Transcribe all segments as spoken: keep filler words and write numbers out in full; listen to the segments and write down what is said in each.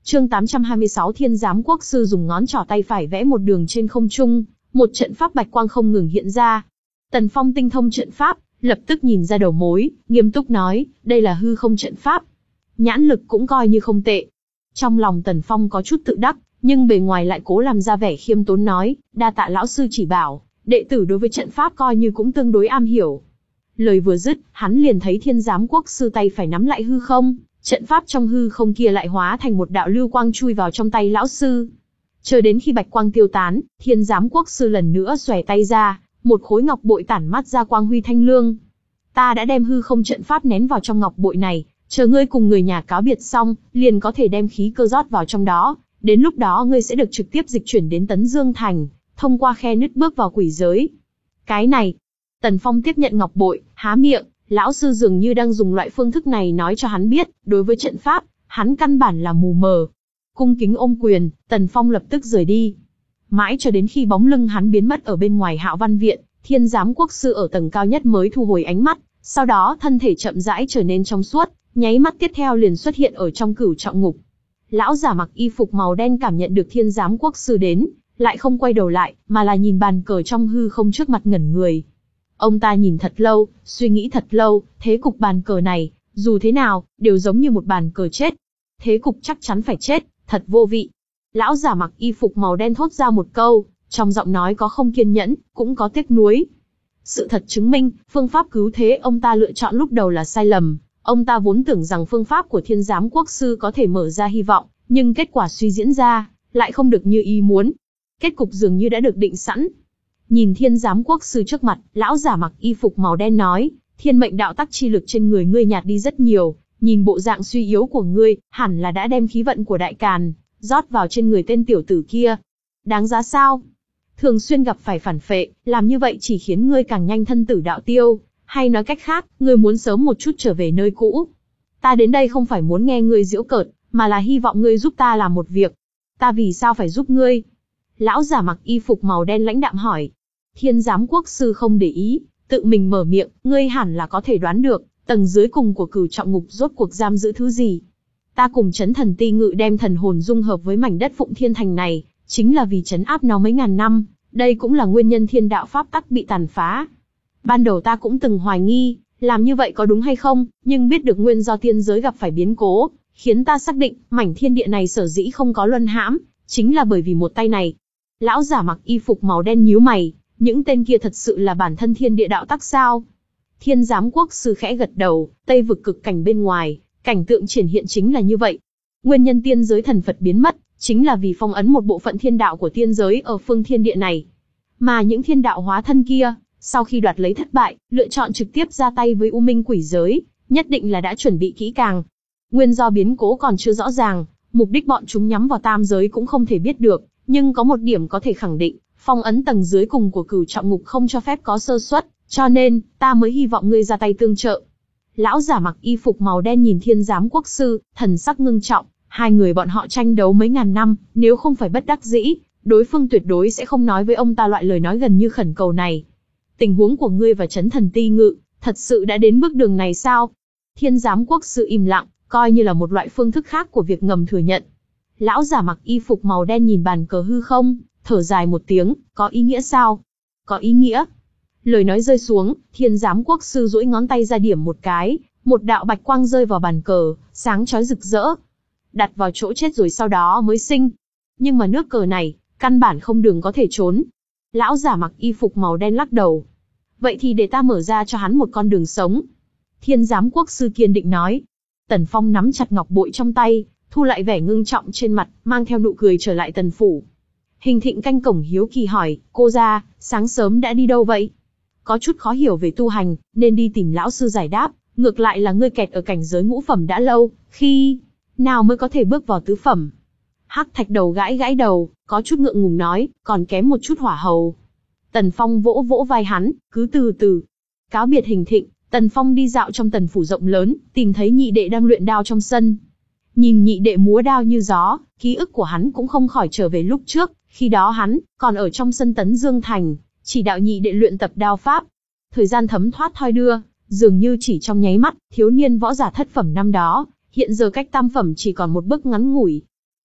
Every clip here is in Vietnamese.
Chương tám trăm hai mươi sáu Thiên Giám Quốc Sư dùng ngón trỏ tay phải vẽ một đường trên không trung, một trận pháp bạch quang không ngừng hiện ra. Tần Phong tinh thông trận pháp, lập tức nhìn ra đầu mối, nghiêm túc nói, đây là hư không trận pháp. Nhãn lực cũng coi như không tệ. Trong lòng Tần Phong có chút tự đắc, nhưng bề ngoài lại cố làm ra vẻ khiêm tốn nói, đa tạ lão sư chỉ bảo, đệ tử đối với trận pháp coi như cũng tương đối am hiểu. Lời vừa dứt, hắn liền thấy Thiên Giám Quốc Sư tay phải nắm lại hư không, trận pháp trong hư không kia lại hóa thành một đạo lưu quang chui vào trong tay lão sư. Chờ đến khi bạch quang tiêu tán, Thiên Giám Quốc Sư lần nữa xòe tay ra, một khối ngọc bội tản mát ra quang huy thanh lương. Ta đã đem hư không trận pháp nén vào trong ngọc bội này, chờ ngươi cùng người nhà cáo biệt xong, liền có thể đem khí cơ rót vào trong đó, đến lúc đó ngươi sẽ được trực tiếp dịch chuyển đến Tấn Dương Thành, thông qua khe nứt bước vào quỷ giới. Cái này, Tần Phong tiếp nhận ngọc bội, há miệng, lão sư dường như đang dùng loại phương thức này nói cho hắn biết, đối với trận pháp, hắn căn bản là mù mờ. Cung kính ôm quyền, Tần Phong lập tức rời đi. Mãi cho đến khi bóng lưng hắn biến mất ở bên ngoài Hạo Văn Viện, Thiên Giám Quốc Sư ở tầng cao nhất mới thu hồi ánh mắt, sau đó thân thể chậm rãi trở nên trong suốt, nháy mắt tiếp theo liền xuất hiện ở trong Cửu Trọng Ngục. Lão giả mặc y phục màu đen cảm nhận được Thiên Giám Quốc Sư đến, lại không quay đầu lại, mà là nhìn bàn cờ trong hư không trước mặt ngẩn người. Ông ta nhìn thật lâu, suy nghĩ thật lâu, thế cục bàn cờ này, dù thế nào, đều giống như một bàn cờ chết. Thế cục chắc chắn phải chết, thật vô vị. Lão giả mặc y phục màu đen thốt ra một câu, trong giọng nói có không kiên nhẫn, cũng có tiếc nuối. Sự thật chứng minh, phương pháp cứu thế ông ta lựa chọn lúc đầu là sai lầm. Ông ta vốn tưởng rằng phương pháp của Thiên Giám Quốc Sư có thể mở ra hy vọng, nhưng kết quả suy diễn ra, lại không được như ý muốn. Kết cục dường như đã được định sẵn. Nhìn Thiên Giám Quốc Sư trước mặt, lão giả mặc y phục màu đen nói, thiên mệnh đạo tắc chi lực trên người ngươi nhạt đi rất nhiều, nhìn bộ dạng suy yếu của ngươi, hẳn là đã đem khí vận của Đại Càn rót vào trên người tên tiểu tử kia. Đáng giá sao? Thường xuyên gặp phải phản phệ, làm như vậy chỉ khiến ngươi càng nhanh thân tử đạo tiêu, hay nói cách khác, ngươi muốn sớm một chút trở về nơi cũ. Ta đến đây không phải muốn nghe ngươi giễu cợt, mà là hy vọng ngươi giúp ta làm một việc. Ta vì sao phải giúp ngươi? Lão giả mặc y phục màu đen lãnh đạm hỏi. Thiên Giám Quốc Sư không để ý, tự mình mở miệng, ngươi hẳn là có thể đoán được, tầng dưới cùng của Cửu Trọng Ngục rốt cuộc giam giữ thứ gì. Ta cùng Chấn Thần Ti Ngự đem thần hồn dung hợp với mảnh đất Phụng Thiên Thành này, chính là vì trấn áp nó mấy ngàn năm, đây cũng là nguyên nhân thiên đạo pháp tắc bị tàn phá. Ban đầu ta cũng từng hoài nghi, làm như vậy có đúng hay không, nhưng biết được nguyên do thiên giới gặp phải biến cố, khiến ta xác định, mảnh thiên địa này sở dĩ không có luân hãm, chính là bởi vì một tay này. Lão giả mặc y phục màu đen nhíu mày, những tên kia thật sự là bản thân thiên địa đạo tắc sao? Thiên Giám Quốc Sư khẽ gật đầu, Tây vực cực cảnh bên ngoài, cảnh tượng triển hiện chính là như vậy. Nguyên nhân tiên giới thần Phật biến mất, chính là vì phong ấn một bộ phận thiên đạo của tiên giới ở phương thiên địa này. Mà những thiên đạo hóa thân kia, sau khi đoạt lấy thất bại, lựa chọn trực tiếp ra tay với U Minh quỷ giới, nhất định là đã chuẩn bị kỹ càng. Nguyên do biến cố còn chưa rõ ràng, mục đích bọn chúng nhắm vào tam giới cũng không thể biết được, nhưng có một điểm có thể khẳng định, phong ấn tầng dưới cùng của Cửu Trọng Ngục không cho phép có sơ suất, cho nên, ta mới hy vọng ngươi ra tay tương trợ. Lão giả mặc y phục màu đen nhìn Thiên Giám Quốc Sư, thần sắc ngưng trọng, hai người bọn họ tranh đấu mấy ngàn năm, nếu không phải bất đắc dĩ, đối phương tuyệt đối sẽ không nói với ông ta loại lời nói gần như khẩn cầu này. Tình huống của ngươi và Chấn Thần Ti Ngự, thật sự đã đến bước đường này sao? Thiên Giám Quốc Sư im lặng, coi như là một loại phương thức khác của việc ngầm thừa nhận. Lão giả mặc y phục màu đen nhìn bàn cờ hư không, thở dài một tiếng, có ý nghĩa sao? Có ý nghĩa. Lời nói rơi xuống, Thiên Giám Quốc Sư duỗi ngón tay ra điểm một cái, một đạo bạch quang rơi vào bàn cờ, sáng chói rực rỡ. Đặt vào chỗ chết rồi sau đó mới sinh. Nhưng mà nước cờ này, căn bản không đường có thể trốn. Lão giả mặc y phục màu đen lắc đầu. Vậy thì để ta mở ra cho hắn một con đường sống. Thiên Giám Quốc Sư kiên định nói. Tần Phong nắm chặt ngọc bội trong tay, thu lại vẻ ngưng trọng trên mặt, mang theo nụ cười trở lại Tần phủ. Hình Thịnh canh cổng hiếu kỳ hỏi, cô gia, sáng sớm đã đi đâu vậy? Có chút khó hiểu về tu hành, nên đi tìm lão sư giải đáp, ngược lại là ngươi kẹt ở cảnh giới ngũ phẩm đã lâu, khi nào mới có thể bước vào tứ phẩm? Hắc Thạch Đầu gãi gãi đầu, có chút ngượng ngùng nói, còn kém một chút hỏa hầu. Tần Phong vỗ vỗ vai hắn, cứ từ từ. Cáo biệt Hình Thịnh, Tần Phong đi dạo trong Tần phủ rộng lớn, tìm thấy nhị đệ đang luyện đao trong sân. Nhìn nhị đệ múa đao như gió, ký ức của hắn cũng không khỏi trở về lúc trước, khi đó hắn còn ở trong sân Tấn Dương Thành, chỉ đạo nhị đệ luyện tập đao pháp. Thời gian thấm thoát thoi đưa, dường như chỉ trong nháy mắt, thiếu niên võ giả thất phẩm năm đó, hiện giờ cách tam phẩm chỉ còn một bước ngắn ngủi.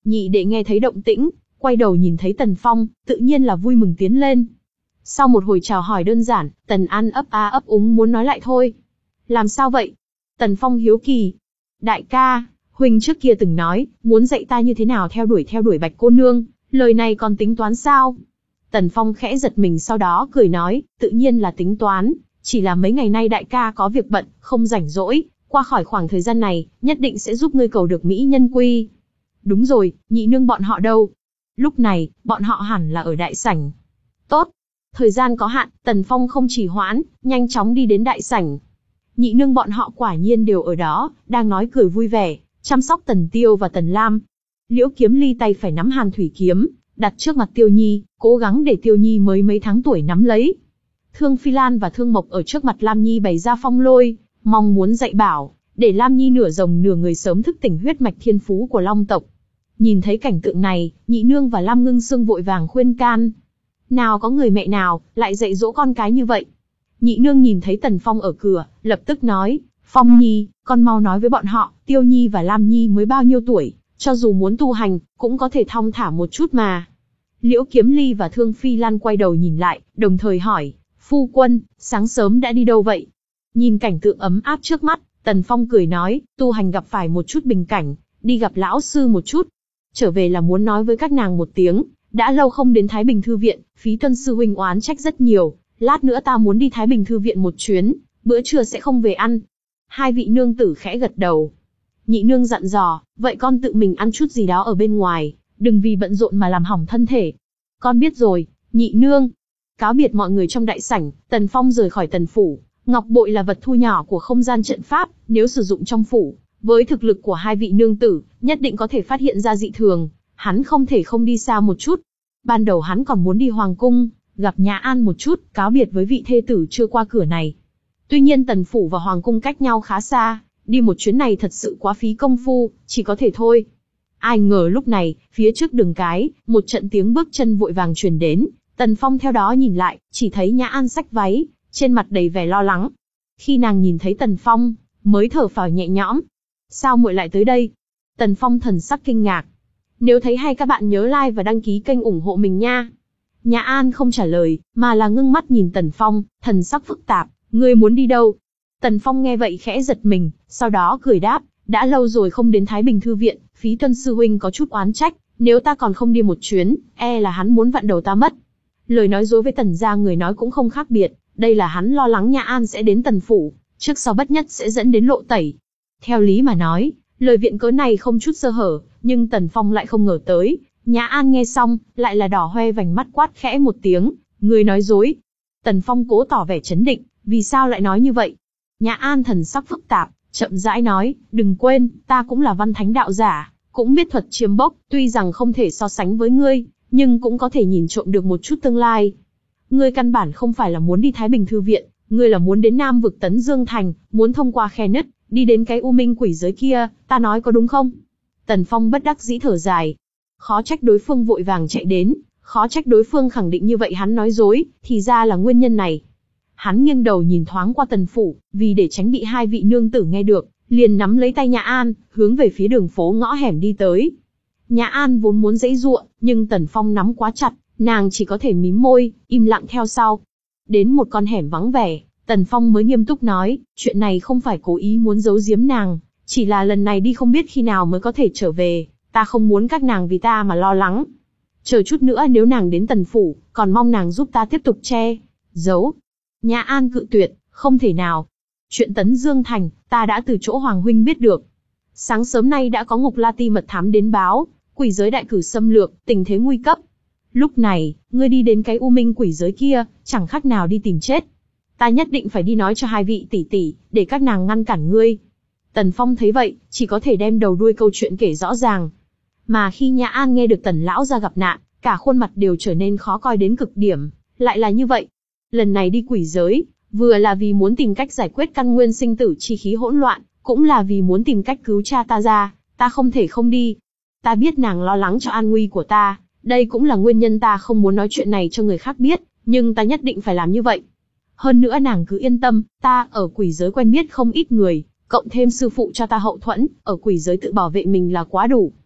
Nhị đệ nghe thấy động tĩnh, quay đầu nhìn thấy Tần Phong, tự nhiên là vui mừng tiến lên. Sau một hồi chào hỏi đơn giản, Tần An ấp a ấp úng muốn nói lại thôi. Làm sao vậy? Tần Phong hiếu kỳ. Đại ca, huynh trước kia từng nói, muốn dạy ta như thế nào theo đuổi theo đuổi Bạch cô nương, lời này còn tính toán sao? Tần Phong khẽ giật mình sau đó cười nói, tự nhiên là tính toán, chỉ là mấy ngày nay đại ca có việc bận, không rảnh rỗi, qua khỏi khoảng thời gian này, nhất định sẽ giúp ngươi cầu được mỹ nhân quy. Đúng rồi, nhị nương bọn họ đâu? Lúc này, bọn họ hẳn là ở đại sảnh. Tốt. Thời gian có hạn, Tần Phong không trì hoãn, nhanh chóng đi đến đại sảnh. Nhị nương bọn họ quả nhiên đều ở đó, đang nói cười vui vẻ, chăm sóc Tần Tiêu và Tần Lam. Liễu Kiếm Ly tay phải nắm Hàn Thủy kiếm, đặt trước mặt Tiêu Nhi, cố gắng để Tiêu Nhi mới mấy tháng tuổi nắm lấy. Thương Phi Lan và Thương Mộc ở trước mặt Lam Nhi bày ra phong lôi, mong muốn dạy bảo, để Lam Nhi nửa rồng nửa người sớm thức tỉnh huyết mạch thiên phú của Long tộc. Nhìn thấy cảnh tượng này, Nhị nương và Lam Ngưng Sương vội vàng khuyên can. Nào có người mẹ nào, lại dạy dỗ con cái như vậy. Nhị nương nhìn thấy Tần Phong ở cửa, lập tức nói, Phong Nhi, con mau nói với bọn họ, Tiêu Nhi và Lam Nhi mới bao nhiêu tuổi, cho dù muốn tu hành, cũng có thể thong thả một chút mà. Liễu Kiếm Ly và Thương Phi Lan quay đầu nhìn lại, đồng thời hỏi, phu quân, sáng sớm đã đi đâu vậy? Nhìn cảnh tượng ấm áp trước mắt, Tần Phong cười nói, tu hành gặp phải một chút bình cảnh, đi gặp lão sư một chút. Trở về là muốn nói với các nàng một tiếng, đã lâu không đến Thái Bình Thư Viện, Phí Tuân sư huynh oán trách rất nhiều, lát nữa ta muốn đi Thái Bình Thư Viện một chuyến, bữa trưa sẽ không về ăn. Hai vị nương tử khẽ gật đầu. Nhị nương dặn dò, vậy con tự mình ăn chút gì đó ở bên ngoài, đừng vì bận rộn mà làm hỏng thân thể. Con biết rồi, nhị nương. Cáo biệt mọi người trong đại sảnh, Tần Phong rời khỏi Tần phủ. Ngọc bội là vật thu nhỏ của không gian trận pháp, nếu sử dụng trong phủ, với thực lực của hai vị nương tử, nhất định có thể phát hiện ra dị thường. Hắn không thể không đi xa một chút. Ban đầu hắn còn muốn đi hoàng cung, gặp Nhã An một chút, cáo biệt với vị thê tử chưa qua cửa này. Tuy nhiên Tần phủ và hoàng cung cách nhau khá xa, đi một chuyến này thật sự quá phí công phu, chỉ có thể thôi. Ai ngờ lúc này, phía trước đường cái, một trận tiếng bước chân vội vàng truyền đến. Tần Phong theo đó nhìn lại, chỉ thấy Nhã An xách váy, trên mặt đầy vẻ lo lắng. Khi nàng nhìn thấy Tần Phong, mới thở phào nhẹ nhõm. Sao muội lại tới đây? Tần Phong thần sắc kinh ngạc. Nếu thấy hay các bạn nhớ like và đăng ký kênh ủng hộ mình nha. Nhã An không trả lời, mà là ngưng mắt nhìn Tần Phong, thần sắc phức tạp. Ngươi muốn đi đâu? Tần Phong nghe vậy khẽ giật mình, sau đó cười đáp, đã lâu rồi không đến Thái Bình Thư Viện, Phí Tuân sư huynh có chút oán trách, nếu ta còn không đi một chuyến, e là hắn muốn vặn đầu ta mất. Lời nói dối với Tần gia người nói cũng không khác biệt, đây là hắn lo lắng Nhã An sẽ đến Tần phủ, trước sau bất nhất sẽ dẫn đến lộ tẩy. Theo lý mà nói, lời viện cớ này không chút sơ hở, nhưng Tần Phong lại không ngờ tới. Nhã An nghe xong, lại là đỏ hoe vành mắt quát khẽ một tiếng, người nói dối. Tần Phong cố tỏ vẻ chấn định, vì sao lại nói như vậy? Nhã An thần sắc phức tạp, chậm rãi nói, đừng quên, ta cũng là văn thánh đạo giả, cũng biết thuật chiêm bốc, tuy rằng không thể so sánh với ngươi, nhưng cũng có thể nhìn trộm được một chút tương lai. Ngươi căn bản không phải là muốn đi Thái Bình Thư Viện, ngươi là muốn đến Nam vực Tấn Dương Thành, muốn thông qua khe nứt, đi đến cái u minh quỷ giới kia, ta nói có đúng không? Tần Phong bất đắc dĩ thở dài. Khó trách đối phương vội vàng chạy đến, khó trách đối phương khẳng định như vậy hắn nói dối, thì ra là nguyên nhân này. Hắn nghiêng đầu nhìn thoáng qua Tần phủ, vì để tránh bị hai vị nương tử nghe được, liền nắm lấy tay Nhã An, hướng về phía đường phố ngõ hẻm đi tới. Nhã An vốn muốn giãy giụa, nhưng Tần Phong nắm quá chặt, nàng chỉ có thể mím môi, im lặng theo sau. Đến một con hẻm vắng vẻ, Tần Phong mới nghiêm túc nói, chuyện này không phải cố ý muốn giấu giếm nàng, chỉ là lần này đi không biết khi nào mới có thể trở về, ta không muốn các nàng vì ta mà lo lắng. Chờ chút nữa nếu nàng đến Tần phủ, còn mong nàng giúp ta tiếp tục che giấu. Nhã An cự tuyệt, không thể nào. Chuyện Tấn Dương Thành, ta đã từ chỗ Hoàng huynh biết được. Sáng sớm nay đã có Ngục La Ti mật thám đến báo, quỷ giới đại cử xâm lược, tình thế nguy cấp. Lúc này, ngươi đi đến cái u minh quỷ giới kia, chẳng khác nào đi tìm chết. Ta nhất định phải đi nói cho hai vị tỷ tỷ, để các nàng ngăn cản ngươi. Tần Phong thấy vậy, chỉ có thể đem đầu đuôi câu chuyện kể rõ ràng. Mà khi Nhã An nghe được Tần lão gia gặp nạn, cả khuôn mặt đều trở nên khó coi đến cực điểm. Lại là như vậy. Lần này đi quỷ giới, vừa là vì muốn tìm cách giải quyết căn nguyên sinh tử chi khí hỗn loạn, cũng là vì muốn tìm cách cứu cha ta ra, ta không thể không đi. Ta biết nàng lo lắng cho an nguy của ta, đây cũng là nguyên nhân ta không muốn nói chuyện này cho người khác biết, nhưng ta nhất định phải làm như vậy. Hơn nữa nàng cứ yên tâm, ta ở quỷ giới quen biết không ít người, cộng thêm sư phụ cho ta hậu thuẫn, ở quỷ giới tự bảo vệ mình là quá đủ.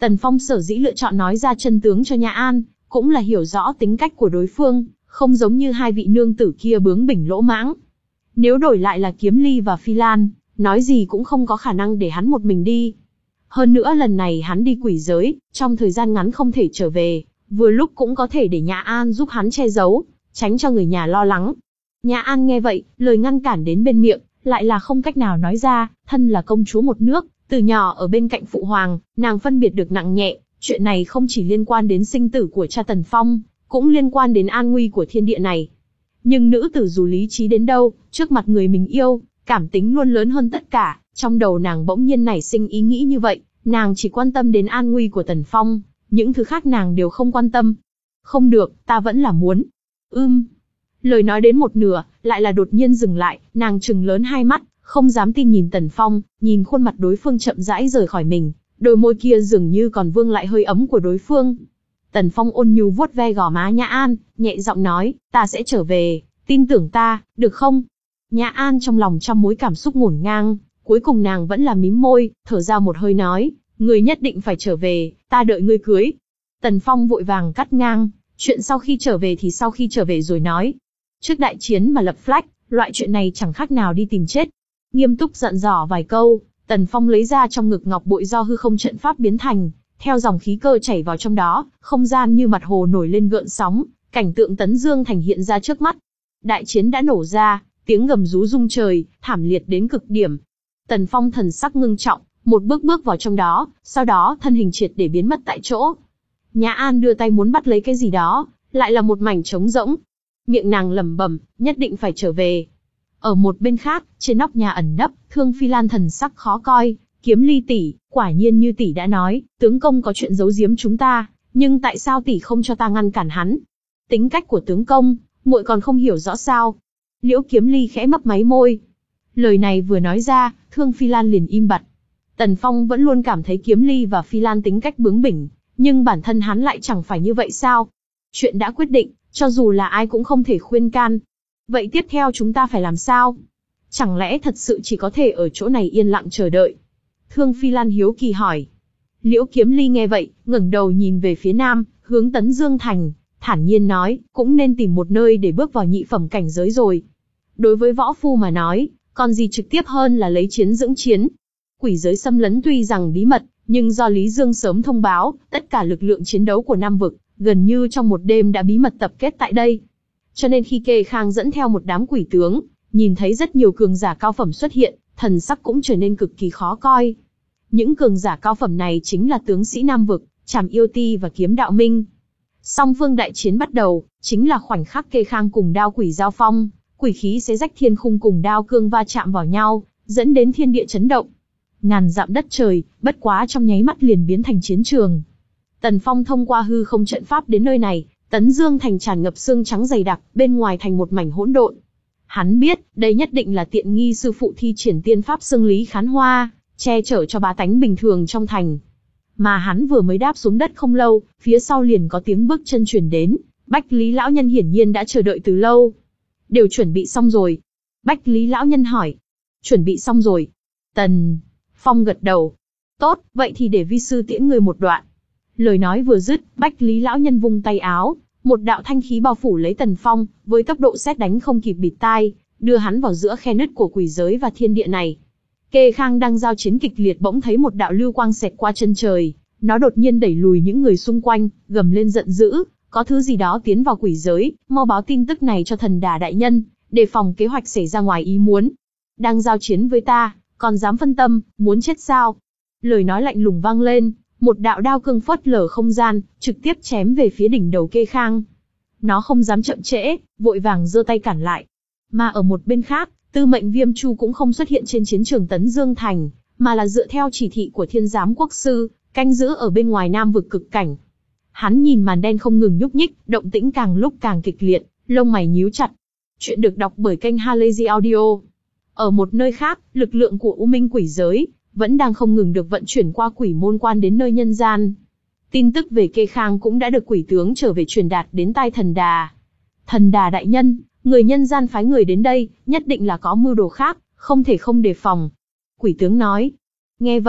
Tần Phong sở dĩ lựa chọn nói ra chân tướng cho Nhã An, cũng là hiểu rõ tính cách của đối phương, không giống như hai vị nương tử kia bướng bỉnh lỗ mãng. Nếu đổi lại là Kiếm Ly và Phi Lan, nói gì cũng không có khả năng để hắn một mình đi. Hơn nữa lần này hắn đi quỷ giới, trong thời gian ngắn không thể trở về, vừa lúc cũng có thể để Nhã An giúp hắn che giấu, tránh cho người nhà lo lắng. Nhã An nghe vậy, lời ngăn cản đến bên miệng, lại là không cách nào nói ra, thân là công chúa một nước, từ nhỏ ở bên cạnh phụ hoàng, nàng phân biệt được nặng nhẹ, chuyện này không chỉ liên quan đến sinh tử của cha Tần Phong, cũng liên quan đến an nguy của thiên địa này. Nhưng nữ tử dù lý trí đến đâu, trước mặt người mình yêu, cảm tính luôn lớn hơn tất cả, trong đầu nàng bỗng nhiên nảy sinh ý nghĩ như vậy, nàng chỉ quan tâm đến an nguy của Tần Phong, những thứ khác nàng đều không quan tâm. Không được, ta vẫn là muốn. Ưm. Lời nói đến một nửa, lại là đột nhiên dừng lại, nàng trừng lớn hai mắt, không dám tin nhìn Tần Phong, nhìn khuôn mặt đối phương chậm rãi rời khỏi mình, đôi môi kia dường như còn vương lại hơi ấm của đối phương. Tần Phong ôn nhu vuốt ve gò má Nhã An, nhẹ giọng nói, ta sẽ trở về, tin tưởng ta, được không? Nhã An trong lòng trăm mối cảm xúc ngổn ngang, cuối cùng nàng vẫn là mím môi, thở ra một hơi nói, ngươi nhất định phải trở về, ta đợi ngươi cưới. Tần Phong vội vàng cắt ngang, chuyện sau khi trở về thì sau khi trở về rồi nói. Trước đại chiến mà lập flag, loại chuyện này chẳng khác nào đi tìm chết. Nghiêm túc dặn dò vài câu, Tần Phong lấy ra trong ngực ngọc bội do hư không trận pháp biến thành, theo dòng khí cơ chảy vào trong đó, không gian như mặt hồ nổi lên gợn sóng, cảnh tượng Tấn Dương Thành hiện ra trước mắt. Đại chiến đã nổ ra, tiếng gầm rú rung trời, thảm liệt đến cực điểm. Tần Phong thần sắc ngưng trọng, một bước bước vào trong đó, sau đó thân hình triệt để biến mất tại chỗ. Nhã An đưa tay muốn bắt lấy cái gì đó, lại là một mảnh trống rỗng. Miệng nàng lẩm bẩm, nhất định phải trở về. Ở một bên khác, trên nóc nhà ẩn nấp, Thương Phi Lan thần sắc khó coi, Kiếm Ly tỷ, quả nhiên như tỷ đã nói, tướng công có chuyện giấu giếm chúng ta, nhưng tại sao tỷ không cho ta ngăn cản hắn? Tính cách của tướng công, muội còn không hiểu rõ sao? Liễu Kiếm Ly khẽ mấp máy môi. Lời này vừa nói ra, Thương Phi Lan liền im bặt. Tần Phong vẫn luôn cảm thấy Kiếm Ly và Phi Lan tính cách bướng bỉnh, nhưng bản thân hắn lại chẳng phải như vậy sao? Chuyện đã quyết định, cho dù là ai cũng không thể khuyên can. Vậy tiếp theo chúng ta phải làm sao? Chẳng lẽ thật sự chỉ có thể ở chỗ này yên lặng chờ đợi? Thương Phi Lan hiếu kỳ hỏi. Liễu Kiếm Ly nghe vậy, ngẩng đầu nhìn về phía nam, hướng Tấn Dương Thành, thản nhiên nói, cũng nên tìm một nơi để bước vào nhị phẩm cảnh giới rồi. Đối với võ phu mà nói, còn gì trực tiếp hơn là lấy chiến dưỡng chiến. Quỷ giới xâm lấn tuy rằng bí mật, nhưng do Lý Dương sớm thông báo, tất cả lực lượng chiến đấu của Nam Vực, gần như trong một đêm đã bí mật tập kết tại đây. Cho nên khi Kê Khang dẫn theo một đám quỷ tướng, nhìn thấy rất nhiều cường giả cao phẩm xuất hiện, thần sắc cũng trở nên cực kỳ khó coi. Những cường giả cao phẩm này chính là tướng sĩ Nam Vực, Trảm Yêu Ti và Kiếm Đạo Minh. Song phương đại chiến bắt đầu, chính là khoảnh khắc Kê Khang cùng đao quỷ giao phong, quỷ khí xé rách thiên khung cùng đao cương va chạm vào nhau, dẫn đến thiên địa chấn động. Ngàn dặm đất trời, bất quá trong nháy mắt liền biến thành chiến trường. Tần Phong thông qua hư không trận pháp đến nơi này, Tấn Dương Thành tràn ngập sương trắng dày đặc, bên ngoài thành một mảnh hỗn độn. Hắn biết, đây nhất định là tiện nghi sư phụ thi triển tiên pháp xương Lý Khán Hoa, che chở cho bá tánh bình thường trong thành. Mà hắn vừa mới đáp xuống đất không lâu, phía sau liền có tiếng bước chân truyền đến, Bách Lý lão nhân hiển nhiên đã chờ đợi từ lâu. Đều chuẩn bị xong rồi. Bách Lý lão nhân hỏi. Chuẩn bị xong rồi. Tần Phong gật đầu. Tốt, vậy thì để vi sư tiễn người một đoạn. Lời nói vừa dứt, Bách Lý lão nhân vung tay áo, một đạo thanh khí bao phủ lấy Tần Phong, với tốc độ sét đánh không kịp bịt tai, đưa hắn vào giữa khe nứt của quỷ giới và thiên địa này. Kê Khang đang giao chiến kịch liệt bỗng thấy một đạo lưu quang xẹt qua chân trời, nó đột nhiên đẩy lùi những người xung quanh, gầm lên giận dữ, có thứ gì đó tiến vào quỷ giới, mau báo tin tức này cho Thần Đà đại nhân, đề phòng kế hoạch xảy ra ngoài ý muốn. Đang giao chiến với ta, còn dám phân tâm, muốn chết sao? Lời nói lạnh lùng vang lên, một đạo đao cương phớt lở không gian, trực tiếp chém về phía đỉnh đầu Kê Khang. Nó không dám chậm trễ, vội vàng giơ tay cản lại. Mà ở một bên khác, Tư Mệnh Viêm Chu cũng không xuất hiện trên chiến trường Tấn Dương Thành, mà là dựa theo chỉ thị của Thiên Giám Quốc Sư, canh giữ ở bên ngoài Nam Vực cực cảnh. Hắn nhìn màn đen không ngừng nhúc nhích, động tĩnh càng lúc càng kịch liệt, lông mày nhíu chặt. Chuyện được đọc bởi kênh Halazy Audio. Ở một nơi khác, lực lượng của U Minh Quỷ Giới vẫn đang không ngừng được vận chuyển qua quỷ môn quan đến nơi nhân gian. Tin tức về Kê Khang cũng đã được quỷ tướng trở về truyền đạt đến tai Thần Đà. Thần Đà đại nhân, người nhân gian phái người đến đây, nhất định là có mưu đồ khác, không thể không đề phòng. Quỷ tướng nói. Nghe vậy,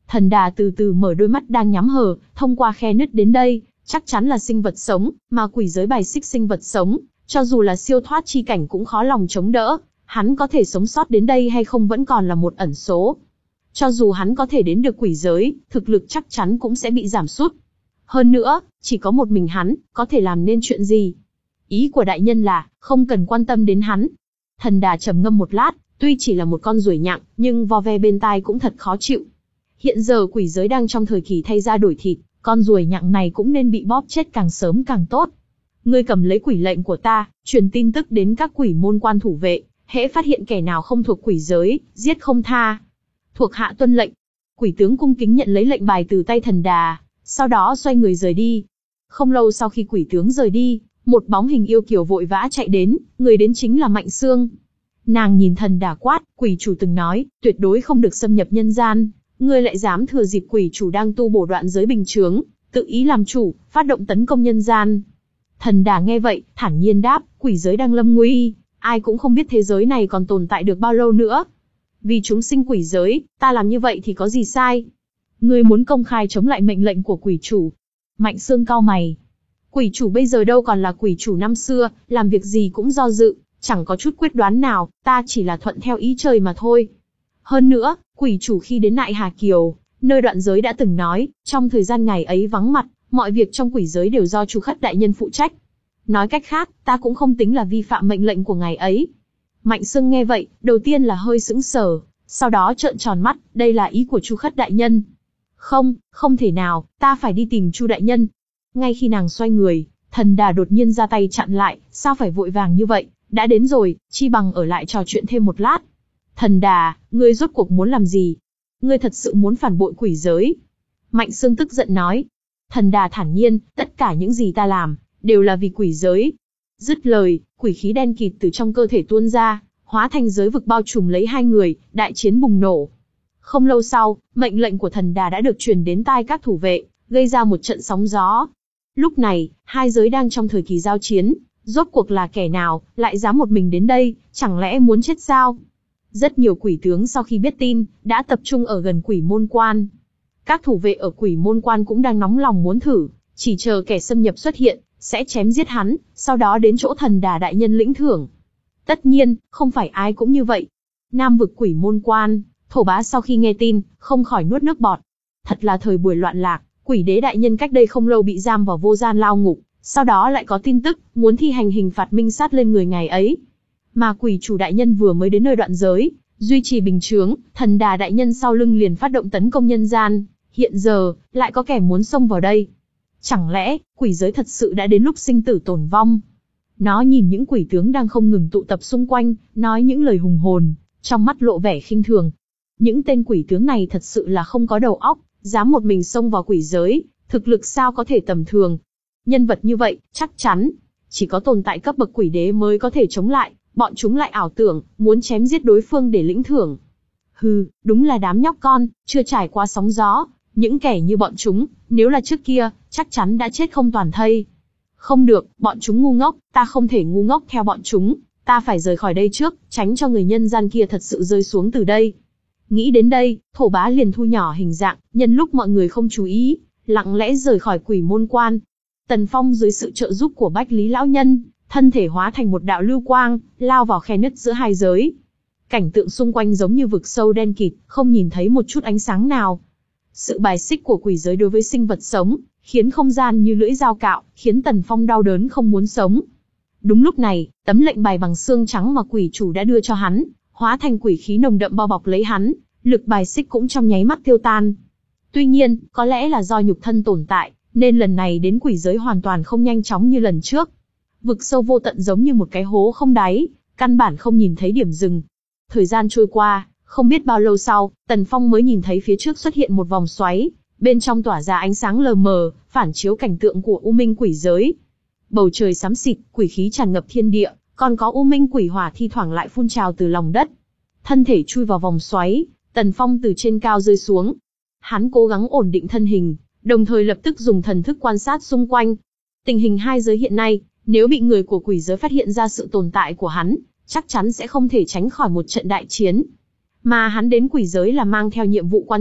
Thần đà từ từ mở đôi mắt đang nhắm hờ, thông qua khe nứt đến đây, chắc chắn là sinh vật sống, mà quỷ giới bài xích sinh vật sống, cho dù là siêu thoát chi cảnh cũng khó lòng chống đỡ, hắn có thể sống sót đến đây hay không vẫn còn là một ẩn số. Cho dù hắn có thể đến được quỷ giới, thực lực chắc chắn cũng sẽ bị giảm sút. Hơn nữa, chỉ có một mình hắn, có thể làm nên chuyện gì? Ý của đại nhân là, không cần quan tâm đến hắn. Thần đà trầm ngâm một lát, tuy chỉ là một con ruồi nhặng, nhưng vo ve bên tai cũng thật khó chịu. Hiện giờ quỷ giới đang trong thời kỳ thay da đổi thịt, con ruồi nhặng này cũng nên bị bóp chết càng sớm càng tốt. Ngươi cầm lấy quỷ lệnh của ta, truyền tin tức đến các quỷ môn quan thủ vệ, hễ phát hiện kẻ nào không thuộc quỷ giới, giết không tha. Thuộc hạ tuân lệnh. Quỷ tướng cung kính nhận lấy lệnh bài từ tay thần đà, sau đó xoay người rời đi. Không lâu sau khi quỷ tướng rời đi, một bóng hình yêu kiều vội vã chạy đến, người đến chính là Mạnh Sương. Nàng nhìn thần đà quát, quỷ chủ từng nói, tuyệt đối không được xâm nhập nhân gian, ngươi lại dám thừa dịp quỷ chủ đang tu bổ đoạn giới bình chướng, tự ý làm chủ, phát động tấn công nhân gian. Thần đà nghe vậy, thản nhiên đáp, quỷ giới đang lâm nguy, ai cũng không biết thế giới này còn tồn tại được bao lâu nữa. Vì chúng sinh quỷ giới, ta làm như vậy thì có gì sai? Ngươi muốn công khai chống lại mệnh lệnh của quỷ chủ. Mạnh Sương cau mày. Quỷ chủ bây giờ đâu còn là quỷ chủ năm xưa, làm việc gì cũng do dự, chẳng có chút quyết đoán nào, ta chỉ là thuận theo ý trời mà thôi. Hơn nữa, quỷ chủ khi đến Nại Hà Kiều, nơi đoạn giới đã từng nói, trong thời gian ngày ấy vắng mặt, mọi việc trong quỷ giới đều do Chu Khất đại nhân phụ trách. Nói cách khác, ta cũng không tính là vi phạm mệnh lệnh của ngài ấy. Mạnh Sương nghe vậy, đầu tiên là hơi sững sờ, sau đó trợn tròn mắt, đây là ý của Chu Khất đại nhân. Không, không thể nào, ta phải đi tìm Chu đại nhân. Ngay khi nàng xoay người, thần đà đột nhiên ra tay chặn lại, sao phải vội vàng như vậy, đã đến rồi, chi bằng ở lại trò chuyện thêm một lát. Thần đà, ngươi rốt cuộc muốn làm gì? Ngươi thật sự muốn phản bội quỷ giới? Mạnh Sương tức giận nói. Thần đà thản nhiên, tất cả những gì ta làm, đều là vì quỷ giới. Dứt lời, quỷ khí đen kịt từ trong cơ thể tuôn ra, hóa thành giới vực bao trùm lấy hai người, đại chiến bùng nổ. Không lâu sau, mệnh lệnh của thần đà đã được truyền đến tai các thủ vệ, gây ra một trận sóng gió. Lúc này, hai giới đang trong thời kỳ giao chiến, rốt cuộc là kẻ nào, lại dám một mình đến đây, chẳng lẽ muốn chết sao? Rất nhiều quỷ tướng sau khi biết tin, đã tập trung ở gần quỷ môn quan. Các thủ vệ ở quỷ môn quan cũng đang nóng lòng muốn thử, chỉ chờ kẻ xâm nhập xuất hiện, sẽ chém giết hắn, sau đó đến chỗ thần đà đại nhân lĩnh thưởng. Tất nhiên, không phải ai cũng như vậy. Nam vực quỷ môn quan, Thổ Bá sau khi nghe tin, không khỏi nuốt nước bọt. Thật là thời buổi loạn lạc, quỷ đế đại nhân cách đây không lâu bị giam vào vô gian lao ngục, sau đó lại có tin tức, muốn thi hành hình phạt minh sát lên người ngày ấy. Mà quỷ chủ đại nhân vừa mới đến nơi đoạn giới, duy trì bình chướng, thần đà đại nhân sau lưng liền phát động tấn công nhân gian, hiện giờ, lại có kẻ muốn xông vào đây. Chẳng lẽ, quỷ giới thật sự đã đến lúc sinh tử tồn vong? Nó nhìn những quỷ tướng đang không ngừng tụ tập xung quanh, nói những lời hùng hồn, trong mắt lộ vẻ khinh thường. Những tên quỷ tướng này thật sự là không có đầu óc, dám một mình xông vào quỷ giới, thực lực sao có thể tầm thường. Nhân vật như vậy, chắc chắn, chỉ có tồn tại cấp bậc quỷ đế mới có thể chống lại, bọn chúng lại ảo tưởng, muốn chém giết đối phương để lĩnh thưởng. Hừ, đúng là đám nhóc con, chưa trải qua sóng gió, những kẻ như bọn chúng, nếu là trước kia, chắc chắn đã chết không toàn thây. Không được, bọn chúng ngu ngốc, ta không thể ngu ngốc theo bọn chúng, ta phải rời khỏi đây trước, tránh cho người nhân gian kia thật sự rơi xuống từ đây. Nghĩ đến đây, Thổ Bá liền thu nhỏ hình dạng, nhân lúc mọi người không chú ý, lặng lẽ rời khỏi quỷ môn quan. Tần Phong dưới sự trợ giúp của Bách Lý lão nhân, thân thể hóa thành một đạo lưu quang, lao vào khe nứt giữa hai giới. Cảnh tượng xung quanh giống như vực sâu đen kịt, không nhìn thấy một chút ánh sáng nào. Sự bài xích của quỷ giới đối với sinh vật sống, khiến không gian như lưỡi dao cạo, khiến Tần Phong đau đớn không muốn sống. Đúng lúc này, tấm lệnh bài bằng xương trắng mà quỷ chủ đã đưa cho hắn, hóa thành quỷ khí nồng đậm bao bọc lấy hắn, lực bài xích cũng trong nháy mắt tiêu tan. Tuy nhiên, có lẽ là do nhục thân tồn tại, nên lần này đến quỷ giới hoàn toàn không nhanh chóng như lần trước. Vực sâu vô tận giống như một cái hố không đáy, căn bản không nhìn thấy điểm dừng. Thời gian trôi qua, không biết bao lâu sau, Tần Phong mới nhìn thấy phía trước xuất hiện một vòng xoáy, bên trong tỏa ra ánh sáng lờ mờ, phản chiếu cảnh tượng của U Minh quỷ giới. Bầu trời xám xịt, quỷ khí tràn ngập thiên địa, còn có U Minh quỷ hỏa thi thoảng lại phun trào từ lòng đất. Thân thể chui vào vòng xoáy, Tần Phong từ trên cao rơi xuống. Hắn cố gắng ổn định thân hình, đồng thời lập tức dùng thần thức quan sát xung quanh. Tình hình hai giới hiện nay, nếu bị người của quỷ giới phát hiện ra sự tồn tại của hắn, chắc chắn sẽ không thể tránh khỏi một trận đại chiến. Mà hắn đến quỷ giới là mang theo nhiệm vụ quan trọng,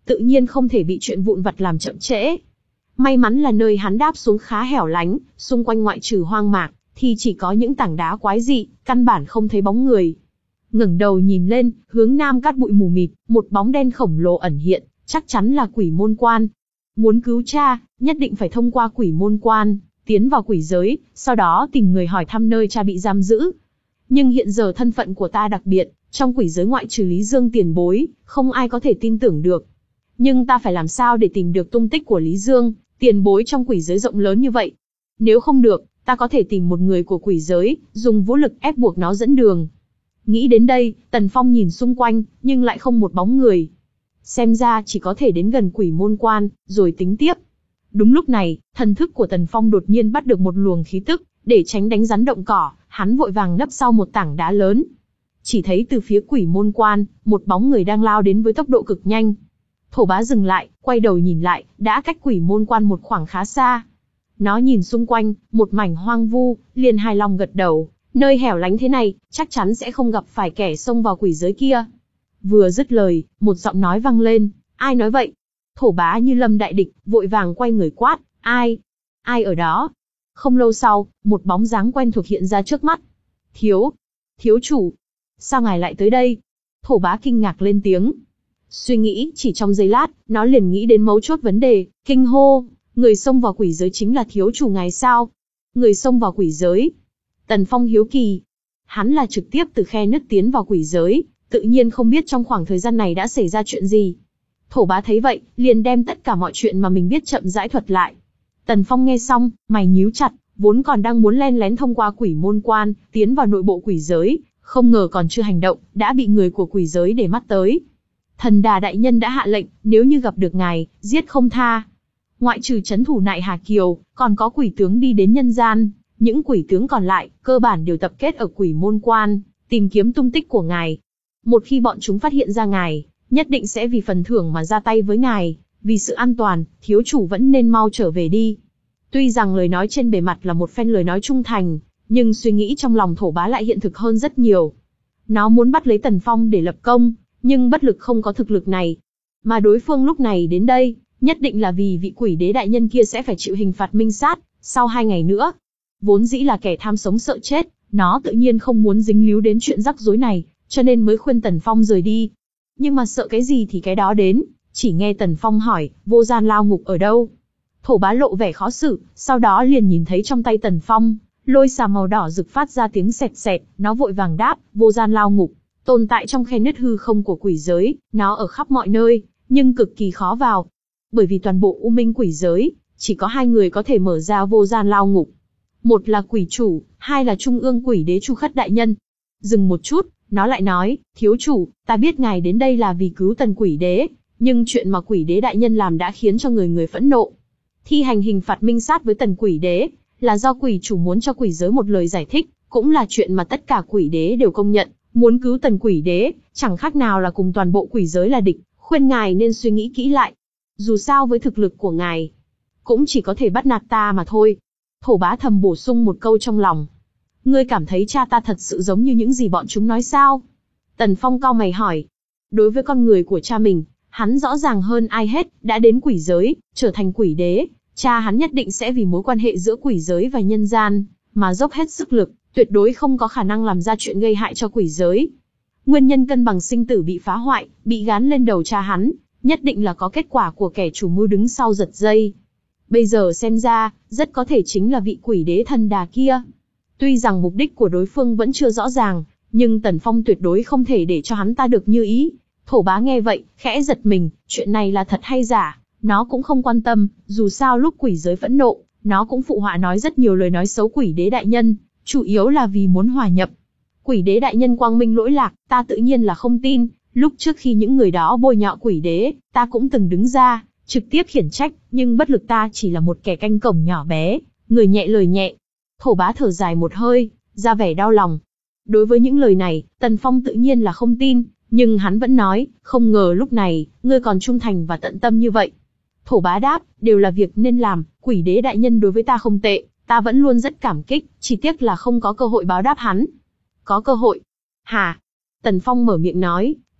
tự nhiên không thể bị chuyện vụn vặt làm chậm trễ. May mắn là nơi hắn đáp xuống khá hẻo lánh, xung quanh ngoại trừ hoang mạc, thì chỉ có những tảng đá quái dị, căn bản không thấy bóng người. Ngẩng đầu nhìn lên, hướng nam cát bụi mù mịt, một bóng đen khổng lồ ẩn hiện, chắc chắn là quỷ môn quan. Muốn cứu cha, nhất định phải thông qua quỷ môn quan, tiến vào quỷ giới, sau đó tìm người hỏi thăm nơi cha bị giam giữ. Nhưng hiện giờ thân phận của ta đặc biệt, trong quỷ giới ngoại trừ Lý Dương tiền bối, không ai có thể tin tưởng được. Nhưng ta phải làm sao để tìm được tung tích của Lý Dương, tiền bối trong quỷ giới rộng lớn như vậy? Nếu không được, ta có thể tìm một người của quỷ giới, dùng vũ lực ép buộc nó dẫn đường. Nghĩ đến đây, Tần Phong nhìn xung quanh, nhưng lại không một bóng người. Xem ra chỉ có thể đến gần quỷ môn quan, rồi tính tiếp. Đúng lúc này, thần thức của Tần Phong đột nhiên bắt được một luồng khí tức, để tránh đánh rắn động cỏ, hắn vội vàng nấp sau một tảng đá lớn. Chỉ thấy từ phía quỷ môn quan, một bóng người đang lao đến với tốc độ cực nhanh. Thổ Bá dừng lại, quay đầu nhìn lại, đã cách quỷ môn quan một khoảng khá xa. Nó nhìn xung quanh, một mảnh hoang vu, liền hài lòng gật đầu. Nơi hẻo lánh thế này, chắc chắn sẽ không gặp phải kẻ xông vào quỷ giới kia. Vừa dứt lời, một giọng nói vang lên. Ai nói vậy? Thổ Bá như lâm đại địch, vội vàng quay người quát. Ai? Ai ở đó? Không lâu sau, một bóng dáng quen thuộc hiện ra trước mắt. Thiếu! Thiếu chủ! Sao ngài lại tới đây? Thổ Bá kinh ngạc lên tiếng. Suy nghĩ, chỉ trong giây lát, nó liền nghĩ đến mấu chốt vấn đề, kinh hô. Người xông vào quỷ giới chính là thiếu chủ ngài sao? Người xông vào quỷ giới? Tần Phong hiếu kỳ. Hắn là trực tiếp từ khe nứt tiến vào quỷ giới, tự nhiên không biết trong khoảng thời gian này đã xảy ra chuyện gì. Thổ Bá thấy vậy, liền đem tất cả mọi chuyện mà mình biết chậm rãi thuật lại. Tần Phong nghe xong, mày nhíu chặt, vốn còn đang muốn len lén thông qua quỷ môn quan, tiến vào nội bộ quỷ giới, không ngờ còn chưa hành động, đã bị người của quỷ giới để mắt tới. Thần Đà đại nhân đã hạ lệnh, nếu như gặp được ngài, giết không tha. Ngoại trừ trấn thủ Nại Hà Kiều, còn có quỷ tướng đi đến nhân gian, những quỷ tướng còn lại, cơ bản đều tập kết ở quỷ môn quan, tìm kiếm tung tích của ngài. Một khi bọn chúng phát hiện ra ngài, nhất định sẽ vì phần thưởng mà ra tay với ngài, vì sự an toàn, thiếu chủ vẫn nên mau trở về đi. Tuy rằng lời nói trên bề mặt là một phen lời nói trung thành, nhưng suy nghĩ trong lòng Thổ Bá lại hiện thực hơn rất nhiều. Nó muốn bắt lấy Tần Phong để lập công, nhưng bất lực không có thực lực này. Mà đối phương lúc này đến đây, nhất định là vì vị quỷ đế đại nhân kia sẽ phải chịu hình phạt minh sát, sau hai ngày nữa. Vốn dĩ là kẻ tham sống sợ chết, nó tự nhiên không muốn dính líu đến chuyện rắc rối này, cho nên mới khuyên Tần Phong rời đi. Nhưng mà sợ cái gì thì cái đó đến, chỉ nghe Tần Phong hỏi, vô gian lao ngục ở đâu? Thổ Bá lộ vẻ khó xử, sau đó liền nhìn thấy trong tay Tần Phong, lôi xà màu đỏ rực phát ra tiếng sẹt sẹt, nó vội vàng đáp, vô gian lao ngục, tồn tại trong khe nứt hư không của quỷ giới, nó ở khắp mọi nơi, nhưng cực kỳ khó vào. Bởi vì toàn bộ U Minh quỷ giới, chỉ có hai người có thể mở ra vô gian lao ngục. Một là quỷ chủ, hai là trung ương quỷ đế Chu Khất đại nhân. Dừng một chút, nó lại nói, thiếu chủ, ta biết ngài đến đây là vì cứu Tần quỷ đế, nhưng chuyện mà quỷ đế đại nhân làm đã khiến cho người người phẫn nộ. Thi hành hình phạt minh sát với Tần quỷ đế, là do quỷ chủ muốn cho quỷ giới một lời giải thích, cũng là chuyện mà tất cả quỷ đế đều công nhận, muốn cứu Tần quỷ đế, chẳng khác nào là cùng toàn bộ quỷ giới là địch, khuyên ngài nên suy nghĩ kỹ lại. Dù sao với thực lực của ngài, cũng chỉ có thể bắt nạt ta mà thôi. Thổ Bá thầm bổ sung một câu trong lòng. Ngươi cảm thấy cha ta thật sự giống như những gì bọn chúng nói sao? Tần Phong cau mày hỏi. Đối với con người của cha mình, hắn rõ ràng hơn ai hết, đã đến quỷ giới, trở thành quỷ đế, cha hắn nhất định sẽ vì mối quan hệ giữa quỷ giới và nhân gian, mà dốc hết sức lực, tuyệt đối không có khả năng làm ra chuyện gây hại cho quỷ giới. Nguyên nhân cân bằng sinh tử bị phá hoại, bị gán lên đầu cha hắn, nhất định là có kết quả của kẻ chủ mưu đứng sau giật dây. Bây giờ xem ra, rất có thể chính là vị quỷ đế Thần Đà kia. Tuy rằng mục đích của đối phương vẫn chưa rõ ràng, nhưng Tần Phong tuyệt đối không thể để cho hắn ta được như ý. Thổ Bá nghe vậy, khẽ giật mình, chuyện này là thật hay giả, nó cũng không quan tâm, dù sao lúc quỷ giới phẫn nộ, nó cũng phụ họa nói rất nhiều lời nói xấu quỷ đế đại nhân, chủ yếu là vì muốn hòa nhập. Quỷ đế đại nhân quang minh lỗi lạc, ta tự nhiên là không tin, lúc trước khi những người đó bôi nhọ quỷ đế, ta cũng từng đứng ra, trực tiếp khiển trách, nhưng bất lực ta chỉ là một kẻ canh cổng nhỏ bé, người nhẹ lời nhẹ. Thổ Bá thở dài một hơi, ra vẻ đau lòng. Đối với những lời này, Tần Phong tự nhiên là không tin, nhưng hắn vẫn nói, không ngờ lúc này, ngươi còn trung thành và tận tâm như vậy. Thổ Bá đáp, đều là việc nên làm, quỷ đế đại nhân đối với ta không tệ, ta vẫn luôn rất cảm kích, chỉ tiếc là không có cơ hội báo đáp hắn. Có cơ hội? Hả? Tần Phong mở miệng nói,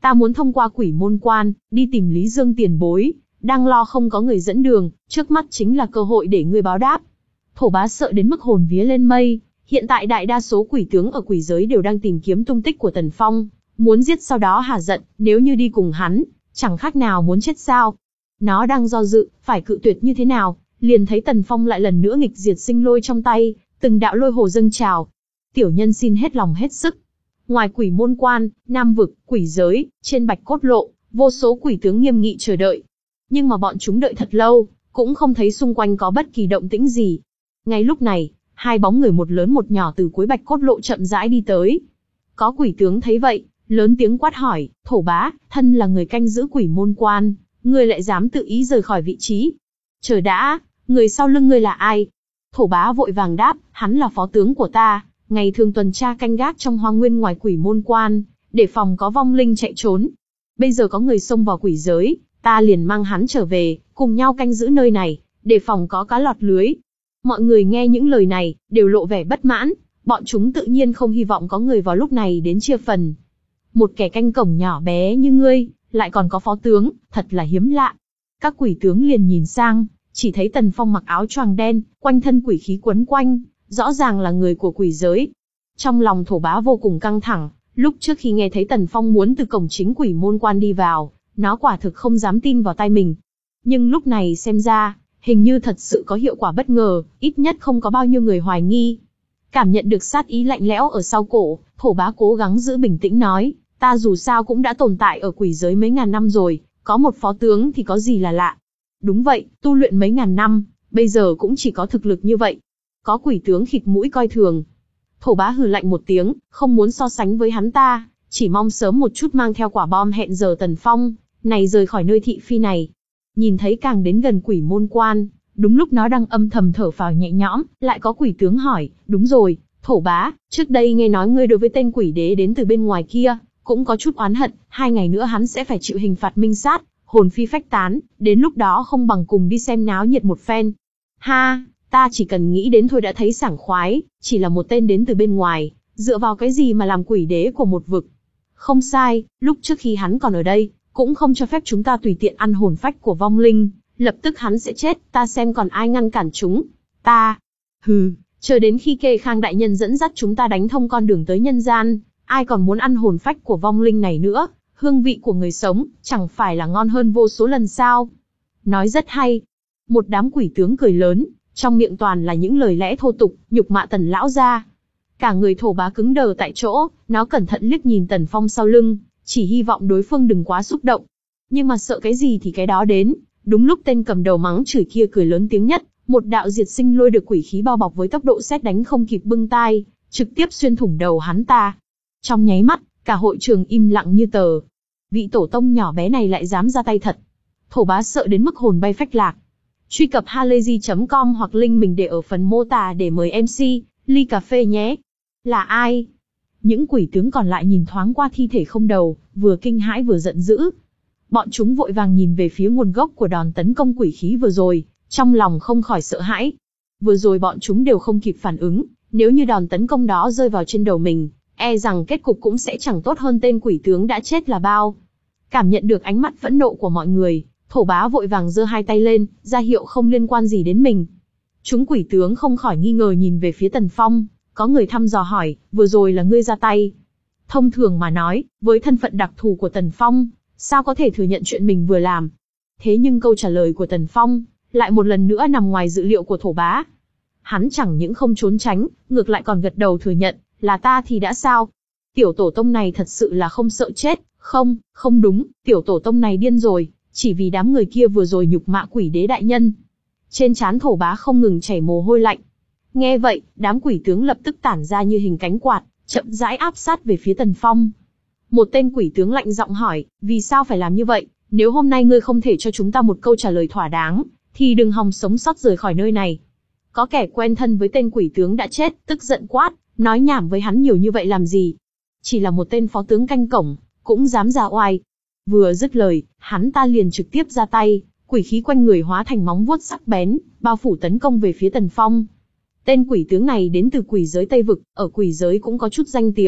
Ta muốn thông qua quỷ môn quan, đi tìm Lý Dương tiền bối, đang lo không có người dẫn đường, trước mắt chính là cơ hội để ngươi báo đáp. Thổ bá sợ đến mức hồn vía lên mây, hiện tại đại đa số quỷ tướng ở quỷ giới đều đang tìm kiếm tung tích của Tần Phong, muốn giết sau đó hả giận, nếu như đi cùng hắn, chẳng khác nào muốn chết sao. Nó đang do dự, phải cự tuyệt như thế nào, liền thấy Tần Phong lại lần nữa nghịch diệt sinh lôi trong tay, từng đạo lôi hồ dâng trào. Tiểu nhân xin hết lòng hết sức. Ngoài quỷ môn quan, nam vực, quỷ giới, trên bạch cốt lộ, vô số quỷ tướng nghiêm nghị chờ đợi. Nhưng mà bọn chúng đợi thật lâu, cũng không thấy xung quanh có bất kỳ động tĩnh gì. Ngay lúc này, hai bóng người một lớn một nhỏ từ cuối bạch cốt lộ chậm rãi đi tới. Có quỷ tướng thấy vậy, lớn tiếng quát hỏi, Thổ bá, thân là người canh giữ quỷ môn quan, ngươi lại dám tự ý rời khỏi vị trí. Chờ đã, người sau lưng ngươi là ai? Thổ bá vội vàng đáp, hắn là phó tướng của ta, ngày thường tuần tra canh gác trong hoang nguyên ngoài quỷ môn quan, để phòng có vong linh chạy trốn. Bây giờ có người xông vào quỷ giới, ta liền mang hắn trở về, cùng nhau canh giữ nơi này, để phòng có cá lọt lưới. Mọi người nghe những lời này, đều lộ vẻ bất mãn, bọn chúng tự nhiên không hy vọng có người vào lúc này đến chia phần. Một kẻ canh cổng nhỏ bé như ngươi, lại còn có phó tướng, thật là hiếm lạ. Các quỷ tướng liền nhìn sang, chỉ thấy Tần Phong mặc áo choàng đen, quanh thân quỷ khí quấn quanh, rõ ràng là người của quỷ giới. Trong lòng Thổ bá vô cùng căng thẳng, lúc trước khi nghe thấy Tần Phong muốn từ cổng chính quỷ môn quan đi vào, nó quả thực không dám tin vào tai mình. Nhưng lúc này xem ra, hình như thật sự có hiệu quả bất ngờ, ít nhất không có bao nhiêu người hoài nghi. Cảm nhận được sát ý lạnh lẽo ở sau cổ, Thổ bá cố gắng giữ bình tĩnh nói, ta dù sao cũng đã tồn tại ở quỷ giới mấy ngàn năm rồi, có một phó tướng thì có gì là lạ. Đúng vậy, tu luyện mấy ngàn năm, bây giờ cũng chỉ có thực lực như vậy. Có quỷ tướng khịt mũi coi thường. Thổ bá hừ lạnh một tiếng, không muốn so sánh với hắn ta, chỉ mong sớm một chút mang theo quả bom hẹn giờ Tần Phong này rời khỏi nơi thị phi này. Nhìn thấy càng đến gần quỷ môn quan, đúng lúc nó đang âm thầm thở phào nhẹ nhõm, lại có quỷ tướng hỏi, đúng rồi, Thổ bá, trước đây nghe nói ngươi đối với tên quỷ đế đến từ bên ngoài kia, cũng có chút oán hận, hai ngày nữa hắn sẽ phải chịu hình phạt minh sát, hồn phi phách tán, đến lúc đó không bằng cùng đi xem náo nhiệt một phen. Ha, ta chỉ cần nghĩ đến thôi đã thấy sảng khoái, chỉ là một tên đến từ bên ngoài, dựa vào cái gì mà làm quỷ đế của một vực. Không sai, lúc trước khi hắn còn ở đây, cũng không cho phép chúng ta tùy tiện ăn hồn phách của vong linh, lập tức hắn sẽ chết, ta xem còn ai ngăn cản chúng. Ta, hừ, chờ đến khi Kê Khang đại nhân dẫn dắt chúng ta đánh thông con đường tới nhân gian, ai còn muốn ăn hồn phách của vong linh này nữa, hương vị của người sống, chẳng phải là ngon hơn vô số lần sao. Nói rất hay. Một đám quỷ tướng cười lớn, trong miệng toàn là những lời lẽ thô tục, nhục mạ Tần lão gia. Cả người Thổ bá cứng đờ tại chỗ, nó cẩn thận liếc nhìn Tần Phong sau lưng, chỉ hy vọng đối phương đừng quá xúc động. Nhưng mà sợ cái gì thì cái đó đến, đúng lúc tên cầm đầu mắng chửi kia cười lớn tiếng nhất, một đạo diệt sinh lôi được quỷ khí bao bọc với tốc độ sét đánh không kịp bưng tai, trực tiếp xuyên thủng đầu hắn ta. Trong nháy mắt, cả hội trường im lặng như tờ. Vị tổ tông nhỏ bé này lại dám ra tay thật. Thổ bá sợ đến mức hồn bay phách lạc. Truy cập halayzi chấm com hoặc link mình để ở phần mô tả để mời em xê, ly cà phê nhé. Là ai? Những quỷ tướng còn lại nhìn thoáng qua thi thể không đầu, vừa kinh hãi vừa giận dữ. Bọn chúng vội vàng nhìn về phía nguồn gốc của đòn tấn công quỷ khí vừa rồi, trong lòng không khỏi sợ hãi. Vừa rồi bọn chúng đều không kịp phản ứng, nếu như đòn tấn công đó rơi vào trên đầu mình, e rằng kết cục cũng sẽ chẳng tốt hơn tên quỷ tướng đã chết là bao. Cảm nhận được ánh mắt phẫn nộ của mọi người, Thổ bá vội vàng giơ hai tay lên, ra hiệu không liên quan gì đến mình. Chúng quỷ tướng không khỏi nghi ngờ nhìn về phía Tần Phong, có người thăm dò hỏi, vừa rồi là ngươi ra tay. Thông thường mà nói, với thân phận đặc thù của Tần Phong, sao có thể thừa nhận chuyện mình vừa làm. Thế nhưng câu trả lời của Tần Phong, lại một lần nữa nằm ngoài dự liệu của Thổ bá. Hắn chẳng những không trốn tránh, ngược lại còn gật đầu thừa nhận, là ta thì đã sao? Tiểu tổ tông này thật sự là không sợ chết, không, không đúng, tiểu tổ tông này điên rồi, chỉ vì đám người kia vừa rồi nhục mạ quỷ đế đại nhân. Trên trán Thổ bá không ngừng chảy mồ hôi lạnh. Nghe vậy, đám quỷ tướng lập tức tản ra như hình cánh quạt, chậm rãi áp sát về phía Tần Phong. Một tên quỷ tướng lạnh giọng hỏi, vì sao phải làm như vậy, nếu hôm nay ngươi không thể cho chúng ta một câu trả lời thỏa đáng, thì đừng hòng sống sót rời khỏi nơi này. Có kẻ quen thân với tên quỷ tướng đã chết, tức giận quát, nói nhảm với hắn nhiều như vậy làm gì? Chỉ là một tên phó tướng canh cổng, cũng dám ra oai. Vừa dứt lời, hắn ta liền trực tiếp ra tay, quỷ khí quanh người hóa thành móng vuốt sắc bén, bao phủ tấn công về phía Tần Phong. Tên quỷ tướng này đến từ quỷ giới Tây Vực, ở quỷ giới cũng có chút danh tiếng,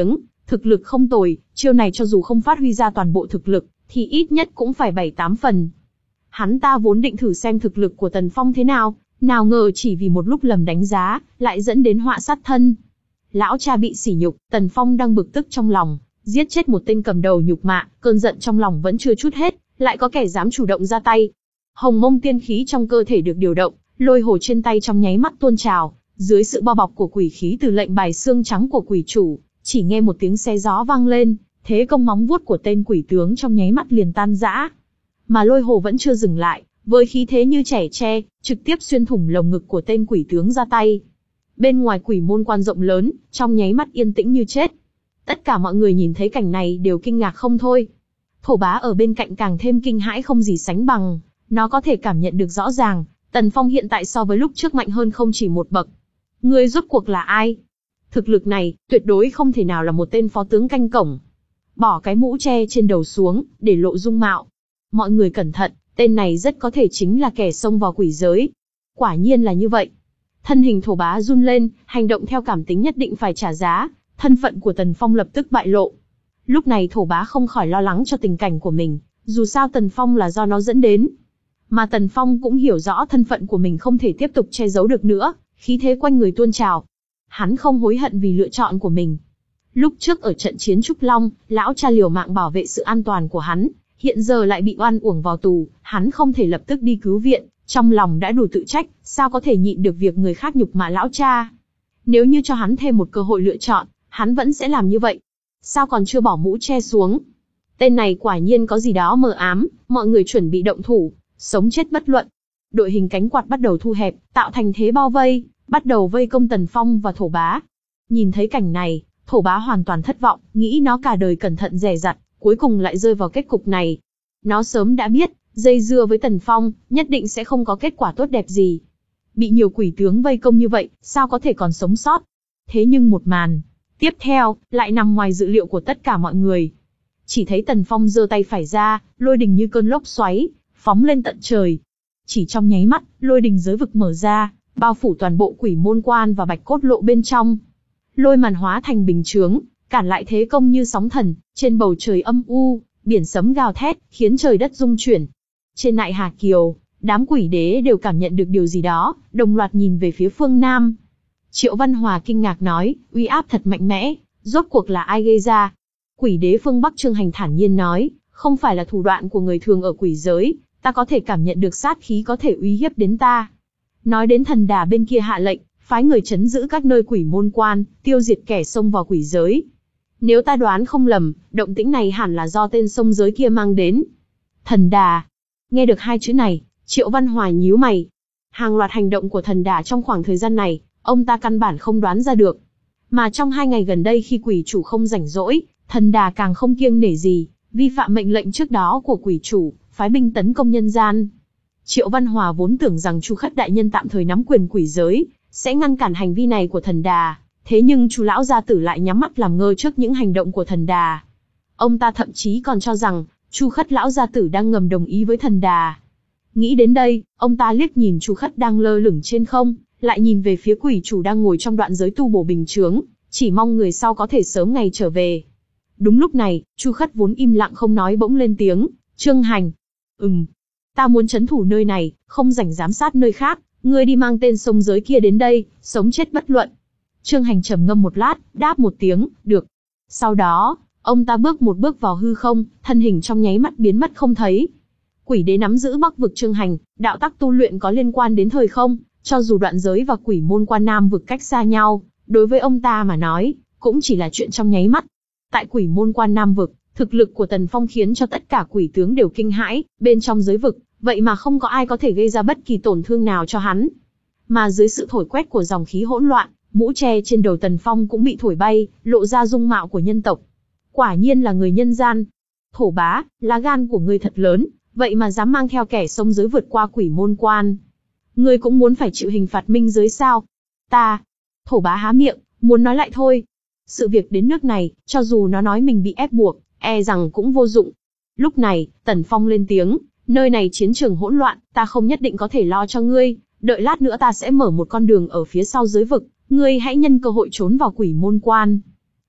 Thực lực không tồi, chiêu này cho dù không phát huy ra toàn bộ thực lực, thì ít nhất cũng phải bảy tám phần. Hắn ta vốn định thử xem thực lực của Tần Phong thế nào, nào ngờ chỉ vì một lúc lầm đánh giá, lại dẫn đến họa sát thân. Lão cha bị sỉ nhục, Tần Phong đang bực tức trong lòng, giết chết một tên cầm đầu nhục mạ, cơn giận trong lòng vẫn chưa trút hết, lại có kẻ dám chủ động ra tay. Hồng mông tiên khí trong cơ thể được điều động, lôi hồ trên tay trong nháy mắt tuôn trào, dưới sự bao bọc của quỷ khí từ lệnh bài xương trắng của quỷ chủ, chỉ nghe một tiếng xe gió vang lên, thế công móng vuốt của tên quỷ tướng trong nháy mắt liền tan rã. Mà lôi hồ vẫn chưa dừng lại, với khí thế như trẻ tre, trực tiếp xuyên thủng lồng ngực của tên quỷ tướng ra tay. Bên ngoài quỷ môn quan rộng lớn, trong nháy mắt yên tĩnh như chết. Tất cả mọi người nhìn thấy cảnh này đều kinh ngạc không thôi. Thổ bá ở bên cạnh càng thêm kinh hãi không gì sánh bằng, nó có thể cảm nhận được rõ ràng, Tần Phong hiện tại so với lúc trước mạnh hơn không chỉ một bậc. Ngươi rốt cuộc là ai? Thực lực này, tuyệt đối không thể nào là một tên phó tướng canh cổng. Bỏ cái mũ che trên đầu xuống, để lộ dung mạo. Mọi người cẩn thận, tên này rất có thể chính là kẻ xông vào quỷ giới. Quả nhiên là như vậy. Thân hình thổ bá run lên, hành động theo cảm tính nhất định phải trả giá, thân phận của Tần Phong lập tức bại lộ. Lúc này thổ bá không khỏi lo lắng cho tình cảnh của mình, dù sao Tần Phong là do nó dẫn đến. Mà Tần Phong cũng hiểu rõ thân phận của mình không thể tiếp tục che giấu được nữa, khí thế quanh người tuôn trào. Hắn không hối hận vì lựa chọn của mình. Lúc trước ở trận chiến Trúc Long, lão cha liều mạng bảo vệ sự an toàn của hắn, hiện giờ lại bị oan uổng vào tù, hắn không thể lập tức đi cứu viện, trong lòng đã đủ tự trách, sao có thể nhịn được việc người khác nhục mạ lão cha. Nếu như cho hắn thêm một cơ hội lựa chọn, hắn vẫn sẽ làm như vậy. Sao còn chưa bỏ mũ che xuống? Tên này quả nhiên có gì đó mờ ám, mọi người chuẩn bị động thủ, sống chết bất luận. Đội hình cánh quạt bắt đầu thu hẹp, tạo thành thế bao vây, bắt đầu vây công Tần Phong và thổ bá. Nhìn thấy cảnh này, thổ bá hoàn toàn thất vọng, nghĩ nó cả đời cẩn thận dè dặt, cuối cùng lại rơi vào kết cục này. Nó sớm đã biết, dây dưa với Tần Phong, nhất định sẽ không có kết quả tốt đẹp gì. Bị nhiều quỷ tướng vây công như vậy, sao có thể còn sống sót? Thế nhưng một màn tiếp theo, lại nằm ngoài dự liệu của tất cả mọi người. Chỉ thấy Tần Phong giơ tay phải ra, lôi đình như cơn lốc xoáy, phóng lên tận trời. Chỉ trong nháy mắt, lôi đình giới vực mở ra, bao phủ toàn bộ quỷ môn quan và bạch cốt lộ bên trong. Lôi màn hóa thành bình chướng, cản lại thế công như sóng thần, trên bầu trời âm u, biển sấm gào thét, khiến trời đất rung chuyển. Trên nại Hà Kiều, đám quỷ đế đều cảm nhận được điều gì đó, đồng loạt nhìn về phía phương Nam. Triệu Văn Hòa kinh ngạc nói, uy áp thật mạnh mẽ, rốt cuộc là ai gây ra? Quỷ đế phương Bắc Trương Hành thản nhiên nói, không phải là thủ đoạn của người thường ở quỷ giới, ta có thể cảm nhận được sát khí có thể uy hiếp đến ta. Nói đến thần đà bên kia hạ lệnh, phái người trấn giữ các nơi quỷ môn quan, tiêu diệt kẻ xông vào quỷ giới. Nếu ta đoán không lầm, động tĩnh này hẳn là do tên xông giới kia mang đến. Thần đà. Nghe được hai chữ này, Triệu Văn Hòa nhíu mày. Hàng loạt hành động của thần đà trong khoảng thời gian này, ông ta căn bản không đoán ra được. Mà trong hai ngày gần đây khi quỷ chủ không rảnh rỗi, thần đà càng không kiêng nể gì, vi phạm mệnh lệnh trước đó của quỷ chủ, phái binh tấn công nhân gian. Triệu Văn Hòa vốn tưởng rằng Chu Khất đại nhân tạm thời nắm quyền quỷ giới, sẽ ngăn cản hành vi này của thần đà, thế nhưng Chu lão gia tử lại nhắm mắt làm ngơ trước những hành động của thần đà. Ông ta thậm chí còn cho rằng Chu Khất lão gia tử đang ngầm đồng ý với thần đà. Nghĩ đến đây, ông ta liếc nhìn Chu Khất đang lơ lửng trên không, lại nhìn về phía quỷ chủ đang ngồi trong đoạn giới tu bổ bình chướng, chỉ mong người sau có thể sớm ngày trở về. Đúng lúc này, Chu Khất vốn im lặng không nói bỗng lên tiếng, Trương Hành. Ừm, ta muốn trấn thủ nơi này, không rảnh giám sát nơi khác, ngươi đi mang tên xông giới kia đến đây, sống chết bất luận. Trương Hành trầm ngâm một lát, đáp một tiếng, được. Sau đó, ông ta bước một bước vào hư không, thân hình trong nháy mắt biến mất không thấy. Quỷ đế nắm giữ Bắc vực Trương Hành, đạo tắc tu luyện có liên quan đến thời không, cho dù đoạn giới và quỷ môn quan Nam vực cách xa nhau, đối với ông ta mà nói, cũng chỉ là chuyện trong nháy mắt. Tại quỷ môn quan Nam vực, thực lực của Tần Phong khiến cho tất cả quỷ tướng đều kinh hãi, bên trong giới vực, vậy mà không có ai có thể gây ra bất kỳ tổn thương nào cho hắn. Mà dưới sự thổi quét của dòng khí hỗn loạn, mũ che trên đầu Tần Phong cũng bị thổi bay, lộ ra dung mạo của nhân tộc. Quả nhiên là người nhân gian. Thổ bá, lá gan của ngươi thật lớn, vậy mà dám mang theo kẻ xông giới vượt qua quỷ môn quan. Ngươi cũng muốn phải chịu hình phạt minh giới sao? Ta. Thổ bá há miệng, muốn nói lại thôi. Sự việc đến nước này, cho dù nó nói mình bị ép buộc, e rằng cũng vô dụng. Lúc này, Tần Phong lên tiếng, nơi này chiến trường hỗn loạn, ta không nhất định có thể lo cho ngươi, đợi lát nữa ta sẽ mở một con đường ở phía sau giới vực, ngươi hãy nhân cơ hội trốn vào quỷ môn quan.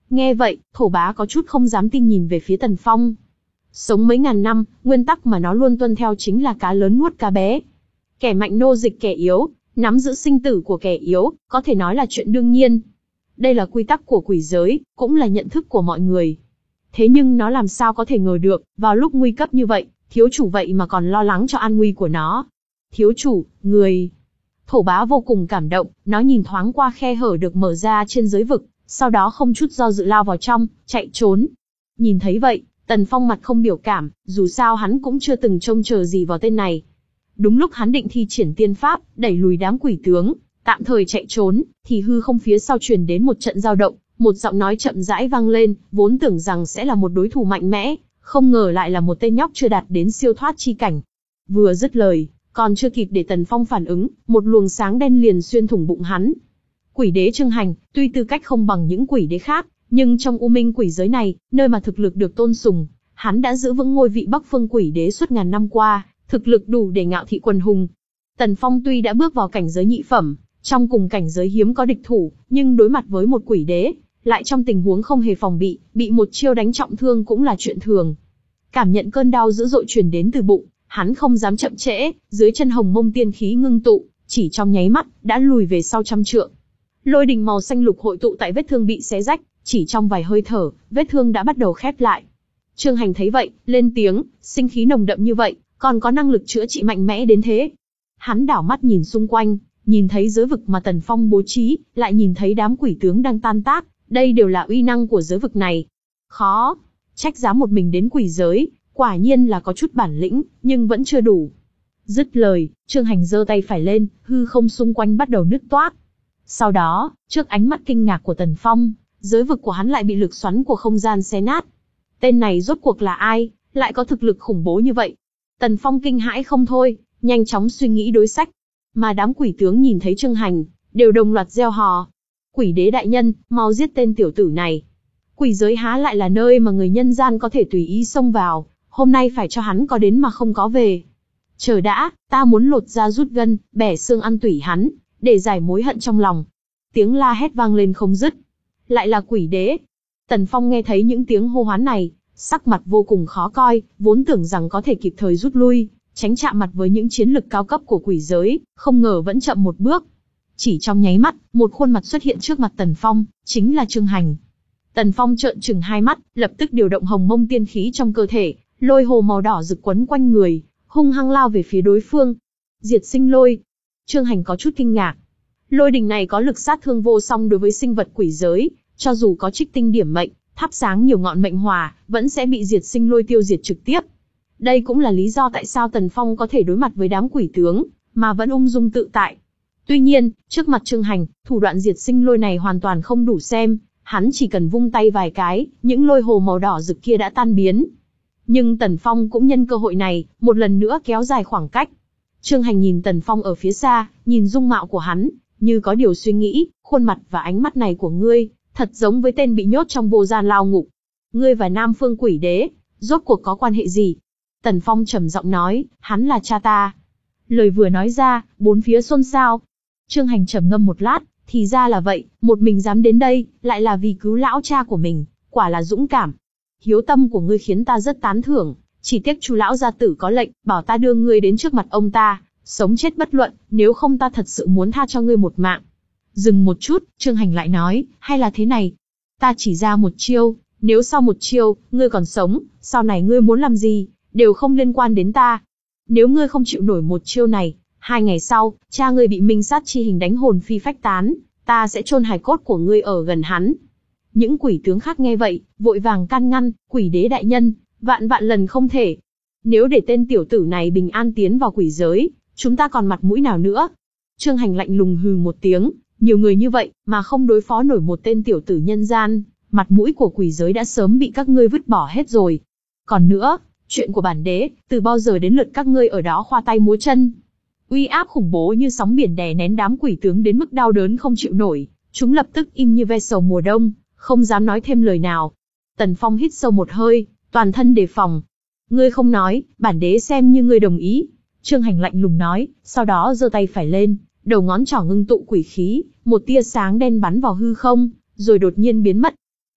Nghe vậy, thổ bá có chút không dám tin nhìn về phía Tần Phong. Sống mấy ngàn năm, nguyên tắc mà nó luôn tuân theo chính là cá lớn nuốt cá bé. Kẻ mạnh nô dịch kẻ yếu, nắm giữ sinh tử của kẻ yếu, có thể nói là chuyện đương nhiên. Đây là quy tắc của quỷ giới, cũng là nhận thức của mọi người. Thế nhưng nó làm sao có thể ngờ được, vào lúc nguy cấp như vậy, thiếu chủ vậy mà còn lo lắng cho an nguy của nó. Thiếu chủ, người... Thổ bá vô cùng cảm động, nó nhìn thoáng qua khe hở được mở ra trên giới vực, sau đó không chút do dự lao vào trong, chạy trốn. Nhìn thấy vậy, Tần Phong mặt không biểu cảm, dù sao hắn cũng chưa từng trông chờ gì vào tên này. Đúng lúc hắn định thi triển tiên pháp, đẩy lùi đám quỷ tướng, tạm thời chạy trốn, thì hư không phía sau truyền đến một trận dao động, một giọng nói chậm rãi vang lên, vốn tưởng rằng sẽ là một đối thủ mạnh mẽ, không ngờ lại là một tên nhóc chưa đạt đến siêu thoát chi cảnh. Vừa dứt lời, còn chưa kịp để Tần Phong phản ứng, một luồng sáng đen liền xuyên thủng bụng hắn. Quỷ đế Trương Hành, tuy tư cách không bằng những quỷ đế khác, nhưng trong U Minh quỷ giới này, nơi mà thực lực được tôn sùng, hắn đã giữ vững ngôi vị Bắc Phương quỷ đế suốt ngàn năm qua, thực lực đủ để ngạo thị quần hùng. Tần Phong tuy đã bước vào cảnh giới nhị phẩm, trong cùng cảnh giới hiếm có địch thủ, nhưng đối mặt với một quỷ đế, lại trong tình huống không hề phòng bị, bị một chiêu đánh trọng thương cũng là chuyện thường. Cảm nhận cơn đau dữ dội truyền đến từ bụng, hắn không dám chậm trễ, dưới chân hồng mông tiên khí ngưng tụ, chỉ trong nháy mắt, đã lùi về sau trăm trượng. Lôi đình màu xanh lục hội tụ tại vết thương bị xé rách, chỉ trong vài hơi thở, vết thương đã bắt đầu khép lại. Trương Hành thấy vậy, lên tiếng, sinh khí nồng đậm như vậy, còn có năng lực chữa trị mạnh mẽ đến thế. Hắn đảo mắt nhìn xung quanh, nhìn thấy giới vực mà Tần Phong bố trí, lại nhìn thấy đám quỷ tướng đang tan tác, đây đều là uy năng của giới vực này. Khó, trách dám một mình đến quỷ giới, quả nhiên là có chút bản lĩnh, nhưng vẫn chưa đủ. Dứt lời, Trương Hành giơ tay phải lên, hư không xung quanh bắt đầu nứt toác. Sau đó, trước ánh mắt kinh ngạc của Tần Phong, giới vực của hắn lại bị lực xoắn của không gian xé nát. Tên này rốt cuộc là ai, lại có thực lực khủng bố như vậy? Tần Phong kinh hãi không thôi, nhanh chóng suy nghĩ đối sách. Mà đám quỷ tướng nhìn thấy Trương Hành, đều đồng loạt reo hò. Quỷ đế đại nhân, mau giết tên tiểu tử này. Quỷ giới há lại là nơi mà người nhân gian có thể tùy ý xông vào, hôm nay phải cho hắn có đến mà không có về. Chờ đã, ta muốn lột da rút gân, bẻ xương ăn tủy hắn, để giải mối hận trong lòng. Tiếng la hét vang lên không dứt. Lại là quỷ đế. Tần Phong nghe thấy những tiếng hô hoán này, sắc mặt vô cùng khó coi, vốn tưởng rằng có thể kịp thời rút lui, tránh chạm mặt với những chiến lực cao cấp của quỷ giới, không ngờ vẫn chậm một bước. Chỉ trong nháy mắt, một khuôn mặt xuất hiện trước mặt Tần Phong, chính là Trương Hành. Tần Phong trợn trừng hai mắt, lập tức điều động hồng mông tiên khí trong cơ thể, lôi hồ màu đỏ rực quấn quanh người, hung hăng lao về phía đối phương. Diệt sinh lôi. Trương Hành có chút kinh ngạc. Lôi đình này có lực sát thương vô song đối với sinh vật quỷ giới, cho dù có trích tinh điểm mệnh, thắp sáng nhiều ngọn mệnh hỏa, vẫn sẽ bị diệt sinh lôi tiêu diệt trực tiếp. Đây cũng là lý do tại sao Tần Phong có thể đối mặt với đám quỷ tướng, mà vẫn ung dung tự tại. Tuy nhiên, trước mặt Trương Hành, thủ đoạn diệt sinh lôi này hoàn toàn không đủ xem, hắn chỉ cần vung tay vài cái, những lôi hồ màu đỏ rực kia đã tan biến. Nhưng Tần Phong cũng nhân cơ hội này, một lần nữa kéo dài khoảng cách. Trương Hành nhìn Tần Phong ở phía xa, nhìn dung mạo của hắn, như có điều suy nghĩ, khuôn mặt và ánh mắt này của ngươi, thật giống với tên bị nhốt trong vô gian lao ngục. Ngươi và Nam Phương Quỷ Đế, rốt cuộc có quan hệ gì? Tần Phong trầm giọng nói, hắn là cha ta. Lời vừa nói ra, bốn phía xôn xao. Trương Hành trầm ngâm một lát, thì ra là vậy, một mình dám đến đây, lại là vì cứu lão cha của mình, quả là dũng cảm. Hiếu tâm của ngươi khiến ta rất tán thưởng, chỉ tiếc Chu lão gia tử có lệnh, bảo ta đưa ngươi đến trước mặt ông ta, sống chết bất luận, nếu không ta thật sự muốn tha cho ngươi một mạng. Dừng một chút, Trương Hành lại nói, hay là thế này, ta chỉ ra một chiêu, nếu sau một chiêu, ngươi còn sống, sau này ngươi muốn làm gì, đều không liên quan đến ta. Nếu ngươi không chịu nổi một chiêu này, hai ngày sau, cha ngươi bị minh sát chi hình đánh hồn phi phách tán, ta sẽ chôn hài cốt của ngươi ở gần hắn. Những quỷ tướng khác nghe vậy, vội vàng can ngăn, quỷ đế đại nhân, vạn vạn lần không thể. Nếu để tên tiểu tử này bình an tiến vào quỷ giới, chúng ta còn mặt mũi nào nữa? Trương Hành lạnh lùng hừ một tiếng, nhiều người như vậy, mà không đối phó nổi một tên tiểu tử nhân gian, mặt mũi của quỷ giới đã sớm bị các ngươi vứt bỏ hết rồi. Còn nữa, chuyện của bản đế, từ bao giờ đến lượt các ngươi ở đó khoa tay múa chân? Uy áp khủng bố như sóng biển đè nén đám quỷ tướng đến mức đau đớn không chịu nổi, chúng lập tức im như ve sầu mùa đông, không dám nói thêm lời nào. Tần Phong hít sâu một hơi, toàn thân đề phòng. Ngươi không nói, bản đế xem như ngươi đồng ý. Trương Hành lạnh lùng nói, sau đó giơ tay phải lên, đầu ngón trỏ ngưng tụ quỷ khí, một tia sáng đen bắn vào hư không, rồi đột nhiên biến mất.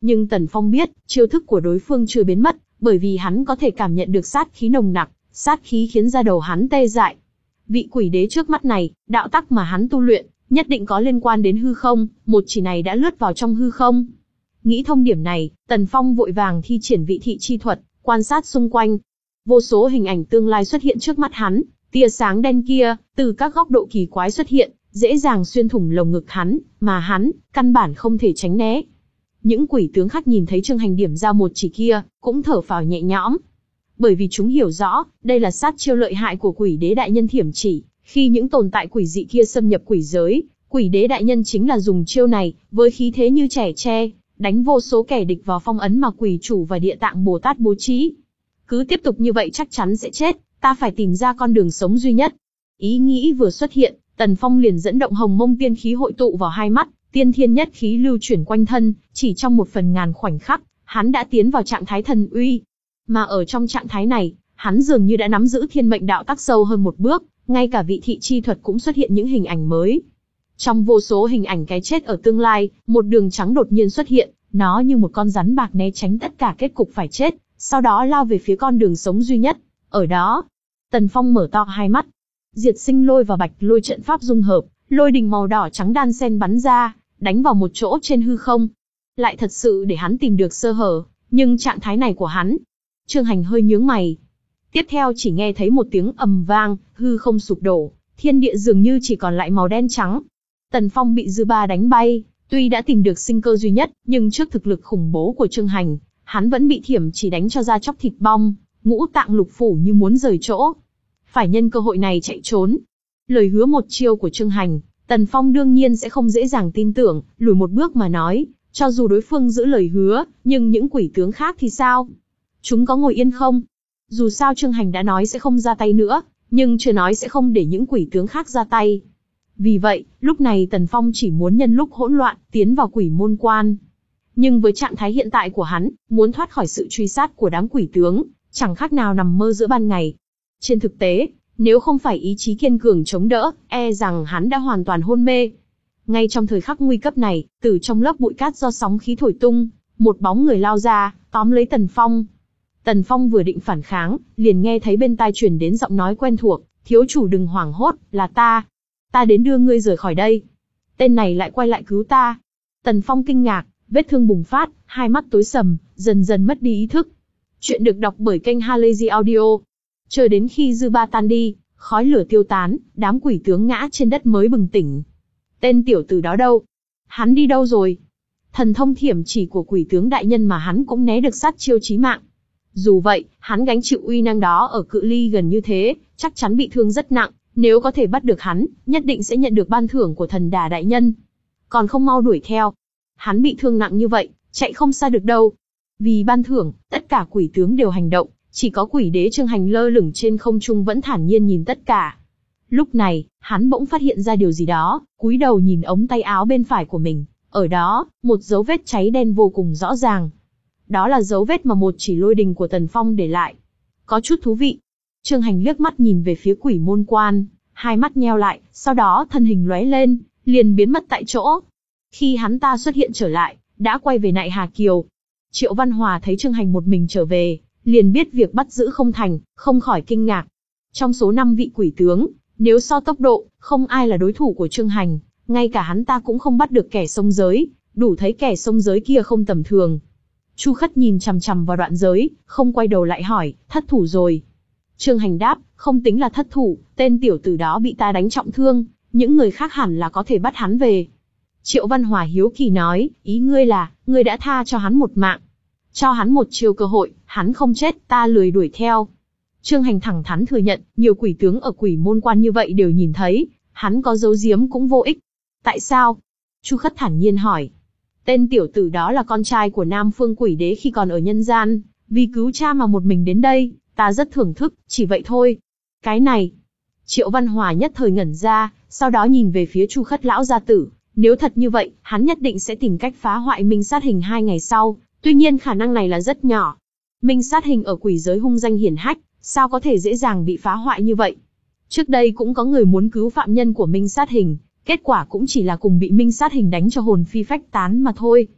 Nhưng Tần Phong biết, chiêu thức của đối phương chưa biến mất, bởi vì hắn có thể cảm nhận được sát khí nồng nặc, sát khí khiến da đầu hắn tê dại. Vị quỷ đế trước mắt này, đạo tắc mà hắn tu luyện, nhất định có liên quan đến hư không, một chỉ này đã lướt vào trong hư không. Nghĩ thông điểm này, Tần Phong vội vàng thi triển vị thị chi thuật, quan sát xung quanh. Vô số hình ảnh tương lai xuất hiện trước mắt hắn, tia sáng đen kia, từ các góc độ kỳ quái xuất hiện, dễ dàng xuyên thủng lồng ngực hắn, mà hắn, căn bản không thể tránh né. Những quỷ tướng khác nhìn thấy Trương Hành điểm ra một chỉ kia, cũng thở phào nhẹ nhõm. Bởi vì chúng hiểu rõ, đây là sát chiêu lợi hại của quỷ đế đại nhân thiểm chỉ, khi những tồn tại quỷ dị kia xâm nhập quỷ giới, quỷ đế đại nhân chính là dùng chiêu này, với khí thế như trẻ tre, đánh vô số kẻ địch vào phong ấn mà quỷ chủ và địa tạng Bồ Tát bố trí. Cứ tiếp tục như vậy chắc chắn sẽ chết, ta phải tìm ra con đường sống duy nhất. Ý nghĩ vừa xuất hiện, Tần Phong liền dẫn động hồng mông tiên khí hội tụ vào hai mắt, tiên thiên nhất khí lưu chuyển quanh thân, chỉ trong một phần ngàn khoảnh khắc, hắn đã tiến vào trạng thái thần uy. Mà ở trong trạng thái này, hắn dường như đã nắm giữ thiên mệnh đạo tắc sâu hơn một bước, ngay cả vị thị chi thuật cũng xuất hiện những hình ảnh mới. Trong vô số hình ảnh cái chết ở tương lai, một đường trắng đột nhiên xuất hiện, nó như một con rắn bạc né tránh tất cả kết cục phải chết, sau đó lao về phía con đường sống duy nhất. Ở đó, Tần Phong mở to hai mắt. Diệt sinh lôi và bạch lôi trận pháp dung hợp, lôi đình màu đỏ trắng đan xen bắn ra, đánh vào một chỗ trên hư không. Lại thật sự để hắn tìm được sơ hở, nhưng trạng thái này của hắn. Trương Hành hơi nhướng mày. Tiếp theo chỉ nghe thấy một tiếng ầm vang, hư không sụp đổ, thiên địa dường như chỉ còn lại màu đen trắng. Tần Phong bị dư ba đánh bay, tuy đã tìm được sinh cơ duy nhất, nhưng trước thực lực khủng bố của Trương Hành, hắn vẫn bị thiểm chỉ đánh cho da chóc thịt bong, ngũ tạng lục phủ như muốn rời chỗ. Phải nhân cơ hội này chạy trốn. Lời hứa một chiêu của Trương Hành, Tần Phong đương nhiên sẽ không dễ dàng tin tưởng, lùi một bước mà nói, cho dù đối phương giữ lời hứa, nhưng những quỷ tướng khác thì sao? Chúng có ngồi yên không? Dù sao Trương Hành đã nói sẽ không ra tay nữa, nhưng chưa nói sẽ không để những quỷ tướng khác ra tay. Vì vậy, lúc này Tần Phong chỉ muốn nhân lúc hỗn loạn, tiến vào quỷ môn quan. Nhưng với trạng thái hiện tại của hắn, muốn thoát khỏi sự truy sát của đám quỷ tướng, chẳng khác nào nằm mơ giữa ban ngày. Trên thực tế, nếu không phải ý chí kiên cường chống đỡ, e rằng hắn đã hoàn toàn hôn mê. Ngay trong thời khắc nguy cấp này, từ trong lớp bụi cát do sóng khí thổi tung, một bóng người lao ra, tóm lấy Tần Phong. Tần Phong vừa định phản kháng, liền nghe thấy bên tai truyền đến giọng nói quen thuộc, thiếu chủ đừng hoảng hốt, là ta. Ta đến đưa ngươi rời khỏi đây. Tên này lại quay lại cứu ta. Tần Phong kinh ngạc, vết thương bùng phát, hai mắt tối sầm, dần dần mất đi ý thức. Chuyện được đọc bởi kênh Halazy Audio. Chờ đến khi dư ba tan đi, khói lửa tiêu tán, đám quỷ tướng ngã trên đất mới bừng tỉnh. Tên tiểu tử đó đâu? Hắn đi đâu rồi? Thần thông thiểm chỉ của quỷ tướng đại nhân mà hắn cũng né được sát chiêu chí mạng. Dù vậy, hắn gánh chịu uy năng đó ở cự ly gần như thế, chắc chắn bị thương rất nặng. Nếu có thể bắt được hắn, nhất định sẽ nhận được ban thưởng của thần đà đại nhân. Còn không mau đuổi theo. Hắn bị thương nặng như vậy, chạy không xa được đâu. Vì ban thưởng, tất cả quỷ tướng đều hành động, chỉ có quỷ đế Trương Hành lơ lửng trên không trung vẫn thản nhiên nhìn tất cả. Lúc này, hắn bỗng phát hiện ra điều gì đó, cúi đầu nhìn ống tay áo bên phải của mình. Ở đó, một dấu vết cháy đen vô cùng rõ ràng. Đó là dấu vết mà một chỉ lôi đình của Tần Phong để lại. Có chút thú vị. Trương Hành liếc mắt nhìn về phía quỷ môn quan, hai mắt nheo lại, sau đó thân hình lóe lên, liền biến mất tại chỗ. Khi hắn ta xuất hiện trở lại, đã quay về Nại Hà Kiều. Triệu Văn Hòa thấy Trương Hành một mình trở về, liền biết việc bắt giữ không thành, không khỏi kinh ngạc. Trong số năm vị quỷ tướng, nếu so tốc độ, không ai là đối thủ của Trương Hành, ngay cả hắn ta cũng không bắt được kẻ xông giới, đủ thấy kẻ xông giới kia không tầm thường. Chu Khất nhìn chằm chằm vào đoạn giới, không quay đầu lại hỏi, thất thủ rồi. Trương Hành đáp, không tính là thất thủ, tên tiểu tử đó bị ta đánh trọng thương, những người khác hẳn là có thể bắt hắn về. Triệu Văn Hòa hiếu kỳ nói, ý ngươi là, ngươi đã tha cho hắn một mạng. Cho hắn một chiêu cơ hội, hắn không chết, ta lười đuổi theo. Trương Hành thẳng thắn thừa nhận, nhiều quỷ tướng ở quỷ môn quan như vậy đều nhìn thấy, hắn có giấu giếm cũng vô ích. Tại sao? Chu Khất thản nhiên hỏi. Tên tiểu tử đó là con trai của Nam Phương Quỷ Đế khi còn ở nhân gian, vì cứu cha mà một mình đến đây, ta rất thưởng thức, chỉ vậy thôi. Cái này. Triệu Văn Hòa nhất thời ngẩn ra, sau đó nhìn về phía Chu Khất lão gia tử, nếu thật như vậy, hắn nhất định sẽ tìm cách phá hoại Minh Sát Hình hai ngày sau, tuy nhiên khả năng này là rất nhỏ. Minh Sát Hình ở quỷ giới hung danh hiển hách, sao có thể dễ dàng bị phá hoại như vậy? Trước đây cũng có người muốn cứu phạm nhân của Minh Sát Hình, kết quả cũng chỉ là cùng bị Minh Sát Hình đánh cho hồn phi phách tán mà thôi.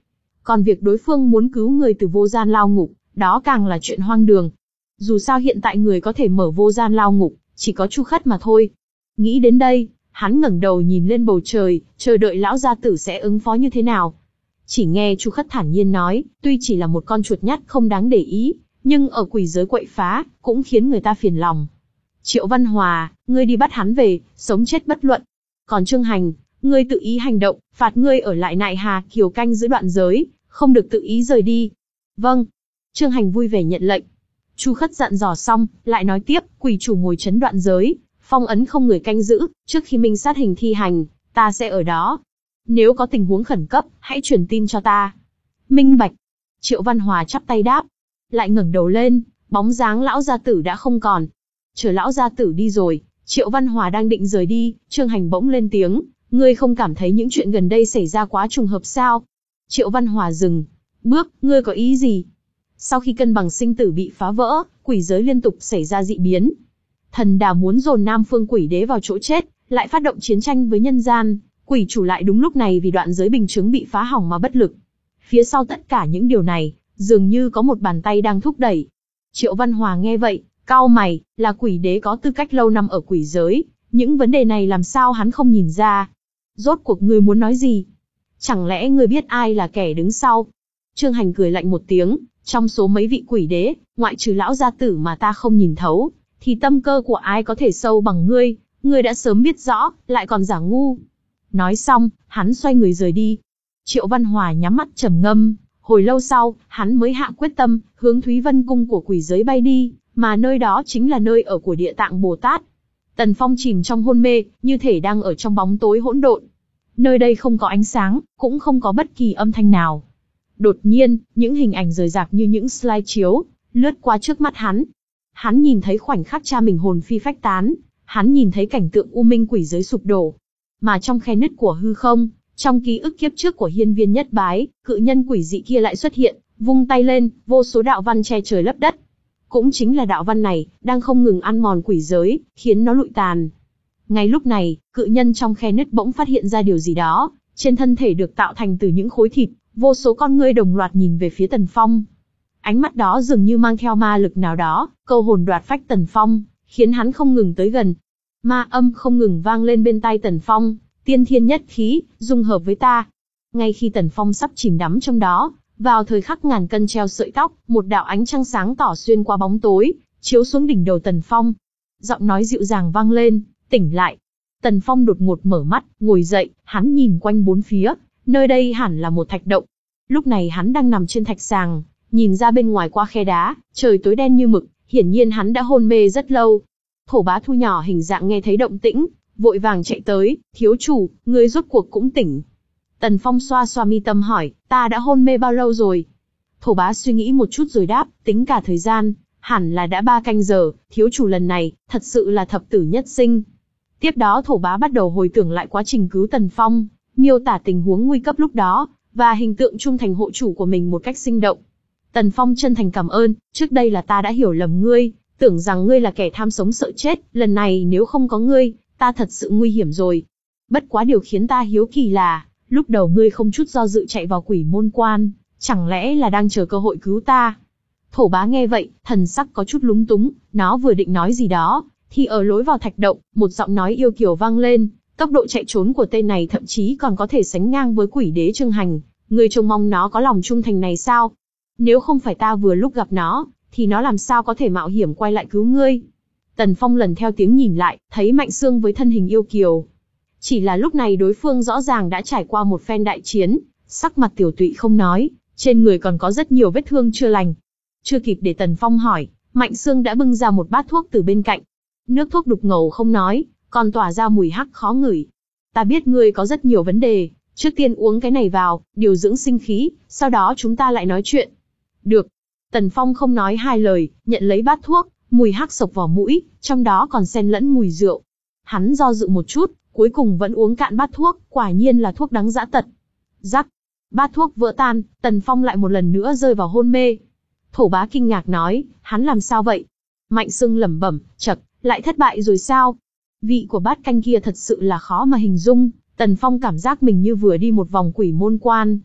Còn việc đối phương muốn cứu người từ vô gian lao ngục, đó càng là chuyện hoang đường. Dù sao hiện tại người có thể mở vô gian lao ngục, chỉ có Chu Khất mà thôi. Nghĩ đến đây, hắn ngẩng đầu nhìn lên bầu trời, chờ đợi lão gia tử sẽ ứng phó như thế nào. Chỉ nghe Chu Khất thản nhiên nói, tuy chỉ là một con chuột nhắt không đáng để ý, nhưng ở quỷ giới quậy phá, cũng khiến người ta phiền lòng. Triệu Văn Hòa, ngươi đi bắt hắn về, sống chết bất luận. Còn Trương Hành, ngươi tự ý hành động, phạt ngươi ở lại Nại Hà Kiều canh giữ đoạn giới, không được tự ý rời đi. Vâng. Trương Hành vui vẻ nhận lệnh. Chu Khất dặn dò xong, lại nói tiếp, quỷ chủ ngồi trấn đoạn giới, phong ấn không người canh giữ, trước khi minh sát hình thi hành, ta sẽ ở đó. Nếu có tình huống khẩn cấp, hãy truyền tin cho ta. Minh bạch. Triệu Văn Hòa chắp tay đáp. Lại ngẩng đầu lên, bóng dáng lão gia tử đã không còn. Chờ lão gia tử đi rồi, Triệu Văn Hòa đang định rời đi, Trương Hành bỗng lên tiếng, ngươi không cảm thấy những chuyện gần đây xảy ra quá trùng hợp sao? Triệu Văn Hòa dừng bước, ngươi có ý gì? Sau khi cân bằng sinh tử bị phá vỡ, quỷ giới liên tục xảy ra dị biến. Thần Đà muốn dồn Nam Phương Quỷ Đế vào chỗ chết, lại phát động chiến tranh với nhân gian, quỷ chủ lại đúng lúc này vì đoạn giới bình chứng bị phá hỏng mà bất lực. Phía sau tất cả những điều này, dường như có một bàn tay đang thúc đẩy. Triệu Văn Hòa nghe vậy, cau mày, là quỷ đế có tư cách lâu năm ở quỷ giới, những vấn đề này làm sao hắn không nhìn ra? Rốt cuộc ngươi muốn nói gì? Chẳng lẽ ngươi biết ai là kẻ đứng sau? Trương Hành cười lạnh một tiếng, trong số mấy vị quỷ đế, ngoại trừ lão gia tử mà ta không nhìn thấu, thì tâm cơ của ai có thể sâu bằng ngươi, ngươi đã sớm biết rõ, lại còn giả ngu. Nói xong, hắn xoay người rời đi. Triệu Văn Hòa nhắm mắt trầm ngâm, hồi lâu sau, hắn mới hạ quyết tâm, hướng Thúy Vân Cung của quỷ giới bay đi, mà nơi đó chính là nơi ở của Địa Tạng Bồ Tát. Tần Phong chìm trong hôn mê, như thể đang ở trong bóng tối hỗn độn. Nơi đây không có ánh sáng, cũng không có bất kỳ âm thanh nào. Đột nhiên, những hình ảnh rời rạc như những slide chiếu, lướt qua trước mắt hắn. Hắn nhìn thấy khoảnh khắc cha mình hồn phi phách tán, hắn nhìn thấy cảnh tượng u minh quỷ giới sụp đổ. Mà trong khe nứt của hư không, trong ký ức kiếp trước của hiên viên nhất bái, cự nhân quỷ dị kia lại xuất hiện, vung tay lên, vô số đạo văn che trời lấp đất. Cũng chính là đạo văn này, đang không ngừng ăn mòn quỷ giới, khiến nó lụi tàn. Ngay lúc này, cự nhân trong khe nứt bỗng phát hiện ra điều gì đó, trên thân thể được tạo thành từ những khối thịt, vô số con ngươi đồng loạt nhìn về phía Tần Phong. Ánh mắt đó dường như mang theo ma lực nào đó, câu hồn đoạt phách Tần Phong, khiến hắn không ngừng tới gần. Ma âm không ngừng vang lên bên tai Tần Phong, tiên thiên nhất khí, dung hợp với ta. Ngay khi Tần Phong sắp chìm đắm trong đó, vào thời khắc ngàn cân treo sợi tóc, một đạo ánh trăng sáng tỏ xuyên qua bóng tối, chiếu xuống đỉnh đầu Tần Phong. Giọng nói dịu dàng vang lên, tỉnh lại. Tần Phong đột ngột mở mắt, ngồi dậy, hắn nhìn quanh bốn phía, nơi đây hẳn là một thạch động. Lúc này hắn đang nằm trên thạch sàng, nhìn ra bên ngoài qua khe đá, trời tối đen như mực, hiển nhiên hắn đã hôn mê rất lâu. Thổ Bá thu nhỏ hình dạng nghe thấy động tĩnh, vội vàng chạy tới, thiếu chủ, ngươi rốt cuộc cũng tỉnh. Tần Phong xoa xoa mi tâm hỏi, ta đã hôn mê bao lâu rồi? Thổ Bá suy nghĩ một chút rồi đáp, tính cả thời gian, hẳn là đã ba canh giờ, thiếu chủ lần này, thật sự là thập tử nhất sinh. Tiếp đó Thổ Bá bắt đầu hồi tưởng lại quá trình cứu Tần Phong, miêu tả tình huống nguy cấp lúc đó, và hình tượng trung thành hộ chủ của mình một cách sinh động. Tần Phong chân thành cảm ơn, trước đây là ta đã hiểu lầm ngươi, tưởng rằng ngươi là kẻ tham sống sợ chết, lần này nếu không có ngươi, ta thật sự nguy hiểm rồi. Bất quá điều khiến ta hiếu kỳ là, lúc đầu ngươi không chút do dự chạy vào quỷ môn quan, chẳng lẽ là đang chờ cơ hội cứu ta? Thổ Bá nghe vậy, thần sắc có chút lúng túng, nó vừa định nói gì đó, thì ở lối vào thạch động, một giọng nói yêu kiều vang lên, tốc độ chạy trốn của tên này thậm chí còn có thể sánh ngang với quỷ đế Trương Hành, ngươi trông mong nó có lòng trung thành này sao? Nếu không phải ta vừa lúc gặp nó, thì nó làm sao có thể mạo hiểm quay lại cứu ngươi? Tần Phong lần theo tiếng nhìn lại, thấy Mạnh Sương với thân hình yêu kiều. Chỉ là lúc này đối phương rõ ràng đã trải qua một phen đại chiến, sắc mặt tiểu tụy không nói, trên người còn có rất nhiều vết thương chưa lành. Chưa kịp để Tần Phong hỏi, Mạnh Sương đã bưng ra một bát thuốc từ bên cạnh. Nước thuốc đục ngầu không nói, còn tỏa ra mùi hắc khó ngửi. Ta biết ngươi có rất nhiều vấn đề, trước tiên uống cái này vào, điều dưỡng sinh khí, sau đó chúng ta lại nói chuyện. Được. Tần Phong không nói hai lời, nhận lấy bát thuốc, mùi hắc sộc vào mũi, trong đó còn xen lẫn mùi rượu. Hắn do dự một chút, cuối cùng vẫn uống cạn bát thuốc, quả nhiên là thuốc đắng dã tật. Rắc. Bát thuốc vỡ tan, Tần Phong lại một lần nữa rơi vào hôn mê. Thổ Bá kinh ngạc nói, hắn làm sao vậy? Mạnh Sương lẩm bẩm, chậc, lại thất bại rồi sao? Vị của bát canh kia thật sự là khó mà hình dung, Tần Phong cảm giác mình như vừa đi một vòng quỷ môn quan.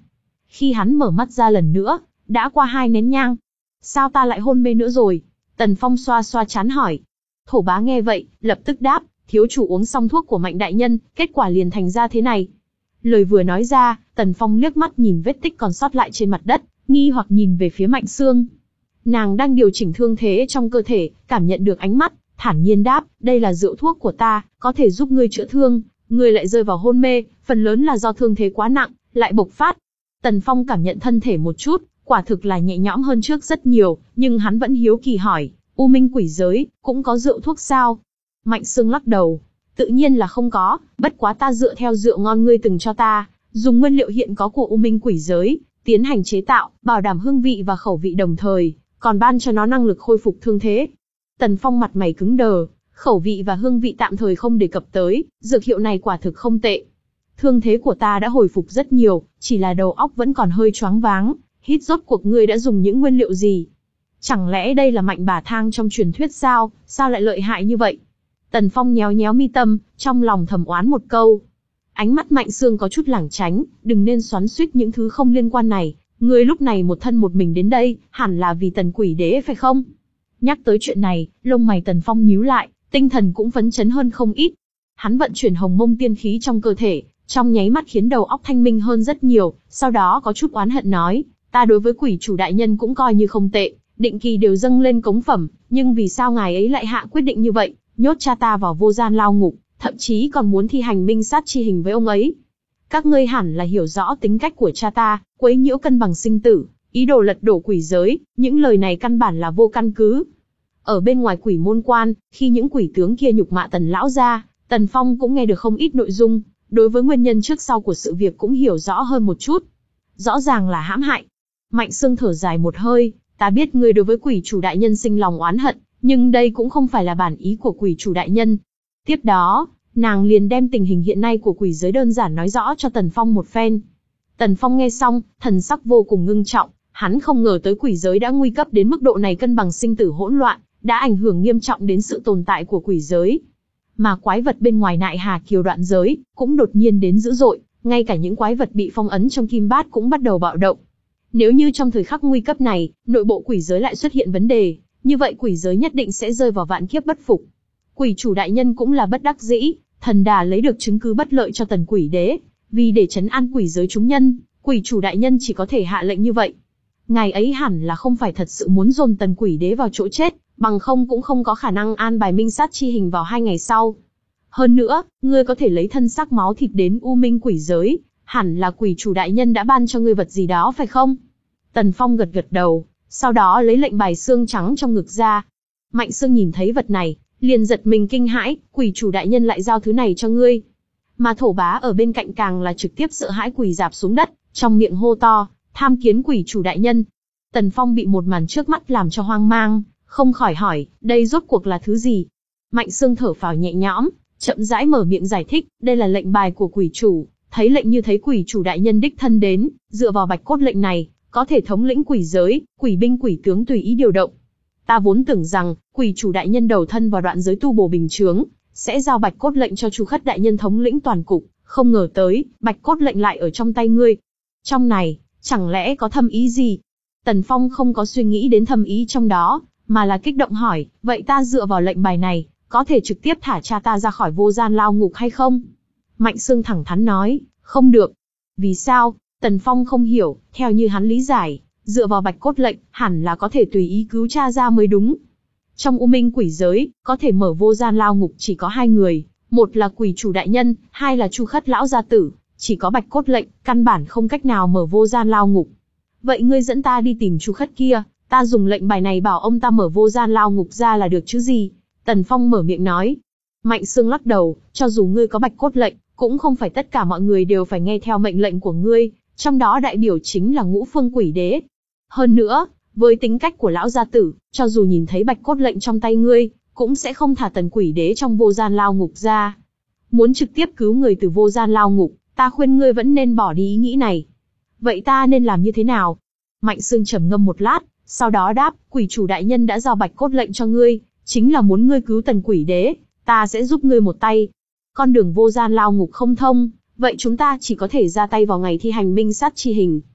Khi hắn mở mắt ra lần nữa, đã qua hai nén nhang. Sao ta lại hôn mê nữa rồi? Tần Phong xoa xoa trán hỏi. Thổ bá nghe vậy, lập tức đáp, thiếu chủ uống xong thuốc của Mạnh đại nhân, kết quả liền thành ra thế này. Lời vừa nói ra, Tần Phong liếc mắt nhìn vết tích còn sót lại trên mặt đất, nghi hoặc nhìn về phía Mạnh Sương. Nàng đang điều chỉnh thương thế trong cơ thể, cảm nhận được ánh mắt, thản nhiên đáp, đây là rượu thuốc của ta, có thể giúp ngươi chữa thương, ngươi lại rơi vào hôn mê, phần lớn là do thương thế quá nặng, lại bộc phát. Tần Phong cảm nhận thân thể một chút, quả thực là nhẹ nhõm hơn trước rất nhiều, nhưng hắn vẫn hiếu kỳ hỏi, U Minh quỷ giới, cũng có rượu thuốc sao? Mạnh Sương lắc đầu, tự nhiên là không có, bất quá ta dựa theo rượu ngon ngươi từng cho ta, dùng nguyên liệu hiện có của U Minh quỷ giới, tiến hành chế tạo, bảo đảm hương vị và khẩu vị đồng thời, còn ban cho nó năng lực khôi phục thương thế. Tần Phong mặt mày cứng đờ, khẩu vị và hương vị tạm thời không đề cập tới, dược hiệu này quả thực không tệ. Thương thế của ta đã hồi phục rất nhiều, chỉ là đầu óc vẫn còn hơi choáng váng, hít rốt cuộc ngươi đã dùng những nguyên liệu gì? Chẳng lẽ đây là mạnh bà thang trong truyền thuyết sao, sao lại lợi hại như vậy? Tần Phong nhéo nhéo mi tâm, trong lòng thầm oán một câu. Ánh mắt Mạnh Sương có chút lảng tránh, đừng nên xoắn xuýt những thứ không liên quan này, ngươi lúc này một thân một mình đến đây, hẳn là vì Tần Quỷ Đế phải không? Nhắc tới chuyện này, lông mày Tần Phong nhíu lại, tinh thần cũng phấn chấn hơn không ít. Hắn vận chuyển hồng mông tiên khí trong cơ thể, trong nháy mắt khiến đầu óc thanh minh hơn rất nhiều, sau đó có chút oán hận nói, ta đối với quỷ chủ đại nhân cũng coi như không tệ, định kỳ đều dâng lên cống phẩm, nhưng vì sao ngài ấy lại hạ quyết định như vậy, nhốt cha ta vào vô gian lao ngục, thậm chí còn muốn thi hành minh sát chi hình với ông ấy. Các ngươi hẳn là hiểu rõ tính cách của cha ta, quấy nhiễu cân bằng sinh tử, ý đồ lật đổ quỷ giới, những lời này căn bản là vô căn cứ. Ở bên ngoài quỷ môn quan, khi những quỷ tướng kia nhục mạ Tần lão gia, Tần Phong cũng nghe được không ít nội dung, đối với nguyên nhân trước sau của sự việc cũng hiểu rõ hơn một chút. Rõ ràng là hãm hại. Mạnh Sương thở dài một hơi, ta biết ngươi đối với quỷ chủ đại nhân sinh lòng oán hận, nhưng đây cũng không phải là bản ý của quỷ chủ đại nhân. Tiếp đó, nàng liền đem tình hình hiện nay của quỷ giới đơn giản nói rõ cho Tần Phong một phen. Tần Phong nghe xong, thần sắc vô cùng ngưng trọng, hắn không ngờ tới quỷ giới đã nguy cấp đến mức độ này, cân bằng sinh tử hỗn loạn, đã ảnh hưởng nghiêm trọng đến sự tồn tại của quỷ giới. Mà quái vật bên ngoài Nại Hà Kiều đoạn giới, cũng đột nhiên đến dữ dội, ngay cả những quái vật bị phong ấn trong kim bát cũng bắt đầu bạo động. Nếu như trong thời khắc nguy cấp này, nội bộ quỷ giới lại xuất hiện vấn đề, như vậy quỷ giới nhất định sẽ rơi vào vạn kiếp bất phục. Quỷ chủ đại nhân cũng là bất đắc dĩ, thần đà lấy được chứng cứ bất lợi cho Tần Quỷ Đế, vì để trấn an quỷ giới chúng nhân, quỷ chủ đại nhân chỉ có thể hạ lệnh như vậy. Ngài ấy hẳn là không phải thật sự muốn dồn Tần Quỷ Đế vào chỗ chết, bằng không cũng không có khả năng an bài minh sát chi hình vào hai ngày sau. Hơn nữa, ngươi có thể lấy thân xác máu thịt đến U Minh quỷ giới, hẳn là quỷ chủ đại nhân đã ban cho ngươi vật gì đó phải không? Tần Phong gật gật đầu, sau đó lấy lệnh bài xương trắng trong ngực ra. Mạnh Sương nhìn thấy vật này, liền giật mình kinh hãi, quỷ chủ đại nhân lại giao thứ này cho ngươi. Mà Thổ bá ở bên cạnh càng là trực tiếp sợ hãi quỳ rạp xuống đất, trong miệng hô to, tham kiến quỷ chủ đại nhân. Tần Phong bị một màn trước mắt làm cho hoang mang, không khỏi hỏi, đây rốt cuộc là thứ gì? Mạnh Sương thở phào nhẹ nhõm, chậm rãi mở miệng giải thích, đây là lệnh bài của quỷ chủ, thấy lệnh như thấy quỷ chủ đại nhân đích thân đến, dựa vào bạch cốt lệnh này, có thể thống lĩnh quỷ giới, quỷ binh quỷ tướng tùy ý điều động. Ta vốn tưởng rằng, quỷ chủ đại nhân đầu thân vào đoạn giới tu bổ bình chướng, sẽ giao bạch cốt lệnh cho Chu Khất đại nhân thống lĩnh toàn cục, không ngờ tới, bạch cốt lệnh lại ở trong tay ngươi. Trong này, chẳng lẽ có thâm ý gì? Tần Phong không có suy nghĩ đến thâm ý trong đó, mà là kích động hỏi, vậy ta dựa vào lệnh bài này, có thể trực tiếp thả cha ta ra khỏi vô gian lao ngục hay không? Mạnh Sương thẳng thắn nói, không được. Vì sao? Tần Phong không hiểu, theo như hắn lý giải, dựa vào bạch cốt lệnh, hẳn là có thể tùy ý cứu cha ra mới đúng. Trong U Minh quỷ giới, có thể mở vô gian lao ngục chỉ có hai người, một là quỷ chủ đại nhân, hai là Chu Khất lão gia tử, chỉ có bạch cốt lệnh, căn bản không cách nào mở vô gian lao ngục. Vậy ngươi dẫn ta đi tìm Chu Khất kia, ta dùng lệnh bài này bảo ông ta mở vô gian lao ngục ra là được chứ gì? Tần Phong mở miệng nói. Mạnh Sương lắc đầu, cho dù ngươi có bạch cốt lệnh, cũng không phải tất cả mọi người đều phải nghe theo mệnh lệnh của ngươi, trong đó đại biểu chính là Ngũ Phương Quỷ Đế. Hơn nữa, với tính cách của lão gia tử, cho dù nhìn thấy bạch cốt lệnh trong tay ngươi, cũng sẽ không thả Tần Quỷ Đế trong vô gian lao ngục ra. Muốn trực tiếp cứu người từ vô gian lao ngục, ta khuyên ngươi vẫn nên bỏ đi ý nghĩ này. Vậy ta nên làm như thế nào? Mạnh Sương trầm ngâm một lát, sau đó đáp, quỷ chủ đại nhân đã giao bạch cốt lệnh cho ngươi, chính là muốn ngươi cứu Tần Quỷ Đế, ta sẽ giúp ngươi một tay. Con đường vô gian lao ngục không thông, vậy chúng ta chỉ có thể ra tay vào ngày thi hành minh sát chi hình.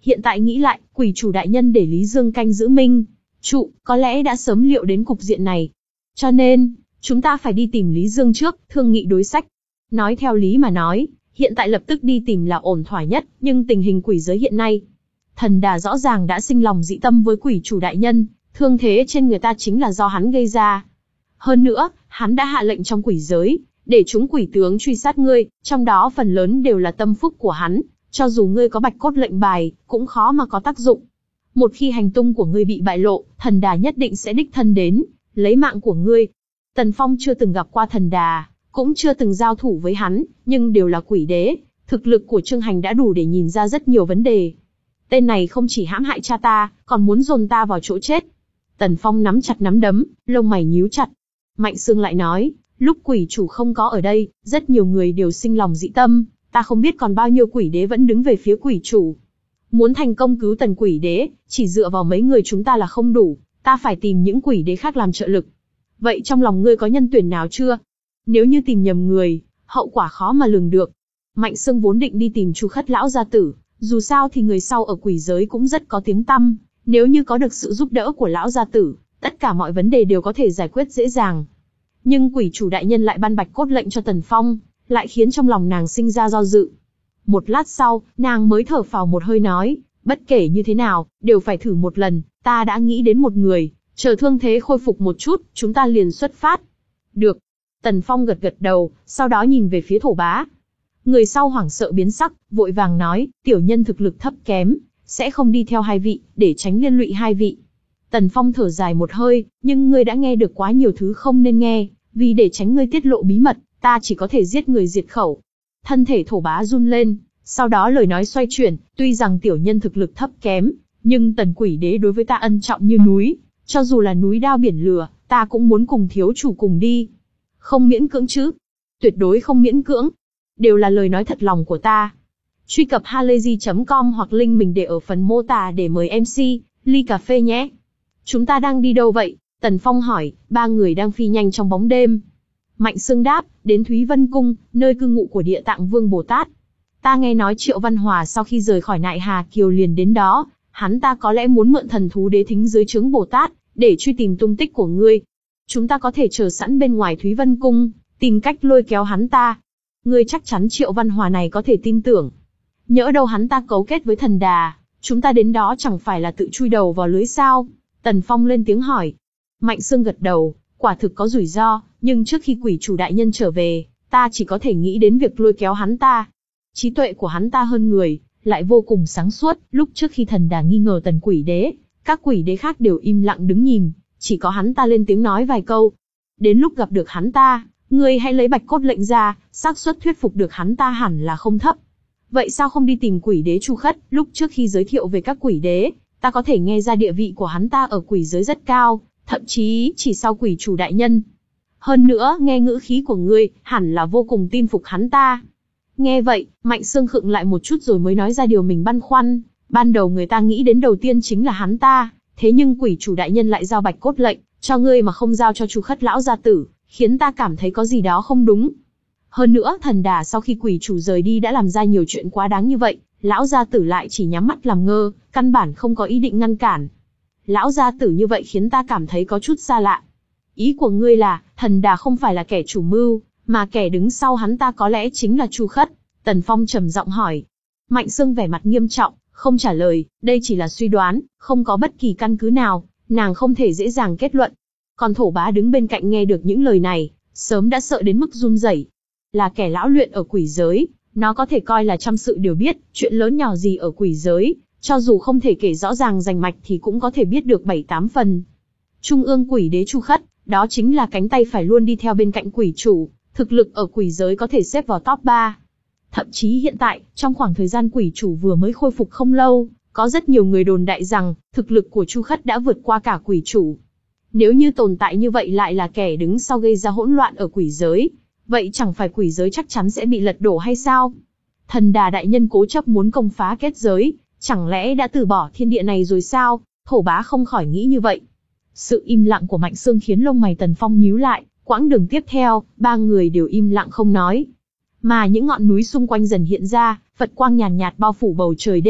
Hiện tại nghĩ lại, quỷ chủ đại nhân để Lý Dương canh giữ Minh trụ, có lẽ đã sớm liệu đến cục diện này. Cho nên, chúng ta phải đi tìm Lý Dương trước, thương nghị đối sách. Nói theo lý mà nói, hiện tại lập tức đi tìm là ổn thỏa nhất, nhưng tình hình quỷ giới hiện nay, Thần Đà rõ ràng đã sinh lòng dị tâm với quỷ chủ đại nhân, thương thế trên người ta chính là do hắn gây ra. Hơn nữa, hắn đã hạ lệnh trong quỷ giới, để chúng quỷ tướng truy sát ngươi, trong đó phần lớn đều là tâm phúc của hắn, cho dù ngươi có bạch cốt lệnh bài, cũng khó mà có tác dụng. Một khi hành tung của ngươi bị bại lộ, Thần Đà nhất định sẽ đích thân đến, lấy mạng của ngươi. Tần Phong chưa từng gặp qua Thần Đà, cũng chưa từng giao thủ với hắn, nhưng đều là quỷ đế, thực lực của Trương Hành đã đủ để nhìn ra rất nhiều vấn đề. Tên này không chỉ hãm hại cha ta, còn muốn dồn ta vào chỗ chết. Tần Phong nắm chặt nắm đấm, lông mày nhíu chặt. Mạnh Sương lại nói, lúc quỷ chủ không có ở đây, rất nhiều người đều sinh lòng dị tâm, ta không biết còn bao nhiêu quỷ đế vẫn đứng về phía quỷ chủ. Muốn thành công cứu tần quỷ đế, chỉ dựa vào mấy người chúng ta là không đủ, ta phải tìm những quỷ đế khác làm trợ lực. Vậy trong lòng ngươi có nhân tuyển nào chưa? Nếu như tìm nhầm người, hậu quả khó mà lường được. Mạnh Sương vốn định đi tìm Chu Khất lão gia tử, dù sao thì người sau ở quỷ giới cũng rất có tiếng tăm, nếu như có được sự giúp đỡ của lão gia tử, tất cả mọi vấn đề đều có thể giải quyết dễ dàng. Nhưng quỷ chủ đại nhân lại ban bạch cốt lệnh cho Tần Phong, lại khiến trong lòng nàng sinh ra do dự. Một lát sau, nàng mới thở phào một hơi nói, bất kể như thế nào, đều phải thử một lần, ta đã nghĩ đến một người, chờ thương thế khôi phục một chút, chúng ta liền xuất phát. Được. Tần Phong gật gật đầu, sau đó nhìn về phía Thổ Bá. Người sau hoảng sợ biến sắc, vội vàng nói, tiểu nhân thực lực thấp kém, sẽ không đi theo hai vị, để tránh liên lụy hai vị. Tần Phong thở dài một hơi, nhưng ngươi đã nghe được quá nhiều thứ không nên nghe, vì để tránh ngươi tiết lộ bí mật, ta chỉ có thể giết người diệt khẩu. Thân thể Thổ Bá run lên, sau đó lời nói xoay chuyển, tuy rằng tiểu nhân thực lực thấp kém, nhưng tần quỷ đế đối với ta ân trọng như núi, cho dù là núi đao biển lửa, ta cũng muốn cùng thiếu chủ cùng đi. Không miễn cưỡng chứ? Tuyệt đối không miễn cưỡng. Đều là lời nói thật lòng của ta. Truy cập halayzi chấm com hoặc link mình để ở phần mô tả để mời em xê, ly cà phê nhé. Chúng ta đang đi đâu vậy? Tần Phong hỏi, ba người đang phi nhanh trong bóng đêm. Mạnh Sương đáp, đến Thúy Vân Cung, nơi cư ngụ của Địa Tạng Vương Bồ Tát. Ta nghe nói Triệu Văn Hòa sau khi rời khỏi Nại Hà Kiều liền đến đó, hắn ta có lẽ muốn mượn thần thú đế thính dưới trướng Bồ Tát, để truy tìm tung tích của ngươi. Chúng ta có thể chờ sẵn bên ngoài Thúy Vân Cung, tìm cách lôi kéo hắn ta. Ngươi chắc chắn Triệu Văn Hòa này có thể tin tưởng. Nhỡ đâu hắn ta cấu kết với Thần Đà, chúng ta đến đó chẳng phải là tự chui đầu vào lưới sao? Tần Phong lên tiếng hỏi. Mạnh Sương gật đầu, quả thực có rủi ro, nhưng trước khi quỷ chủ đại nhân trở về, ta chỉ có thể nghĩ đến việc lôi kéo hắn ta. Trí tuệ của hắn ta hơn người, lại vô cùng sáng suốt, lúc trước khi Thần Đà nghi ngờ tần quỷ đế, các quỷ đế khác đều im lặng đứng nhìn, chỉ có hắn ta lên tiếng nói vài câu. Đến lúc gặp được hắn ta, ngươi hãy lấy bạch cốt lệnh ra, xác suất thuyết phục được hắn ta hẳn là không thấp. Vậy sao không đi tìm quỷ đế Chu Khất? Lúc trước khi giới thiệu về các quỷ đế, ta có thể nghe ra địa vị của hắn ta ở quỷ giới rất cao, thậm chí chỉ sau quỷ chủ đại nhân. Hơn nữa, nghe ngữ khí của ngươi, hẳn là vô cùng tin phục hắn ta. Nghe vậy, Mạnh Sương khựng lại một chút rồi mới nói ra điều mình băn khoăn. Ban đầu người ta nghĩ đến đầu tiên chính là hắn ta, thế nhưng quỷ chủ đại nhân lại giao bạch cốt lệnh cho ngươi mà không giao cho Chu Khất lão gia tử, khiến ta cảm thấy có gì đó không đúng. Hơn nữa, Thần Đà sau khi quỷ chủ rời đi đã làm ra nhiều chuyện quá đáng như vậy, lão gia tử lại chỉ nhắm mắt làm ngơ, căn bản không có ý định ngăn cản. Lão gia tử như vậy khiến ta cảm thấy có chút xa lạ. Ý của ngươi là, Thần Đà không phải là kẻ chủ mưu, mà kẻ đứng sau hắn ta có lẽ chính là Chu Khất? Tần Phong trầm giọng hỏi. Mạnh Sương vẻ mặt nghiêm trọng, không trả lời, đây chỉ là suy đoán, không có bất kỳ căn cứ nào, nàng không thể dễ dàng kết luận. Còn Thổ Bá đứng bên cạnh nghe được những lời này, sớm đã sợ đến mức run rẩy. Là kẻ lão luyện ở quỷ giới, nó có thể coi là trăm sự đều biết, chuyện lớn nhỏ gì ở quỷ giới, cho dù không thể kể rõ ràng rành mạch thì cũng có thể biết được bảy tám phần. Trung ương quỷ đế Chu Khất, đó chính là cánh tay phải luôn đi theo bên cạnh quỷ chủ, thực lực ở quỷ giới có thể xếp vào top ba. Thậm chí hiện tại, trong khoảng thời gian quỷ chủ vừa mới khôi phục không lâu, có rất nhiều người đồn đại rằng, thực lực của Chu Khất đã vượt qua cả quỷ chủ. Nếu như tồn tại như vậy lại là kẻ đứng sau gây ra hỗn loạn ở quỷ giới, vậy chẳng phải quỷ giới chắc chắn sẽ bị lật đổ hay sao? Thần Đà đại nhân cố chấp muốn công phá kết giới, chẳng lẽ đã từ bỏ thiên địa này rồi sao? Thổ Bá không khỏi nghĩ như vậy. Sự im lặng của Mạnh Sương khiến lông mày Tần Phong nhíu lại, quãng đường tiếp theo, ba người đều im lặng không nói. Mà những ngọn núi xung quanh dần hiện ra, Phật quang nhàn nhạt bao phủ bầu trời đêm,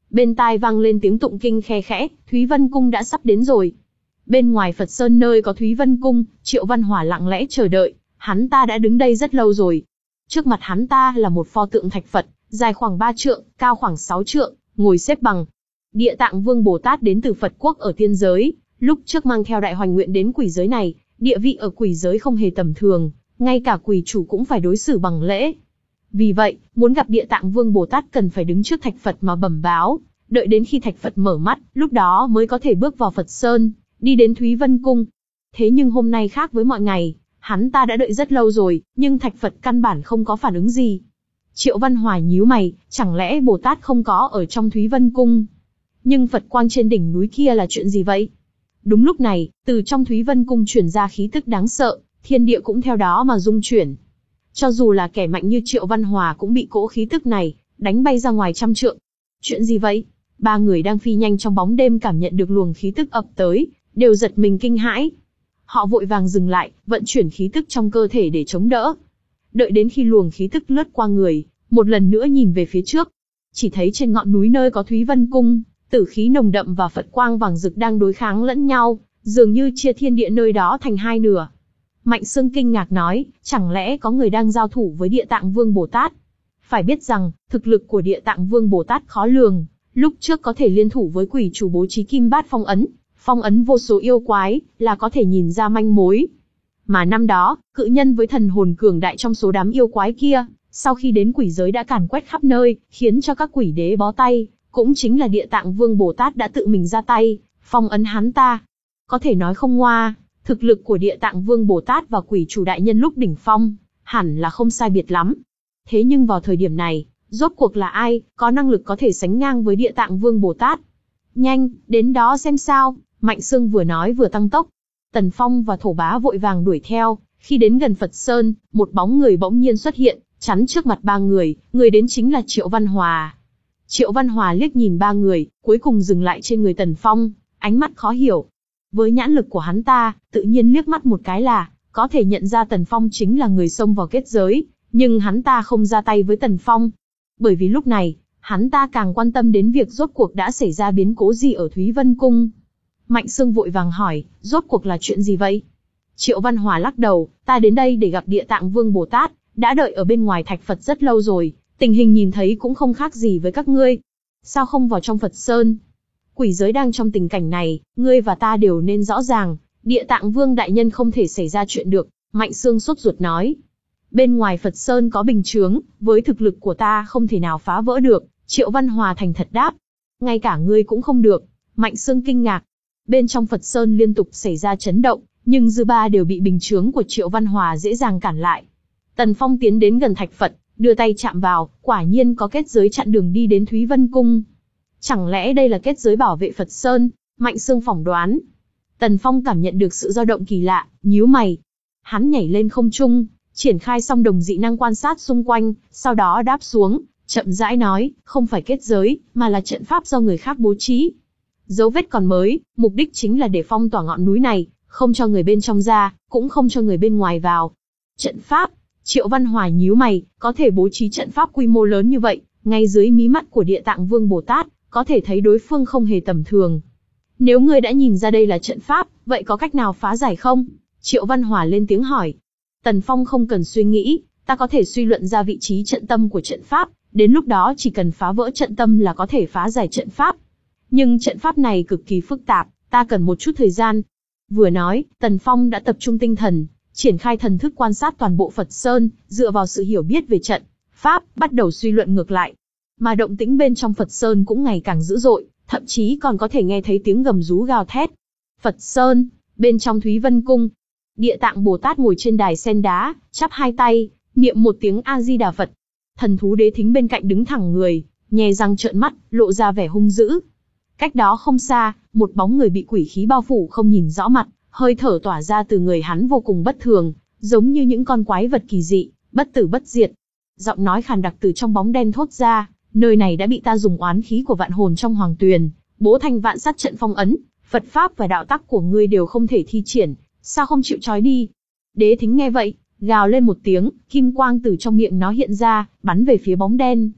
Bên tai vang lên tiếng tụng kinh khe khẽ, Thúy Vân Cung đã sắp đến rồi. Bên ngoài Phật Sơn nơi có Thúy Vân Cung, Triệu Văn Hòa lặng lẽ chờ đợi, hắn ta đã đứng đây rất lâu rồi. Trước mặt hắn ta là một pho tượng thạch Phật, dài khoảng ba trượng, cao khoảng sáu trượng, ngồi xếp bằng. Địa Tạng Vương Bồ Tát đến từ Phật quốc ở tiên giới, lúc trước mang theo Đại Hoành Nguyện đến quỷ giới này, địa vị ở quỷ giới không hề tầm thường, ngay cả quỷ chủ cũng phải đối xử bằng lễ. Vì vậy, muốn gặp Địa Tạng Vương Bồ Tát cần phải đứng trước thạch Phật mà bẩm báo, đợi đến khi thạch Phật mở mắt, lúc đó mới có thể bước vào Phật Sơn, đi đến Thúy Vân Cung. Thế nhưng hôm nay khác với mọi ngày, hắn ta đã đợi rất lâu rồi, nhưng thạch Phật căn bản không có phản ứng gì. Triệu Văn Hòa nhíu mày, chẳng lẽ Bồ Tát không có ở trong Thúy Vân Cung? Nhưng Phật quang trên đỉnh núi kia là chuyện gì vậy? Đúng lúc này, từ trong Thúy Vân Cung truyền ra khí tức đáng sợ, thiên địa cũng theo đó mà rung chuyển. Cho dù là kẻ mạnh như Triệu Văn Hòa cũng bị cỗ khí tức này đánh bay ra ngoài trăm trượng. Chuyện gì vậy? Ba người đang phi nhanh trong bóng đêm cảm nhận được luồng khí tức ập tới, đều giật mình kinh hãi. Họ vội vàng dừng lại, vận chuyển khí tức trong cơ thể để chống đỡ. Đợi đến khi luồng khí tức lướt qua người, một lần nữa nhìn về phía trước, chỉ thấy trên ngọn núi nơi có Thúy Vân Cung, tử khí nồng đậm và Phật quang vàng rực đang đối kháng lẫn nhau, dường như chia thiên địa nơi đó thành hai nửa. Mạnh Sương kinh ngạc nói, chẳng lẽ có người đang giao thủ với Địa Tạng Vương Bồ Tát? Phải biết rằng, thực lực của Địa Tạng Vương Bồ Tát khó lường, lúc trước có thể liên thủ với quỷ chủ bố trí Kim Bát Phong Ấn, phong ấn vô số yêu quái, là có thể nhìn ra manh mối. Mà năm đó, cự nhân với thần hồn cường đại trong số đám yêu quái kia, sau khi đến quỷ giới đã càn quét khắp nơi, khiến cho các quỷ đế bó tay, cũng chính là Địa Tạng Vương Bồ Tát đã tự mình ra tay, phong ấn hắn ta. Có thể nói không ngoa, thực lực của Địa Tạng Vương Bồ Tát và quỷ chủ đại nhân lúc đỉnh phong, hẳn là không sai biệt lắm. Thế nhưng vào thời điểm này, rốt cuộc là ai, có năng lực có thể sánh ngang với Địa Tạng Vương Bồ Tát? Nhanh, đến đó xem sao, Mạnh Sương vừa nói vừa tăng tốc. Tần Phong và Thổ Bá vội vàng đuổi theo, khi đến gần Phật Sơn, một bóng người bỗng nhiên xuất hiện, chắn trước mặt ba người, người đến chính là Triệu Văn Hòa. Triệu Văn Hòa liếc nhìn ba người, cuối cùng dừng lại trên người Tần Phong, ánh mắt khó hiểu. Với nhãn lực của hắn ta, tự nhiên liếc mắt một cái là, có thể nhận ra Tần Phong chính là người xông vào kết giới, nhưng hắn ta không ra tay với Tần Phong. Bởi vì lúc này, hắn ta càng quan tâm đến việc rốt cuộc đã xảy ra biến cố gì ở Thúy Vân Cung. Mạnh Sương vội vàng hỏi, rốt cuộc là chuyện gì vậy? Triệu Văn Hòa lắc đầu, ta đến đây để gặp Địa Tạng Vương Bồ Tát, đã đợi ở bên ngoài thạch Phật rất lâu rồi, tình hình nhìn thấy cũng không khác gì với các ngươi. Sao không vào trong Phật Sơn? Quỷ giới đang trong tình cảnh này, ngươi và ta đều nên rõ ràng, Địa Tạng Vương đại nhân không thể xảy ra chuyện được, Mạnh Sương sốt ruột nói. Bên ngoài Phật Sơn có bình chướng, với thực lực của ta không thể nào phá vỡ được, Triệu Văn Hòa thành thật đáp. Ngay cả ngươi cũng không được, Mạnh Sương kinh ngạc. Bên trong Phật Sơn liên tục xảy ra chấn động, nhưng dư ba đều bị bình chướng của Triệu Văn Hòa dễ dàng cản lại. Tần Phong tiến đến gần thạch Phật, đưa tay chạm vào, quả nhiên có kết giới chặn đường đi đến Thúy Vân Cung. Chẳng lẽ đây là kết giới bảo vệ Phật Sơn? Mạnh Sương phỏng đoán. Tần Phong cảm nhận được sự dao động kỳ lạ, nhíu mày. Hắn nhảy lên không trung, triển khai song đồng dị năng quan sát xung quanh, sau đó đáp xuống, chậm rãi nói, không phải kết giới, mà là trận pháp do người khác bố trí. Dấu vết còn mới, mục đích chính là để phong tỏa ngọn núi này, không cho người bên trong ra, cũng không cho người bên ngoài vào. Trận pháp? Triệu Văn Hòa nhíu mày, có thể bố trí trận pháp quy mô lớn như vậy, ngay dưới mí mắt của Địa Tạng Vương Bồ Tát, có thể thấy đối phương không hề tầm thường. Nếu ngươi đã nhìn ra đây là trận pháp, vậy có cách nào phá giải không? Triệu Văn Hòa lên tiếng hỏi. Tần Phong không cần suy nghĩ, ta có thể suy luận ra vị trí trận tâm của trận pháp, đến lúc đó chỉ cần phá vỡ trận tâm là có thể phá giải trận pháp. Nhưng trận pháp này cực kỳ phức tạp, ta cần một chút thời gian. Vừa nói, Tần Phong đã tập trung tinh thần, triển khai thần thức quan sát toàn bộ Phật Sơn, dựa vào sự hiểu biết về trận pháp, bắt đầu suy luận ngược lại. Mà động tĩnh bên trong Phật Sơn cũng ngày càng dữ dội, thậm chí còn có thể nghe thấy tiếng gầm rú gào thét. Phật Sơn, bên trong Thúy Vân Cung, Địa Tạng Bồ Tát ngồi trên đài sen đá, chắp hai tay, niệm một tiếng A Di Đà Phật. Thần thú đế thính bên cạnh đứng thẳng người, nhè răng trợn mắt, lộ ra vẻ hung dữ. Cách đó không xa, một bóng người bị quỷ khí bao phủ không nhìn rõ mặt, hơi thở tỏa ra từ người hắn vô cùng bất thường, giống như những con quái vật kỳ dị, bất tử bất diệt. Giọng nói khàn đặc từ trong bóng đen thốt ra, nơi này đã bị ta dùng oán khí của vạn hồn trong hoàng tuyền, bố thành vạn sát trận phong ấn, Phật pháp và đạo tắc của ngươi đều không thể thi triển, sao không chịu trói đi? Đế thính nghe vậy, gào lên một tiếng, kim quang từ trong miệng nó hiện ra, bắn về phía bóng đen.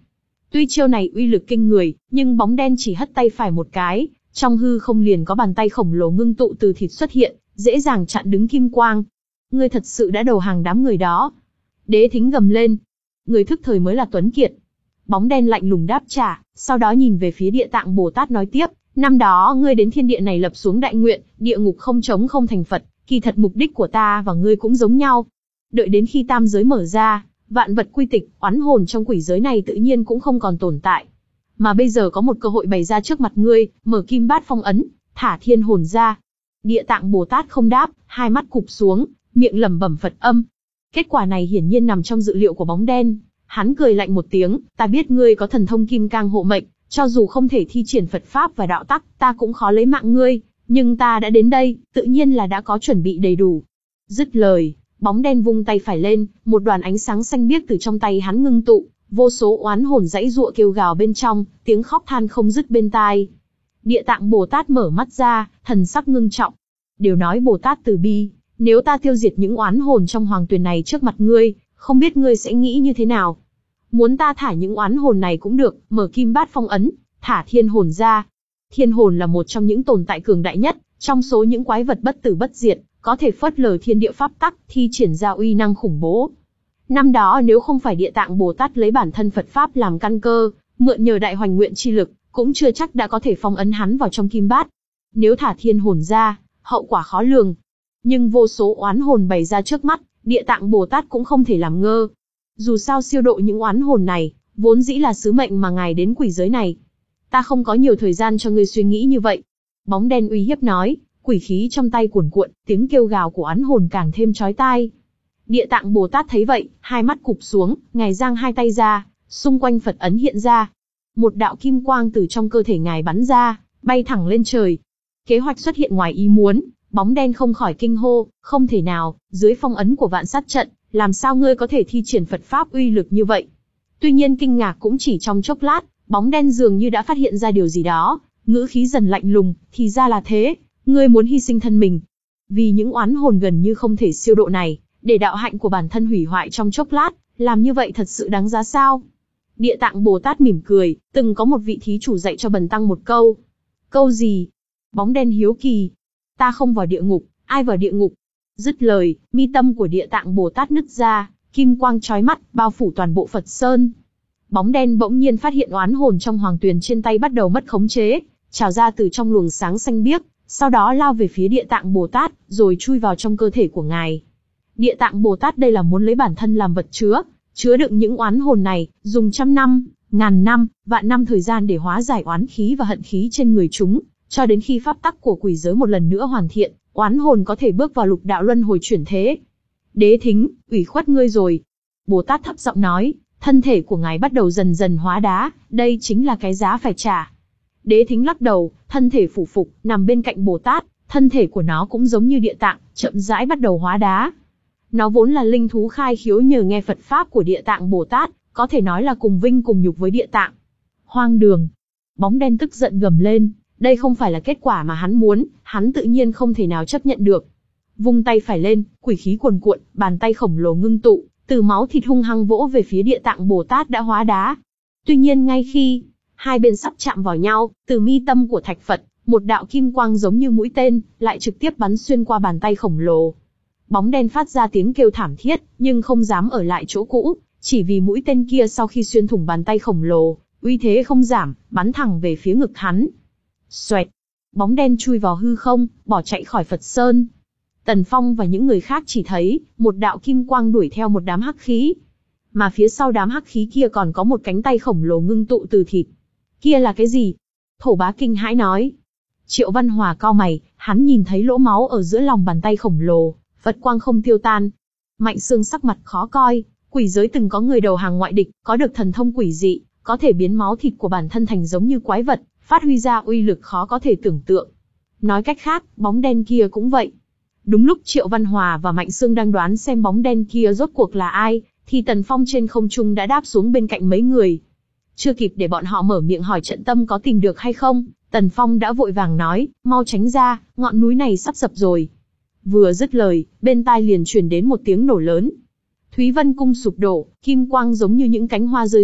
Tuy chiêu này uy lực kinh người, nhưng bóng đen chỉ hất tay phải một cái, trong hư không liền có bàn tay khổng lồ ngưng tụ từ thịt xuất hiện, dễ dàng chặn đứng kim quang. Ngươi thật sự đã đầu hàng đám người đó. Đế Thính gầm lên. Người thức thời mới là tuấn kiệt. Bóng đen lạnh lùng đáp trả, sau đó nhìn về phía Địa Tạng Bồ Tát nói tiếp, năm đó ngươi đến thiên địa này lập xuống đại nguyện, địa ngục không chống không thành Phật, kỳ thật mục đích của ta và ngươi cũng giống nhau. Đợi đến khi tam giới mở ra, vạn vật quy tịch, oán hồn trong quỷ giới này tự nhiên cũng không còn tồn tại. Mà bây giờ có một cơ hội bày ra trước mặt ngươi, mở kim bát phong ấn, thả thiên hồn ra. Địa Tạng Bồ Tát không đáp, hai mắt cụp xuống, miệng lẩm bẩm Phật âm. Kết quả này hiển nhiên nằm trong dự liệu của bóng đen. Hắn cười lạnh một tiếng, ta biết ngươi có thần thông kim cang hộ mệnh, cho dù không thể thi triển Phật pháp và đạo tắc, ta cũng khó lấy mạng ngươi, nhưng ta đã đến đây, tự nhiên là đã có chuẩn bị đầy đủ. Dứt lời, bóng đen vung tay phải lên, một đoàn ánh sáng xanh biếc từ trong tay hắn ngưng tụ, vô số oán hồn dãy giụa kêu gào bên trong, tiếng khóc than không dứt bên tai. Địa Tạng Bồ Tát mở mắt ra, thần sắc ngưng trọng. Đều nói Bồ Tát từ bi, nếu ta tiêu diệt những oán hồn trong hoàng tuyền này trước mặt ngươi, không biết ngươi sẽ nghĩ như thế nào? Muốn ta thả những oán hồn này cũng được, mở kim bát phong ấn, thả thiên hồn ra. Thiên hồn là một trong những tồn tại cường đại nhất, trong số những quái vật bất tử bất diệt, có thể phớt lờ thiên địa pháp tắc, thi triển ra uy năng khủng bố. Năm đó nếu không phải Địa Tạng Bồ Tát lấy bản thân Phật pháp làm căn cơ, mượn nhờ đại hoành nguyện chi lực, cũng chưa chắc đã có thể phong ấn hắn vào trong kim bát. Nếu thả thiên hồn ra, hậu quả khó lường. Nhưng vô số oán hồn bày ra trước mắt, Địa Tạng Bồ Tát cũng không thể làm ngơ. Dù sao siêu độ những oán hồn này, vốn dĩ là sứ mệnh mà ngài đến quỷ giới này. Ta không có nhiều thời gian cho ngươi suy nghĩ như vậy. Bóng đen uy hiếp nói, quỷ khí trong tay cuồn cuộn, tiếng kêu gào của oán hồn càng thêm chói tai. Địa Tạng Bồ Tát thấy vậy, hai mắt cụp xuống, ngài giang hai tay ra, xung quanh Phật ấn hiện ra. Một đạo kim quang từ trong cơ thể ngài bắn ra, bay thẳng lên trời. Kế hoạch xuất hiện ngoài ý muốn, bóng đen không khỏi kinh hô, không thể nào, dưới phong ấn của vạn sát trận, làm sao ngươi có thể thi triển Phật pháp uy lực như vậy? Tuy nhiên kinh ngạc cũng chỉ trong chốc lát, bóng đen dường như đã phát hiện ra điều gì đó, ngữ khí dần lạnh lùng, thì ra là thế, ngươi muốn hy sinh thân mình. Vì những oán hồn gần như không thể siêu độ này, để đạo hạnh của bản thân hủy hoại trong chốc lát, làm như vậy thật sự đáng giá sao? Địa Tạng Bồ Tát mỉm cười, từng có một vị thí chủ dạy cho bần tăng một câu. Câu gì? Bóng đen hiếu kỳ. Ta không vào địa ngục, ai vào địa ngục? Dứt lời, mi tâm của Địa Tạng Bồ Tát nứt ra, kim quang chói mắt, bao phủ toàn bộ Phật Sơn. Bóng đen bỗng nhiên phát hiện oán hồn trong hoàng tuyền trên tay bắt đầu mất khống chế, trào ra từ trong luồng sáng xanh biếc, sau đó lao về phía Địa Tạng Bồ Tát, rồi chui vào trong cơ thể của ngài. Địa Tạng Bồ Tát đây là muốn lấy bản thân làm vật chứa, chứa đựng những oán hồn này, dùng trăm năm, ngàn năm, vạn năm thời gian để hóa giải oán khí và hận khí trên người chúng, cho đến khi pháp tắc của quỷ giới một lần nữa hoàn thiện, oán hồn có thể bước vào lục đạo luân hồi chuyển thế. Đế Thính, ủy khuất ngươi rồi. Bồ Tát thấp giọng nói, thân thể của ngài bắt đầu dần dần hóa đá, đây chính là cái giá phải trả. Đế Thính lắc đầu, thân thể phủ phục, nằm bên cạnh Bồ Tát, thân thể của nó cũng giống như Địa Tạng, chậm rãi bắt đầu hóa đá. Nó vốn là linh thú khai khiếu nhờ nghe Phật pháp của Địa Tạng Bồ Tát, có thể nói là cùng vinh cùng nhục với Địa Tạng. Hoang đường. Bóng đen tức giận gầm lên, đây không phải là kết quả mà hắn muốn, hắn tự nhiên không thể nào chấp nhận được. Vung tay phải lên, quỷ khí cuồn cuộn, bàn tay khổng lồ ngưng tụ, từ máu thịt hung hăng vỗ về phía Địa Tạng Bồ Tát đã hóa đá. Tuy nhiên ngay khi hai bên sắp chạm vào nhau, từ mi tâm của Thạch Phật, một đạo kim quang giống như mũi tên, lại trực tiếp bắn xuyên qua bàn tay khổng lồ. Bóng đen phát ra tiếng kêu thảm thiết, nhưng không dám ở lại chỗ cũ, chỉ vì mũi tên kia sau khi xuyên thủng bàn tay khổng lồ, uy thế không giảm, bắn thẳng về phía ngực hắn. Xoẹt, bóng đen chui vào hư không, bỏ chạy khỏi Phật Sơn. Tần Phong và những người khác chỉ thấy một đạo kim quang đuổi theo một đám hắc khí, mà phía sau đám hắc khí kia còn có một cánh tay khổng lồ ngưng tụ từ thịt. Kia là cái gì? Thổ Bá kinh hãi nói. Triệu Văn Hòa cau mày, hắn nhìn thấy lỗ máu ở giữa lòng bàn tay khổng lồ, Phật quang không tiêu tan. Mạnh Sương sắc mặt khó coi, quỷ giới từng có người đầu hàng ngoại địch, có được thần thông quỷ dị, có thể biến máu thịt của bản thân thành giống như quái vật, phát huy ra uy lực khó có thể tưởng tượng. Nói cách khác, bóng đen kia cũng vậy. Đúng lúc Triệu Văn Hòa và Mạnh Sương đang đoán xem bóng đen kia rốt cuộc là ai, thì Tần Phong trên không trung đã đáp xuống bên cạnh mấy người. Chưa kịp để bọn họ mở miệng hỏi trận tâm có tìm được hay không, Tần Phong đã vội vàng nói, mau tránh ra, ngọn núi này sắp sập rồi. Vừa dứt lời, bên tai liền truyền đến một tiếng nổ lớn. Thúy Vân Cung sụp đổ, kim quang giống như những cánh hoa rơi rụng,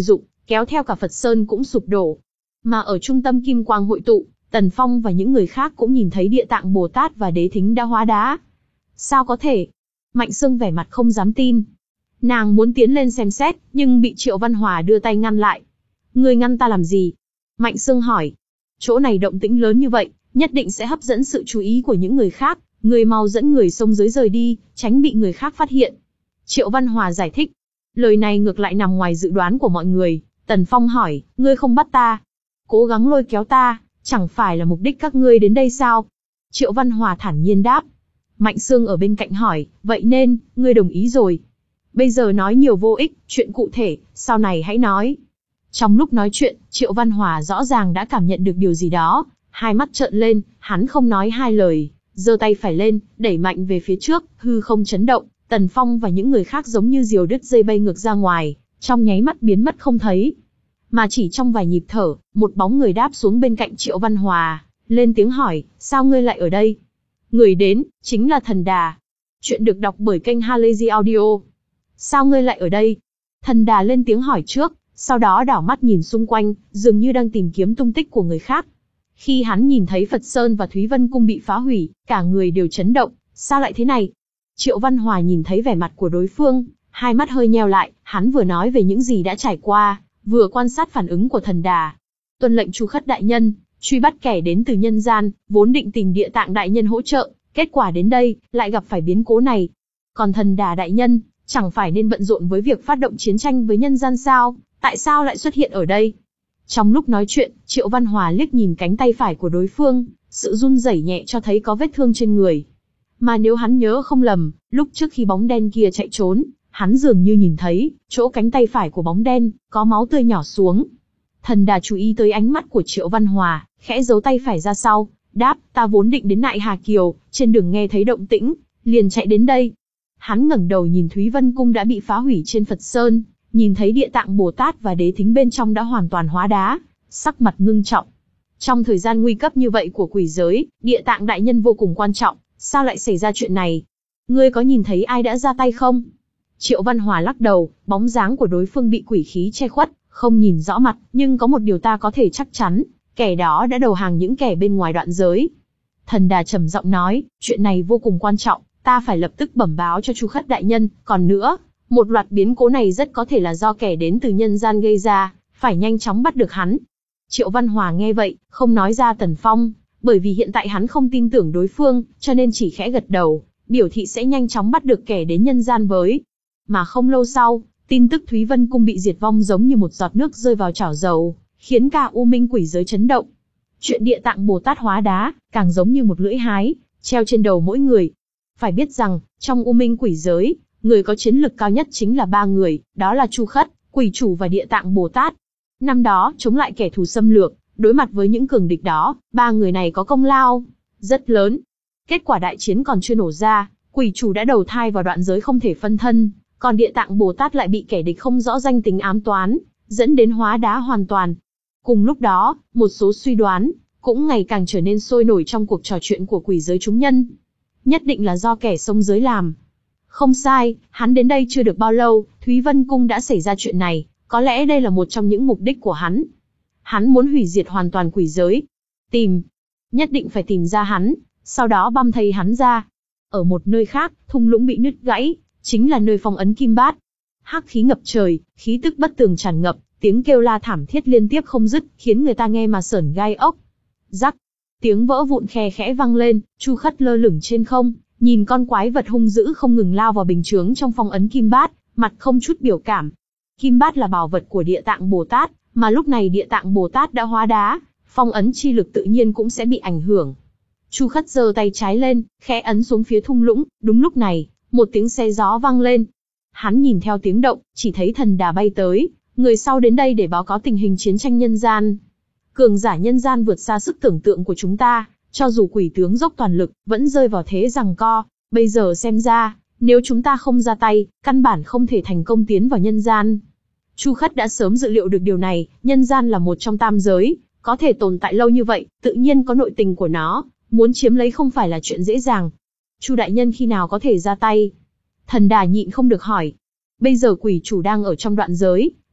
kéo theo cả Phật Sơn cũng sụp đổ. Mà ở trung tâm kim quang hội tụ, Tần Phong và những người khác cũng nhìn thấy Địa Tạng Bồ Tát và Đế Thính đã hóa đá. Sao có thể? Mạnh Sương vẻ mặt không dám tin. Nàng muốn tiến lên xem xét, nhưng bị Triệu Văn Hòa đưa tay ngăn lại. Ngươi ngăn ta làm gì? Mạnh Sương hỏi. Chỗ này động tĩnh lớn như vậy, nhất định sẽ hấp dẫn sự chú ý của những người khác. Ngươi mau dẫn người sông dưới rời đi, tránh bị người khác phát hiện. Triệu Văn Hòa giải thích. Lời này ngược lại nằm ngoài dự đoán của mọi người. Tần Phong hỏi, ngươi không bắt ta, cố gắng lôi kéo ta, chẳng phải là mục đích các ngươi đến đây sao? Triệu Văn Hòa thản nhiên đáp. Mạnh Sương ở bên cạnh hỏi, vậy nên, ngươi đồng ý rồi. Bây giờ nói nhiều vô ích, chuyện cụ thể, sau này hãy nói. Trong lúc nói chuyện, Triệu Văn Hòa rõ ràng đã cảm nhận được điều gì đó, hai mắt trợn lên, hắn không nói hai lời, giơ tay phải lên, đẩy mạnh về phía trước, hư không chấn động, Tần Phong và những người khác giống như diều đứt dây bay ngược ra ngoài, trong nháy mắt biến mất không thấy. Mà chỉ trong vài nhịp thở, một bóng người đáp xuống bên cạnh Triệu Văn Hòa, lên tiếng hỏi, sao ngươi lại ở đây? Người đến, chính là Thần Đà. Chuyện được đọc bởi kênh Halazy Audio. Sao ngươi lại ở đây? Thần Đà lên tiếng hỏi trước, sau đó đảo mắt nhìn xung quanh, dường như đang tìm kiếm tung tích của người khác. Khi hắn nhìn thấy Phật Sơn và Thúy Vân Cung bị phá hủy, cả người đều chấn động, sao lại thế này? Triệu Văn Hòa nhìn thấy vẻ mặt của đối phương, hai mắt hơi nheo lại, hắn vừa nói về những gì đã trải qua, vừa quan sát phản ứng của Thần Đà. Tuân lệnh Chu Khất đại nhân, truy bắt kẻ đến từ nhân gian, vốn định tìm Địa Tạng đại nhân hỗ trợ, kết quả đến đây, lại gặp phải biến cố này. Còn Thần Đà đại nhân, chẳng phải nên bận rộn với việc phát động chiến tranh với nhân gian sao, tại sao lại xuất hiện ở đây? Trong lúc nói chuyện, Triệu Văn Hòa liếc nhìn cánh tay phải của đối phương, sự run rẩy nhẹ cho thấy có vết thương trên người. Mà nếu hắn nhớ không lầm, lúc trước khi bóng đen kia chạy trốn, hắn dường như nhìn thấy, chỗ cánh tay phải của bóng đen, có máu tươi nhỏ xuống. Thần Đà chú ý tới ánh mắt của Triệu Văn Hòa, khẽ giấu tay phải ra sau, đáp, ta vốn định đến Nại Hà Kiều, trên đường nghe thấy động tĩnh, liền chạy đến đây. Hắn ngẩng đầu nhìn Thúy Vân Cung đã bị phá hủy trên Phật Sơn, nhìn thấy Địa Tạng Bồ Tát và Đế Thính bên trong đã hoàn toàn hóa đá, sắc mặt ngưng trọng. Trong thời gian nguy cấp như vậy của quỷ giới, Địa Tạng đại nhân vô cùng quan trọng, sao lại xảy ra chuyện này? Ngươi có nhìn thấy ai đã ra tay không? Triệu Văn Hòa lắc đầu, bóng dáng của đối phương bị quỷ khí che khuất, không nhìn rõ mặt, nhưng có một điều ta có thể chắc chắn, kẻ đó đã đầu hàng những kẻ bên ngoài đoạn giới. Thần Đà trầm giọng nói, chuyện này vô cùng quan trọng, ta phải lập tức bẩm báo cho Chu Khất đại nhân, còn nữa, một loạt biến cố này rất có thể là do kẻ đến từ nhân gian gây ra, phải nhanh chóng bắt được hắn. Triệu Văn Hòa nghe vậy, không nói ra Tần Phong, bởi vì hiện tại hắn không tin tưởng đối phương, cho nên chỉ khẽ gật đầu, biểu thị sẽ nhanh chóng bắt được kẻ đến nhân gian với. Mà không lâu sau, tin tức Thúy Vân Cung bị diệt vong giống như một giọt nước rơi vào chảo dầu, khiến cả U Minh quỷ giới chấn động. Chuyện Địa Tạng Bồ Tát hóa đá, càng giống như một lưỡi hái, treo trên đầu mỗi người. Phải biết rằng, trong U Minh quỷ giới, người có chiến lực cao nhất chính là ba người, đó là Chu Khất, Quỷ Chủ và Địa Tạng Bồ Tát. Năm đó, chống lại kẻ thù xâm lược, đối mặt với những cường địch đó, ba người này có công lao rất lớn. Kết quả đại chiến còn chưa nổ ra, Quỷ Chủ đã đầu thai vào đoạn giới không thể phân thân, còn Địa Tạng Bồ Tát lại bị kẻ địch không rõ danh tính ám toán, dẫn đến hóa đá hoàn toàn. Cùng lúc đó, một số suy đoán cũng ngày càng trở nên sôi nổi trong cuộc trò chuyện của quỷ giới chúng nhân. Nhất định là do kẻ sông giới làm. Không sai, hắn đến đây chưa được bao lâu, Thúy Vân Cung đã xảy ra chuyện này, có lẽ đây là một trong những mục đích của hắn. Hắn muốn hủy diệt hoàn toàn quỷ giới. Tìm, nhất định phải tìm ra hắn, sau đó băm thây hắn ra. Ở một nơi khác, thung lũng bị nứt gãy, chính là nơi phong ấn Kim Bát. Hắc khí ngập trời, khí tức bất tường tràn ngập, tiếng kêu la thảm thiết liên tiếp không dứt, khiến người ta nghe mà sởn gai ốc. Rắc, tiếng vỡ vụn khe khẽ vang lên, Chu Khất lơ lửng trên không, nhìn con quái vật hung dữ không ngừng lao vào bình chướng trong phong ấn Kim Bát, mặt không chút biểu cảm. Kim Bát là bảo vật của Địa Tạng Bồ Tát, mà lúc này Địa Tạng Bồ Tát đã hóa đá, phong ấn chi lực tự nhiên cũng sẽ bị ảnh hưởng. Chu Khất giơ tay trái lên, khẽ ấn xuống phía thung lũng, đúng lúc này, một tiếng xe gió vang lên. Hắn nhìn theo tiếng động, chỉ thấy Thần Đà bay tới, người sau đến đây để báo cáo tình hình chiến tranh nhân gian. Cường giả nhân gian vượt xa sức tưởng tượng của chúng ta, cho dù quỷ tướng dốc toàn lực, vẫn rơi vào thế giằng co. Bây giờ xem ra, nếu chúng ta không ra tay, căn bản không thể thành công tiến vào nhân gian. Chu Khất đã sớm dự liệu được điều này, nhân gian là một trong tam giới, có thể tồn tại lâu như vậy, tự nhiên có nội tình của nó, muốn chiếm lấy không phải là chuyện dễ dàng. Chu đại nhân khi nào có thể ra tay? Thần Đà nhịn không được hỏi. Bây giờ quỷ chủ đang ở trong đoạn giới,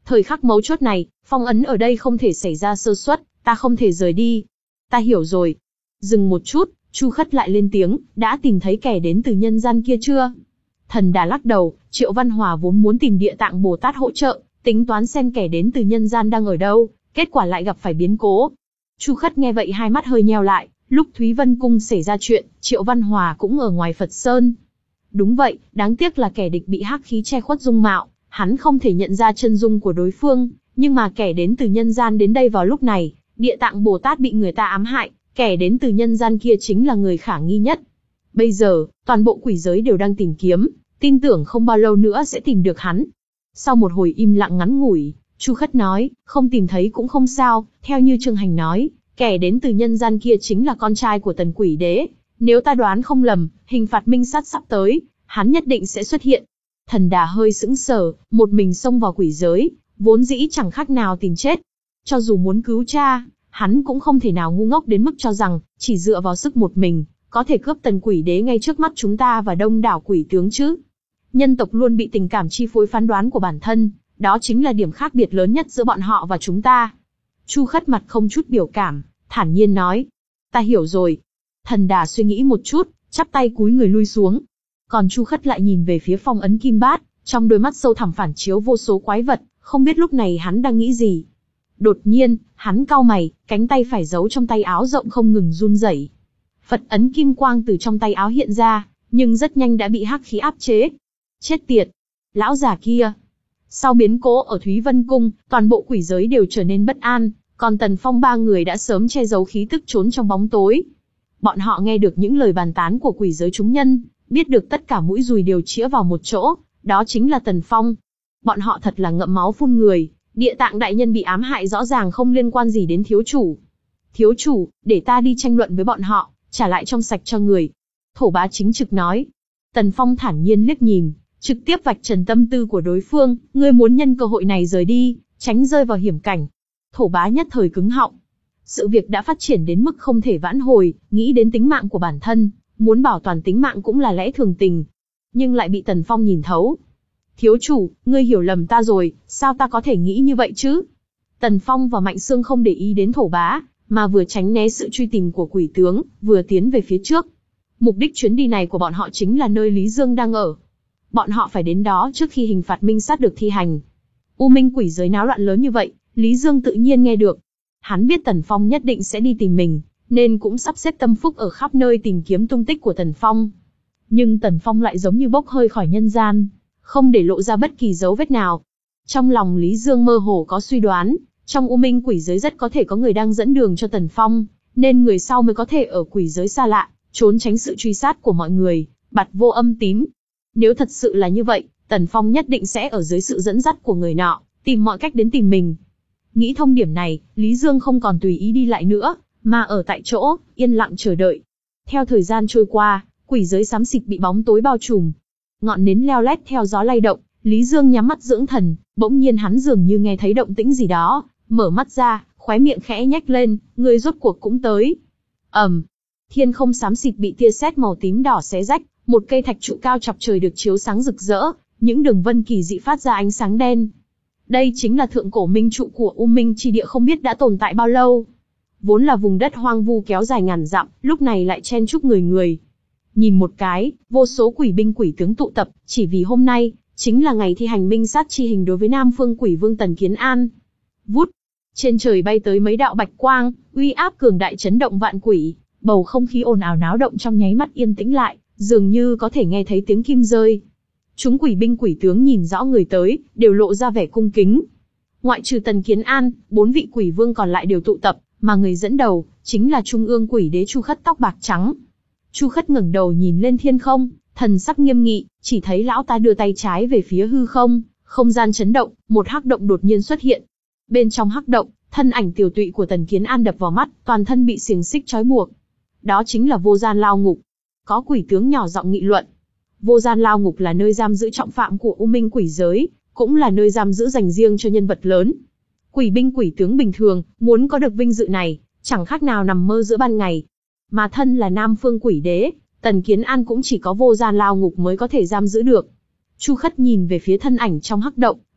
Thời khắc mấu chốt này, phong ấn ở đây không thể xảy ra sơ suất, ta không thể rời đi. Ta hiểu rồi. Dừng một chút, Chu Khất lại lên tiếng, đã tìm thấy kẻ đến từ nhân gian kia chưa? Thần Đà lắc đầu, Triệu Văn Hòa vốn muốn tìm Địa Tạng Bồ Tát hỗ trợ, tính toán xem kẻ đến từ nhân gian đang ở đâu, kết quả lại gặp phải biến cố. Chu Khất nghe vậy hai mắt hơi nheo lại, lúc Thúy Vân Cung xảy ra chuyện, Triệu Văn Hòa cũng ở ngoài Phật Sơn. Đúng vậy, đáng tiếc là kẻ địch bị hắc khí che khuất dung mạo, hắn không thể nhận ra chân dung của đối phương, nhưng mà kẻ đến từ nhân gian đến đây vào lúc này, Địa Tạng Bồ Tát bị người ta ám hại, kẻ đến từ nhân gian kia chính là người khả nghi nhất. Bây giờ, toàn bộ quỷ giới đều đang tìm kiếm, tin tưởng không bao lâu nữa sẽ tìm được hắn. Sau một hồi im lặng ngắn ngủi, Chu Khất nói, không tìm thấy cũng không sao, theo như Trương Hành nói, kẻ đến từ nhân gian kia chính là con trai của Tần Quỷ Đế. Nếu ta đoán không lầm, hình phạt minh sát sắp tới, hắn nhất định sẽ xuất hiện. Thần Đà hơi sững sờ, một mình xông vào quỷ giới, vốn dĩ chẳng khác nào tìm chết. Cho dù muốn cứu cha, hắn cũng không thể nào ngu ngốc đến mức cho rằng, chỉ dựa vào sức một mình, có thể cướp Tần Quỷ Đế ngay trước mắt chúng ta và đông đảo quỷ tướng chứ. Nhân tộc luôn bị tình cảm chi phối phán đoán của bản thân, đó chính là điểm khác biệt lớn nhất giữa bọn họ và chúng ta. Chu Khất mặt không chút biểu cảm, thản nhiên nói, ta hiểu rồi. Thần Đà suy nghĩ một chút, chắp tay cúi người lui xuống. Còn Chu Khất lại nhìn về phía phong ấn kim bát, trong đôi mắt sâu thẳm phản chiếu vô số quái vật, không biết lúc này hắn đang nghĩ gì. Đột nhiên, hắn cau mày, cánh tay phải giấu trong tay áo rộng không ngừng run rẩy. Phật ấn kim quang từ trong tay áo hiện ra, nhưng rất nhanh đã bị hắc khí áp chế. Chết tiệt! Lão già kia! Sau biến cố ở Thúy Vân Cung, toàn bộ quỷ giới đều trở nên bất an, còn Tần Phong ba người đã sớm che giấu khí tức trốn trong bóng tối. Bọn họ nghe được những lời bàn tán của quỷ giới chúng nhân, biết được tất cả mũi dùi đều chĩa vào một chỗ, đó chính là Tần Phong. Bọn họ thật là ngậm máu phun người, Địa Tạng đại nhân bị ám hại rõ ràng không liên quan gì đến thiếu chủ. Thiếu chủ, để ta đi tranh luận với bọn họ, trả lại trong sạch cho người. Thổ Bá chính trực nói. Tần Phong thản nhiên liếc nhìn, trực tiếp vạch trần tâm tư của đối phương, ngươi muốn nhân cơ hội này rời đi, tránh rơi vào hiểm cảnh. Thổ Bá nhất thời cứng họng. Sự việc đã phát triển đến mức không thể vãn hồi, nghĩ đến tính mạng của bản thân, muốn bảo toàn tính mạng cũng là lẽ thường tình. Nhưng lại bị Tần Phong nhìn thấu. Thiếu chủ, ngươi hiểu lầm ta rồi, sao ta có thể nghĩ như vậy chứ? Tần Phong và Mạnh Xương không để ý đến Thổ Bá, mà vừa tránh né sự truy tìm của quỷ tướng, vừa tiến về phía trước. Mục đích chuyến đi này của bọn họ chính là nơi Lý Dương đang ở. Bọn họ phải đến đó trước khi hình phạt minh sát được thi hành. U Minh quỷ giới náo loạn lớn như vậy, Lý Dương tự nhiên nghe được. Hắn biết Tần Phong nhất định sẽ đi tìm mình, nên cũng sắp xếp tâm phúc ở khắp nơi tìm kiếm tung tích của Tần Phong. Nhưng Tần Phong lại giống như bốc hơi khỏi nhân gian, không để lộ ra bất kỳ dấu vết nào. Trong lòng Lý Dương mơ hồ có suy đoán, trong U Minh quỷ giới rất có thể có người đang dẫn đường cho Tần Phong, nên người sau mới có thể ở quỷ giới xa lạ, trốn tránh sự truy sát của mọi người, bặt vô âm tín. Nếu thật sự là như vậy, Tần Phong nhất định sẽ ở dưới sự dẫn dắt của người nọ, tìm mọi cách đến tìm mình. Nghĩ thông điểm này, Lý Dương không còn tùy ý đi lại nữa, mà ở tại chỗ, yên lặng chờ đợi. Theo thời gian trôi qua, quỷ giới xám xịt bị bóng tối bao trùm. Ngọn nến leo lét theo gió lay động, Lý Dương nhắm mắt dưỡng thần, bỗng nhiên hắn dường như nghe thấy động tĩnh gì đó, mở mắt ra, khóe miệng khẽ nhếch lên, người rốt cuộc cũng tới. Ầm, thiên không xám xịt bị tia sét màu tím đỏ xé rách, một cây thạch trụ cao chọc trời được chiếu sáng rực rỡ, những đường vân kỳ dị phát ra ánh sáng đen. Đây chính là thượng cổ minh trụ của U Minh chi địa không biết đã tồn tại bao lâu. Vốn là vùng đất hoang vu kéo dài ngàn dặm, lúc này lại chen chúc người người. Nhìn một cái, vô số quỷ binh quỷ tướng tụ tập, chỉ vì hôm nay, chính là ngày thi hành minh sát chi hình đối với Nam Phương Quỷ Vương Tần Kiến An. Vút, trên trời bay tới mấy đạo bạch quang, uy áp cường đại chấn động vạn quỷ, bầu không khí ồn ào náo động trong nháy mắt yên tĩnh lại, dường như có thể nghe thấy tiếng kim rơi. Chúng quỷ binh quỷ tướng nhìn rõ người tới, đều lộ ra vẻ cung kính. Ngoại trừ Tần Kiến An, bốn vị quỷ vương còn lại đều tụ tập, mà người dẫn đầu chính là Trung ương Quỷ Đế Chu Khất tóc bạc trắng. Chu Khất ngẩng đầu nhìn lên thiên không, thần sắc nghiêm nghị, chỉ thấy lão ta đưa tay trái về phía hư không, không gian chấn động, một hắc động đột nhiên xuất hiện. Bên trong hắc động, thân ảnh tiều tụy của Tần Kiến An đập vào mắt, toàn thân bị xiềng xích trói buộc. Đó chính là Vô Gian Lao Ngục. Có quỷ tướng nhỏ giọng nghị luận. Vô Gian Lao Ngục là nơi giam giữ trọng phạm của U Minh quỷ giới, cũng là nơi giam giữ dành riêng cho nhân vật lớn. Quỷ binh quỷ tướng bình thường, muốn có được vinh dự này, chẳng khác nào nằm mơ giữa ban ngày. Mà thân là Nam Phương Quỷ Đế, Tần Kiến An cũng chỉ có Vô Gian Lao Ngục mới có thể giam giữ được. Chu Khất nhìn về phía thân ảnh trong hắc động,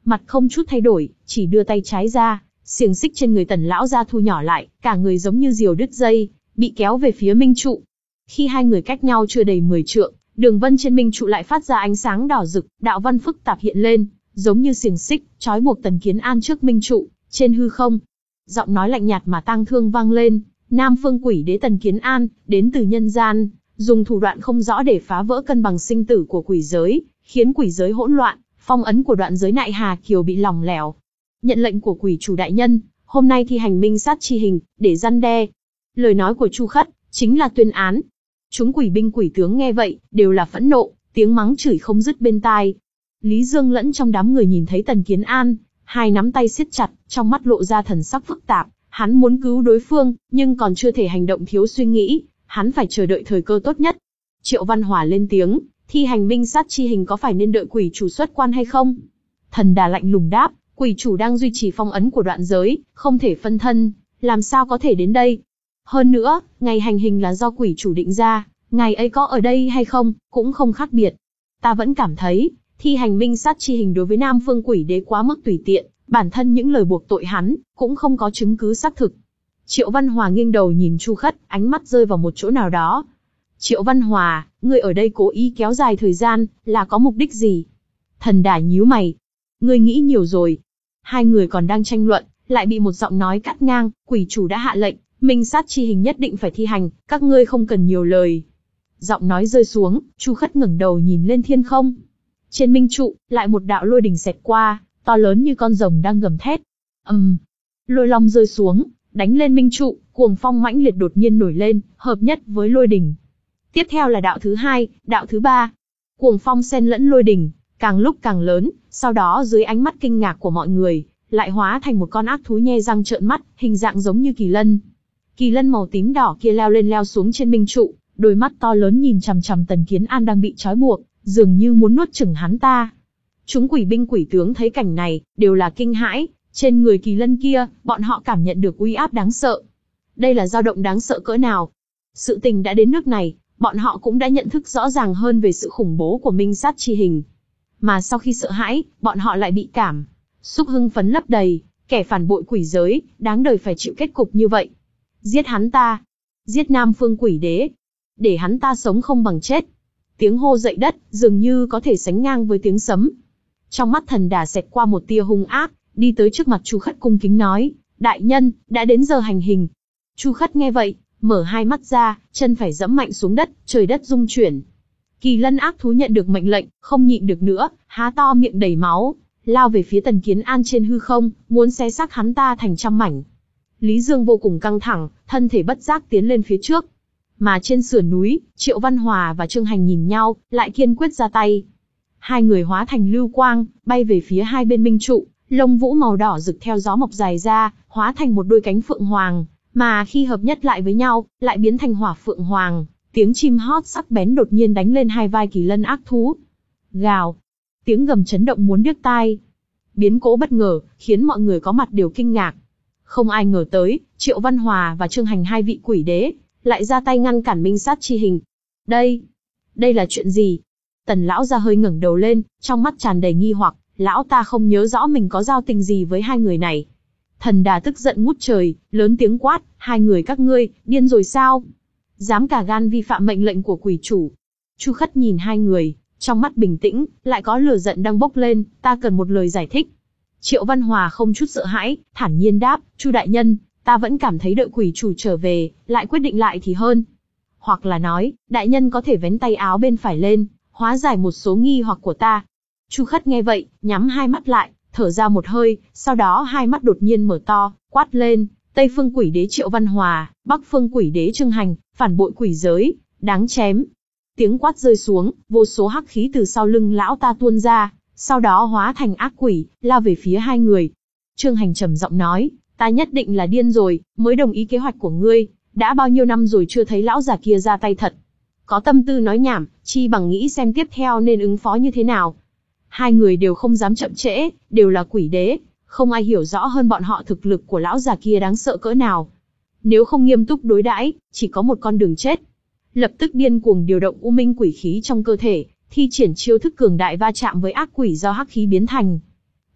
mặt không chút thay đổi, chỉ đưa tay trái ra, xiềng xích trên người Tần lão gia thu nhỏ lại, cả người giống như diều đứt dây, bị kéo về phía minh trụ. Khi hai người cách nhau chưa đầy mười trượng, đường vân trên minh trụ lại phát ra ánh sáng đỏ rực, đạo văn phức tạp hiện lên, giống như xiềng xích, trói buộc Tần Kiến An trước minh trụ, trên hư không. Giọng nói lạnh nhạt mà tang thương vang lên, Nam Phương Quỷ Đế Tần Kiến An, đến từ nhân gian, dùng thủ đoạn không rõ để phá vỡ cân bằng sinh tử của quỷ giới, khiến quỷ giới hỗn loạn, phong ấn của đoạn giới Nại Hà Kiều bị lỏng lẻo. Nhận lệnh của quỷ chủ đại nhân, hôm nay thi hành minh sát chi hình, để răn đe. Lời nói của Chu Khất, chính là tuyên án. Chúng quỷ binh quỷ tướng nghe vậy, đều là phẫn nộ, tiếng mắng chửi không dứt bên tai. Lý Dương lẫn trong đám người nhìn thấy Tần Kiến An, hai nắm tay siết chặt, trong mắt lộ ra thần sắc phức tạp. Hắn muốn cứu đối phương, nhưng còn chưa thể hành động thiếu suy nghĩ, hắn phải chờ đợi thời cơ tốt nhất. Triệu Văn Hòa lên tiếng, thi hành minh sát chi hình có phải nên đợi quỷ chủ xuất quan hay không? Thần Đà lạnh lùng đáp, quỷ chủ đang duy trì phong ấn của đoạn giới, không thể phân thân, làm sao có thể đến đây? Hơn nữa, ngày hành hình là do quỷ chủ định ra, ngày ấy có ở đây hay không, cũng không khác biệt. Ta vẫn cảm thấy, thi hành minh sát chi hình đối với Nam Phương Quỷ Đế quá mức tùy tiện, bản thân những lời buộc tội hắn, cũng không có chứng cứ xác thực. Triệu Văn Hòa nghiêng đầu nhìn Chu Khất, ánh mắt rơi vào một chỗ nào đó. Triệu Văn Hòa, ngươi ở đây cố ý kéo dài thời gian, là có mục đích gì? Thần Đà nhíu mày. Ngươi nghĩ nhiều rồi. Hai người còn đang tranh luận, lại bị một giọng nói cắt ngang, quỷ chủ đã hạ lệnh, minh sát chi hình nhất định phải thi hành, các ngươi không cần nhiều lời. Giọng nói rơi xuống, Chu Khất ngẩng đầu nhìn lên thiên không. Trên minh trụ, lại một đạo lôi đình xẹt qua, to lớn như con rồng đang gầm thét. ầm, um, lôi long rơi xuống, đánh lên minh trụ, cuồng phong mãnh liệt đột nhiên nổi lên, hợp nhất với lôi đình. Tiếp theo là đạo thứ hai, đạo thứ ba. Cuồng phong xen lẫn lôi đình, càng lúc càng lớn, sau đó dưới ánh mắt kinh ngạc của mọi người, lại hóa thành một con ác thú nhe răng trợn mắt, hình dạng giống như kỳ lân. Kỳ lân màu tím đỏ kia leo lên leo xuống trên minh trụ, đôi mắt to lớn nhìn chằm chằm Tần Kiến An đang bị trói buộc, dường như muốn nuốt chửng hắn ta. Chúng quỷ binh quỷ tướng thấy cảnh này, đều là kinh hãi, trên người kỳ lân kia, bọn họ cảm nhận được uy áp đáng sợ. Đây là dao động đáng sợ cỡ nào? Sự tình đã đến nước này, bọn họ cũng đã nhận thức rõ ràng hơn về sự khủng bố của minh sát chi hình. Mà sau khi sợ hãi, bọn họ lại bị cảm xúc hưng phấn lấp đầy, kẻ phản bội quỷ giới, đáng đời phải chịu kết cục như vậy. Giết hắn ta! Giết Nam Phương Quỷ Đế! Để hắn ta sống không bằng chết! Tiếng hô dậy đất, dường như có thể sánh ngang với tiếng sấm. Trong mắt Thần Đà xẹt qua một tia hung ác, đi tới trước mặt Chu Khất cung kính nói, đại nhân, đã đến giờ hành hình. Chu Khất nghe vậy, mở hai mắt ra, chân phải giẫm mạnh xuống đất, trời đất rung chuyển. Kỳ lân ác thú nhận được mệnh lệnh, không nhịn được nữa, há to miệng đầy máu, lao về phía Tần Kiến An trên hư không, muốn xé xác hắn ta thành trăm mảnh. Lý Dương vô cùng căng thẳng, thân thể bất giác tiến lên phía trước. Mà trên sườn núi, Triệu Văn Hòa và Trương Hành nhìn nhau, lại kiên quyết ra tay. Hai người hóa thành lưu quang, bay về phía hai bên minh trụ, lông vũ màu đỏ rực theo gió mọc dài ra, hóa thành một đôi cánh phượng hoàng, mà khi hợp nhất lại với nhau, lại biến thành hỏa phượng hoàng. Tiếng chim hót sắc bén đột nhiên đánh lên hai vai kỳ lân ác thú. Gào! Tiếng gầm chấn động muốn điếc tai. Biến cố bất ngờ, khiến mọi người có mặt đều kinh ngạc. Không ai ngờ tới, Triệu Văn Hòa và Trương Hành hai vị quỷ đế, lại ra tay ngăn cản minh sát chi hình. Đây! Đây là chuyện gì? Tần lão ra hơi ngẩng đầu lên, trong mắt tràn đầy nghi hoặc, lão ta không nhớ rõ mình có giao tình gì với hai người này. Thần Đà tức giận ngút trời, lớn tiếng quát, hai người các ngươi, điên rồi sao? Dám cả gan vi phạm mệnh lệnh của quỷ chủ. Chu Khất nhìn hai người, trong mắt bình tĩnh, lại có lửa giận đang bốc lên, ta cần một lời giải thích. Triệu Văn Hòa không chút sợ hãi, thản nhiên đáp, Chu đại nhân, ta vẫn cảm thấy đợi quỷ chủ trở về, lại quyết định lại thì hơn. Hoặc là nói, đại nhân có thể vén tay áo bên phải lên, hóa giải một số nghi hoặc của ta. Chu Khất nghe vậy, nhắm hai mắt lại, thở ra một hơi, sau đó hai mắt đột nhiên mở to, quát lên, Tây Phương Quỷ Đế Triệu Văn Hòa, Bắc Phương Quỷ Đế Trương Hành, phản bội quỷ giới, đáng chém. Tiếng quát rơi xuống, vô số hắc khí từ sau lưng lão ta tuôn ra, sau đó hóa thành ác quỷ, lao về phía hai người. Trương Hành trầm giọng nói, ta nhất định là điên rồi, mới đồng ý kế hoạch của ngươi, đã bao nhiêu năm rồi chưa thấy lão già kia ra tay thật. Có tâm tư nói nhảm, chi bằng nghĩ xem tiếp theo nên ứng phó như thế nào. Hai người đều không dám chậm trễ, đều là quỷ đế, không ai hiểu rõ hơn bọn họ thực lực của lão già kia đáng sợ cỡ nào. Nếu không nghiêm túc đối đãi, chỉ có một con đường chết. Lập tức điên cuồng điều động u minh quỷ khí trong cơ thể, thi triển chiêu thức cường đại va chạm với ác quỷ do hắc khí biến thành.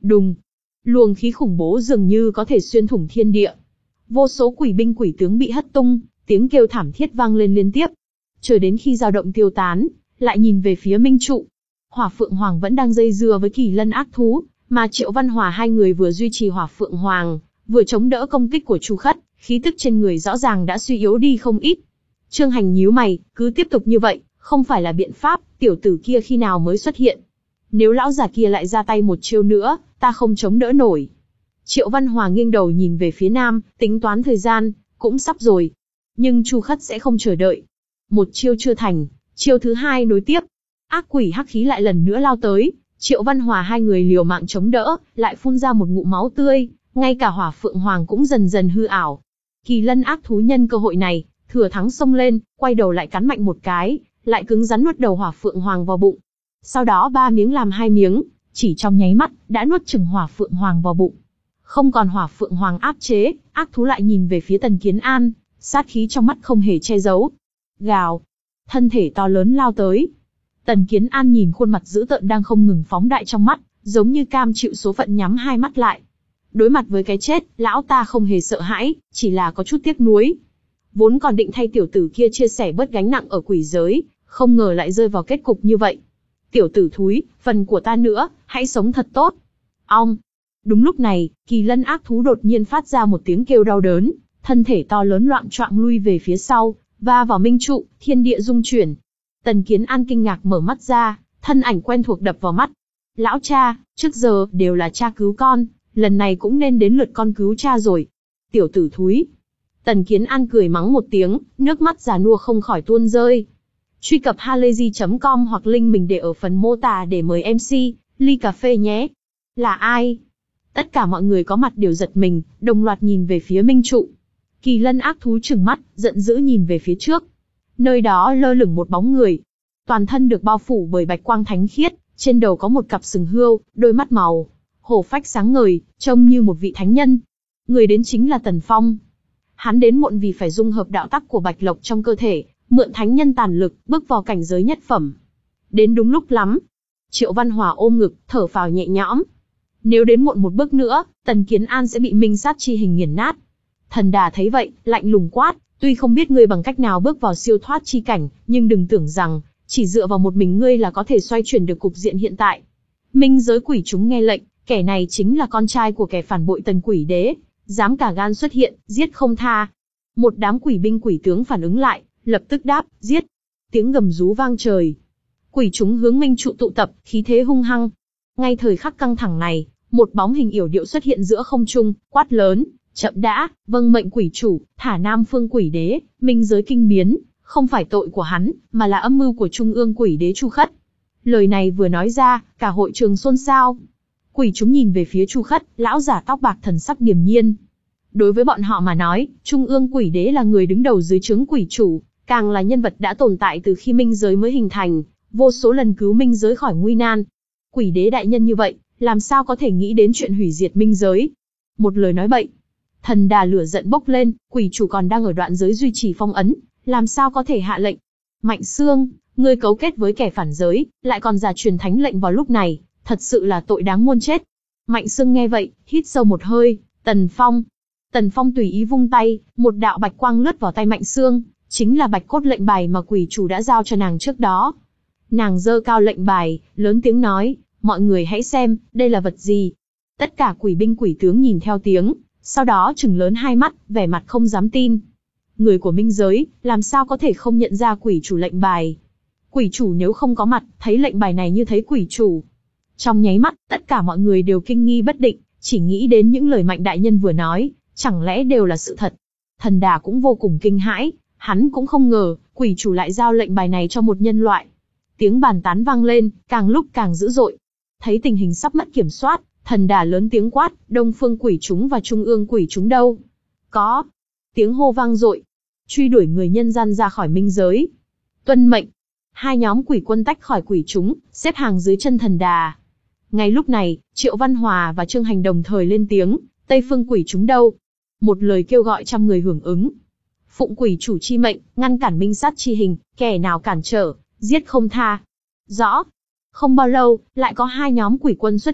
Đùng. Luồng khí khủng bố dường như có thể xuyên thủng thiên địa. Vô số quỷ binh quỷ tướng bị hất tung, tiếng kêu thảm thiết vang lên liên tiếp. Chờ đến khi dao động tiêu tán, lại nhìn về phía Minh Trụ. Hỏa Phượng Hoàng vẫn đang dây dưa với Kỳ Lân ác thú, mà Triệu Văn Hòa hai người vừa duy trì Hỏa Phượng Hoàng, vừa chống đỡ công kích của Chu Khất, khí tức trên người rõ ràng đã suy yếu đi không ít. Trương Hành nhíu mày, cứ tiếp tục như vậy, không phải là biện pháp, tiểu tử kia khi nào mới xuất hiện. Nếu lão già kia lại ra tay một chiêu nữa, ta không chống đỡ nổi. Triệu Văn Hòa nghiêng đầu nhìn về phía nam, tính toán thời gian, cũng sắp rồi. Nhưng Chu Khất sẽ không chờ đợi. Một chiêu chưa thành, chiêu thứ hai nối tiếp. Ác quỷ hắc khí lại lần nữa lao tới, Triệu Văn Hòa hai người liều mạng chống đỡ, lại phun ra một ngụm máu tươi, ngay cả Hỏa Phượng Hoàng cũng dần dần hư ảo. Kỳ Lân ác thú nhân cơ hội này, thừa thắng xông lên, quay đầu lại cắn mạnh một cái, lại cứng rắn nuốt đầu Hỏa Phượng Hoàng vào bụng. Sau đó ba miếng làm hai miếng, chỉ trong nháy mắt, đã nuốt chửng Hỏa Phượng Hoàng vào bụng. Không còn Hỏa Phượng Hoàng áp chế, ác thú lại nhìn về phía Tần Kiến An, sát khí trong mắt không hề che giấu. Gào, thân thể to lớn lao tới. Tần Kiến An nhìn khuôn mặt dữ tợn đang không ngừng phóng đại trong mắt, giống như cam chịu số phận nhắm hai mắt lại. Đối mặt với cái chết, lão ta không hề sợ hãi, chỉ là có chút tiếc nuối. Vốn còn định thay tiểu tử kia chia sẻ bớt gánh nặng ở quỷ giới, không ngờ lại rơi vào kết cục như vậy. Tiểu tử thúi, phần của ta nữa, hãy sống thật tốt. Ong. Đúng lúc này, Kỳ Lân ác thú đột nhiên phát ra một tiếng kêu đau đớn, thân thể to lớn loạng choạng lui về phía sau, va vào Minh Trụ, thiên địa rung chuyển. Tần Kiến An kinh ngạc mở mắt ra, thân ảnh quen thuộc đập vào mắt. Lão cha, trước giờ đều là cha cứu con, lần này cũng nên đến lượt con cứu cha rồi. Tiểu tử thúi. Tần Kiến An cười mắng một tiếng, nước mắt già nua không khỏi tuôn rơi. Truy cập halayzi chấm com hoặc link mình để ở phần mô tả để mời em xê, ly cà phê nhé. Là ai? Tất cả mọi người có mặt đều giật mình, đồng loạt nhìn về phía Minh Trụ. Kỳ Lân ác thú trừng mắt, giận dữ nhìn về phía trước. Nơi đó lơ lửng một bóng người. Toàn thân được bao phủ bởi bạch quang thánh khiết, trên đầu có một cặp sừng hươu, đôi mắt màu hổ phách sáng ngời, trông như một vị thánh nhân. Người đến chính là Tần Phong. Hắn đến muộn vì phải dung hợp đạo tắc của Bạch Lộc trong cơ thể, mượn thánh nhân tàn lực, bước vào cảnh giới nhất phẩm. Đến đúng lúc lắm. Triệu Văn Hòa ôm ngực, thở phào nhẹ nhõm. Nếu đến muộn một bước nữa, Tần Kiến An sẽ bị minh sát chi hình nghiền nát. Thần Đà thấy vậy, lạnh lùng quát, tuy không biết ngươi bằng cách nào bước vào siêu thoát chi cảnh, nhưng đừng tưởng rằng, chỉ dựa vào một mình ngươi là có thể xoay chuyển được cục diện hiện tại. Minh giới quỷ chúng nghe lệnh, kẻ này chính là con trai của kẻ phản bội Tần Quỷ Đế, dám cả gan xuất hiện, giết không tha. Một đám quỷ binh quỷ tướng phản ứng lại, lập tức đáp, giết. Tiếng gầm rú vang trời. Quỷ chúng hướng Minh Trụ tụ tập, khí thế hung hăng. Ngay thời khắc căng thẳng này, một bóng hình yểu điệu xuất hiện giữa không trung, quát lớn, chậm đã, vâng mệnh quỷ chủ, thả Nam Phương Quỷ Đế, minh giới kinh biến, không phải tội của hắn, mà là âm mưu của Trung ương Quỷ Đế Chu Khất. Lời này vừa nói ra, cả hội trường xôn xao. Quỷ chúng nhìn về phía Chu Khất, lão giả tóc bạc thần sắc điềm nhiên. Đối với bọn họ mà nói, Trung ương Quỷ Đế là người đứng đầu dưới trướng quỷ chủ, càng là nhân vật đã tồn tại từ khi minh giới mới hình thành, vô số lần cứu minh giới khỏi nguy nan. Quỷ Đế đại nhân như vậy, làm sao có thể nghĩ đến chuyện hủy diệt minh giới? Một lời nói bậy. Thần Đà lửa giận bốc lên, quỷ chủ còn đang ở đoạn giới duy trì phong ấn, làm sao có thể hạ lệnh? Mạnh Xương, ngươi cấu kết với kẻ phản giới, lại còn giả truyền thánh lệnh vào lúc này, thật sự là tội đáng muôn chết. Mạnh Xương nghe vậy, hít sâu một hơi, Tần Phong. Tần Phong tùy ý vung tay, một đạo bạch quang lướt vào tay Mạnh Xương, chính là bạch cốt lệnh bài mà quỷ chủ đã giao cho nàng trước đó. Nàng giơ cao lệnh bài, lớn tiếng nói, mọi người hãy xem, đây là vật gì? Tất cả quỷ binh quỷ tướng nhìn theo tiếng, sau đó trừng lớn hai mắt, vẻ mặt không dám tin. Người của minh giới, làm sao có thể không nhận ra quỷ chủ lệnh bài? Quỷ chủ nếu không có mặt, thấy lệnh bài này như thấy quỷ chủ. Trong nháy mắt, tất cả mọi người đều kinh nghi bất định, chỉ nghĩ đến những lời Mạnh đại nhân vừa nói, chẳng lẽ đều là sự thật? Thần Đà cũng vô cùng kinh hãi, hắn cũng không ngờ, quỷ chủ lại giao lệnh bài này cho một nhân loại. Tiếng bàn tán vang lên, càng lúc càng dữ dội. Thấy tình hình sắp mất kiểm soát, Thần Đà lớn tiếng quát, Đông Phương quỷ chúng và Trung ương quỷ chúng đâu? Có. Tiếng hô vang dội. Truy đuổi người nhân gian ra khỏi minh giới. Tuân mệnh. Hai nhóm quỷ quân tách khỏi quỷ chúng, xếp hàng dưới chân Thần Đà. Ngay lúc này, Triệu Văn Hòa và Trương Hành đồng thời lên tiếng, Tây Phương quỷ chúng đâu? Một lời kêu gọi trăm người hưởng ứng. Phụng quỷ chủ chi mệnh, ngăn cản minh sát chi hình, kẻ nào cản trở, giết không tha. Rõ. Không bao lâu, lại có hai nhóm quỷ quân xuất hiện,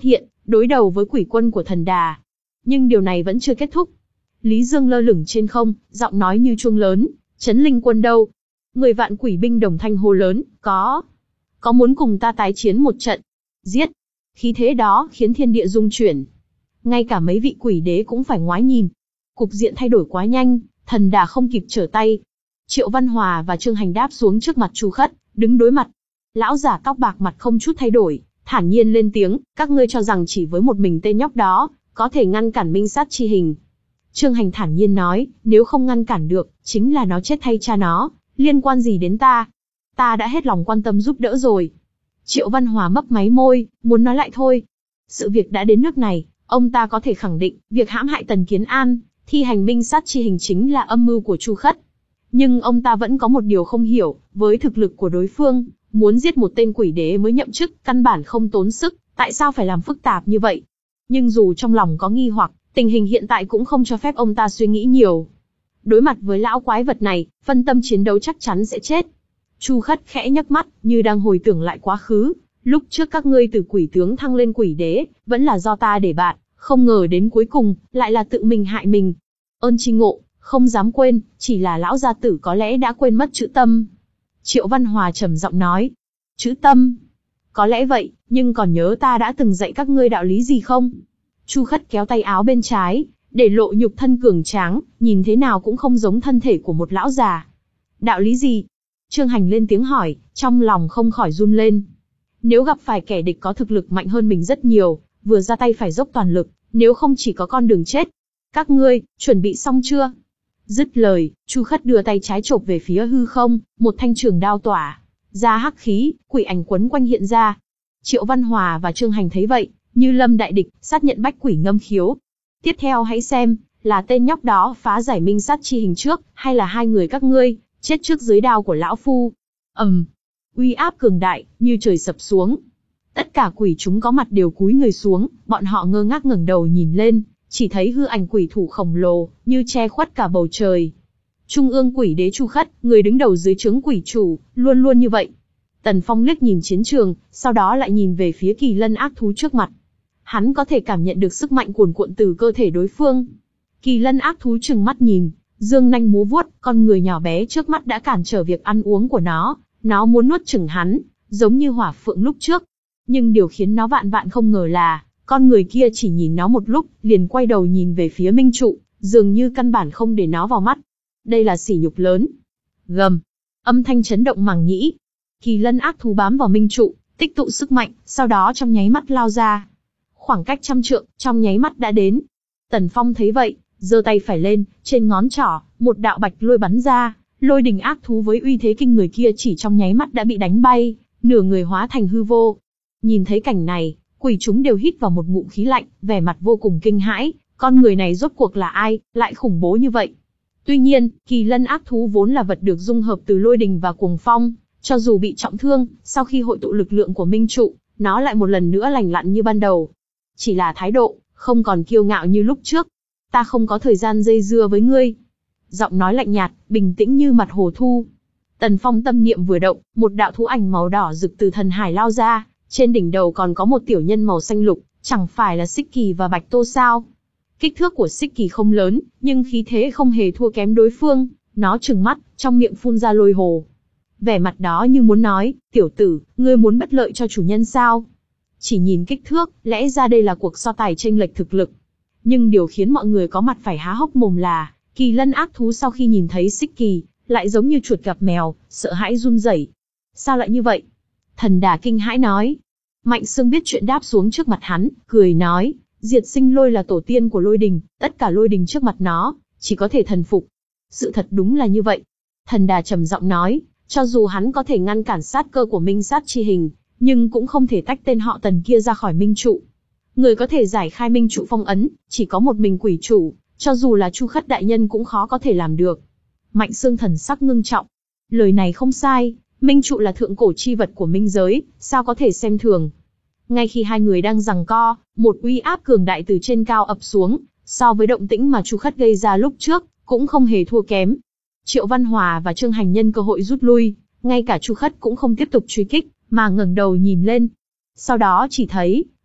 đối đầu với quỷ quân của thần đà. Nhưng điều này vẫn chưa kết thúc. Lý Dương lơ lửng trên không, giọng nói như chuông lớn, Trấn Linh quân đâu? Mười vạn quỷ binh đồng thanh hô lớn, có. Có muốn cùng ta tái chiến một trận? Giết! Khí thế đó khiến thiên địa rung chuyển. Ngay cả mấy vị quỷ đế cũng phải ngoái nhìn. Cục diện thay đổi quá nhanh, thần đà không kịp trở tay. Triệu Văn Hòa và Trương Hành đáp xuống trước mặt Chu Khất, đứng đối mặt. Lão giả tóc bạc mặt không chút thay đổi, thản nhiên lên tiếng, các ngươi cho rằng chỉ với một mình tên nhóc đó, có thể ngăn cản minh sát chi hình. Trương Hành thản nhiên nói, nếu không ngăn cản được, chính là nó chết thay cha nó, liên quan gì đến ta? Ta đã hết lòng quan tâm giúp đỡ rồi. Triệu Văn Hòa mấp máy môi, muốn nói lại thôi. Sự việc đã đến nước này, ông ta có thể khẳng định, việc hãm hại Tần Kiến An, thi hành minh sát chi hình chính là âm mưu của Chu Khất. Nhưng ông ta vẫn có một điều không hiểu, với thực lực của đối phương, muốn giết một tên quỷ đế mới nhậm chức, căn bản không tốn sức, tại sao phải làm phức tạp như vậy? Nhưng dù trong lòng có nghi hoặc, tình hình hiện tại cũng không cho phép ông ta suy nghĩ nhiều. Đối mặt với lão quái vật này, phân tâm chiến đấu chắc chắn sẽ chết. Chu Khất khẽ nhấc mắt, như đang hồi tưởng lại quá khứ. Lúc trước các ngươi từ quỷ tướng thăng lên quỷ đế, vẫn là do ta để bạn, không ngờ đến cuối cùng, lại là tự mình hại mình. Ơn tri ngộ, không dám quên, chỉ là lão gia tử có lẽ đã quên mất chữ tâm. Triệu Văn Hòa trầm giọng nói. Chữ tâm? Có lẽ vậy, nhưng còn nhớ ta đã từng dạy các ngươi đạo lý gì không? Chu Khất kéo tay áo bên trái, để lộ nhục thân cường tráng, nhìn thế nào cũng không giống thân thể của một lão già. Đạo lý gì? Trương Hành lên tiếng hỏi, trong lòng không khỏi run lên. Nếu gặp phải kẻ địch có thực lực mạnh hơn mình rất nhiều, vừa ra tay phải dốc toàn lực, nếu không chỉ có con đường chết. Các ngươi, chuẩn bị xong chưa? Dứt lời, Chu Khất đưa tay trái chộp về phía hư không, một thanh trường đao tỏa ra hắc khí, quỷ ảnh quấn quanh hiện ra. Triệu Văn Hòa và Trương Hành thấy vậy, như lâm đại địch, sát nhận bách quỷ ngâm khiếu. Tiếp theo hãy xem, là tên nhóc đó phá giải minh sát chi hình trước, hay là hai người các ngươi, chết trước dưới đao của lão phu. ầm, um, uy áp cường đại, như trời sập xuống. Tất cả quỷ chúng có mặt đều cúi người xuống, bọn họ ngơ ngác ngẩng đầu nhìn lên, chỉ thấy hư ảnh quỷ thủ khổng lồ, như che khuất cả bầu trời. Trung ương quỷ đế Chu Khất, người đứng đầu dưới trướng quỷ chủ, luôn luôn như vậy. Tần Phong liếc nhìn chiến trường, sau đó lại nhìn về phía kỳ lân ác thú trước mặt. Hắn có thể cảm nhận được sức mạnh cuồn cuộn từ cơ thể đối phương. Kỳ lân ác thú trừng mắt nhìn, dương nanh múa vuốt, con người nhỏ bé trước mắt đã cản trở việc ăn uống của nó. Nó muốn nuốt chửng hắn, giống như hỏa phượng lúc trước. Nhưng điều khiến nó vạn vạn không ngờ là, con người kia chỉ nhìn nó một lúc, liền quay đầu nhìn về phía Minh Trụ, dường như căn bản không để nó vào mắt. Đây là sỉ nhục lớn. Gầm, âm thanh chấn động màng nhĩ. Kỳ lân ác thú bám vào Minh Trụ, tích tụ sức mạnh, sau đó trong nháy mắt lao ra. Khoảng cách trăm trượng, trong nháy mắt đã đến. Tần Phong thấy vậy, giơ tay phải lên, trên ngón trỏ, một đạo bạch lôi bắn ra, lôi đình ác thú với uy thế kinh người kia chỉ trong nháy mắt đã bị đánh bay, nửa người hóa thành hư vô. Nhìn thấy cảnh này, quỷ chúng đều hít vào một ngụm khí lạnh, vẻ mặt vô cùng kinh hãi, con người này rốt cuộc là ai, lại khủng bố như vậy. Tuy nhiên, kỳ lân ác thú vốn là vật được dung hợp từ lôi đình và cuồng phong, cho dù bị trọng thương, sau khi hội tụ lực lượng của Minh Trụ, nó lại một lần nữa lành lặn như ban đầu. Chỉ là thái độ, không còn kiêu ngạo như lúc trước. Ta không có thời gian dây dưa với ngươi. Giọng nói lạnh nhạt, bình tĩnh như mặt hồ thu. Tần Phong tâm niệm vừa động, một đạo thú ảnh màu đỏ rực từ thần hải lao ra, trên đỉnh đầu còn có một tiểu nhân màu xanh lục, chẳng phải là Xích Kỳ và Bạch Tô sao? Kích thước của Xích Kỳ không lớn, nhưng khí thế không hề thua kém đối phương, nó trừng mắt, trong miệng phun ra lôi hồ. Vẻ mặt đó như muốn nói, tiểu tử, ngươi muốn bất lợi cho chủ nhân sao? Chỉ nhìn kích thước, lẽ ra đây là cuộc so tài chênh lệch thực lực. Nhưng điều khiến mọi người có mặt phải há hốc mồm là, kỳ lân ác thú sau khi nhìn thấy Xích Kỳ, lại giống như chuột gặp mèo, sợ hãi run rẩy. Sao lại như vậy? Thần đà kinh hãi nói. Mạnh Sương biết chuyện đáp xuống trước mặt hắn, cười nói, diệt sinh lôi là tổ tiên của lôi đình, tất cả lôi đình trước mặt nó, chỉ có thể thần phục. Sự thật đúng là như vậy. Thần đà trầm giọng nói, cho dù hắn có thể ngăn cản sát cơ của minh sát chi hình, nhưng cũng không thể tách tên họ Tần kia ra khỏi Minh Trụ. Người có thể giải khai Minh Trụ phong ấn, chỉ có một mình quỷ chủ, cho dù là Chu Khất đại nhân cũng khó có thể làm được. Mạnh Sương thần sắc ngưng trọng. Lời này không sai, Minh Trụ là thượng cổ chi vật của minh giới, sao có thể xem thường. Ngay khi hai người đang giằng co, một uy áp cường đại từ trên cao ập xuống, so với động tĩnh mà Chu Khất gây ra lúc trước, cũng không hề thua kém. Triệu Văn Hòa và Trương Hành nhân cơ hội rút lui, ngay cả Chu Khất cũng không tiếp tục truy kích, mà ngẩng đầu nhìn lên. Sau đó chỉ thấy,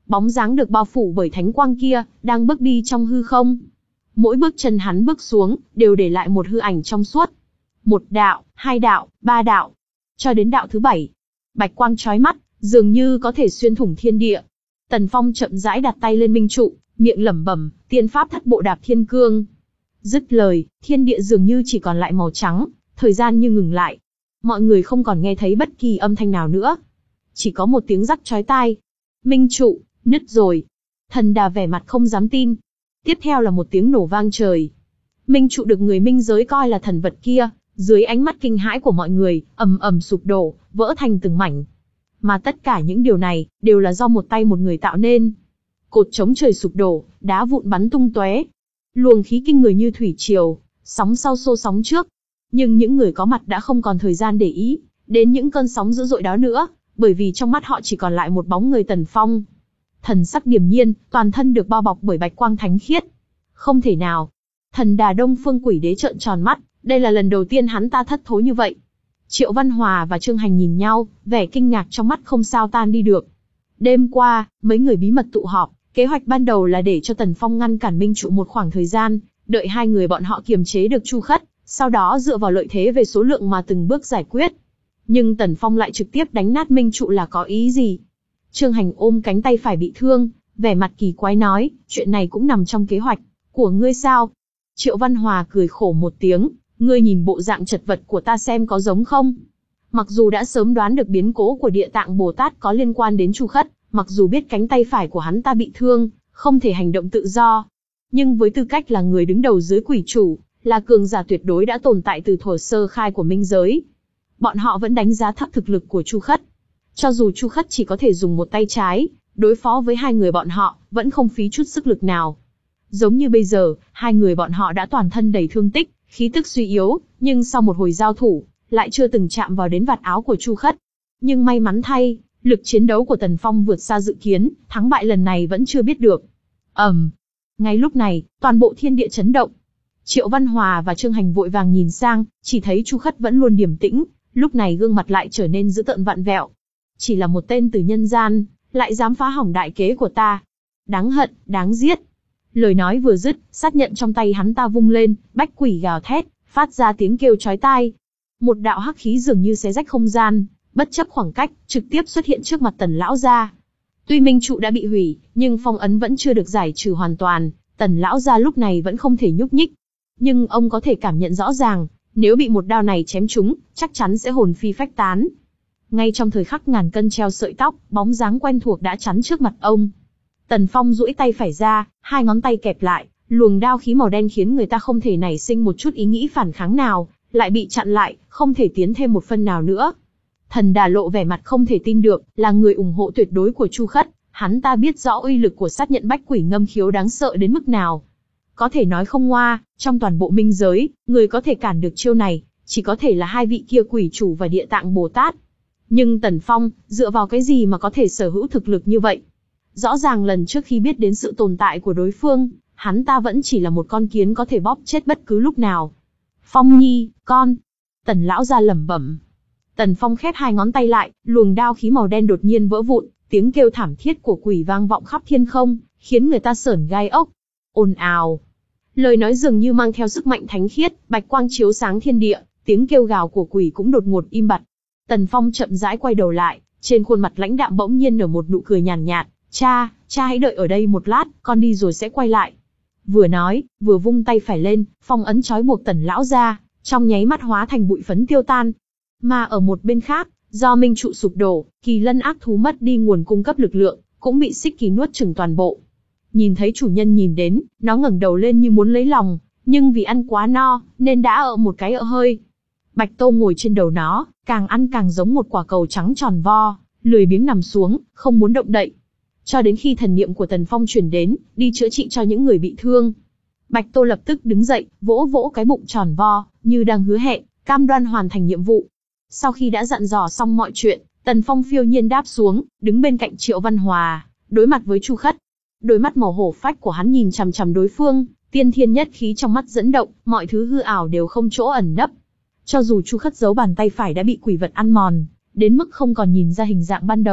bóng dáng được bao phủ bởi thánh quang kia, đang bước đi trong hư không. Mỗi bước chân hắn bước xuống, đều để lại một hư ảnh trong suốt. Một đạo, hai đạo, ba đạo, cho đến đạo thứ bảy. Bạch quang chói mắt, dường như có thể xuyên thủng thiên địa. Tần Phong chậm rãi đặt tay lên minh trụ, miệng lẩm bẩm, tiên pháp thất bộ đạp thiên cương. Dứt lời, thiên địa dường như chỉ còn lại màu trắng, thời gian như ngừng lại. Mọi người không còn nghe thấy bất kỳ âm thanh nào nữa. Chỉ có một tiếng rắc chói tai. Minh trụ, nứt rồi. Thần Đà vẻ mặt không dám tin. Tiếp theo là một tiếng nổ vang trời. Minh trụ được người minh giới coi là thần vật kia, dưới ánh mắt kinh hãi của mọi người, ầm ầm sụp đổ, vỡ thành từng mảnh. Mà tất cả những điều này, đều là do một tay một người tạo nên. Cột chống trời sụp đổ, đá vụn bắn tung tóe. Luồng khí kinh người như thủy triều, sóng sau xô sóng trước. Nhưng những người có mặt đã không còn thời gian để ý đến những cơn sóng dữ dội đó nữa, bởi vì trong mắt họ chỉ còn lại một bóng người Tần Phong. Thần sắc điềm nhiên, toàn thân được bao bọc bởi bạch quang thánh khiết. Không thể nào. Thần Đà Đông Phương Quỷ Đế trợn tròn mắt, đây là lần đầu tiên hắn ta thất thố như vậy. Triệu Văn Hòa và Trương Hành nhìn nhau, vẻ kinh ngạc trong mắt không sao tan đi được. Đêm qua, mấy người bí mật tụ họp, kế hoạch ban đầu là để cho Tần Phong ngăn cản Minh Trụ một khoảng thời gian, đợi hai người bọn họ kiềm chế được Chu Khất, sau đó dựa vào lợi thế về số lượng mà từng bước giải quyết. Nhưng Tần Phong lại trực tiếp đánh nát Minh Trụ là có ý gì? Trương Hành ôm cánh tay phải bị thương, vẻ mặt kỳ quái nói, chuyện này cũng nằm trong kế hoạch của ngươi sao? Triệu Văn Hòa cười khổ một tiếng, ngươi nhìn bộ dạng chật vật của ta xem có giống không? Mặc dù đã sớm đoán được biến cố của Địa Tạng Bồ Tát có liên quan đến Chu Khất, mặc dù biết cánh tay phải của hắn ta bị thương, không thể hành động tự do, nhưng với tư cách là người đứng đầu dưới quỷ chủ, là cường giả tuyệt đối đã tồn tại từ thuở sơ khai của minh giới, bọn họ vẫn đánh giá thấp thực lực của Chu Khất. Cho dù Chu Khất chỉ có thể dùng một tay trái, đối phó với hai người bọn họ, vẫn không phí chút sức lực nào. Giống như bây giờ, hai người bọn họ đã toàn thân đầy thương tích, khí tức suy yếu, nhưng sau một hồi giao thủ, lại chưa từng chạm vào đến vạt áo của Chu Khất. Nhưng may mắn thay, lực chiến đấu của Tần Phong vượt xa dự kiến, thắng bại lần này vẫn chưa biết được. ầm, um, ngay lúc này, toàn bộ thiên địa chấn động. Triệu Văn Hòa và Trương Hành vội vàng nhìn sang, chỉ thấy Chu Khất vẫn luôn điềm tĩnh, lúc này gương mặt lại trở nên dữ tợn vặn vẹo. Chỉ là một tên từ nhân gian, lại dám phá hỏng đại kế của ta. Đáng hận, đáng giết. Lời nói vừa dứt, sát nhận trong tay hắn ta vung lên, bách quỷ gào thét, phát ra tiếng kêu chói tai. Một đạo hắc khí dường như xé rách không gian, bất chấp khoảng cách, trực tiếp xuất hiện trước mặt Tần lão gia. Tuy minh trụ đã bị hủy, nhưng phong ấn vẫn chưa được giải trừ hoàn toàn, Tần lão gia lúc này vẫn không thể nhúc nhích. Nhưng ông có thể cảm nhận rõ ràng, nếu bị một đao này chém trúng, chắc chắn sẽ hồn phi phách tán. Ngay trong thời khắc ngàn cân treo sợi tóc, bóng dáng quen thuộc đã chắn trước mặt ông. Tần Phong duỗi tay phải ra, hai ngón tay kẹp lại, luồng đao khí màu đen khiến người ta không thể nảy sinh một chút ý nghĩ phản kháng nào, lại bị chặn lại, không thể tiến thêm một phân nào nữa. Thần Đà lộ vẻ mặt không thể tin được, là người ủng hộ tuyệt đối của Chu Khất, hắn ta biết rõ uy lực của sát nhận bách quỷ ngâm khiếu đáng sợ đến mức nào. Có thể nói không ngoa, trong toàn bộ minh giới, người có thể cản được chiêu này, chỉ có thể là hai vị kia quỷ chủ và Địa Tạng Bồ Tát. Nhưng Tần Phong, dựa vào cái gì mà có thể sở hữu thực lực như vậy? Rõ ràng lần trước khi biết đến sự tồn tại của đối phương, hắn ta vẫn chỉ là một con kiến có thể bóp chết bất cứ lúc nào. Phong Nhi, con. Tần lão gia lẩm bẩm. Tần Phong khép hai ngón tay lại, luồng đao khí màu đen đột nhiên vỡ vụn, tiếng kêu thảm thiết của quỷ vang vọng khắp thiên không, khiến người ta sởn gai ốc. Ồn ào. Lời nói dường như mang theo sức mạnh thánh khiết, bạch quang chiếu sáng thiên địa, tiếng kêu gào của quỷ cũng đột ngột im bặt. Tần Phong chậm rãi quay đầu lại, trên khuôn mặt lãnh đạm bỗng nhiên nở một nụ cười nhàn nhạt, cha, cha hãy đợi ở đây một lát, con đi rồi sẽ quay lại. Vừa nói, vừa vung tay phải lên, phong ấn trói buộc Tần lão ra, trong nháy mắt hóa thành bụi phấn tiêu tan. Mà ở một bên khác, do minh trụ sụp đổ, kỳ lân ác thú mất đi nguồn cung cấp lực lượng, cũng bị xích kỳ nuốt chửng toàn bộ. Nhìn thấy chủ nhân nhìn đến, nó ngẩng đầu lên như muốn lấy lòng, nhưng vì ăn quá no, nên đã ợ một cái ợ hơi. Bạch Tô ngồi trên đầu nó, càng ăn càng giống một quả cầu trắng tròn vo, lười biếng nằm xuống, không muốn động đậy. Cho đến khi thần niệm của Tần Phong truyền đến, đi chữa trị cho những người bị thương. Bạch Tô lập tức đứng dậy, vỗ vỗ cái bụng tròn vo, như đang hứa hẹn, cam đoan hoàn thành nhiệm vụ. Sau khi đã dặn dò xong mọi chuyện, Tần Phong phiêu nhiên đáp xuống, đứng bên cạnh Triệu Văn Hòa, đối mặt với Chu Khất. Đôi mắt màu hổ phách của hắn nhìn chằm chằm đối phương, tiên thiên nhất khí trong mắt dẫn động, mọi thứ hư ảo đều không chỗ ẩn nấp. Cho dù Chu Khất giấu bàn tay phải đã bị quỷ vật ăn mòn, đến mức không còn nhìn ra hình dạng ban đầu,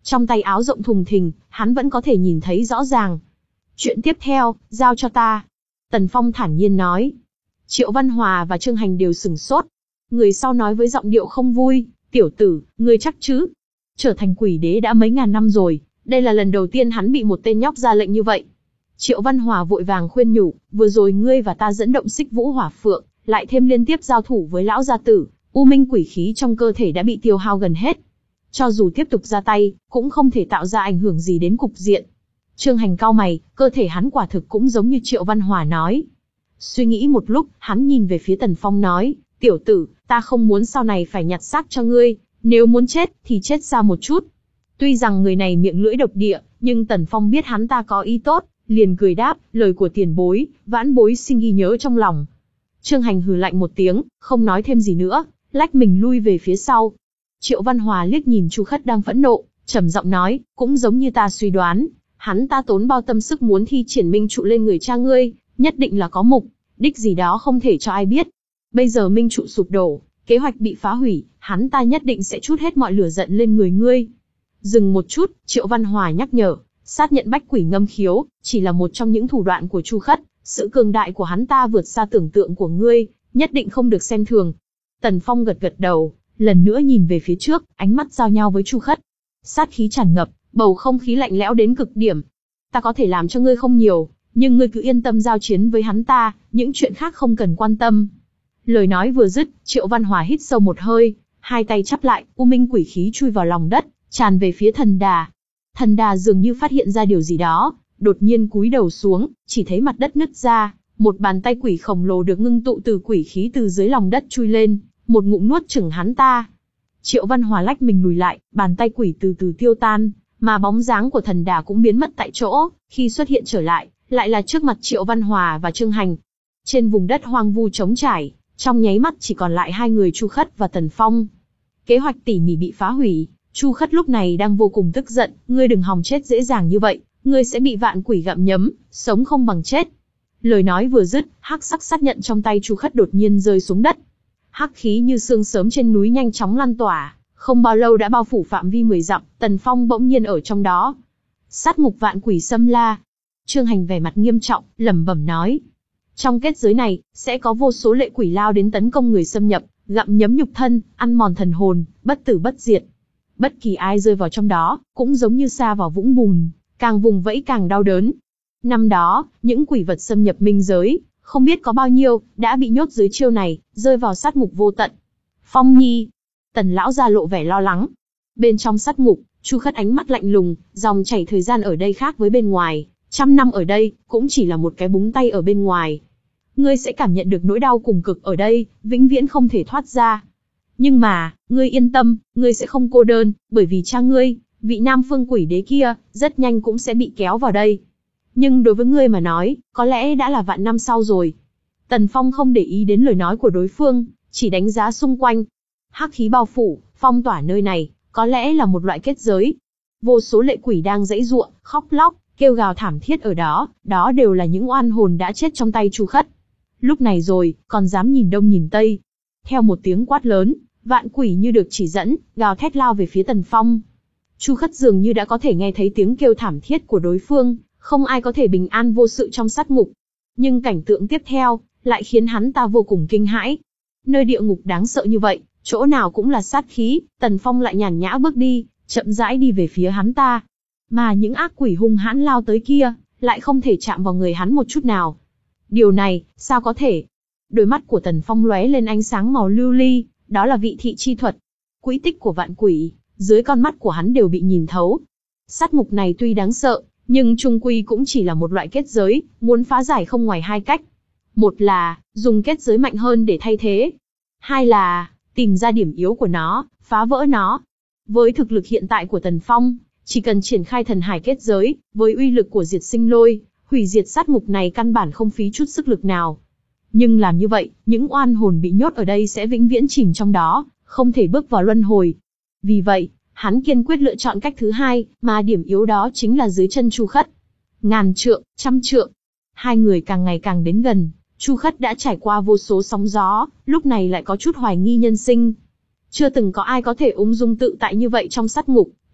Trong tay áo rộng thùng thình, hắn vẫn có thể nhìn thấy rõ ràng. Chuyện tiếp theo, giao cho ta. Tần Phong thản nhiên nói. Triệu Văn Hòa và Trương Hành đều sửng sốt. Người sau nói với giọng điệu không vui, tiểu tử, ngươi chắc chứ? Trở thành quỷ đế đã mấy ngàn năm rồi, đây là lần đầu tiên hắn bị một tên nhóc ra lệnh như vậy. Triệu Văn Hòa vội vàng khuyên nhủ, vừa rồi ngươi và ta dẫn động xích vũ hỏa phượng, lại thêm liên tiếp giao thủ với lão gia tử, u minh quỷ khí trong cơ thể đã bị tiêu hao gần hết. Cho dù tiếp tục ra tay, cũng không thể tạo ra ảnh hưởng gì đến cục diện. Trương Hành cau mày, cơ thể hắn quả thực cũng giống như Triệu Văn Hòa nói. Suy nghĩ một lúc, hắn nhìn về phía Tần Phong nói, tiểu tử, ta không muốn sau này phải nhặt xác cho ngươi, nếu muốn chết, thì chết xa một chút. Tuy rằng người này miệng lưỡi độc địa, nhưng Tần Phong biết hắn ta có ý tốt, liền cười đáp, lời của tiền bối, vãn bối xin ghi nhớ trong lòng. Trương Hành hừ lạnh một tiếng, không nói thêm gì nữa, lách mình lui về phía sau. Triệu Văn Hòa liếc nhìn Chu Khất đang phẫn nộ, trầm giọng nói, cũng giống như ta suy đoán, hắn ta tốn bao tâm sức muốn thi triển minh trụ lên người cha ngươi, nhất định là có mục đích gì đó không thể cho ai biết. Bây giờ minh trụ sụp đổ, kế hoạch bị phá hủy, hắn ta nhất định sẽ trút hết mọi lửa giận lên người ngươi. Dừng một chút, Triệu Văn Hòa nhắc nhở, sát nhận bách quỷ ngâm khiếu, chỉ là một trong những thủ đoạn của Chu Khất, sự cường đại của hắn ta vượt xa tưởng tượng của ngươi, nhất định không được xem thường. Tần Phong gật gật đầu, lần nữa nhìn về phía trước, ánh mắt giao nhau với Chu Khất. Sát khí tràn ngập, bầu không khí lạnh lẽo đến cực điểm. Ta có thể làm cho ngươi không nhiều, nhưng ngươi cứ yên tâm giao chiến với hắn ta, những chuyện khác không cần quan tâm. Lời nói vừa dứt, Triệu Văn Hòa hít sâu một hơi, hai tay chắp lại, u minh quỷ khí chui vào lòng đất, tràn về phía thần đà. Thần đà dường như phát hiện ra điều gì đó, đột nhiên cúi đầu xuống, chỉ thấy mặt đất nứt ra, một bàn tay quỷ khổng lồ được ngưng tụ từ quỷ khí từ dưới lòng đất chui lên, một ngụm nuốt chửng hắn ta. Triệu Văn Hòa lách mình lùi lại, bàn tay quỷ từ từ tiêu tan, mà bóng dáng của thần đà cũng biến mất tại chỗ, khi xuất hiện trở lại, lại là trước mặt Triệu Văn Hòa và Trương Hành. Trên vùng đất hoang vu trống trải, trong nháy mắt chỉ còn lại hai người Chu Khất và Tần Phong. Kế hoạch tỉ mỉ bị phá hủy, Chu Khất lúc này đang vô cùng tức giận, ngươi đừng hòng chết dễ dàng như vậy, ngươi sẽ bị vạn quỷ gặm nhấm, sống không bằng chết. Lời nói vừa dứt, hắc sắc sát nhận trong tay Chu Khất đột nhiên rơi xuống đất. Hắc khí như sương sớm trên núi nhanh chóng lan tỏa, không bao lâu đã bao phủ phạm vi mười dặm, Tần Phong bỗng nhiên ở trong đó. Sát ngục vạn quỷ xâm la. Trương Hành vẻ mặt nghiêm trọng, lẩm bẩm nói. Trong kết giới này, sẽ có vô số lệ quỷ lao đến tấn công người xâm nhập, gặm nhấm nhục thân, ăn mòn thần hồn, bất tử bất diệt. Bất kỳ ai rơi vào trong đó, cũng giống như sa vào vũng bùn, càng vùng vẫy càng đau đớn. Năm đó, những quỷ vật xâm nhập minh giới, không biết có bao nhiêu, đã bị nhốt dưới chiêu này, rơi vào sát ngục vô tận. Phong Nhi, Tần lão gia lộ vẻ lo lắng. Bên trong sát ngục, Chu Khất ánh mắt lạnh lùng, dòng chảy thời gian ở đây khác với bên ngoài, trăm năm ở đây, cũng chỉ là một cái búng tay ở bên ngoài. Ngươi sẽ cảm nhận được nỗi đau cùng cực ở đây, vĩnh viễn không thể thoát ra. Nhưng mà, ngươi yên tâm, ngươi sẽ không cô đơn, bởi vì cha ngươi, vị Nam Phương quỷ đế kia, rất nhanh cũng sẽ bị kéo vào đây. Nhưng đối với ngươi mà nói, có lẽ đã là vạn năm sau rồi. Tần Phong không để ý đến lời nói của đối phương, chỉ đánh giá xung quanh. Hắc khí bao phủ, phong tỏa nơi này, có lẽ là một loại kết giới. Vô số lệ quỷ đang giãy giụa, khóc lóc, kêu gào thảm thiết ở đó, đó đều là những oan hồn đã chết trong tay Chu Khất. Lúc này rồi, còn dám nhìn đông nhìn tây. Theo một tiếng quát lớn, vạn quỷ như được chỉ dẫn, gào thét lao về phía Tần Phong. Chu Khất dường như đã có thể nghe thấy tiếng kêu thảm thiết của đối phương, không ai có thể bình an vô sự trong sát ngục. Nhưng cảnh tượng tiếp theo, lại khiến hắn ta vô cùng kinh hãi. Nơi địa ngục đáng sợ như vậy, chỗ nào cũng là sát khí, Tần Phong lại nhàn nhã bước đi, chậm rãi đi về phía hắn ta. Mà những ác quỷ hung hãn lao tới kia, lại không thể chạm vào người hắn một chút nào. Điều này, sao có thể? Đôi mắt của Tần Phong lóe lên ánh sáng màu lưu ly, đó là vị thị chi thuật. Quỹ tích của vạn quỷ, dưới con mắt của hắn đều bị nhìn thấu. Sát ngục này tuy đáng sợ, nhưng chung quy cũng chỉ là một loại kết giới, muốn phá giải không ngoài hai cách. Một là, dùng kết giới mạnh hơn để thay thế. Hai là, tìm ra điểm yếu của nó, phá vỡ nó. Với thực lực hiện tại của Tần Phong, chỉ cần triển khai thần hải kết giới, với uy lực của diệt sinh lôi, hủy diệt sát ngục này căn bản không phí chút sức lực nào. Nhưng làm như vậy, những oan hồn bị nhốt ở đây sẽ vĩnh viễn chìm trong đó, không thể bước vào luân hồi. Vì vậy, hắn kiên quyết lựa chọn cách thứ hai, mà điểm yếu đó chính là dưới chân Chu Khất. Ngàn trượng, trăm trượng. Hai người càng ngày càng đến gần, Chu Khất đã trải qua vô số sóng gió, lúc này lại có chút hoài nghi nhân sinh. Chưa từng có ai có thể ung dung tự tại như vậy trong sát ngục,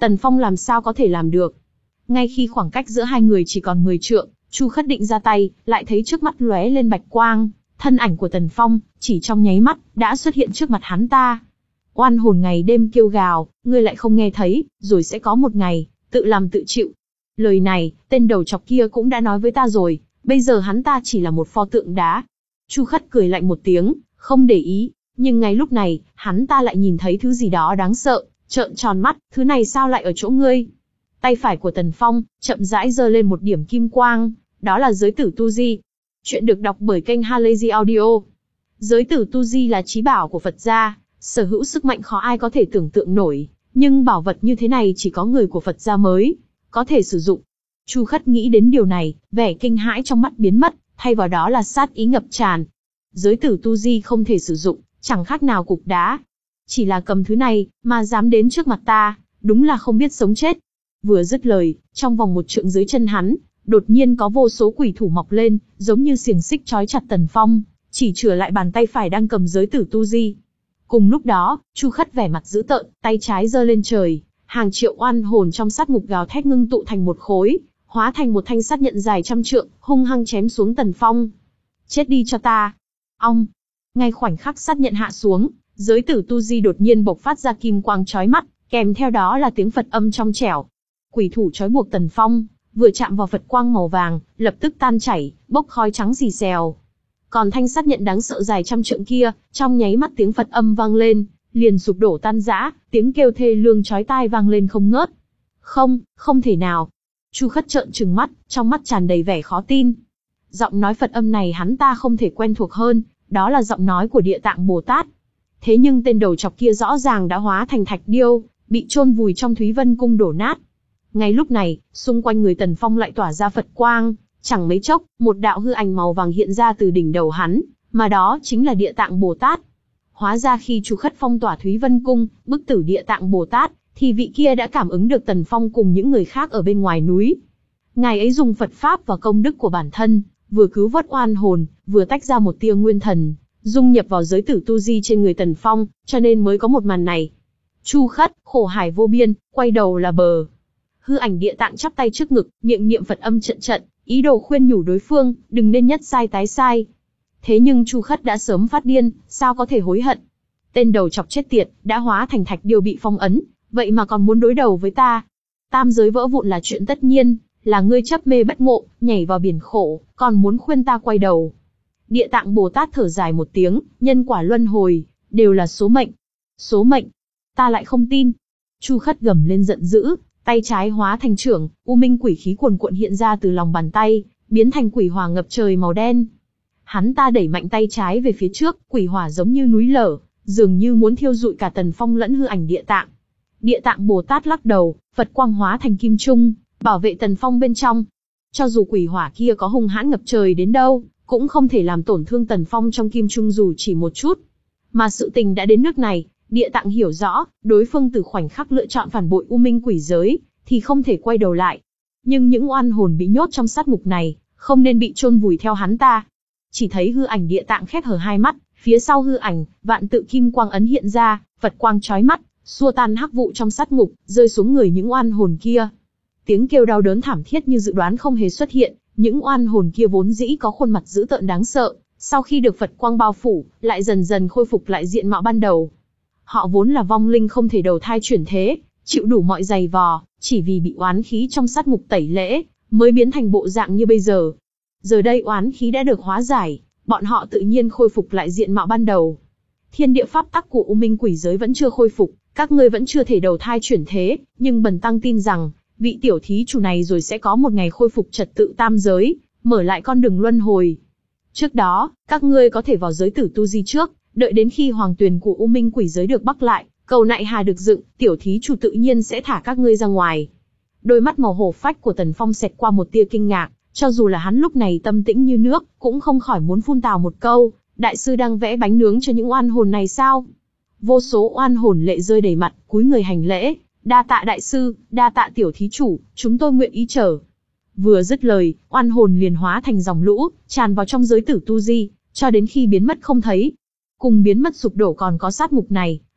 Tần Phong làm sao có thể làm được? Ngay khi khoảng cách giữa hai người chỉ còn mười trượng, Chu Khất định ra tay, lại thấy trước mắt lóe lên bạch quang, thân ảnh của Tần Phong, chỉ trong nháy mắt, đã xuất hiện trước mặt hắn ta. Oan hồn ngày đêm kêu gào, ngươi lại không nghe thấy, rồi sẽ có một ngày, tự làm tự chịu. Lời này, tên đầu chọc kia cũng đã nói với ta rồi, bây giờ hắn ta chỉ là một pho tượng đá. Chu Khất cười lạnh một tiếng, không để ý, nhưng ngay lúc này, hắn ta lại nhìn thấy thứ gì đó đáng sợ, trợn tròn mắt, thứ này sao lại ở chỗ ngươi? Tay phải của Tần Phong, chậm rãi giơ lên một điểm kim quang, đó là giới tử tu di. Chuyện được đọc bởi kênh Halazy Audio. Giới tử tu di là chí bảo của Phật gia, sở hữu sức mạnh khó ai có thể tưởng tượng nổi, nhưng bảo vật như thế này chỉ có người của Phật gia mới có thể sử dụng. Chu Khất nghĩ đến điều này, vẻ kinh hãi trong mắt biến mất, thay vào đó là sát ý ngập tràn. Giới tử tu di không thể sử dụng, chẳng khác nào cục đá. Chỉ là cầm thứ này, mà dám đến trước mặt ta, đúng là không biết sống chết. Vừa dứt lời, trong vòng một trượng dưới chân hắn, đột nhiên có vô số quỷ thủ mọc lên, giống như xiềng xích trói chặt Tần Phong, chỉ chừa lại bàn tay phải đang cầm giới tử tu di. Cùng lúc đó, Chu Khất vẻ mặt dữ tợn, tay trái giơ lên trời, hàng triệu oan hồn trong sát ngục gào thét ngưng tụ thành một khối, hóa thành một thanh sắt nhận dài trăm trượng, hung hăng chém xuống Tần Phong. Chết đi cho ta! Ong! Ngay khoảnh khắc sắt nhận hạ xuống, giới tử tu di đột nhiên bộc phát ra kim quang chói mắt, kèm theo đó là tiếng Phật âm trong trẻo. Quỷ thủ trói buộc Tần Phong, vừa chạm vào Phật quang màu vàng, lập tức tan chảy, bốc khói trắng rì xèo. Còn thanh sắt nhận đáng sợ dài trăm trượng kia, trong nháy mắt tiếng Phật âm vang lên, liền sụp đổ tan rã, tiếng kêu thê lương chói tai vang lên không ngớt. Không, không thể nào. Chu Khất trợn trừng mắt, trong mắt tràn đầy vẻ khó tin. Giọng nói Phật âm này hắn ta không thể quen thuộc hơn, đó là giọng nói của Địa Tạng Bồ Tát. Thế nhưng tên đầu chọc kia rõ ràng đã hóa thành thạch điêu, bị chôn vùi trong Thúy Vân Cung đổ nát. Ngay lúc này, xung quanh người Tần Phong lại tỏa ra Phật quang, chẳng mấy chốc, một đạo hư ảnh màu vàng hiện ra từ đỉnh đầu hắn, mà đó chính là Địa Tạng Bồ Tát. Hóa ra khi Chu Khất phong tỏa Thúy Vân Cung, bức tử Địa Tạng Bồ Tát, thì vị kia đã cảm ứng được Tần Phong cùng những người khác ở bên ngoài núi. Ngài ấy dùng Phật Pháp và công đức của bản thân, vừa cứu vớt oan hồn, vừa tách ra một tia nguyên thần, dung nhập vào giới tử tu di trên người Tần Phong, cho nên mới có một màn này. Chu Khất, khổ hải vô biên, quay đầu là bờ. Hư ảnh Địa Tạng chắp tay trước ngực, miệng niệm Phật âm trận trận, ý đồ khuyên nhủ đối phương, đừng nên nhất sai tái sai. Thế nhưng Chu Khất đã sớm phát điên, sao có thể hối hận? Tên đầu chọc chết tiệt, đã hóa thành thạch điêu bị phong ấn, vậy mà còn muốn đối đầu với ta. Tam giới vỡ vụn là chuyện tất nhiên, là ngươi chấp mê bất ngộ, nhảy vào biển khổ, còn muốn khuyên ta quay đầu. Địa Tạng Bồ Tát thở dài một tiếng, nhân quả luân hồi, đều là số mệnh. Số mệnh? Ta lại không tin. Chu Khất gầm lên giận dữ, tay trái hóa thành chưởng, u minh quỷ khí cuồn cuộn hiện ra từ lòng bàn tay, biến thành quỷ hỏa ngập trời màu đen. Hắn ta đẩy mạnh tay trái về phía trước, quỷ hỏa giống như núi lở, dường như muốn thiêu rụi cả Tần Phong lẫn hư ảnh Địa Tạng. Địa Tạng Bồ Tát lắc đầu, Phật quang hóa thành kim trung, bảo vệ Tần Phong bên trong. Cho dù quỷ hỏa kia có hung hãn ngập trời đến đâu, cũng không thể làm tổn thương Tần Phong trong kim trung dù chỉ một chút. Mà sự tình đã đến nước này, Địa Tạng hiểu rõ, đối phương từ khoảnh khắc lựa chọn phản bội u minh quỷ giới, thì không thể quay đầu lại. Nhưng những oan hồn bị nhốt trong sát ngục này, không nên bị chôn vùi theo hắn ta. Chỉ thấy hư ảnh Địa Tạng khép hờ hai mắt, phía sau hư ảnh, vạn tự kim quang ấn hiện ra, Phật quang chói mắt, xua tan hắc vụ trong sát ngục, rơi xuống người những oan hồn kia. Tiếng kêu đau đớn thảm thiết như dự đoán không hề xuất hiện, những oan hồn kia vốn dĩ có khuôn mặt dữ tợn đáng sợ, sau khi được Phật quang bao phủ, lại dần dần khôi phục lại diện mạo ban đầu. Họ vốn là vong linh không thể đầu thai chuyển thế, chịu đủ mọi giày vò, chỉ vì bị oán khí trong sát ngục tẩy lễ, mới biến thành bộ dạng như bây giờ. Giờ đây oán khí đã được hóa giải, bọn họ tự nhiên khôi phục lại diện mạo ban đầu. Thiên địa pháp tắc của u minh quỷ giới vẫn chưa khôi phục, các ngươi vẫn chưa thể đầu thai chuyển thế, nhưng bần tăng tin rằng, vị tiểu thí chủ này rồi sẽ có một ngày khôi phục trật tự tam giới, mở lại con đường luân hồi. Trước đó, các ngươi có thể vào giới tử tu di trước, đợi đến khi hoàng tuyền của u minh quỷ giới được bắc lại, cầu nại hà được dựng, tiểu thí chủ tự nhiên sẽ thả các ngươi ra ngoài. Đôi mắt màu hổ phách của Tần Phong xẹt qua một tia kinh ngạc, cho dù là hắn lúc này tâm tĩnh như nước, cũng không khỏi muốn phun tào một câu, đại sư đang vẽ bánh nướng cho những oan hồn này sao? Vô số oan hồn lệ rơi đầy mặt, cúi người hành lễ, đa tạ đại sư, đa tạ tiểu thí chủ, chúng tôi nguyện ý chờ. Vừa dứt lời, oan hồn liền hóa thành dòng lũ, tràn vào trong giới tử tu di, cho đến khi biến mất không thấy. Cùng biến mất sụp đổ còn có sát ngục này,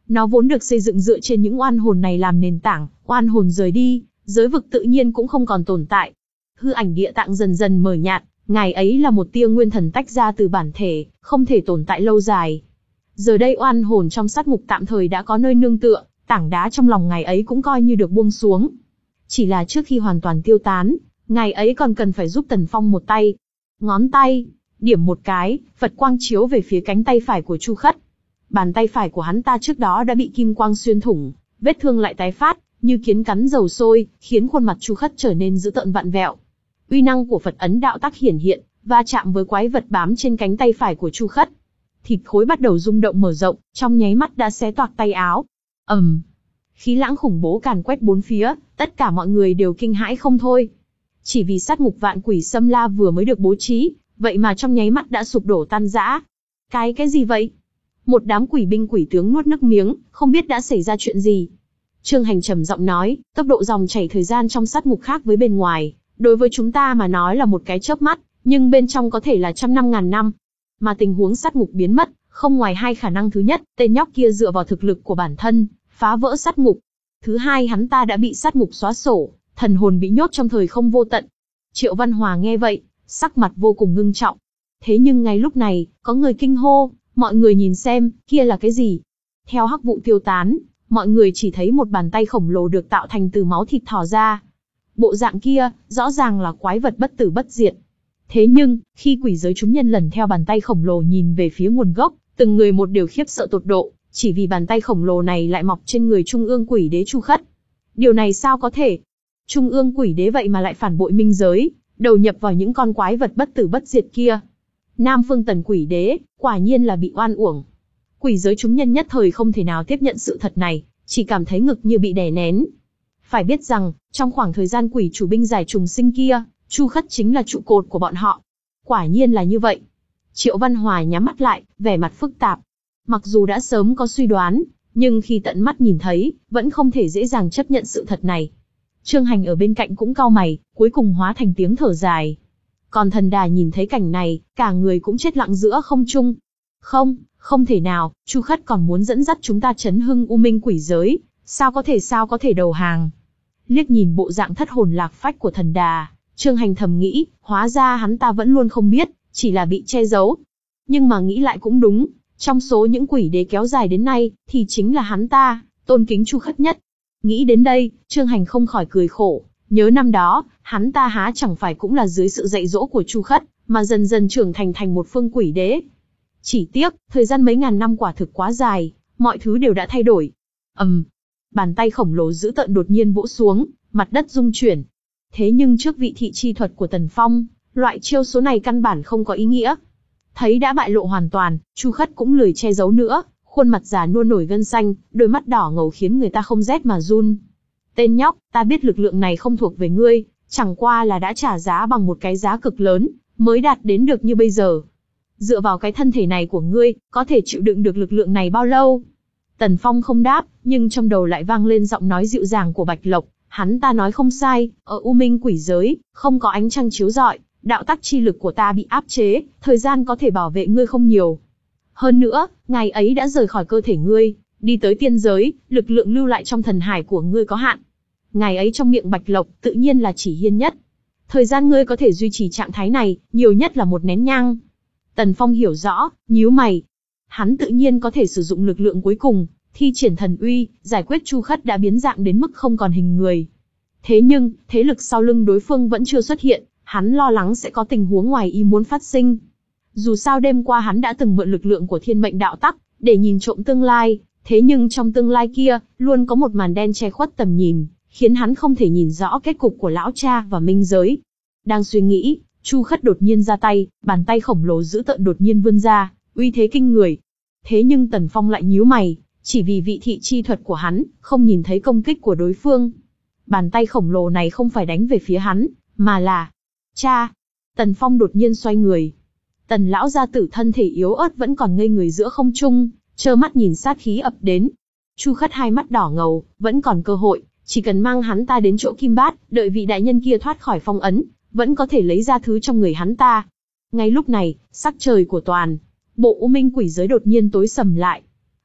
Nó vốn được xây dựng dựa trên những oan hồn này làm nền tảng, oan hồn rời đi, giới vực tự nhiên cũng không còn tồn tại. Hư ảnh địa tạng dần dần mờ nhạt, ngài ấy là một tia nguyên thần tách ra từ bản thể, không thể tồn tại lâu dài. Giờ đây oan hồn trong sát ngục tạm thời đã có nơi nương tựa, tảng đá trong lòng ngài ấy cũng coi như được buông xuống. Chỉ là trước khi hoàn toàn tiêu tán, ngài ấy còn cần phải giúp Tần Phong một tay. Ngón tay, điểm một cái, Phật quang chiếu về phía cánh tay phải của Chu Khất. Bàn tay phải của hắn ta trước đó đã bị kim quang xuyên thủng, vết thương lại tái phát, như kiến cắn dầu sôi, khiến khuôn mặt Chu Khất trở nên dữ tợn vặn vẹo. Uy năng của Phật ấn đạo tắc hiển hiện, va chạm với quái vật bám trên cánh tay phải của Chu Khất. Thịt khối bắt đầu rung động mở rộng, trong nháy mắt đã xé toạc tay áo. ầm, um, khí lãng khủng bố càn quét bốn phía, tất cả mọi người đều kinh hãi không thôi. Chỉ vì sát ngục vạn quỷ xâm la vừa mới được bố trí, vậy mà trong nháy mắt đã sụp đổ tan rã. Cái cái gì vậy? Một đám quỷ binh quỷ tướng nuốt nước miếng, không biết đã xảy ra chuyện gì. Trương Hành trầm giọng nói, tốc độ dòng chảy thời gian trong sát ngục khác với bên ngoài, đối với chúng ta mà nói là một cái chớp mắt, nhưng bên trong có thể là trăm năm ngàn năm. Mà tình huống sát ngục biến mất, không ngoài hai khả năng: thứ nhất, tên nhóc kia dựa vào thực lực của bản thân, phá vỡ sát ngục. Thứ hai, hắn ta đã bị sát ngục xóa sổ, thần hồn bị nhốt trong thời không vô tận. Triệu Văn Hòa nghe vậy, sắc mặt vô cùng ngưng trọng. Thế nhưng ngay lúc này, có người kinh hô, mọi người nhìn xem, kia là cái gì? Theo hắc vụ tiêu tán, mọi người chỉ thấy một bàn tay khổng lồ được tạo thành từ máu thịt thò ra. Bộ dạng kia, rõ ràng là quái vật bất tử bất diệt. Thế nhưng, khi quỷ giới chúng nhân lần theo bàn tay khổng lồ nhìn về phía nguồn gốc, từng người một đều khiếp sợ tột độ, chỉ vì bàn tay khổng lồ này lại mọc trên người Trung ương Quỷ Đế Chu Khất. Điều này sao có thể? Trung ương Quỷ Đế vậy mà lại phản bội minh giới, đầu nhập vào những con quái vật bất tử bất diệt kia. Nam Phương Tần Quỷ Đế, quả nhiên là bị oan uổng. Quỷ giới chúng nhân nhất thời không thể nào tiếp nhận sự thật này, chỉ cảm thấy ngực như bị đè nén. Phải biết rằng, trong khoảng thời gian quỷ chủ binh giải trùng sinh kia, Chu Khất chính là trụ cột của bọn họ. Quả nhiên là như vậy. Triệu Văn Hòa nhắm mắt lại, vẻ mặt phức tạp. Mặc dù đã sớm có suy đoán, nhưng khi tận mắt nhìn thấy, vẫn không thể dễ dàng chấp nhận sự thật này. Trương Hành ở bên cạnh cũng cau mày, cuối cùng hóa thành tiếng thở dài. Còn Thần Đà nhìn thấy cảnh này, cả người cũng chết lặng giữa không trung. Không, không thể nào, Chu Khất còn muốn dẫn dắt chúng ta chấn hưng U Minh quỷ giới, sao có thể sao có thể đầu hàng. Liếc nhìn bộ dạng thất hồn lạc phách của Thần Đà, Trương Hành thầm nghĩ, hóa ra hắn ta vẫn luôn không biết, chỉ là bị che giấu. Nhưng mà nghĩ lại cũng đúng, trong số những quỷ đế kéo dài đến nay, thì chính là hắn ta, tôn kính Chu Khất nhất. Nghĩ đến đây, Trương Hành không khỏi cười khổ, nhớ năm đó, hắn ta há chẳng phải cũng là dưới sự dạy dỗ của Chu Khất, mà dần dần trưởng thành thành một phương quỷ đế. Chỉ tiếc, thời gian mấy ngàn năm quả thực quá dài, mọi thứ đều đã thay đổi. ầm, um, bàn tay khổng lồ dữ tợn đột nhiên vỗ xuống, mặt đất rung chuyển. Thế nhưng trước vị thị chi thuật của Tần Phong, loại chiêu số này căn bản không có ý nghĩa. Thấy đã bại lộ hoàn toàn, Chu Khất cũng lười che giấu nữa, khuôn mặt già nua nổi gân xanh, đôi mắt đỏ ngầu khiến người ta không rét mà run. Tên nhóc, ta biết lực lượng này không thuộc về ngươi, chẳng qua là đã trả giá bằng một cái giá cực lớn, mới đạt đến được như bây giờ. Dựa vào cái thân thể này của ngươi, có thể chịu đựng được lực lượng này bao lâu? Tần Phong không đáp, nhưng trong đầu lại vang lên giọng nói dịu dàng của Bạch Lộc. Hắn ta nói không sai, ở U Minh quỷ giới, không có ánh trăng chiếu rọi, đạo tắc chi lực của ta bị áp chế, thời gian có thể bảo vệ ngươi không nhiều. Hơn nữa, ngày ấy đã rời khỏi cơ thể ngươi, đi tới tiên giới, lực lượng lưu lại trong thần hải của ngươi có hạn. Ngày ấy trong miệng Bạch Lộc, tự nhiên là chỉ Hiên Nhất. Thời gian ngươi có thể duy trì trạng thái này, nhiều nhất là một nén nhang. Tần Phong hiểu rõ, nhíu mày. Hắn tự nhiên có thể sử dụng lực lượng cuối cùng, thi triển thần uy, giải quyết Chu Khất đã biến dạng đến mức không còn hình người. Thế nhưng, thế lực sau lưng đối phương vẫn chưa xuất hiện, hắn lo lắng sẽ có tình huống ngoài ý muốn phát sinh. Dù sao đêm qua hắn đã từng mượn lực lượng của thiên mệnh đạo tắc, để nhìn trộm tương lai, thế nhưng trong tương lai kia, luôn có một màn đen che khuất tầm nhìn, khiến hắn không thể nhìn rõ kết cục của lão cha và minh giới. Đang suy nghĩ, Chu Khất đột nhiên ra tay, bàn tay khổng lồ dữ tợn đột nhiên vươn ra, uy thế kinh người. Thế nhưng Tần Phong lại nhíu mày, chỉ vì vị thị chi thuật của hắn, không nhìn thấy công kích của đối phương. Bàn tay khổng lồ này không phải đánh về phía hắn, mà là... Cha! Tần Phong đột nhiên xoay người. Tần lão gia tử thân thể yếu ớt vẫn còn ngây người giữa không trung, trơ mắt nhìn sát khí ập đến. Chu Khất hai mắt đỏ ngầu, vẫn còn cơ hội, chỉ cần mang hắn ta đến chỗ Kim Bát, đợi vị đại nhân kia thoát khỏi phong ấn, vẫn có thể lấy ra thứ trong người hắn ta. Ngay lúc này, sắc trời của toàn bộ U Minh quỷ giới đột nhiên tối sầm lại.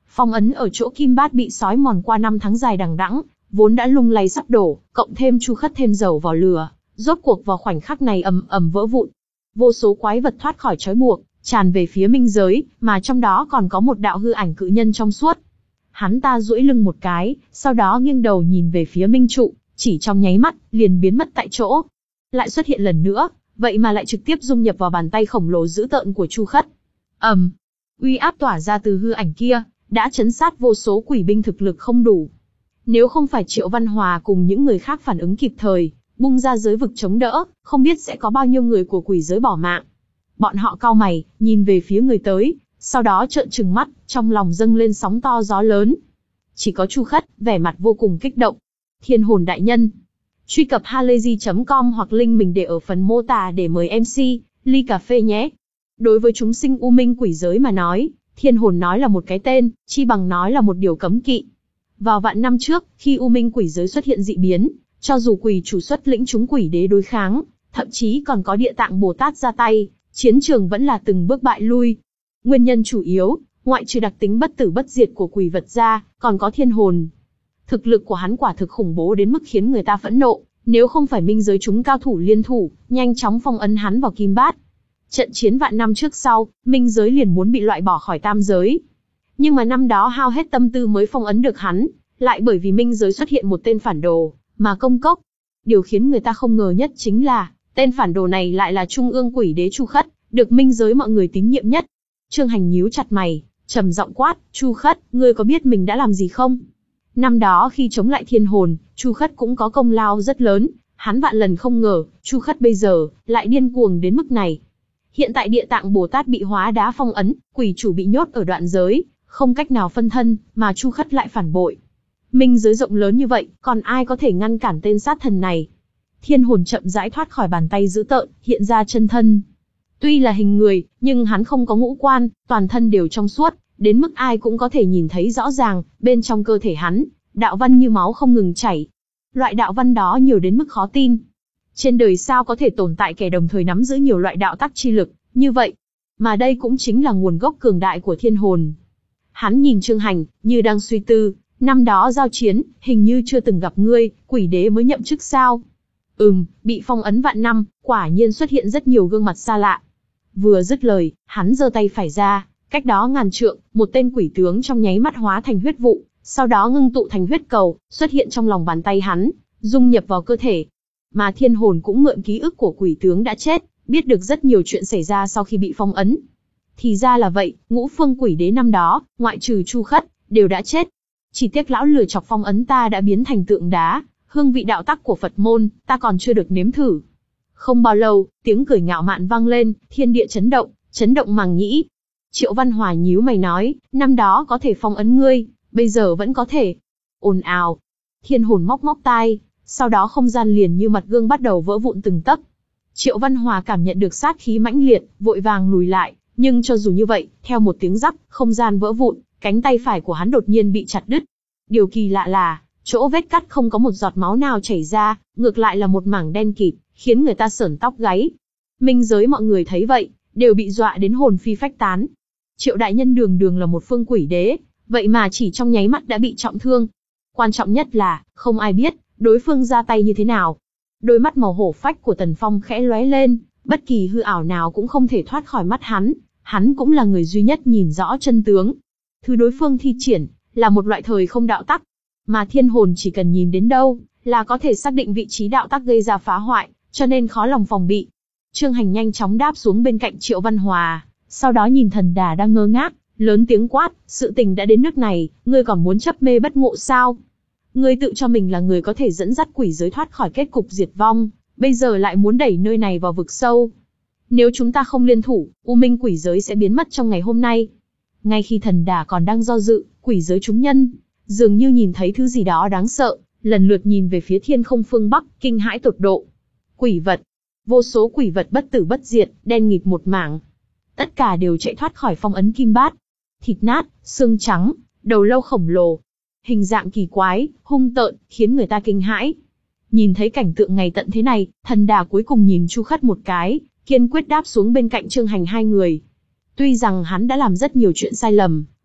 Phong ấn ở chỗ kim bát bị sói mòn qua năm tháng dài đằng đẵng, vốn đã lung lay sắp đổ, cộng thêm Chu Khất thêm dầu vào lửa, rốt cuộc vào khoảnh khắc này ầm ầm vỡ vụn. Vô số quái vật thoát khỏi trói buộc, tràn về phía minh giới, mà trong đó còn có một đạo hư ảnh cự nhân trong suốt. Hắn ta duỗi lưng một cái, sau đó nghiêng đầu nhìn về phía minh trụ, chỉ trong nháy mắt, liền biến mất tại chỗ. Lại xuất hiện lần nữa, vậy mà lại trực tiếp dung nhập vào bàn tay khổng lồ dữ tợn của Chu Khất. ầm, um, uy áp tỏa ra từ hư ảnh kia, đã chấn sát vô số quỷ binh thực lực không đủ. Nếu không phải Triệu Văn Hòa cùng những người khác phản ứng kịp thời, bung ra giới vực chống đỡ, không biết sẽ có bao nhiêu người của quỷ giới bỏ mạng. Bọn họ cau mày, nhìn về phía người tới, sau đó trợn trừng mắt, trong lòng dâng lên sóng to gió lớn. Chỉ có Chu Khất, vẻ mặt vô cùng kích động. Thiên hồn đại nhân. Truy cập halayzi chấm com hoặc link mình để ở phần mô tả để mời em xê, ly cà phê nhé. Đối với chúng sinh u minh quỷ giới mà nói, thiên hồn nói là một cái tên, chi bằng nói là một điều cấm kỵ. Vào vạn năm trước, khi u minh quỷ giới xuất hiện dị biến, cho dù quỷ chủ xuất lĩnh chúng quỷ đế đối kháng, thậm chí còn có Địa Tạng Bồ Tát ra tay, chiến trường vẫn là từng bước bại lui. Nguyên nhân chủ yếu, ngoại trừ đặc tính bất tử bất diệt của quỷ vật ra, còn có thiên hồn. Thực lực của hắn quả thực khủng bố đến mức khiến người ta phẫn nộ, nếu không phải minh giới chúng cao thủ liên thủ, nhanh chóng phong ấn hắn vào kim bát. Trận chiến vạn năm trước sau, minh giới liền muốn bị loại bỏ khỏi tam giới. Nhưng mà năm đó hao hết tâm tư mới phong ấn được hắn, lại bởi vì minh giới xuất hiện một tên phản đồ, mà công cốc. Điều khiến người ta không ngờ nhất chính là, tên phản đồ này lại là Trung ương quỷ đế Chu Khất, được minh giới mọi người tín nhiệm nhất. Trương Hành nhíu chặt mày, trầm giọng quát, Chu Khất, ngươi có biết mình đã làm gì không? Năm đó khi chống lại thiên hồn, Chu Khất cũng có công lao rất lớn, hắn vạn lần không ngờ, Chu Khất bây giờ, lại điên cuồng đến mức này. Hiện tại Địa Tạng Bồ Tát bị hóa đá phong ấn, quỷ chủ bị nhốt ở đoạn giới, không cách nào phân thân, mà Chu Khất lại phản bội. Minh giới rộng lớn như vậy, còn ai có thể ngăn cản tên sát thần này? Thiên hồn chậm rãi thoát khỏi bàn tay dữ tợn, hiện ra chân thân. Tuy là hình người, nhưng hắn không có ngũ quan, toàn thân đều trong suốt, đến mức ai cũng có thể nhìn thấy rõ ràng, bên trong cơ thể hắn, đạo văn như máu không ngừng chảy. Loại đạo văn đó nhiều đến mức khó tin. Trên đời sao có thể tồn tại kẻ đồng thời nắm giữ nhiều loại đạo tắc chi lực, như vậy? Mà đây cũng chính là nguồn gốc cường đại của thiên hồn. Hắn nhìn Trương Hành, như đang suy tư, năm đó giao chiến, hình như chưa từng gặp ngươi, quỷ đế mới nhậm chức sao? Ừm, bị phong ấn vạn năm, quả nhiên xuất hiện rất nhiều gương mặt xa lạ. Vừa dứt lời, hắn giơ tay phải ra, cách đó ngàn trượng, một tên quỷ tướng trong nháy mắt hóa thành huyết vụ, sau đó ngưng tụ thành huyết cầu, xuất hiện trong lòng bàn tay hắn, dung nhập vào cơ thể. Mà thiên hồn cũng mượn ký ức của quỷ tướng đã chết, biết được rất nhiều chuyện xảy ra sau khi bị phong ấn. Thì ra là vậy, ngũ phương quỷ đế năm đó, ngoại trừ Chu Khất, đều đã chết. Chỉ tiếc lão lừa chọc phong ấn ta đã biến thành tượng đá, hương vị đạo tắc của Phật môn, ta còn chưa được nếm thử. Không bao lâu, tiếng cười ngạo mạn vang lên, thiên địa chấn động, chấn động màng nhĩ. Triệu Văn Hòa nhíu mày nói, năm đó có thể phong ấn ngươi, bây giờ vẫn có thể. Ồn ào. Thiên hồn móc móc tai, sau đó không gian liền như mặt gương bắt đầu vỡ vụn từng tấc. Triệu Văn Hòa cảm nhận được sát khí mãnh liệt, vội vàng lùi lại, nhưng cho dù như vậy, theo một tiếng rắc, không gian vỡ vụn, cánh tay phải của hắn đột nhiên bị chặt đứt. Điều kỳ lạ là, chỗ vết cắt không có một giọt máu nào chảy ra, ngược lại là một mảng đen kịt, khiến người ta sởn tóc gáy. Minh giới mọi người thấy vậy, đều bị dọa đến hồn phi phách tán. Triệu đại nhân đường đường là một phương quỷ đế, vậy mà chỉ trong nháy mắt đã bị trọng thương. Quan trọng nhất là, không ai biết, đối phương ra tay như thế nào. Đôi mắt màu hổ phách của Tần Phong khẽ lóe lên, bất kỳ hư ảo nào cũng không thể thoát khỏi mắt hắn, hắn cũng là người duy nhất nhìn rõ chân tướng. Thứ đối phương thi triển, là một loại thời không đạo tắc, mà thiên hồn chỉ cần nhìn đến đâu, là có thể xác định vị trí đạo tắc gây ra phá hoại, cho nên khó lòng phòng bị. Trương Hành nhanh chóng đáp xuống bên cạnh Triệu Văn Hòa, sau đó nhìn Thần Đà đang ngơ ngác, lớn tiếng quát, sự tình đã đến nước này, ngươi còn muốn chấp mê bất ngộ sao? Ngươi tự cho mình là người có thể dẫn dắt quỷ giới thoát khỏi kết cục diệt vong, bây giờ lại muốn đẩy nơi này vào vực sâu. Nếu chúng ta không liên thủ, U Minh quỷ giới sẽ biến mất trong ngày hôm nay. Ngay khi Thần Đà còn đang do dự, quỷ giới chúng nhân dường như nhìn thấy thứ gì đó đáng sợ, lần lượt nhìn về phía thiên không phương Bắc, kinh hãi tột độ. Quỷ vật, vô số quỷ vật bất tử bất diệt, đen nghịt một mảng. Tất cả đều chạy thoát khỏi phong ấn kim bát. Thịt nát, xương trắng, đầu lâu khổng lồ, hình dạng kỳ quái, hung tợn, khiến người ta kinh hãi. Nhìn thấy cảnh tượng ngày tận thế này, Thần Đà cuối cùng nhìn Chu Khất một cái, kiên quyết đáp xuống bên cạnh Trương Hành hai người. Tuy rằng hắn đã làm rất nhiều chuyện sai lầm,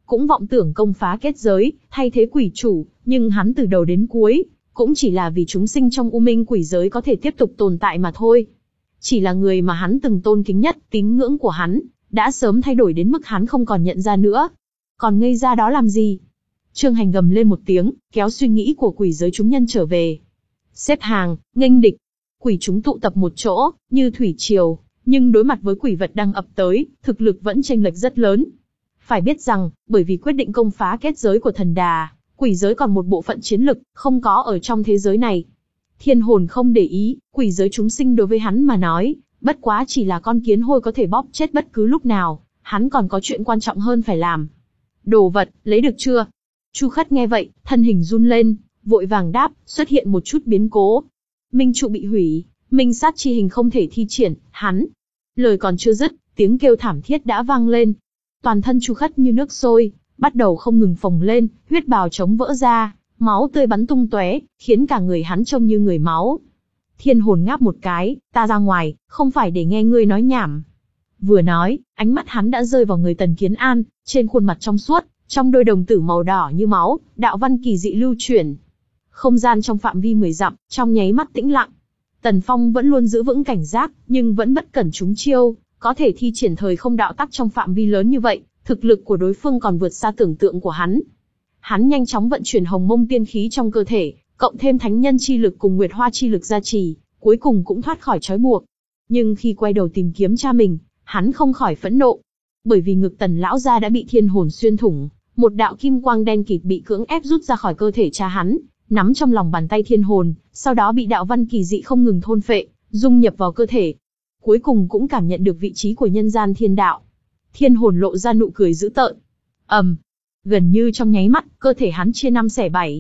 cũng vọng tưởng công phá kết giới, thay thế quỷ chủ, nhưng hắn từ đầu đến cuối, cũng chỉ là vì chúng sinh trong U Minh quỷ giới có thể tiếp tục tồn tại mà thôi. Chỉ là người mà hắn từng tôn kính nhất, tín ngưỡng của hắn, đã sớm thay đổi đến mức hắn không còn nhận ra nữa. Còn ngây ra đó làm gì? Trương Hành gầm lên một tiếng, kéo suy nghĩ của quỷ giới chúng nhân trở về. Xếp hàng, nghênh địch. Quỷ chúng tụ tập một chỗ, như thủy triều, nhưng đối mặt với quỷ vật đang ập tới, thực lực vẫn chênh lệch rất lớn. Phải biết rằng, bởi vì quyết định công phá kết giới của thần đà, quỷ giới còn một bộ phận chiến lực, không có ở trong thế giới này. Thiên hồn không để ý, quỷ giới chúng sinh đối với hắn mà nói, bất quá chỉ là con kiến hôi có thể bóp chết bất cứ lúc nào, hắn còn có chuyện quan trọng hơn phải làm. Đồ vật, lấy được chưa? Chu Khất nghe vậy, thân hình run lên, vội vàng đáp, xuất hiện một chút biến cố. Minh trụ bị hủy, minh sát chi hình không thể thi triển, hắn. Lời còn chưa dứt, tiếng kêu thảm thiết đã vang lên. Toàn thân Chu Khất như nước sôi, bắt đầu không ngừng phồng lên, huyết bào trống vỡ ra, máu tươi bắn tung tóe, khiến cả người hắn trông như người máu. Thiên hồn ngáp một cái, ta ra ngoài, không phải để nghe ngươi nói nhảm. Vừa nói, ánh mắt hắn đã rơi vào người Tần Kiến An, trên khuôn mặt trong suốt, trong đôi đồng tử màu đỏ như máu, đạo văn kỳ dị lưu chuyển. Không gian trong phạm vi mười dặm, trong nháy mắt tĩnh lặng. Tần Phong vẫn luôn giữ vững cảnh giác, nhưng vẫn bất cẩn trúng chiêu, có thể thi triển thời không đạo tắc trong phạm vi lớn như vậy, thực lực của đối phương còn vượt xa tưởng tượng của hắn. Hắn nhanh chóng vận chuyển hồng mông tiên khí trong cơ thể, cộng thêm thánh nhân chi lực cùng nguyệt hoa chi lực gia trì, cuối cùng cũng thoát khỏi trói buộc. Nhưng khi quay đầu tìm kiếm cha mình, hắn không khỏi phẫn nộ. Bởi vì ngực Tần lão gia đã bị thiên hồn xuyên thủng, một đạo kim quang đen kịt bị cưỡng ép rút ra khỏi cơ thể cha hắn, nắm trong lòng bàn tay thiên hồn, sau đó bị đạo văn kỳ dị không ngừng thôn phệ, dung nhập vào cơ thể. Cuối cùng cũng cảm nhận được vị trí của nhân gian thiên đạo. Thiên hồn lộ ra nụ cười dữ tợn. ầm, um, gần như trong nháy mắt, cơ thể hắn chia năm xẻ bảy.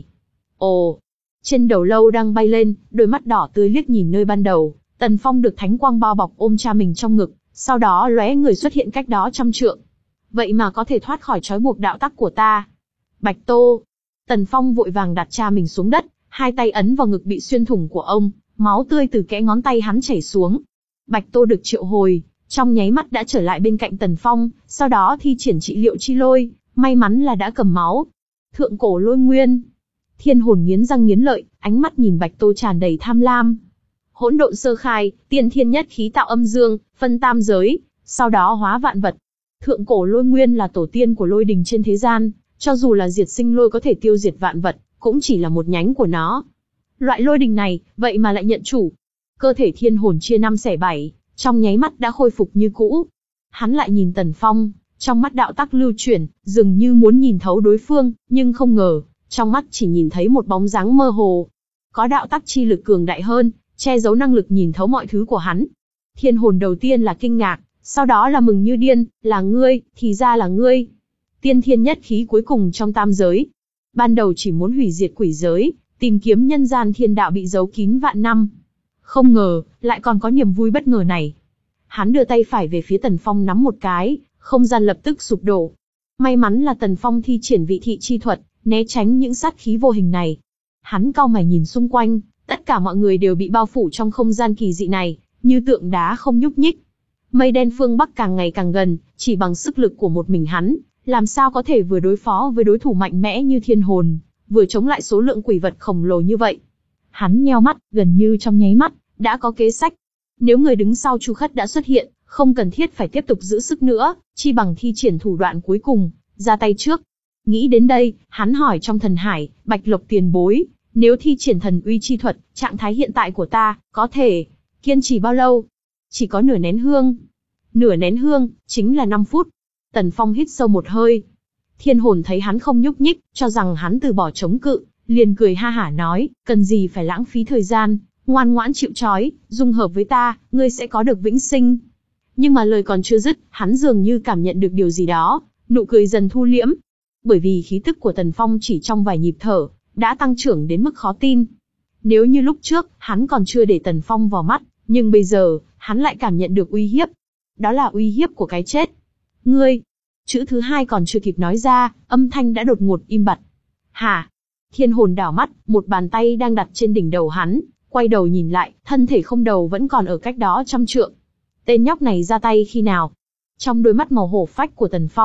Ồ, trên đầu lâu đang bay lên, đôi mắt đỏ tươi liếc nhìn nơi ban đầu, Tần Phong được thánh quang bao bọc ôm cha mình trong ngực, sau đó lóe người xuất hiện cách đó trăm trượng. Vậy mà có thể thoát khỏi trói buộc đạo tắc của ta. Bạch Tô. Tần Phong vội vàng đặt cha mình xuống đất, hai tay ấn vào ngực bị xuyên thủng của ông, máu tươi từ kẽ ngón tay hắn chảy xuống. Bạch Tô được triệu hồi, trong nháy mắt đã trở lại bên cạnh Tần Phong, sau đó thi triển trị liệu chi lôi, may mắn là đã cầm máu. Thượng cổ lôi nguyên. Thiên hồn nghiến răng nghiến lợi, ánh mắt nhìn Bạch Tô tràn đầy tham lam. Hỗn độn sơ khai, tiên thiên nhất khí tạo âm dương, phân tam giới, sau đó hóa vạn vật. Thượng cổ lôi nguyên là tổ tiên của lôi đình trên thế gian, cho dù là diệt sinh lôi có thể tiêu diệt vạn vật, cũng chỉ là một nhánh của nó. Loại lôi đình này, vậy mà lại nhận chủ. Cơ thể thiên hồn chia năm xẻ bảy, trong nháy mắt đã khôi phục như cũ. Hắn lại nhìn Tần Phong, trong mắt đạo tắc lưu chuyển, dường như muốn nhìn thấu đối phương, nhưng không ngờ, trong mắt chỉ nhìn thấy một bóng dáng mơ hồ. Có đạo tắc chi lực cường đại hơn, che giấu năng lực nhìn thấu mọi thứ của hắn. Thiên hồn đầu tiên là kinh ngạc, sau đó là mừng như điên, là ngươi, thì ra là ngươi. Tiên thiên nhất khí cuối cùng trong tam giới. Ban đầu chỉ muốn hủy diệt quỷ giới, tìm kiếm nhân gian thiên đạo bị giấu kín vạn năm. Không ngờ, lại còn có niềm vui bất ngờ này. Hắn đưa tay phải về phía Tần Phong nắm một cái, không gian lập tức sụp đổ. May mắn là Tần Phong thi triển vị thị chi thuật, né tránh những sát khí vô hình này. Hắn cau mày nhìn xung quanh, tất cả mọi người đều bị bao phủ trong không gian kỳ dị này, như tượng đá không nhúc nhích. Mây đen phương Bắc càng ngày càng gần, chỉ bằng sức lực của một mình hắn, làm sao có thể vừa đối phó với đối thủ mạnh mẽ như thiên hồn, vừa chống lại số lượng quỷ vật khổng lồ như vậy. Hắn nheo mắt, gần như trong nháy mắt, đã có kế sách. Nếu người đứng sau Chu Khất đã xuất hiện, không cần thiết phải tiếp tục giữ sức nữa, chi bằng thi triển thủ đoạn cuối cùng, ra tay trước. Nghĩ đến đây, hắn hỏi trong thần hải, Bạch Lộc tiền bối, nếu thi triển thần uy chi thuật, trạng thái hiện tại của ta, có thể kiên trì bao lâu? Chỉ có nửa nén hương. Nửa nén hương, chính là năm phút. Tần Phong hít sâu một hơi. Thiên hồn thấy hắn không nhúc nhích, cho rằng hắn từ bỏ chống cự, liền cười ha hả nói, cần gì phải lãng phí thời gian, ngoan ngoãn chịu trói, dung hợp với ta, ngươi sẽ có được vĩnh sinh. Nhưng mà lời còn chưa dứt, hắn dường như cảm nhận được điều gì đó, nụ cười dần thu liễm. Bởi vì khí tức của Tần Phong chỉ trong vài nhịp thở, đã tăng trưởng đến mức khó tin. Nếu như lúc trước, hắn còn chưa để Tần Phong vào mắt, nhưng bây giờ, hắn lại cảm nhận được uy hiếp. Đó là uy hiếp của cái chết. Ngươi, chữ thứ hai còn chưa kịp nói ra, âm thanh đã đột ngột im bặt. Hả? Thiên hồn đảo mắt, một bàn tay đang đặt trên đỉnh đầu hắn, quay đầu nhìn lại, thân thể không đầu vẫn còn ở cách đó trăm trượng. Tên nhóc này ra tay khi nào? Trong đôi mắt màu hổ phách của Tần Phong,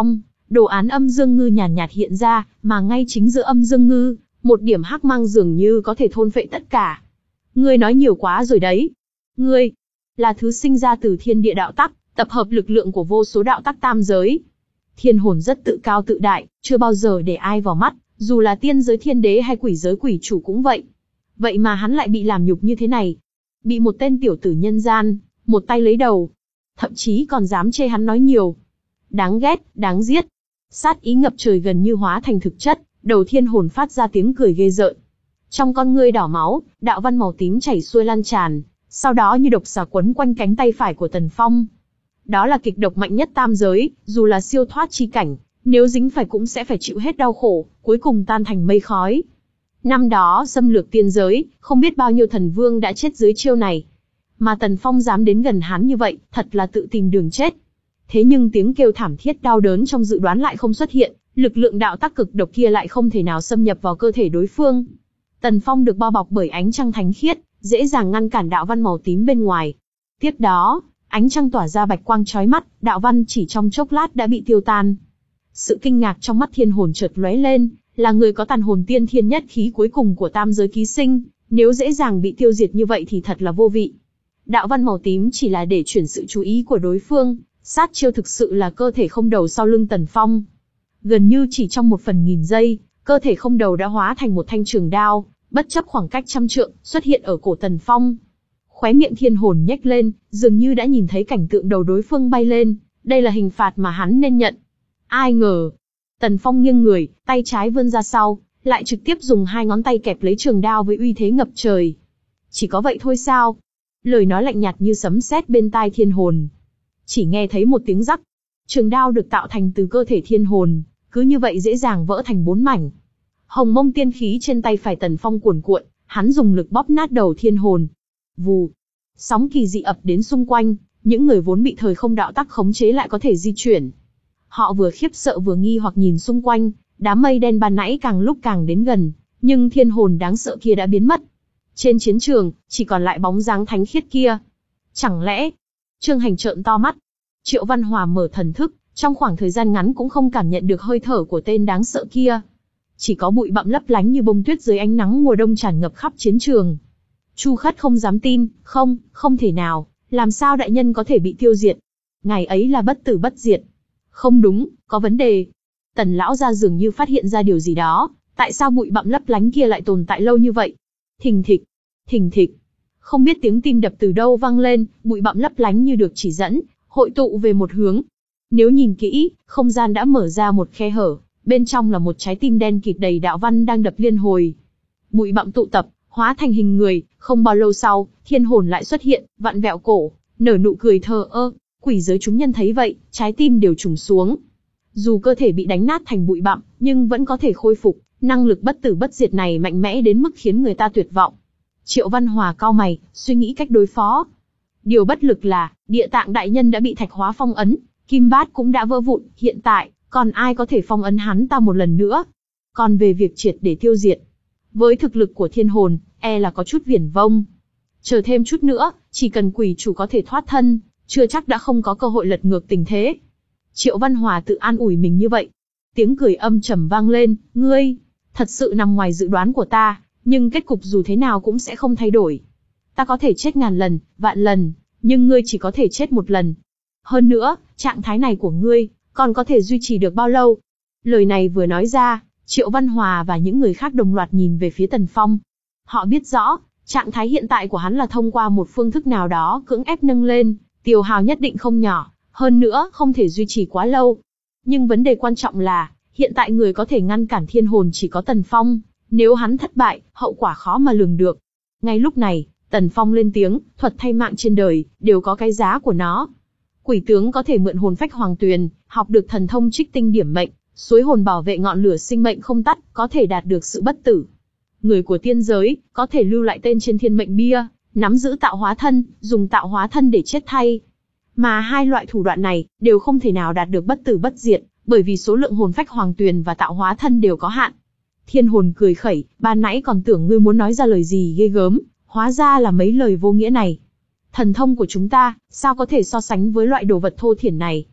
Đồ án âm dương ngư nhàn nhạt hiện ra, mà ngay chính giữa âm dương ngư, một điểm hắc mang dường như có thể thôn phệ tất cả. Ngươi nói nhiều quá rồi đấy. Ngươi là thứ sinh ra từ thiên địa đạo tắc, tập hợp lực lượng của vô số đạo tắc tam giới. Thiên hồn rất tự cao tự đại, chưa bao giờ để ai vào mắt, dù là tiên giới thiên đế hay quỷ giới quỷ chủ cũng vậy. Vậy mà hắn lại bị làm nhục như thế này. Bị một tên tiểu tử nhân gian, một tay lấy đầu. Thậm chí còn dám chê hắn nói nhiều. Đáng ghét, đáng giết. Sát ý ngập trời gần như hóa thành thực chất, đầu thiên hồn phát ra tiếng cười ghê rợn. Trong con ngươi đỏ máu, đạo văn màu tím chảy xuôi lan tràn, sau đó như độc xà quấn quanh cánh tay phải của Tần Phong. Đó là kịch độc mạnh nhất tam giới, dù là siêu thoát chi cảnh, nếu dính phải cũng sẽ phải chịu hết đau khổ, cuối cùng tan thành mây khói. Năm đó xâm lược tiên giới, không biết bao nhiêu thần vương đã chết dưới chiêu này. Mà Tần Phong dám đến gần hắn như vậy, thật là tự tìm đường chết. Thế nhưng tiếng kêu thảm thiết đau đớn trong dự đoán lại không xuất hiện, lực lượng đạo tắc cực độc kia lại không thể nào xâm nhập vào cơ thể đối phương. Tần Phong được bao bọc bởi ánh trăng thánh khiết, dễ dàng ngăn cản đạo văn màu tím bên ngoài. Tiếp đó, ánh trăng tỏa ra bạch quang chói mắt, đạo văn chỉ trong chốc lát đã bị tiêu tan. Sự kinh ngạc trong mắt thiên hồn chợt lóe lên, là người có tàn hồn tiên thiên nhất khí cuối cùng của tam giới ký sinh, nếu dễ dàng bị tiêu diệt như vậy thì thật là vô vị. Đạo văn màu tím chỉ là để chuyển sự chú ý của đối phương, sát chiêu thực sự là cơ thể không đầu sau lưng Tần Phong. Gần như chỉ trong một phần nghìn giây, cơ thể không đầu đã hóa thành một thanh trường đao, bất chấp khoảng cách trăm trượng, xuất hiện ở cổ Tần Phong. Khóe miệng thiên hồn nhếch lên, dường như đã nhìn thấy cảnh tượng đầu đối phương bay lên, đây là hình phạt mà hắn nên nhận. Ai ngờ, Tần Phong nghiêng người, tay trái vươn ra sau, lại trực tiếp dùng hai ngón tay kẹp lấy trường đao với uy thế ngập trời. Chỉ có vậy thôi sao? Lời nói lạnh nhạt như sấm sét bên tai thiên hồn. Chỉ nghe thấy một tiếng rắc. Trường đao được tạo thành từ cơ thể thiên hồn, cứ như vậy dễ dàng vỡ thành bốn mảnh. Hồng mông tiên khí trên tay phải Tần Phong cuồn cuộn, hắn dùng lực bóp nát đầu thiên hồn. Vù. Sóng kỳ dị ập đến xung quanh, những người vốn bị thời không đạo tắc khống chế lại có thể di chuyển. Họ vừa khiếp sợ vừa nghi hoặc nhìn xung quanh, đám mây đen ban nãy càng lúc càng đến gần, nhưng thiên hồn đáng sợ kia đã biến mất. Trên chiến trường, chỉ còn lại bóng dáng thánh khiết kia. Chẳng lẽ... Trương Hành trợn to mắt. Triệu Văn Hòa mở thần thức, trong khoảng thời gian ngắn cũng không cảm nhận được hơi thở của tên đáng sợ kia. Chỉ có bụi bặm lấp lánh như bông tuyết dưới ánh nắng mùa đông tràn ngập khắp chiến trường. Chu Khất không dám tin, không, không thể nào, làm sao đại nhân có thể bị tiêu diệt? Ngài ấy là bất tử bất diệt. Không đúng, có vấn đề. Tần lão gia dường như phát hiện ra điều gì đó, tại sao bụi bặm lấp lánh kia lại tồn tại lâu như vậy? Thình thịch, thình thịch. Không biết tiếng tim đập từ đâu vang lên, bụi bặm lấp lánh như được chỉ dẫn, hội tụ về một hướng. Nếu nhìn kỹ, không gian đã mở ra một khe hở, bên trong là một trái tim đen kịt đầy đạo văn đang đập liên hồi. Bụi bặm tụ tập, hóa thành hình người, không bao lâu sau, thiên hồn lại xuất hiện, vặn vẹo cổ, nở nụ cười thờ ơ. Quỷ giới chúng nhân thấy vậy, trái tim đều trùng xuống. Dù cơ thể bị đánh nát thành bụi bặm, nhưng vẫn có thể khôi phục, năng lực bất tử bất diệt này mạnh mẽ đến mức khiến người ta tuyệt vọng. Triệu Văn Hòa cau mày, suy nghĩ cách đối phó. Điều bất lực là, địa tạng đại nhân đã bị thạch hóa phong ấn, kim bát cũng đã vỡ vụn, hiện tại, còn ai có thể phong ấn hắn ta một lần nữa? Còn về việc triệt để tiêu diệt, với thực lực của thiên hồn, e là có chút viển vông. Chờ thêm chút nữa, chỉ cần quỷ chủ có thể thoát thân, chưa chắc đã không có cơ hội lật ngược tình thế. Triệu Văn Hòa tự an ủi mình như vậy. Tiếng cười âm trầm vang lên, ngươi, thật sự nằm ngoài dự đoán của ta, nhưng kết cục dù thế nào cũng sẽ không thay đổi. Ta có thể chết ngàn lần, vạn lần, nhưng ngươi chỉ có thể chết một lần. Hơn nữa, trạng thái này của ngươi, còn có thể duy trì được bao lâu? Lời này vừa nói ra, Triệu Văn Hòa và những người khác đồng loạt nhìn về phía Tần Phong. Họ biết rõ, trạng thái hiện tại của hắn là thông qua một phương thức nào đó cưỡng ép nâng lên, tiêu hao nhất định không nhỏ, hơn nữa không thể duy trì quá lâu. Nhưng vấn đề quan trọng là, hiện tại người có thể ngăn cản thiên hồn chỉ có Tần Phong, nếu hắn thất bại, hậu quả khó mà lường được. Ngay lúc này, Tần Phong lên tiếng, thuật thay mạng trên đời, đều có cái giá của nó. Quỷ tướng có thể mượn hồn phách hoàng tuyền, học được thần thông trích tinh điểm mệnh, suối hồn bảo vệ ngọn lửa sinh mệnh không tắt, có thể đạt được sự bất tử. Người của tiên giới, có thể lưu lại tên trên thiên mệnh bia, nắm giữ tạo hóa thân, dùng tạo hóa thân để chết thay. Mà hai loại thủ đoạn này, đều không thể nào đạt được bất tử bất diệt, bởi vì số lượng hồn phách hoàng tuyền và tạo hóa thân đều có hạn. Thiên hồn cười khẩy, ban nãy còn tưởng ngươi muốn nói ra lời gì ghê gớm, hóa ra là mấy lời vô nghĩa này. Thần thông của chúng ta, sao có thể so sánh với loại đồ vật thô thiển này?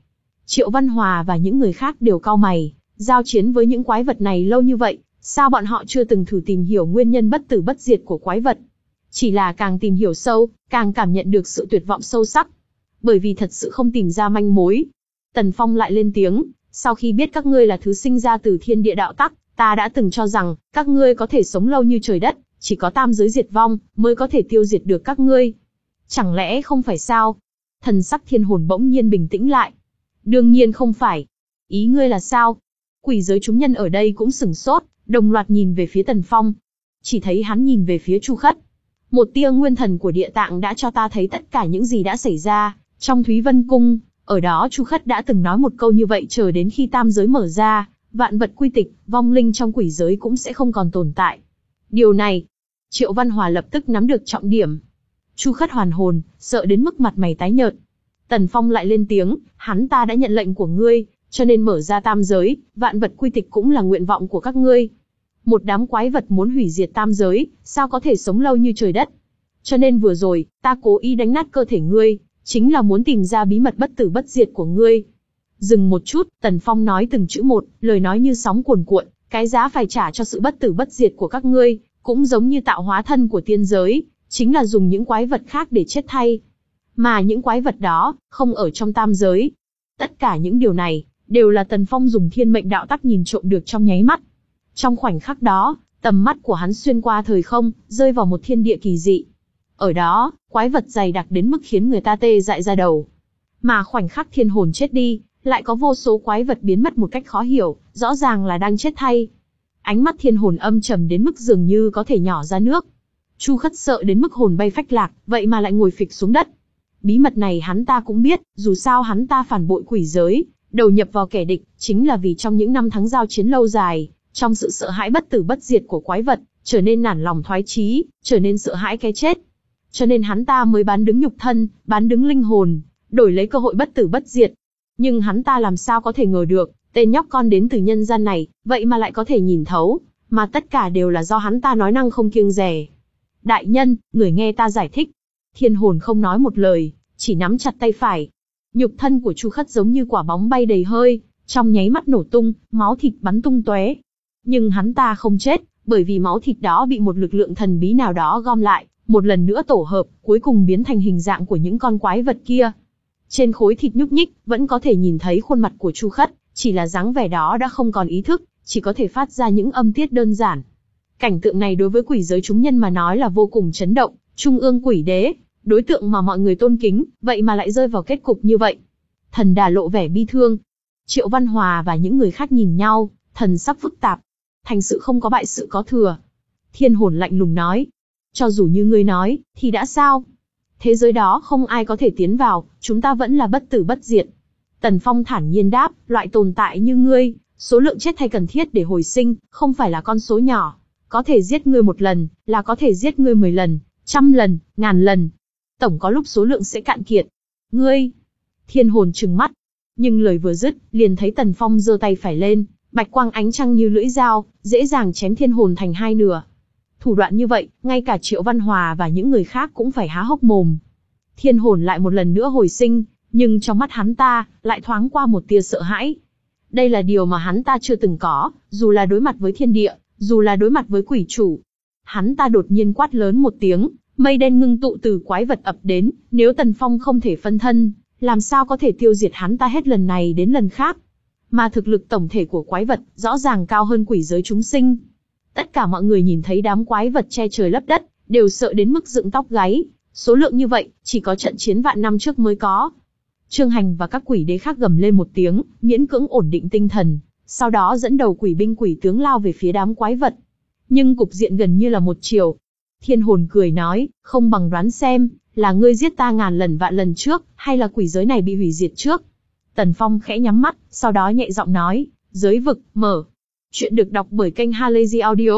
Triệu Văn Hòa và những người khác đều cau mày, giao chiến với những quái vật này lâu như vậy, sao bọn họ chưa từng thử tìm hiểu nguyên nhân bất tử bất diệt của quái vật? Chỉ là càng tìm hiểu sâu, càng cảm nhận được sự tuyệt vọng sâu sắc. Bởi vì thật sự không tìm ra manh mối. Tần Phong lại lên tiếng, sau khi biết các ngươi là thứ sinh ra từ thiên địa đạo tắc, ta đã từng cho rằng, các ngươi có thể sống lâu như trời đất, chỉ có tam giới diệt vong, mới có thể tiêu diệt được các ngươi. Chẳng lẽ không phải sao? Thần sắc Thiên Hồn bỗng nhiên bình tĩnh lại. Đương nhiên không phải. Ý ngươi là sao? Quỷ giới chúng nhân ở đây cũng sửng sốt, đồng loạt nhìn về phía Tần Phong. Chỉ thấy hắn nhìn về phía Chu Khất. Một tia nguyên thần của địa tạng đã cho ta thấy tất cả những gì đã xảy ra trong Thúy Vân Cung. Ở đó Chu Khất đã từng nói một câu như vậy, chờ đến khi tam giới mở ra, vạn vật quy tịch, vong linh trong quỷ giới cũng sẽ không còn tồn tại. Điều này, Triệu Văn Hòa lập tức nắm được trọng điểm. Chu Khất hoàn hồn, sợ đến mức mặt mày tái nhợt. Tần Phong lại lên tiếng, hắn ta đã nhận lệnh của ngươi, cho nên mở ra tam giới, vạn vật quy tịch cũng là nguyện vọng của các ngươi. Một đám quái vật muốn hủy diệt tam giới, sao có thể sống lâu như trời đất? Cho nên vừa rồi, ta cố ý đánh nát cơ thể ngươi, chính là muốn tìm ra bí mật bất tử bất diệt của ngươi. Dừng một chút, Tần Phong nói từng chữ một, lời nói như sóng cuồn cuộn, cái giá phải trả cho sự bất tử bất diệt của các ngươi, cũng giống như tạo hóa thân của tiên giới, chính là dùng những quái vật khác để chết thay. Mà những quái vật đó, không ở trong tam giới. Tất cả những điều này, đều là Tần Phong dùng thiên mệnh đạo tắc nhìn trộm được trong nháy mắt. Trong khoảnh khắc đó, tầm mắt của hắn xuyên qua thời không, rơi vào một thiên địa kỳ dị. Ở đó, quái vật dày đặc đến mức khiến người ta tê dại ra đầu. Mà khoảnh khắc Thiên Hồn chết đi, lại có vô số quái vật biến mất một cách khó hiểu, rõ ràng là đang chết thay. Ánh mắt Thiên Hồn âm trầm đến mức dường như có thể nhỏ ra nước. Chu Khất sợ đến mức hồn bay phách lạc, vậy mà lại ngồi phịch xuống đất. Bí mật này hắn ta cũng biết, dù sao hắn ta phản bội quỷ giới, đầu nhập vào kẻ địch, chính là vì trong những năm tháng giao chiến lâu dài, trong sự sợ hãi bất tử bất diệt của quái vật, trở nên nản lòng thoái chí, trở nên sợ hãi cái chết. Cho nên hắn ta mới bán đứng nhục thân, bán đứng linh hồn, đổi lấy cơ hội bất tử bất diệt. Nhưng hắn ta làm sao có thể ngờ được, tên nhóc con đến từ nhân gian này, vậy mà lại có thể nhìn thấu, mà tất cả đều là do hắn ta nói năng không kiêng dè. Đại nhân, người nghe ta giải thích. Thiên Hồn không nói một lời, chỉ nắm chặt tay phải. Nhục thân của Chu Khất giống như quả bóng bay đầy hơi, trong nháy mắt nổ tung, máu thịt bắn tung tóe. Nhưng hắn ta không chết, bởi vì máu thịt đó bị một lực lượng thần bí nào đó gom lại, một lần nữa tổ hợp, cuối cùng biến thành hình dạng của những con quái vật kia. Trên khối thịt nhúc nhích, vẫn có thể nhìn thấy khuôn mặt của Chu Khất, chỉ là dáng vẻ đó đã không còn ý thức, chỉ có thể phát ra những âm tiết đơn giản. Cảnh tượng này đối với quỷ giới chúng nhân mà nói là vô cùng chấn động, Trung ương quỷ đế, đối tượng mà mọi người tôn kính, vậy mà lại rơi vào kết cục như vậy. Thần Đà lộ vẻ bi thương. Triệu Văn Hòa và những người khác nhìn nhau, thần sắc phức tạp. Thành sự không có bại sự có thừa. Thiên Hồn lạnh lùng nói. Cho dù như ngươi nói, thì đã sao? Thế giới đó không ai có thể tiến vào, chúng ta vẫn là bất tử bất diệt. Tần Phong thản nhiên đáp, loại tồn tại như ngươi, số lượng chết thay cần thiết để hồi sinh, không phải là con số nhỏ. Có thể giết ngươi một lần, là có thể giết ngươi mười lần, trăm lần, ngàn lần. Tổng có lúc số lượng sẽ cạn kiệt. Ngươi! Thiên Hồn trừng mắt. Nhưng lời vừa dứt, liền thấy Tần Phong giơ tay phải lên, bạch quang ánh trăng như lưỡi dao, dễ dàng chém Thiên Hồn thành hai nửa. Thủ đoạn như vậy, ngay cả Triệu Văn Hòa và những người khác cũng phải há hốc mồm. Thiên Hồn lại một lần nữa hồi sinh, nhưng trong mắt hắn ta, lại thoáng qua một tia sợ hãi. Đây là điều mà hắn ta chưa từng có, dù là đối mặt với thiên địa, dù là đối mặt với quỷ chủ. Hắn ta đột nhiên quát lớn một tiếng, mây đen ngưng tụ từ quái vật ập đến, nếu Tần Phong không thể phân thân, làm sao có thể tiêu diệt hắn ta hết lần này đến lần khác. Mà thực lực tổng thể của quái vật, rõ ràng cao hơn quỷ giới chúng sinh. Tất cả mọi người nhìn thấy đám quái vật che trời lấp đất, đều sợ đến mức dựng tóc gáy. Số lượng như vậy, chỉ có trận chiến vạn năm trước mới có. Trương Hành và các quỷ đế khác gầm lên một tiếng, miễn cưỡng ổn định tinh thần, sau đó dẫn đầu quỷ binh quỷ tướng lao về phía đám quái vật. Nhưng cục diện gần như là một chiều. Thiên Hồn cười nói, không bằng đoán xem, là ngươi giết ta ngàn lần vạn lần trước, hay là quỷ giới này bị hủy diệt trước. Tần Phong khẽ nhắm mắt, sau đó nhẹ giọng nói, giới vực, mở. Chuyện được đọc bởi kênh Halazy Audio.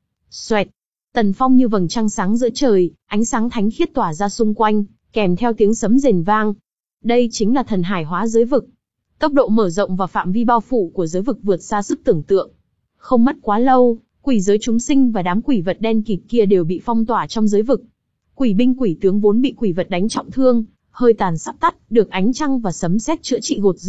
Xoẹt. Tần Phong như vầng trăng sáng giữa trời, ánh sáng thánh khiết tỏa ra xung quanh, kèm theo tiếng sấm rền vang. Đây chính là thần hải hóa giới vực. Tốc độ mở rộng và phạm vi bao phủ của giới vực vượt xa sức tưởng tượng. Không mất quá lâu, quỷ giới chúng sinh và đám quỷ vật đen kịt kia đều bị phong tỏa trong giới vực. Quỷ binh quỷ tướng vốn bị quỷ vật đánh trọng thương, hơi tàn sắp tắt, được ánh trăng và sấm sét chữa trị gột rửa,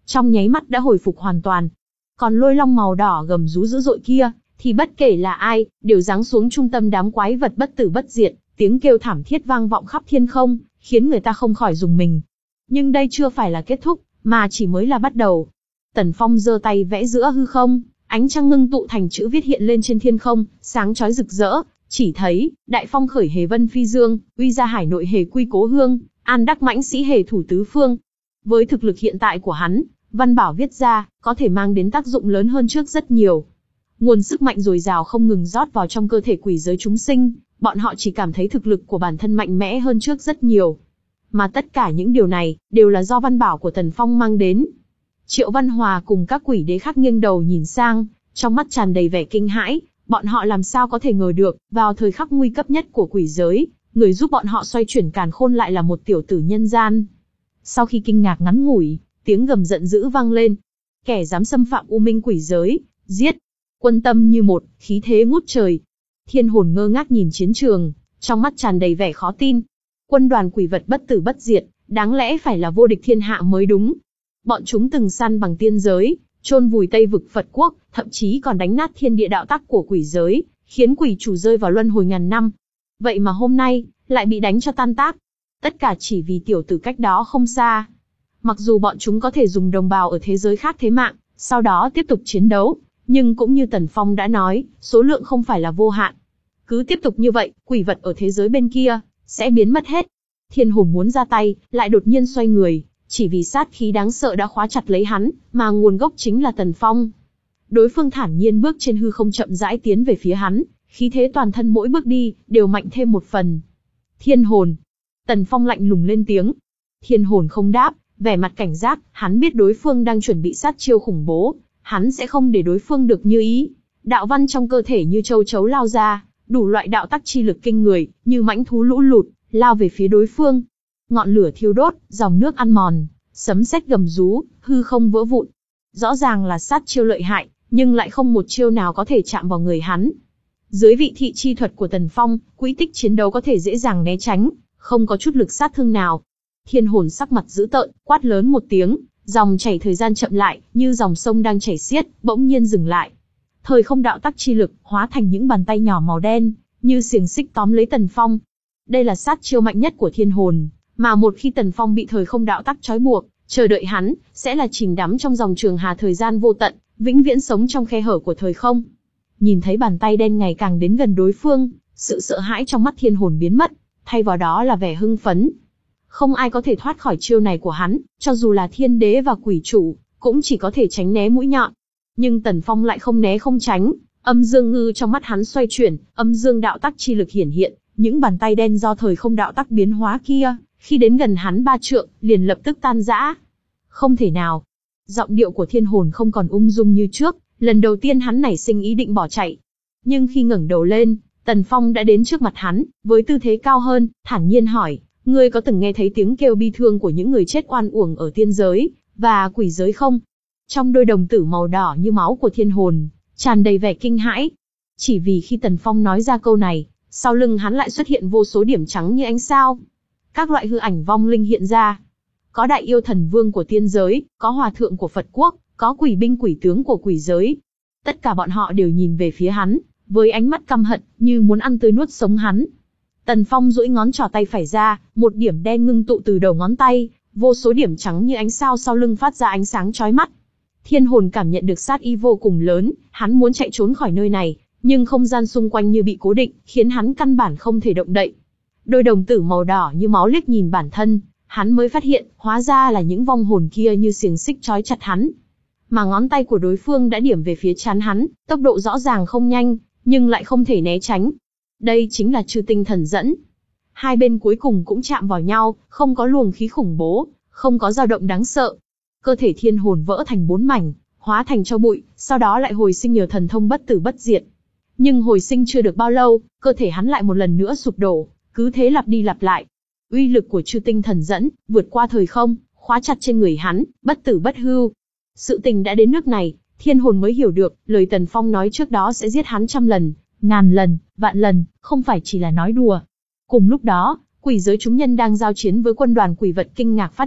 trong nháy mắt đã hồi phục hoàn toàn. Còn lôi long màu đỏ gầm rú dữ dội kia, thì bất kể là ai, đều giáng xuống trung tâm đám quái vật bất tử bất diệt, tiếng kêu thảm thiết vang vọng khắp thiên không, khiến người ta không khỏi rùng mình. Nhưng đây chưa phải là kết thúc, mà chỉ mới là bắt đầu. Tần Phong giơ tay vẽ giữa hư không, ánh trăng ngưng tụ thành chữ viết hiện lên trên thiên không, sáng chói rực rỡ, chỉ thấy, đại phong khởi hề vân phi dương, uy ra hải nội hề quy cố hương, an đắc mãnh sĩ hề thủ tứ phương. Với thực lực hiện tại của hắn, văn bảo viết ra, có thể mang đến tác dụng lớn hơn trước rất nhiều. Nguồn sức mạnh dồi dào không ngừng rót vào trong cơ thể quỷ giới chúng sinh, bọn họ chỉ cảm thấy thực lực của bản thân mạnh mẽ hơn trước rất nhiều. Mà tất cả những điều này, đều là do văn bảo của Tần Phong mang đến. Triệu Văn Hòa cùng các quỷ đế khác nghiêng đầu nhìn sang, trong mắt tràn đầy vẻ kinh hãi, bọn họ làm sao có thể ngờ được, vào thời khắc nguy cấp nhất của quỷ giới, người giúp bọn họ xoay chuyển càn khôn lại là một tiểu tử nhân gian. Sau khi kinh ngạc ngắn ngủi, tiếng gầm giận dữ vang lên. Kẻ dám xâm phạm u minh quỷ giới, giết! Quân tâm như một, khí thế ngút trời. Thiên hồn ngơ ngác nhìn chiến trường, trong mắt tràn đầy vẻ khó tin. Quân đoàn quỷ vật bất tử bất diệt, đáng lẽ phải là vô địch thiên hạ mới đúng. Bọn chúng từng săn bằng tiên giới, chôn vùi Tây vực Phật quốc, thậm chí còn đánh nát thiên địa đạo tắc của quỷ giới, khiến quỷ chủ rơi vào luân hồi ngàn năm. Vậy mà hôm nay, lại bị đánh cho tan tác. Tất cả chỉ vì tiểu tử cách đó không xa. Mặc dù bọn chúng có thể dùng đồng bào ở thế giới khác thế mạng, sau đó tiếp tục chiến đấu, nhưng cũng như Tần Phong đã nói, số lượng không phải là vô hạn. Cứ tiếp tục như vậy, quỷ vật ở thế giới bên kia, sẽ biến mất hết. Thiên hồn muốn ra tay, lại đột nhiên xoay người, chỉ vì sát khí đáng sợ đã khóa chặt lấy hắn, mà nguồn gốc chính là Tần Phong. Đối phương thản nhiên bước trên hư không chậm rãi tiến về phía hắn, khí thế toàn thân mỗi bước đi, đều mạnh thêm một phần. Thiên hồn. Tần Phong lạnh lùng lên tiếng. Thiên hồn không đáp, vẻ mặt cảnh giác, hắn biết đối phương đang chuẩn bị sát chiêu khủng bố, hắn sẽ không để đối phương được như ý. Đạo văn trong cơ thể như châu chấu lao ra, đủ loại đạo tắc chi lực kinh người, như mãnh thú lũ lụt, lao về phía đối phương. Ngọn lửa thiêu đốt, dòng nước ăn mòn, sấm sét gầm rú, hư không vỡ vụn. Rõ ràng là sát chiêu lợi hại, nhưng lại không một chiêu nào có thể chạm vào người hắn. Dưới vị thị chi thuật của Tần Phong, quỹ tích chiến đấu có thể dễ dàng né tránh, không có chút lực sát thương nào. Thiên hồn sắc mặt dữ tợn, quát lớn một tiếng, dòng chảy thời gian chậm lại, như dòng sông đang chảy xiết, bỗng nhiên dừng lại. Thời không đạo tắc chi lực, hóa thành những bàn tay nhỏ màu đen, như xiềng xích tóm lấy Tần Phong. Đây là sát chiêu mạnh nhất của thiên hồn, mà một khi Tần Phong bị thời không đạo tắc trói buộc, chờ đợi hắn, sẽ là chìm đắm trong dòng trường hà thời gian vô tận, vĩnh viễn sống trong khe hở của thời không. Nhìn thấy bàn tay đen ngày càng đến gần đối phương, sự sợ hãi trong mắt thiên hồn biến mất, thay vào đó là vẻ hưng phấn. Không ai có thể thoát khỏi chiêu này của hắn, cho dù là thiên đế và quỷ chủ, cũng chỉ có thể tránh né mũi nhọn. Nhưng Tần Phong lại không né không tránh, âm dương ngư trong mắt hắn xoay chuyển, âm dương đạo tắc chi lực hiển hiện, những bàn tay đen do thời không đạo tắc biến hóa kia, khi đến gần hắn ba trượng, liền lập tức tan rã. Không thể nào. Giọng điệu của thiên hồn không còn ung dung như trước, lần đầu tiên hắn nảy sinh ý định bỏ chạy. Nhưng khi ngẩng đầu lên, Tần Phong đã đến trước mặt hắn, với tư thế cao hơn, thản nhiên hỏi, ngươi có từng nghe thấy tiếng kêu bi thương của những người chết oan uổng ở tiên giới, và quỷ giới không? Trong đôi đồng tử màu đỏ như máu của thiên hồn, tràn đầy vẻ kinh hãi. Chỉ vì khi Tần Phong nói ra câu này, sau lưng hắn lại xuất hiện vô số điểm trắng như ánh sao. Các loại hư ảnh vong linh hiện ra. Có đại yêu thần vương của tiên giới, có hòa thượng của Phật quốc, có quỷ binh quỷ tướng của quỷ giới. Tất cả bọn họ đều nhìn về phía hắn, với ánh mắt căm hận, như muốn ăn tươi nuốt sống hắn. Tần Phong duỗi ngón trỏ tay phải ra, một điểm đen ngưng tụ từ đầu ngón tay, vô số điểm trắng như ánh sao sau lưng phát ra ánh sáng chói mắt. Thiên hồn cảm nhận được sát ý vô cùng lớn, hắn muốn chạy trốn khỏi nơi này, nhưng không gian xung quanh như bị cố định, khiến hắn căn bản không thể động đậy. Đôi đồng tử màu đỏ như máu liếc nhìn bản thân, hắn mới phát hiện, hóa ra là những vong hồn kia như xiềng xích trói chặt hắn. Mà ngón tay của đối phương đã điểm về phía trán hắn, tốc độ rõ ràng không nhanh, nhưng lại không thể né tránh. Đây chính là chư tinh thần dẫn. Hai bên cuối cùng cũng chạm vào nhau, không có luồng khí khủng bố, không có dao động đáng sợ. Cơ thể thiên hồn vỡ thành bốn mảnh, hóa thành tro bụi, sau đó lại hồi sinh nhờ thần thông bất tử bất diệt. Nhưng hồi sinh chưa được bao lâu, cơ thể hắn lại một lần nữa sụp đổ, cứ thế lặp đi lặp lại. Uy lực của chư tinh thần dẫn, vượt qua thời không, khóa chặt trên người hắn, bất tử bất hưu. Sự tình đã đến nước này, thiên hồn mới hiểu được, lời Tần Phong nói trước đó sẽ giết hắn trăm lần, ngàn lần, vạn lần, không phải chỉ là nói đùa. Cùng lúc đó, quỷ giới chúng nhân đang giao chiến với quân đoàn quỷ vật kinh ngạc phát hiện,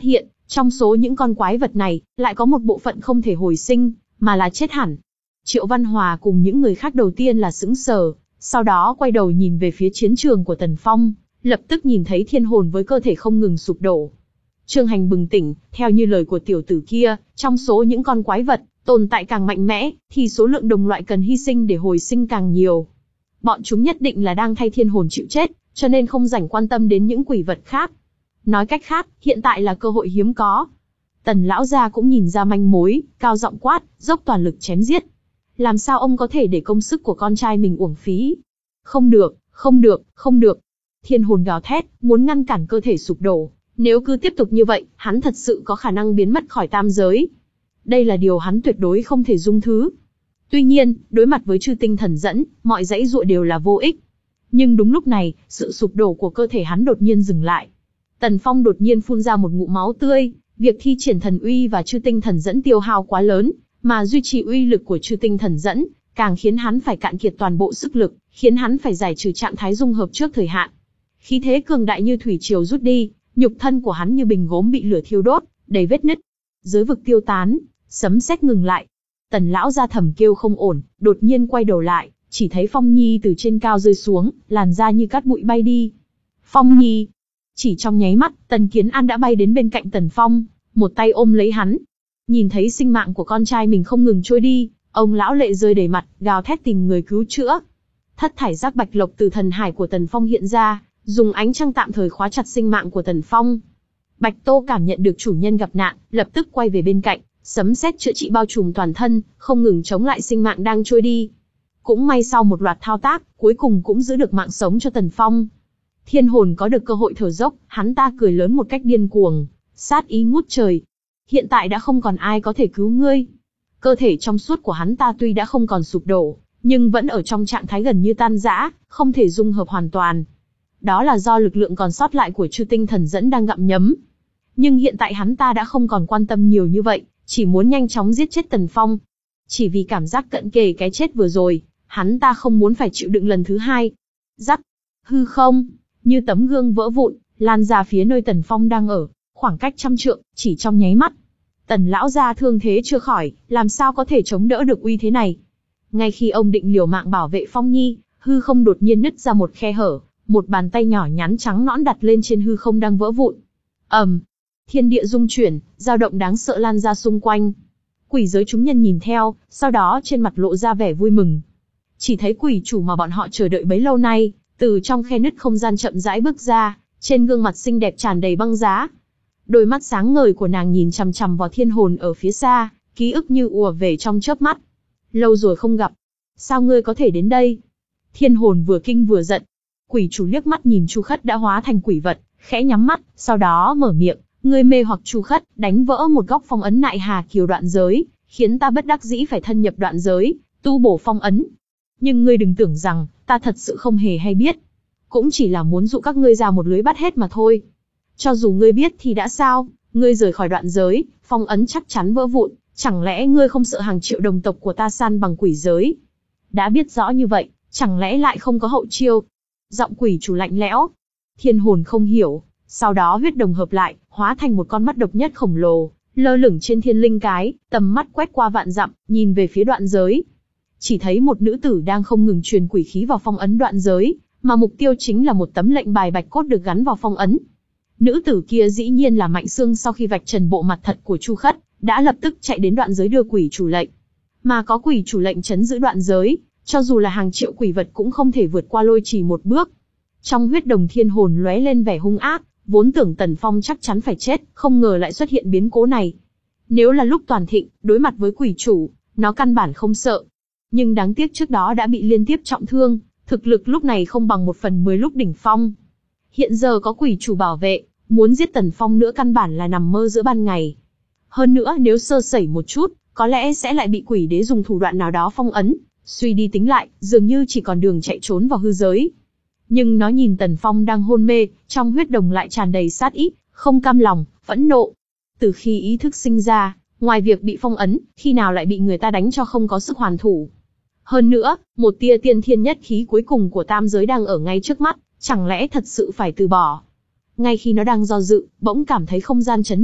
Trong số những con quái vật này, lại có một bộ phận không thể hồi sinh, mà là chết hẳn. Triệu Văn Hòa cùng những người khác đầu tiên là sững sờ, sau đó quay đầu nhìn về phía chiến trường của Tần Phong, lập tức nhìn thấy thiên hồn với cơ thể không ngừng sụp đổ. Trương Hành bừng tỉnh, theo như lời của tiểu tử kia, trong số những con quái vật, tồn tại càng mạnh mẽ, thì số lượng đồng loại cần hy sinh để hồi sinh càng nhiều. Bọn chúng nhất định là đang thay thiên hồn chịu chết, cho nên không rảnh quan tâm đến những quỷ vật khác. Nói cách khác, hiện tại là cơ hội hiếm có. Tần lão gia cũng nhìn ra manh mối, cao giọng quát, dốc toàn lực chém giết. Làm sao ông có thể để công sức của con trai mình uổng phí? Không được, không được, không được. Thiên hồn gào thét, muốn ngăn cản cơ thể sụp đổ. Nếu cứ tiếp tục như vậy, hắn thật sự có khả năng biến mất khỏi tam giới. Đây là điều hắn tuyệt đối không thể dung thứ. Tuy nhiên, đối mặt với chư tinh thần dẫn, mọi dãy dụa đều là vô ích. Nhưng đúng lúc này, sự sụp đổ của cơ thể hắn đột nhiên dừng lại. Tần Phong đột nhiên phun ra một ngụm máu tươi, việc thi triển thần uy và chư tinh thần dẫn tiêu hao quá lớn, mà duy trì uy lực của chư tinh thần dẫn, càng khiến hắn phải cạn kiệt toàn bộ sức lực, khiến hắn phải giải trừ trạng thái dung hợp trước thời hạn. Khí thế cường đại như thủy triều rút đi, nhục thân của hắn như bình gốm bị lửa thiêu đốt, đầy vết nứt. Giới vực tiêu tán, sấm sét ngừng lại. Tần lão gia thầm kêu không ổn, đột nhiên quay đầu lại, chỉ thấy Phong Nhi từ trên cao rơi xuống, làn da như cát bụi bay đi. Phong Nhi! Chỉ trong nháy mắt, Tần Kiến An đã bay đến bên cạnh Tần Phong, một tay ôm lấy hắn. Nhìn thấy sinh mạng của con trai mình không ngừng trôi đi, ông lão lệ rơi đầy mặt, gào thét tìm người cứu chữa. Thất thải giác bạch lộc từ thần hải của Tần Phong hiện ra, dùng ánh trăng tạm thời khóa chặt sinh mạng của Tần Phong. Bạch Tô cảm nhận được chủ nhân gặp nạn, lập tức quay về bên cạnh, sấm sét chữa trị bao trùm toàn thân, không ngừng chống lại sinh mạng đang trôi đi. Cũng may sau một loạt thao tác, cuối cùng cũng giữ được mạng sống cho Tần Phong. Thiên hồn có được cơ hội thở dốc, hắn ta cười lớn một cách điên cuồng, sát ý ngút trời. Hiện tại đã không còn ai có thể cứu ngươi. Cơ thể trong suốt của hắn ta tuy đã không còn sụp đổ, nhưng vẫn ở trong trạng thái gần như tan rã, không thể dung hợp hoàn toàn. Đó là do lực lượng còn sót lại của chư tinh thần dẫn đang gặm nhấm. Nhưng hiện tại hắn ta đã không còn quan tâm nhiều như vậy, chỉ muốn nhanh chóng giết chết Tần Phong. Chỉ vì cảm giác cận kề cái chết vừa rồi, hắn ta không muốn phải chịu đựng lần thứ hai. Rắc, hư không, như tấm gương vỡ vụn, lan ra phía nơi Tần Phong đang ở, khoảng cách trăm trượng, chỉ trong nháy mắt. Tần lão gia thương thế chưa khỏi, làm sao có thể chống đỡ được uy thế này. Ngay khi ông định liều mạng bảo vệ Phong Nhi, hư không đột nhiên nứt ra một khe hở, một bàn tay nhỏ nhắn trắng nõn đặt lên trên hư không đang vỡ vụn. ầm, um, thiên địa rung chuyển, dao động đáng sợ lan ra xung quanh. Quỷ giới chúng nhân nhìn theo, sau đó trên mặt lộ ra vẻ vui mừng. Chỉ thấy quỷ chủ mà bọn họ chờ đợi bấy lâu nay, từ trong khe nứt không gian chậm rãi bước ra, trên gương mặt xinh đẹp tràn đầy băng giá. Đôi mắt sáng ngời của nàng nhìn chằm chằm vào thiên hồn ở phía xa, ký ức như ùa về trong chớp mắt. Lâu rồi không gặp, sao ngươi có thể đến đây? Thiên hồn vừa kinh vừa giận. Quỷ chủ liếc mắt nhìn Chu Khất đã hóa thành quỷ vật, khẽ nhắm mắt, sau đó mở miệng, ngươi mê hoặc Chu Khất, đánh vỡ một góc phong ấn Nại Hà Kiều đoạn giới, khiến ta bất đắc dĩ phải thân nhập đoạn giới, tu bổ phong ấn. Nhưng ngươi đừng tưởng rằng, ta thật sự không hề hay biết. Cũng chỉ là muốn dụ các ngươi ra một lưới bắt hết mà thôi. Cho dù ngươi biết thì đã sao, ngươi rời khỏi đoạn giới, phong ấn chắc chắn vỡ vụn, chẳng lẽ ngươi không sợ hàng triệu đồng tộc của ta san bằng quỷ giới? Đã biết rõ như vậy, chẳng lẽ lại không có hậu chiêu? Giọng quỷ chủ lạnh lẽo. Thiên hồn không hiểu, sau đó huyết đồng hợp lại, hóa thành một con mắt độc nhất khổng lồ, lơ lửng trên thiên linh cái, tầm mắt quét qua vạn dặm, nhìn về phía đoạn giới. Chỉ thấy một nữ tử đang không ngừng truyền quỷ khí vào phong ấn đoạn giới, mà mục tiêu chính là một tấm lệnh bài bạch cốt được gắn vào phong ấn. Nữ tử kia dĩ nhiên là Mạnh Sương, sau khi vạch trần bộ mặt thật của Chu Khất, đã lập tức chạy đến đoạn giới đưa quỷ chủ lệnh. Mà có quỷ chủ lệnh trấn giữ đoạn giới, cho dù là hàng triệu quỷ vật cũng không thể vượt qua lôi trì một bước. Trong huyết đồng thiên hồn lóe lên vẻ hung ác, vốn tưởng Tần Phong chắc chắn phải chết, không ngờ lại xuất hiện biến cố này. Nếu là lúc toàn thịnh, đối mặt với quỷ chủ, nó căn bản không sợ. Nhưng đáng tiếc trước đó đã bị liên tiếp trọng thương, thực lực lúc này không bằng một phần mười lúc đỉnh phong. Hiện giờ có quỷ chủ bảo vệ, muốn giết Tần Phong nữa căn bản là nằm mơ giữa ban ngày. Hơn nữa nếu sơ sẩy một chút, có lẽ sẽ lại bị quỷ đế dùng thủ đoạn nào đó phong ấn. Suy đi tính lại, dường như chỉ còn đường chạy trốn vào hư giới. Nhưng nó nhìn Tần Phong đang hôn mê, trong huyết đồng lại tràn đầy sát ý, không cam lòng, phẫn nộ. Từ khi ý thức sinh ra, ngoài việc bị phong ấn, khi nào lại bị người ta đánh cho không có sức hoàn thủ. Hơn nữa, một tia tiên thiên nhất khí cuối cùng của tam giới đang ở ngay trước mắt, chẳng lẽ thật sự phải từ bỏ. Ngay khi nó đang do dự, bỗng cảm thấy không gian chấn động,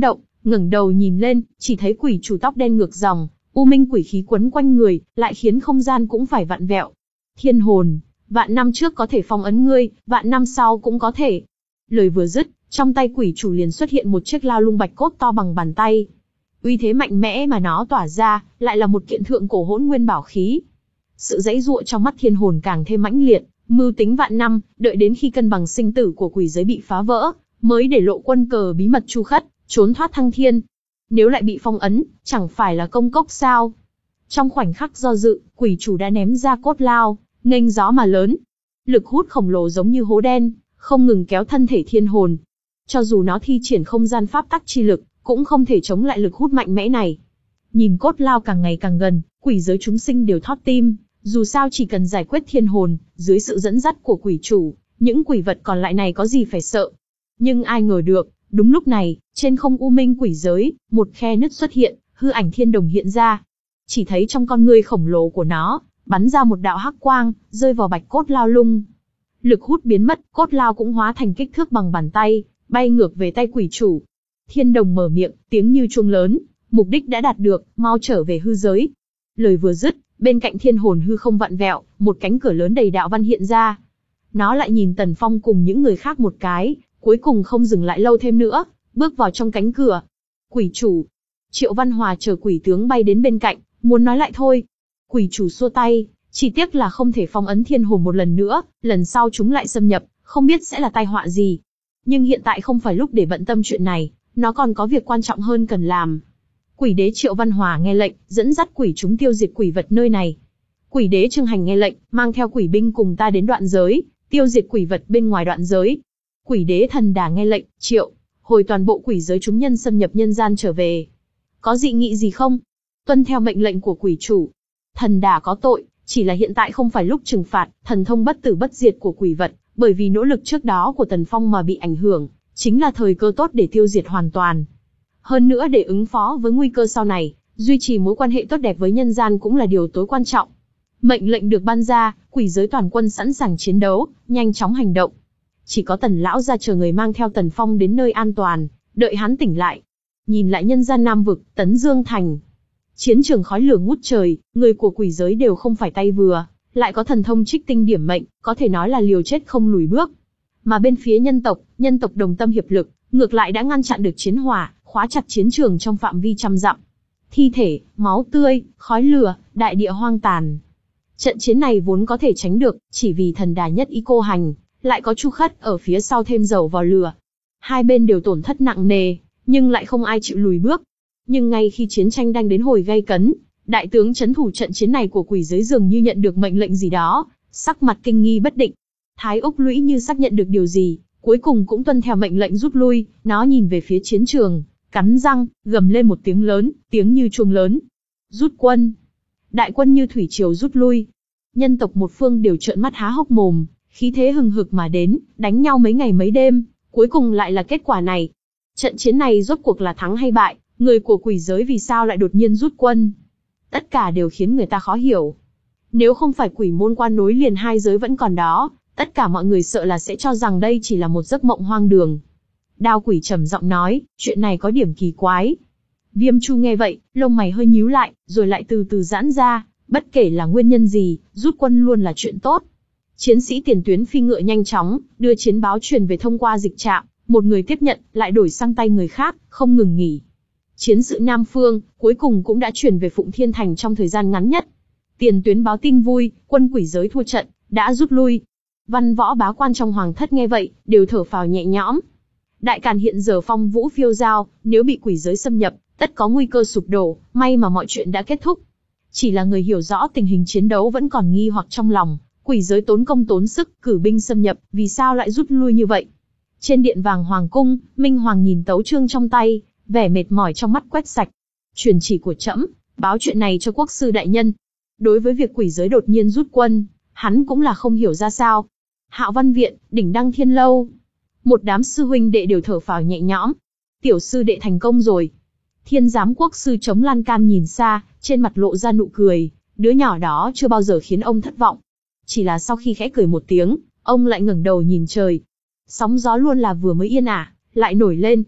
ngẩng đầu nhìn lên, chỉ thấy quỷ chủ tóc đen ngược dòng, u minh quỷ khí quấn quanh người, lại khiến không gian cũng phải vặn vẹo. Thiên hồn, vạn năm trước có thể phong ấn ngươi, vạn năm sau cũng có thể. Lời vừa dứt, trong tay quỷ chủ liền xuất hiện một chiếc lao lung bạch cốt to bằng bàn tay. Uy thế mạnh mẽ mà nó tỏa ra, lại là một kiện thượng cổ hỗn nguyên bảo khí. Sự dãy dụa trong mắt thiên hồn càng thêm mãnh liệt, mưu tính vạn năm, đợi đến khi cân bằng sinh tử của quỷ giới bị phá vỡ, mới để lộ quân cờ bí mật chu khất, trốn thoát thăng thiên. Nếu lại bị phong ấn, chẳng phải là công cốc sao? Trong khoảnh khắc do dự, quỷ chủ đã ném ra cốt lao, nghênh gió mà lớn. Lực hút khổng lồ giống như hố đen, không ngừng kéo thân thể thiên hồn. Cho dù nó thi triển không gian pháp tắc chi lực, cũng không thể chống lại lực hút mạnh mẽ này. Nhìn cốt lao càng ngày càng gần, quỷ giới chúng sinh đều thót tim, dù sao chỉ cần giải quyết thiên hồn, dưới sự dẫn dắt của quỷ chủ, những quỷ vật còn lại này có gì phải sợ. Nhưng ai ngờ được, đúng lúc này, trên không u minh quỷ giới, một khe nứt xuất hiện, hư ảnh thiên đồng hiện ra. Chỉ thấy trong con ngươi khổng lồ của nó, bắn ra một đạo hắc quang, rơi vào bạch cốt lao lung. Lực hút biến mất, cốt lao cũng hóa thành kích thước bằng bàn tay, bay ngược về tay quỷ chủ. Thiên đồng mở miệng, tiếng như chuông lớn, mục đích đã đạt được, mau trở về hư giới. Lời vừa dứt, bên cạnh thiên hồn hư không vặn vẹo, một cánh cửa lớn đầy đạo văn hiện ra. Nó lại nhìn Tần Phong cùng những người khác một cái, cuối cùng không dừng lại lâu thêm nữa, bước vào trong cánh cửa. Quỷ chủ. Triệu Văn Hòa chờ quỷ tướng bay đến bên cạnh, muốn nói lại thôi. Quỷ chủ xua tay, chỉ tiếc là không thể phong ấn thiên hồn một lần nữa, lần sau chúng lại xâm nhập, không biết sẽ là tai họa gì. Nhưng hiện tại không phải lúc để bận tâm chuyện này, nó còn có việc quan trọng hơn cần làm. Quỷ đế Triệu Văn Hòa nghe lệnh, dẫn dắt quỷ chúng tiêu diệt quỷ vật nơi này. Quỷ đế Trương Hành nghe lệnh, mang theo quỷ binh cùng ta đến đoạn giới, tiêu diệt quỷ vật bên ngoài đoạn giới. Quỷ đế Thần Đà nghe lệnh, Triệu, hồi toàn bộ quỷ giới chúng nhân xâm nhập nhân gian trở về. Có dị nghị gì không? Tuân theo mệnh lệnh của quỷ chủ. Thần Đà có tội, chỉ là hiện tại không phải lúc trừng phạt thần thông bất tử bất diệt của quỷ vật, bởi vì nỗ lực trước đó của Tần Phong mà bị ảnh hưởng, chính là thời cơ tốt để tiêu diệt hoàn toàn. Hơn nữa để ứng phó với nguy cơ sau này, duy trì mối quan hệ tốt đẹp với nhân gian cũng là điều tối quan trọng. Mệnh lệnh được ban ra, quỷ giới toàn quân sẵn sàng chiến đấu, nhanh chóng hành động. Chỉ có Tần lão ra chờ người mang theo Tần Phong đến nơi an toàn, đợi hắn tỉnh lại. Nhìn lại nhân gian Nam vực, Tấn Dương thành. Chiến trường khói lửa ngút trời, người của quỷ giới đều không phải tay vừa, lại có thần thông trích tinh điểm mệnh, có thể nói là liều chết không lùi bước. Mà bên phía nhân tộc, nhân tộc đồng tâm hiệp lực, ngược lại đã ngăn chặn được chiến hỏa, khóa chặt chiến trường trong phạm vi trăm dặm. Thi thể, máu tươi, khói lửa, đại địa hoang tàn. Trận chiến này vốn có thể tránh được, chỉ vì Thần Đà nhất ý cô hành, lại có Chu Khất ở phía sau thêm dầu vào lửa. Hai bên đều tổn thất nặng nề, nhưng lại không ai chịu lùi bước. Nhưng ngay khi chiến tranh đang đến hồi gay cấn, đại tướng trấn thủ trận chiến này của quỷ giới dường như nhận được mệnh lệnh gì đó, sắc mặt kinh nghi bất định. Thái Úc Lũy như xác nhận được điều gì, cuối cùng cũng tuân theo mệnh lệnh rút lui, nó nhìn về phía chiến trường, cắn răng, gầm lên một tiếng lớn, tiếng như chuông lớn. Rút quân. Đại quân như thủy triều rút lui. Nhân tộc một phương đều trợn mắt há hốc mồm, khí thế hừng hực mà đến, đánh nhau mấy ngày mấy đêm, cuối cùng lại là kết quả này. Trận chiến này rốt cuộc là thắng hay bại, người của quỷ giới vì sao lại đột nhiên rút quân? Tất cả đều khiến người ta khó hiểu. Nếu không phải quỷ môn quan nối liền hai giới vẫn còn đó, tất cả mọi người sợ là sẽ cho rằng đây chỉ là một giấc mộng hoang đường. Đao quỷ trầm giọng nói, chuyện này có điểm kỳ quái. Viêm Chu nghe vậy, lông mày hơi nhíu lại, rồi lại từ từ giãn ra, bất kể là nguyên nhân gì, rút quân luôn là chuyện tốt. Chiến sĩ tiền tuyến phi ngựa nhanh chóng, đưa chiến báo truyền về thông qua dịch trạm, một người tiếp nhận, lại đổi sang tay người khác, không ngừng nghỉ. Chiến sự Nam Phương, cuối cùng cũng đã truyền về Phụng Thiên Thành trong thời gian ngắn nhất. Tiền tuyến báo tin vui, quân quỷ giới thua trận, đã rút lui. Văn võ bá quan trong hoàng thất nghe vậy, đều thở phào nhẹ nhõm. Đại Càn hiện giờ phong vũ phiêu dao, nếu bị quỷ giới xâm nhập, tất có nguy cơ sụp đổ, may mà mọi chuyện đã kết thúc. Chỉ là người hiểu rõ tình hình chiến đấu vẫn còn nghi hoặc trong lòng, quỷ giới tốn công tốn sức, cử binh xâm nhập, vì sao lại rút lui như vậy? Trên điện vàng hoàng cung, Minh Hoàng nhìn tấu chương trong tay, vẻ mệt mỏi trong mắt quét sạch. Truyền chỉ của trẫm, báo chuyện này cho quốc sư đại nhân. Đối với việc quỷ giới đột nhiên rút quân, hắn cũng là không hiểu ra sao. Hạo Văn Viện, Đỉnh Đăng Thiên Lâu. Một đám sư huynh đệ đều thở phào nhẹ nhõm. Tiểu sư đệ thành công rồi. Thiên giám quốc sư chống lan can nhìn xa, trên mặt lộ ra nụ cười. Đứa nhỏ đó chưa bao giờ khiến ông thất vọng. Chỉ là sau khi khẽ cười một tiếng, ông lại ngẩng đầu nhìn trời. Sóng gió luôn là vừa mới yên ả, lại nổi lên.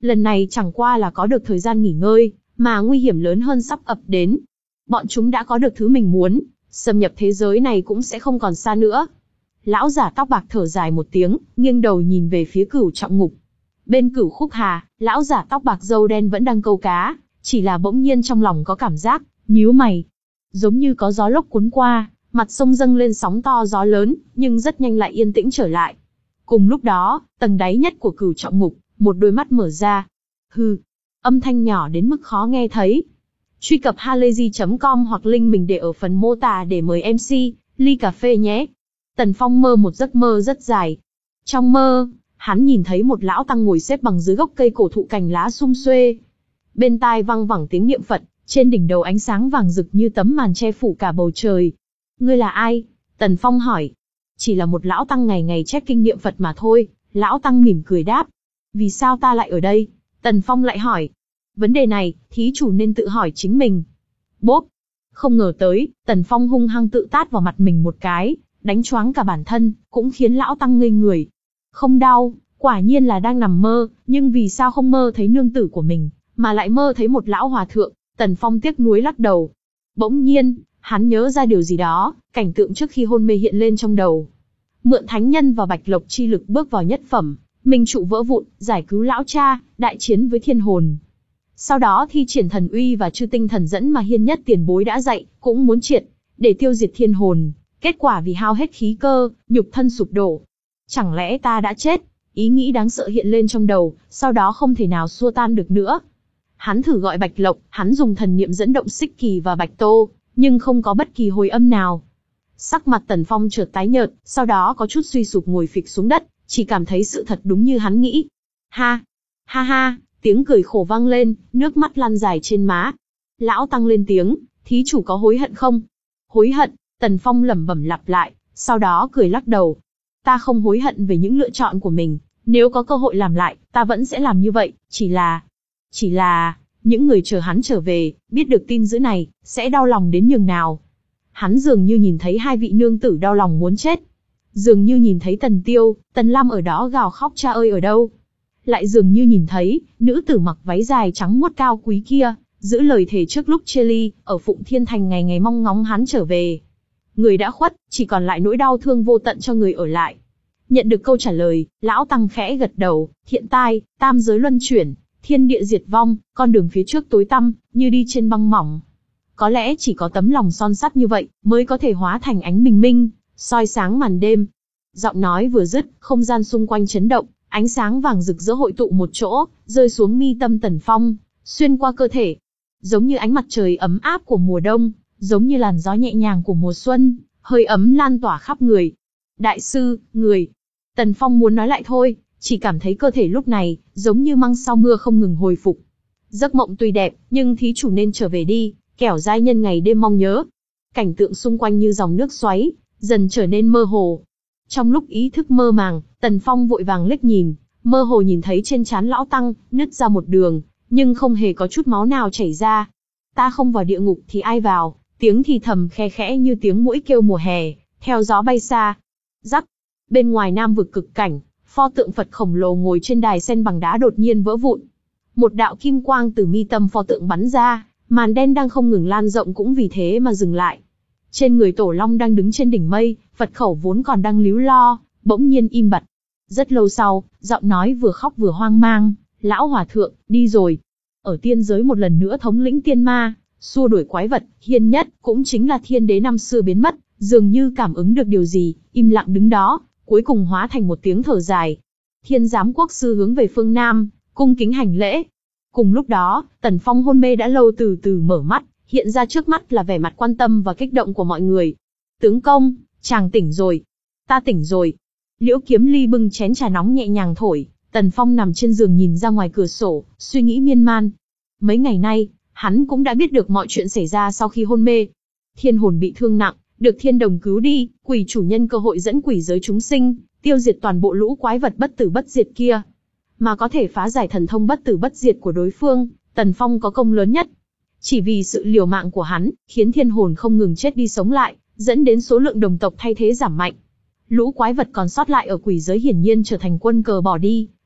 Lần này chẳng qua là có được thời gian nghỉ ngơi, mà nguy hiểm lớn hơn sắp ập đến. Bọn chúng đã có được thứ mình muốn, xâm nhập thế giới này cũng sẽ không còn xa nữa. Lão giả tóc bạc thở dài một tiếng, nghiêng đầu nhìn về phía Cửu Trọng Ngục. Bên Cửu Khúc Hà, lão giả tóc bạc râu đen vẫn đang câu cá, chỉ là bỗng nhiên trong lòng có cảm giác, nhíu mày. Giống như có gió lốc cuốn qua, mặt sông dâng lên sóng to gió lớn, nhưng rất nhanh lại yên tĩnh trở lại. Cùng lúc đó, tầng đáy nhất của Cửu Trọng Ngục, một đôi mắt mở ra. Hừ, âm thanh nhỏ đến mức khó nghe thấy. Truy cập halayzi chấm com hoặc link mình để ở phần mô tả để mời em xê, ly cà phê nhé. Tần Phong mơ một giấc mơ rất dài. Trong mơ, hắn nhìn thấy một lão tăng ngồi xếp bằng dưới gốc cây cổ thụ cành lá sum xuê. Bên tai vang vẳng tiếng niệm Phật, trên đỉnh đầu ánh sáng vàng rực như tấm màn che phủ cả bầu trời. Ngươi là ai? Tần Phong hỏi. Chỉ là một lão tăng ngày ngày chép kinh niệm Phật mà thôi. Lão tăng mỉm cười đáp. Vì sao ta lại ở đây? Tần Phong lại hỏi. Vấn đề này, thí chủ nên tự hỏi chính mình. Bốp. Không ngờ tới, Tần Phong hung hăng tự tát vào mặt mình một cái, đánh choáng cả bản thân, cũng khiến lão tăng ngây người. Không đau, quả nhiên là đang nằm mơ, nhưng vì sao không mơ thấy nương tử của mình, mà lại mơ thấy một lão hòa thượng? Tần Phong tiếc nuối lắc đầu. Bỗng nhiên, hắn nhớ ra điều gì đó, cảnh tượng trước khi hôn mê hiện lên trong đầu. Mượn thánh nhân và bạch lộc chi lực bước vào nhất phẩm, minh trụ vỡ vụn, giải cứu lão cha, đại chiến với thiên hồn. Sau đó thi triển thần uy và chư tinh thần dẫn mà hiên nhất tiền bối đã dạy, cũng muốn triệt để tiêu diệt thiên hồn. Kết quả vì hao hết khí cơ, nhục thân sụp đổ. Chẳng lẽ ta đã chết? Ý nghĩ đáng sợ hiện lên trong đầu, sau đó không thể nào xua tan được nữa. Hắn thử gọi Bạch Lộc, hắn dùng thần niệm dẫn động Xích Kỳ và Bạch Tô, nhưng không có bất kỳ hồi âm nào. Sắc mặt Tần Phong chợt tái nhợt, sau đó có chút suy sụp ngồi phịch xuống đất, chỉ cảm thấy sự thật đúng như hắn nghĩ. Ha! Ha ha! Tiếng cười khổ vang lên, nước mắt lan dài trên má. Lão tăng lên tiếng, thí chủ có hối hận không? Hối hận? Tần Phong lẩm bẩm lặp lại, sau đó cười lắc đầu. Ta không hối hận về những lựa chọn của mình, nếu có cơ hội làm lại, ta vẫn sẽ làm như vậy, chỉ là... Chỉ là... Những người chờ hắn trở về, biết được tin dữ này, sẽ đau lòng đến nhường nào. Hắn dường như nhìn thấy hai vị nương tử đau lòng muốn chết. Dường như nhìn thấy Tần Tiêu, Tần Lam ở đó gào khóc cha ơi ở đâu. Lại dường như nhìn thấy, nữ tử mặc váy dài trắng muốt cao quý kia, giữ lời thề trước lúc chia ly, ở Phụng Thiên Thành ngày ngày mong ngóng hắn trở về. Người đã khuất, chỉ còn lại nỗi đau thương vô tận cho người ở lại. Nhận được câu trả lời, lão tăng khẽ gật đầu, thiện tai, tam giới luân chuyển, thiên địa diệt vong, con đường phía trước tối tăm, như đi trên băng mỏng. Có lẽ chỉ có tấm lòng son sắt như vậy, mới có thể hóa thành ánh bình minh, soi sáng màn đêm. Giọng nói vừa dứt, không gian xung quanh chấn động, ánh sáng vàng rực rỡ hội tụ một chỗ, rơi xuống mi tâm Tần Phong, xuyên qua cơ thể. Giống như ánh mặt trời ấm áp của mùa đông, giống như làn gió nhẹ nhàng của mùa xuân, hơi ấm lan tỏa khắp người. Đại sư, người. Tần Phong muốn nói lại thôi, chỉ cảm thấy cơ thể lúc này, giống như măng sau mưa không ngừng hồi phục. Giấc mộng tuy đẹp, nhưng thí chủ nên trở về đi, kẻo giai nhân ngày đêm mong nhớ. Cảnh tượng xung quanh như dòng nước xoáy, dần trở nên mơ hồ. Trong lúc ý thức mơ màng, Tần Phong vội vàng liếc nhìn, mơ hồ nhìn thấy trên trán lão tăng, nứt ra một đường, nhưng không hề có chút máu nào chảy ra. Ta không vào địa ngục thì ai vào, tiếng thì thầm khe khẽ như tiếng muỗi kêu mùa hè, theo gió bay xa. Rắc, bên ngoài nam vực cực cảnh, pho tượng Phật khổng lồ ngồi trên đài sen bằng đá đột nhiên vỡ vụn. Một đạo kim quang từ mi tâm pho tượng bắn ra, màn đen đang không ngừng lan rộng cũng vì thế mà dừng lại. Trên người Tổ Long đang đứng trên đỉnh mây, Phật khẩu vốn còn đang líu lo, bỗng nhiên im bặt. Rất lâu sau, giọng nói vừa khóc vừa hoang mang, lão hòa thượng, đi rồi. Ở tiên giới một lần nữa thống lĩnh tiên ma, xua đuổi quái vật, hiên nhất, cũng chính là thiên đế năm xưa biến mất, dường như cảm ứng được điều gì, im lặng đứng đó, cuối cùng hóa thành một tiếng thở dài. Thiên giám quốc sư hướng về phương Nam, cung kính hành lễ. Cùng lúc đó, Tần Phong hôn mê đã lâu từ từ mở mắt, hiện ra trước mắt là vẻ mặt quan tâm và kích động của mọi người. Tướng công, chàng tỉnh rồi. Ta tỉnh rồi. Liễu Kiếm Ly bưng chén trà nóng nhẹ nhàng thổi, Tần Phong nằm trên giường nhìn ra ngoài cửa sổ, suy nghĩ miên man. Mấy ngày nay, hắn cũng đã biết được mọi chuyện xảy ra sau khi hôn mê. Thiên hồn bị thương nặng, được thiên đồng cứu đi, quỷ chủ nhân cơ hội dẫn quỷ giới chúng sinh, tiêu diệt toàn bộ lũ quái vật bất tử bất diệt kia. Mà có thể phá giải thần thông bất tử bất diệt của đối phương, Tần Phong có công lớn nhất. Chỉ vì sự liều mạng của hắn, khiến thiên hồn không ngừng chết đi sống lại, dẫn đến số lượng đồng tộc thay thế giảm mạnh. Lũ quái vật còn sót lại ở quỷ giới hiển nhiên trở thành quân cờ bỏ đi,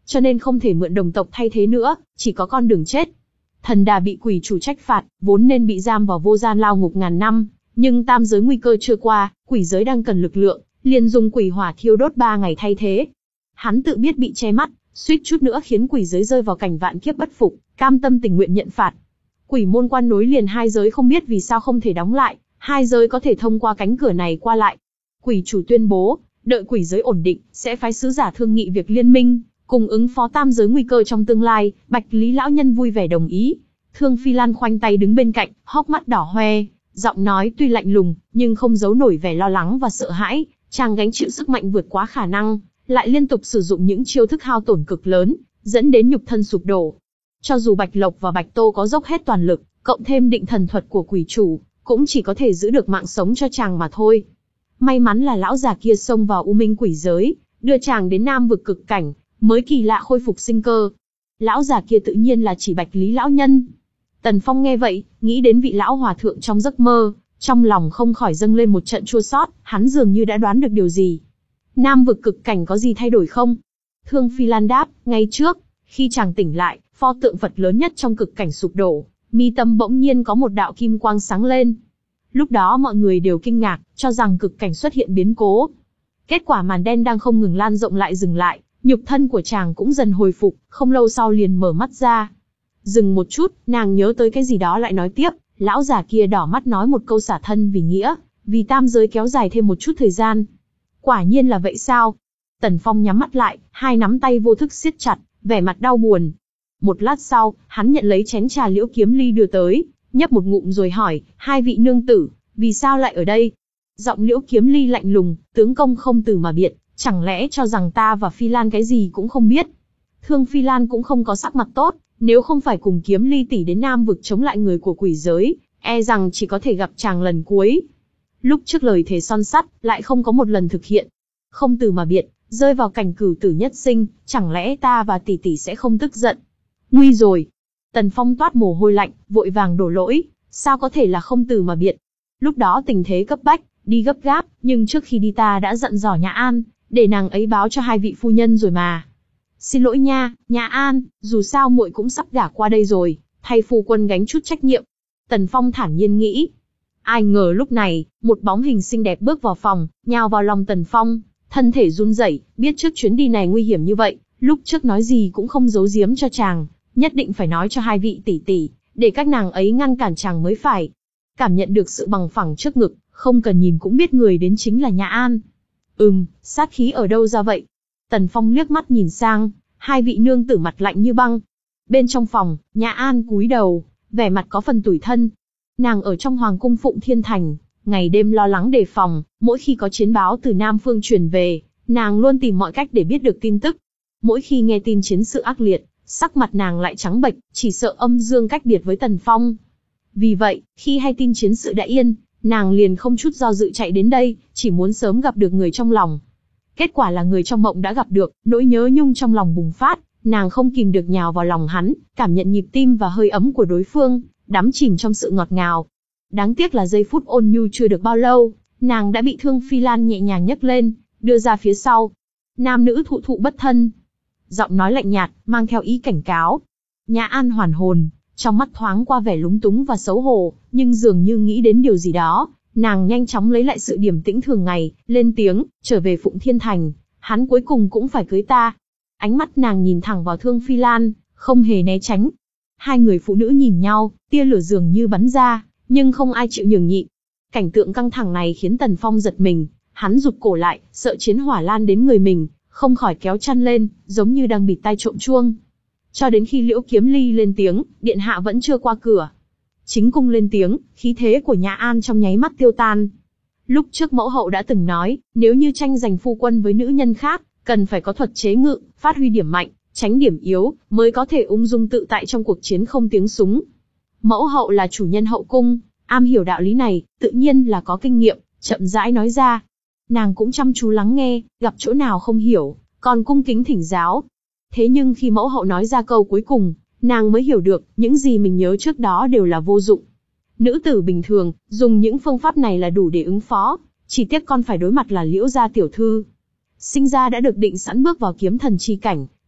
cho nên không thể mượn đồng tộc thay thế nữa, chỉ có con đường chết. Thần đà bị quỷ chủ trách phạt, vốn nên bị giam vào vô gian lao ngục ngàn năm, nhưng tam giới nguy cơ chưa qua, quỷ giới đang cần lực lượng, liền dùng quỷ hỏa thiêu đốt ba ngày thay thế. Hắn tự biết bị che mắt, suýt chút nữa khiến quỷ giới rơi vào cảnh vạn kiếp bất phục, cam tâm tình nguyện nhận phạt. Quỷ môn quan nối liền hai giới không biết vì sao không thể đóng lại, hai giới có thể thông qua cánh cửa này qua lại. Quỷ chủ tuyên bố, đợi quỷ giới ổn định, sẽ phái sứ giả thương nghị việc liên minh, cùng ứng phó tam giới nguy cơ trong tương lai. Bạch Lý lão nhân vui vẻ đồng ý. Thương Phi Lan khoanh tay đứng bên cạnh, hốc mắt đỏ hoe, giọng nói tuy lạnh lùng, nhưng không giấu nổi vẻ lo lắng và sợ hãi. Chàng gánh chịu sức mạnh vượt quá khả năng, lại liên tục sử dụng những chiêu thức hao tổn cực lớn, dẫn đến nhục thân sụp đổ. Cho dù Bạch Lộc và Bạch Tô có dốc hết toàn lực, cộng thêm định thần thuật của quỷ chủ, cũng chỉ có thể giữ được mạng sống cho chàng mà thôi. May mắn là lão già kia xông vào U Minh quỷ giới, đưa chàng đến Nam vực cực cảnh, mới kỳ lạ khôi phục sinh cơ. Lão già kia tự nhiên là chỉ Bạch Lý lão nhân. Tần Phong nghe vậy, nghĩ đến vị lão hòa thượng trong giấc mơ, trong lòng không khỏi dâng lên một trận chua xót, hắn dường như đã đoán được điều gì. Nam vực cực cảnh có gì thay đổi không? Thương Phi Lan đáp, ngay trước, khi chàng tỉnh lại, pho tượng Phật lớn nhất trong cực cảnh sụp đổ, mi tâm bỗng nhiên có một đạo kim quang sáng lên. Lúc đó mọi người đều kinh ngạc, cho rằng cực cảnh xuất hiện biến cố. Kết quả màn đen đang không ngừng lan rộng lại dừng lại, nhục thân của chàng cũng dần hồi phục, không lâu sau liền mở mắt ra. Dừng một chút, nàng nhớ tới cái gì đó lại nói tiếp, lão già kia đỏ mắt nói một câu xả thân vì nghĩa, vì tam giới kéo dài thêm một chút thời gian. Quả nhiên là vậy sao? Tần Phong nhắm mắt lại, hai nắm tay vô thức siết chặt, vẻ mặt đau buồn. Một lát sau, hắn nhận lấy chén trà Liễu Kiếm Ly đưa tới, nhấp một ngụm rồi hỏi, hai vị nương tử, vì sao lại ở đây? Giọng Liễu Kiếm Ly lạnh lùng, tướng công không từ mà biệt, chẳng lẽ cho rằng ta và Phi Lan cái gì cũng không biết? Thương Phi Lan cũng không có sắc mặt tốt, nếu không phải cùng Kiếm Ly tỷ đến Nam vực chống lại người của quỷ giới, e rằng chỉ có thể gặp chàng lần cuối. Lúc trước lời thề son sắt, lại không có một lần thực hiện. Không từ mà biệt, rơi vào cảnh cửu tử nhất sinh, chẳng lẽ ta và tỷ tỷ sẽ không tức giận? Nguy rồi! Tần Phong toát mồ hôi lạnh, vội vàng đổ lỗi, sao có thể là không từ mà biệt? Lúc đó tình thế cấp bách, đi gấp gáp, nhưng trước khi đi ta đã dặn dò Nhã An, để nàng ấy báo cho hai vị phu nhân rồi mà. Xin lỗi nha, Nhã An, dù sao muội cũng sắp gả qua đây rồi, thay phu quân gánh chút trách nhiệm. Tần Phong thản nhiên nghĩ. Ai ngờ lúc này, một bóng hình xinh đẹp bước vào phòng, nhào vào lòng Tần Phong, thân thể run rẩy, biết trước chuyến đi này nguy hiểm như vậy, lúc trước nói gì cũng không giấu giếm cho chàng, nhất định phải nói cho hai vị tỷ tỷ, để các nàng ấy ngăn cản chàng mới phải. Cảm nhận được sự bằng phẳng trước ngực, không cần nhìn cũng biết người đến chính là Nhã An. Ừm, sát khí ở đâu ra vậy? Tần Phong liếc mắt nhìn sang, hai vị nương tử mặt lạnh như băng. Bên trong phòng, Nhã An cúi đầu, vẻ mặt có phần tủi thân. Nàng ở trong Hoàng cung Phụng Thiên Thành, ngày đêm lo lắng đề phòng, mỗi khi có chiến báo từ Nam Phương truyền về, nàng luôn tìm mọi cách để biết được tin tức. Mỗi khi nghe tin chiến sự ác liệt, sắc mặt nàng lại trắng bệch, chỉ sợ âm dương cách biệt với Tần Phong. Vì vậy, khi hay tin chiến sự đã yên, nàng liền không chút do dự chạy đến đây, chỉ muốn sớm gặp được người trong lòng. Kết quả là người trong mộng đã gặp được, nỗi nhớ nhung trong lòng bùng phát, nàng không kìm được nhào vào lòng hắn, cảm nhận nhịp tim và hơi ấm của đối phương, đắm chìm trong sự ngọt ngào. Đáng tiếc là giây phút ôn nhu chưa được bao lâu, nàng đã bị Thương Phi Lan nhẹ nhàng nhấc lên, đưa ra phía sau. Nam nữ thụ thụ bất thân. Giọng nói lạnh nhạt, mang theo ý cảnh cáo. Nhã An hoàn hồn, trong mắt thoáng qua vẻ lúng túng và xấu hổ, nhưng dường như nghĩ đến điều gì đó, nàng nhanh chóng lấy lại sự điềm tĩnh thường ngày, lên tiếng, trở về Phụng Thiên Thành, hắn cuối cùng cũng phải cưới ta. Ánh mắt nàng nhìn thẳng vào Thương Phi Lan, không hề né tránh. Hai người phụ nữ nhìn nhau, tia lửa dường như bắn ra, nhưng không ai chịu nhường nhịn. Cảnh tượng căng thẳng này khiến Tần Phong giật mình, hắn rụt cổ lại, sợ chiến hỏa lan đến người mình, không khỏi kéo chăn lên, giống như đang bịt tai trộm chuông. Cho đến khi Liễu Kiếm Ly lên tiếng, điện hạ vẫn chưa qua cửa. Chính cung lên tiếng, khí thế của Nhã An trong nháy mắt tiêu tan. Lúc trước mẫu hậu đã từng nói, nếu như tranh giành phu quân với nữ nhân khác, cần phải có thuật chế ngự, phát huy điểm mạnh, tránh điểm yếu, mới có thể ung dung tự tại trong cuộc chiến không tiếng súng. Mẫu hậu là chủ nhân hậu cung, am hiểu đạo lý này, tự nhiên là có kinh nghiệm, chậm rãi nói ra. Nàng cũng chăm chú lắng nghe, gặp chỗ nào không hiểu, còn cung kính thỉnh giáo. Thế nhưng khi mẫu hậu nói ra câu cuối cùng, nàng mới hiểu được, những gì mình nhớ trước đó đều là vô dụng. Nữ tử bình thường, dùng những phương pháp này là đủ để ứng phó, chỉ tiếc con phải đối mặt là Liễu gia tiểu thư. Sinh ra đã được định sẵn bước vào kiếm thần chi cảnh,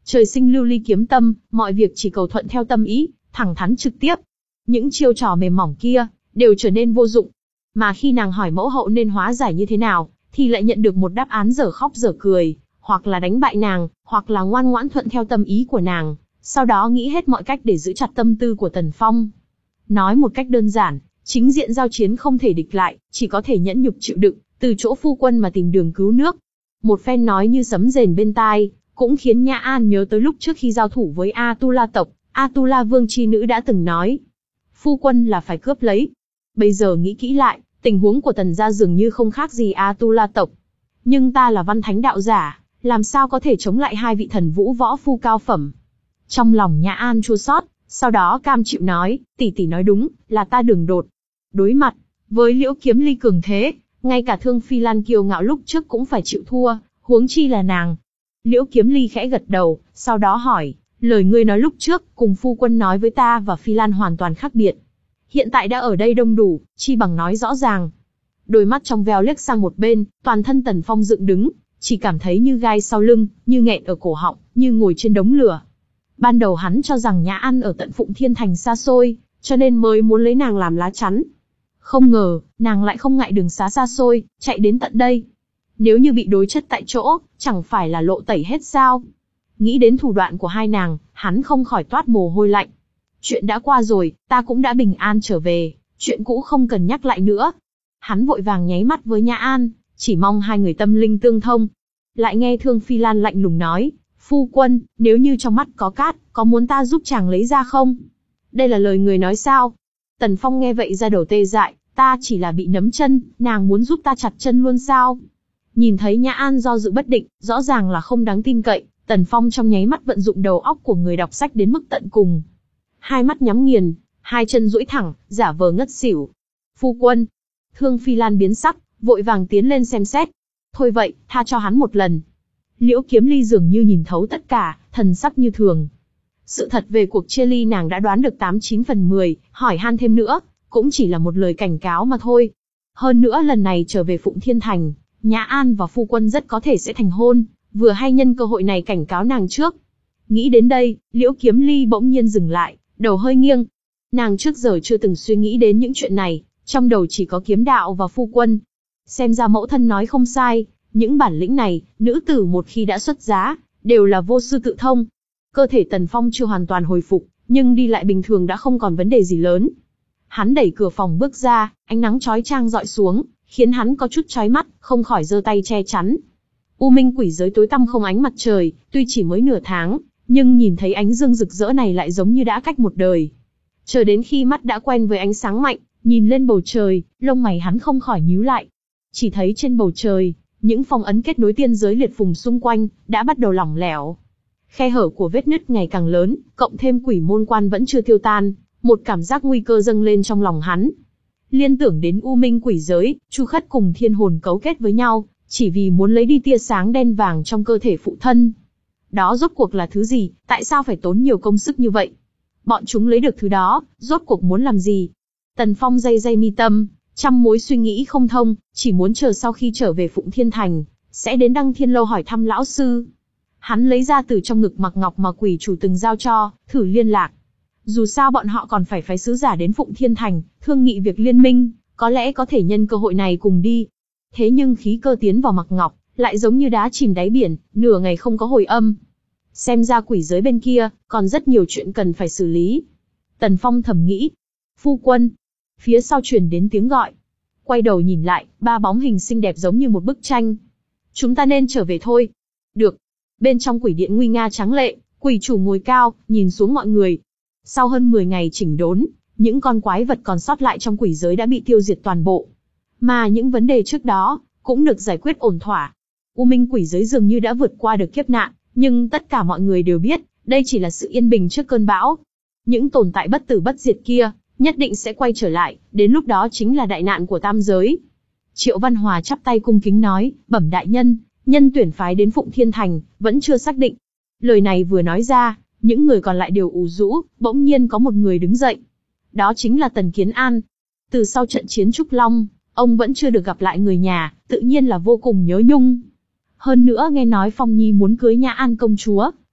Trời sinh lưu ly kiếm tâm, mọi việc chỉ cầu thuận theo tâm ý, thẳng thắn trực tiếp. Những chiêu trò mềm mỏng kia, đều trở nên vô dụng. Mà khi nàng hỏi mẫu hậu nên hóa giải như thế nào, thì lại nhận được một đáp án dở khóc dở cười, hoặc là đánh bại nàng, hoặc là ngoan ngoãn thuận theo tâm ý của nàng, sau đó nghĩ hết mọi cách để giữ chặt tâm tư của Tần Phong. Nói một cách đơn giản, chính diện giao chiến không thể địch lại, chỉ có thể nhẫn nhục chịu đựng, từ chỗ phu quân mà tìm đường cứu nước. Một phen nói như sấm rền bên tai, cũng khiến Nhã An nhớ tới lúc trước khi giao thủ với Atula tộc, Atula vương chi nữ đã từng nói, phu quân là phải cướp lấy. Bây giờ nghĩ kỹ lại, tình huống của Tần gia dường như không khác gì Atula tộc. Nhưng ta là văn thánh đạo giả, làm sao có thể chống lại hai vị thần vũ võ phu cao phẩm. Trong lòng Nhã An chua xót, sau đó cam chịu nói, tỷ tỷ nói đúng, là ta đường đột. Đối mặt với Liễu Kiếm Ly cường thế, ngay cả Thương Phi Lan kiêu ngạo lúc trước cũng phải chịu thua, huống chi là nàng. Liễu Kiếm Ly khẽ gật đầu, sau đó hỏi, lời ngươi nói lúc trước, cùng phu quân nói với ta và Phi Lan hoàn toàn khác biệt. Hiện tại đã ở đây đông đủ, chi bằng nói rõ ràng. Đôi mắt trong veo liếc sang một bên, toàn thân Tần Phong dựng đứng, chỉ cảm thấy như gai sau lưng, như nghẹn ở cổ họng, như ngồi trên đống lửa. Ban đầu hắn cho rằng Nhã An ở tận Phụng Thiên Thành xa xôi, cho nên mới muốn lấy nàng làm lá chắn. Không ngờ, nàng lại không ngại đường xá xa xôi, chạy đến tận đây. Nếu như bị đối chất tại chỗ, chẳng phải là lộ tẩy hết sao? Nghĩ đến thủ đoạn của hai nàng, hắn không khỏi toát mồ hôi lạnh. Chuyện đã qua rồi, ta cũng đã bình an trở về, chuyện cũ không cần nhắc lại nữa. Hắn vội vàng nháy mắt với Nhã An, chỉ mong hai người tâm linh tương thông. Lại nghe Thương Phi Lan lạnh lùng nói, phu quân, nếu như trong mắt có cát, có muốn ta giúp chàng lấy ra không? Đây là lời người nói sao? Tần Phong nghe vậy ra đầu tê dại, ta chỉ là bị nấm chân, nàng muốn giúp ta chặt chân luôn sao? Nhìn thấy Nhã An do dự bất định, rõ ràng là không đáng tin cậy, Tần Phong trong nháy mắt vận dụng đầu óc của người đọc sách đến mức tận cùng. Hai mắt nhắm nghiền, hai chân duỗi thẳng, giả vờ ngất xỉu. Phu quân. Thương Phi Lan biến sắc, vội vàng tiến lên xem xét. Thôi vậy, tha cho hắn một lần. Liễu Kiếm Ly dường như nhìn thấu tất cả, thần sắc như thường. Sự thật về cuộc chia ly nàng đã đoán được tám chín phần mười, hỏi han thêm nữa, cũng chỉ là một lời cảnh cáo mà thôi. Hơn nữa lần này trở về Phụng Thiên Thành, Nhã An và phu quân rất có thể sẽ thành hôn, vừa hay nhân cơ hội này cảnh cáo nàng trước. Nghĩ đến đây, Liễu Kiếm Ly bỗng nhiên dừng lại, đầu hơi nghiêng. Nàng trước giờ chưa từng suy nghĩ đến những chuyện này, trong đầu chỉ có kiếm đạo và phu quân. Xem ra mẫu thân nói không sai, những bản lĩnh này, nữ tử một khi đã xuất giá, đều là vô sư tự thông. Cơ thể Tần Phong chưa hoàn toàn hồi phục, nhưng đi lại bình thường đã không còn vấn đề gì lớn. Hắn đẩy cửa phòng bước ra, ánh nắng chói chang dọi xuống, khiến hắn có chút chói mắt, không khỏi giơ tay che chắn. U Minh quỷ giới tối tăm không ánh mặt trời, tuy chỉ mới nửa tháng, nhưng nhìn thấy ánh dương rực rỡ này lại giống như đã cách một đời. Chờ đến khi mắt đã quen với ánh sáng mạnh, nhìn lên bầu trời, lông mày hắn không khỏi nhíu lại. Chỉ thấy trên bầu trời, những phong ấn kết nối tiên giới liệt phùng xung quanh, đã bắt đầu lỏng lẻo. Khe hở của vết nứt ngày càng lớn, cộng thêm quỷ môn quan vẫn chưa tiêu tan, một cảm giác nguy cơ dâng lên trong lòng hắn. Liên tưởng đến U Minh quỷ giới, Chu Khất cùng thiên hồn cấu kết với nhau, chỉ vì muốn lấy đi tia sáng đen vàng trong cơ thể phụ thân. Đó rốt cuộc là thứ gì, tại sao phải tốn nhiều công sức như vậy? Bọn chúng lấy được thứ đó, rốt cuộc muốn làm gì? Tần Phong day day mi tâm, trăm mối suy nghĩ không thông, chỉ muốn chờ sau khi trở về Phụng Thiên Thành, sẽ đến Đăng Thiên Lâu hỏi thăm lão sư. Hắn lấy ra từ trong ngực mặc ngọc mà quỷ chủ từng giao cho, thử liên lạc. Dù sao bọn họ còn phải phái sứ giả đến Phụng Thiên Thành, thương nghị việc liên minh, có lẽ có thể nhân cơ hội này cùng đi. Thế nhưng khí cơ tiến vào mặc ngọc, lại giống như đá chìm đáy biển, nửa ngày không có hồi âm. Xem ra quỷ giới bên kia, còn rất nhiều chuyện cần phải xử lý. Tần Phong thầm nghĩ. Phu quân. Phía sau truyền đến tiếng gọi. Quay đầu nhìn lại, ba bóng hình xinh đẹp giống như một bức tranh. Chúng ta nên trở về thôi. Được. Bên trong quỷ điện nguy nga tráng lệ, quỷ chủ ngồi cao, nhìn xuống mọi người. Sau hơn mười ngày chỉnh đốn, những con quái vật còn sót lại trong quỷ giới đã bị tiêu diệt toàn bộ. Mà những vấn đề trước đó, cũng được giải quyết ổn thỏa. U Minh quỷ giới dường như đã vượt qua được kiếp nạn, nhưng tất cả mọi người đều biết, đây chỉ là sự yên bình trước cơn bão. Những tồn tại bất tử bất diệt kia, nhất định sẽ quay trở lại, đến lúc đó chính là đại nạn của tam giới. Triệu Văn Hòa chắp tay cung kính nói, bẩm đại nhân, nhân tuyển phái đến Phụng Thiên Thành, vẫn chưa xác định. Lời này vừa nói ra, những người còn lại đều ù rũ, bỗng nhiên có một người đứng dậy. Đó chính là Tần Kiến An. Từ sau trận chiến Trúc Long, ông vẫn chưa được gặp lại người nhà, tự nhiên là vô cùng nhớ nhung. Hơn nữa nghe nói Phong Nhi muốn cưới Nhã An công chúa,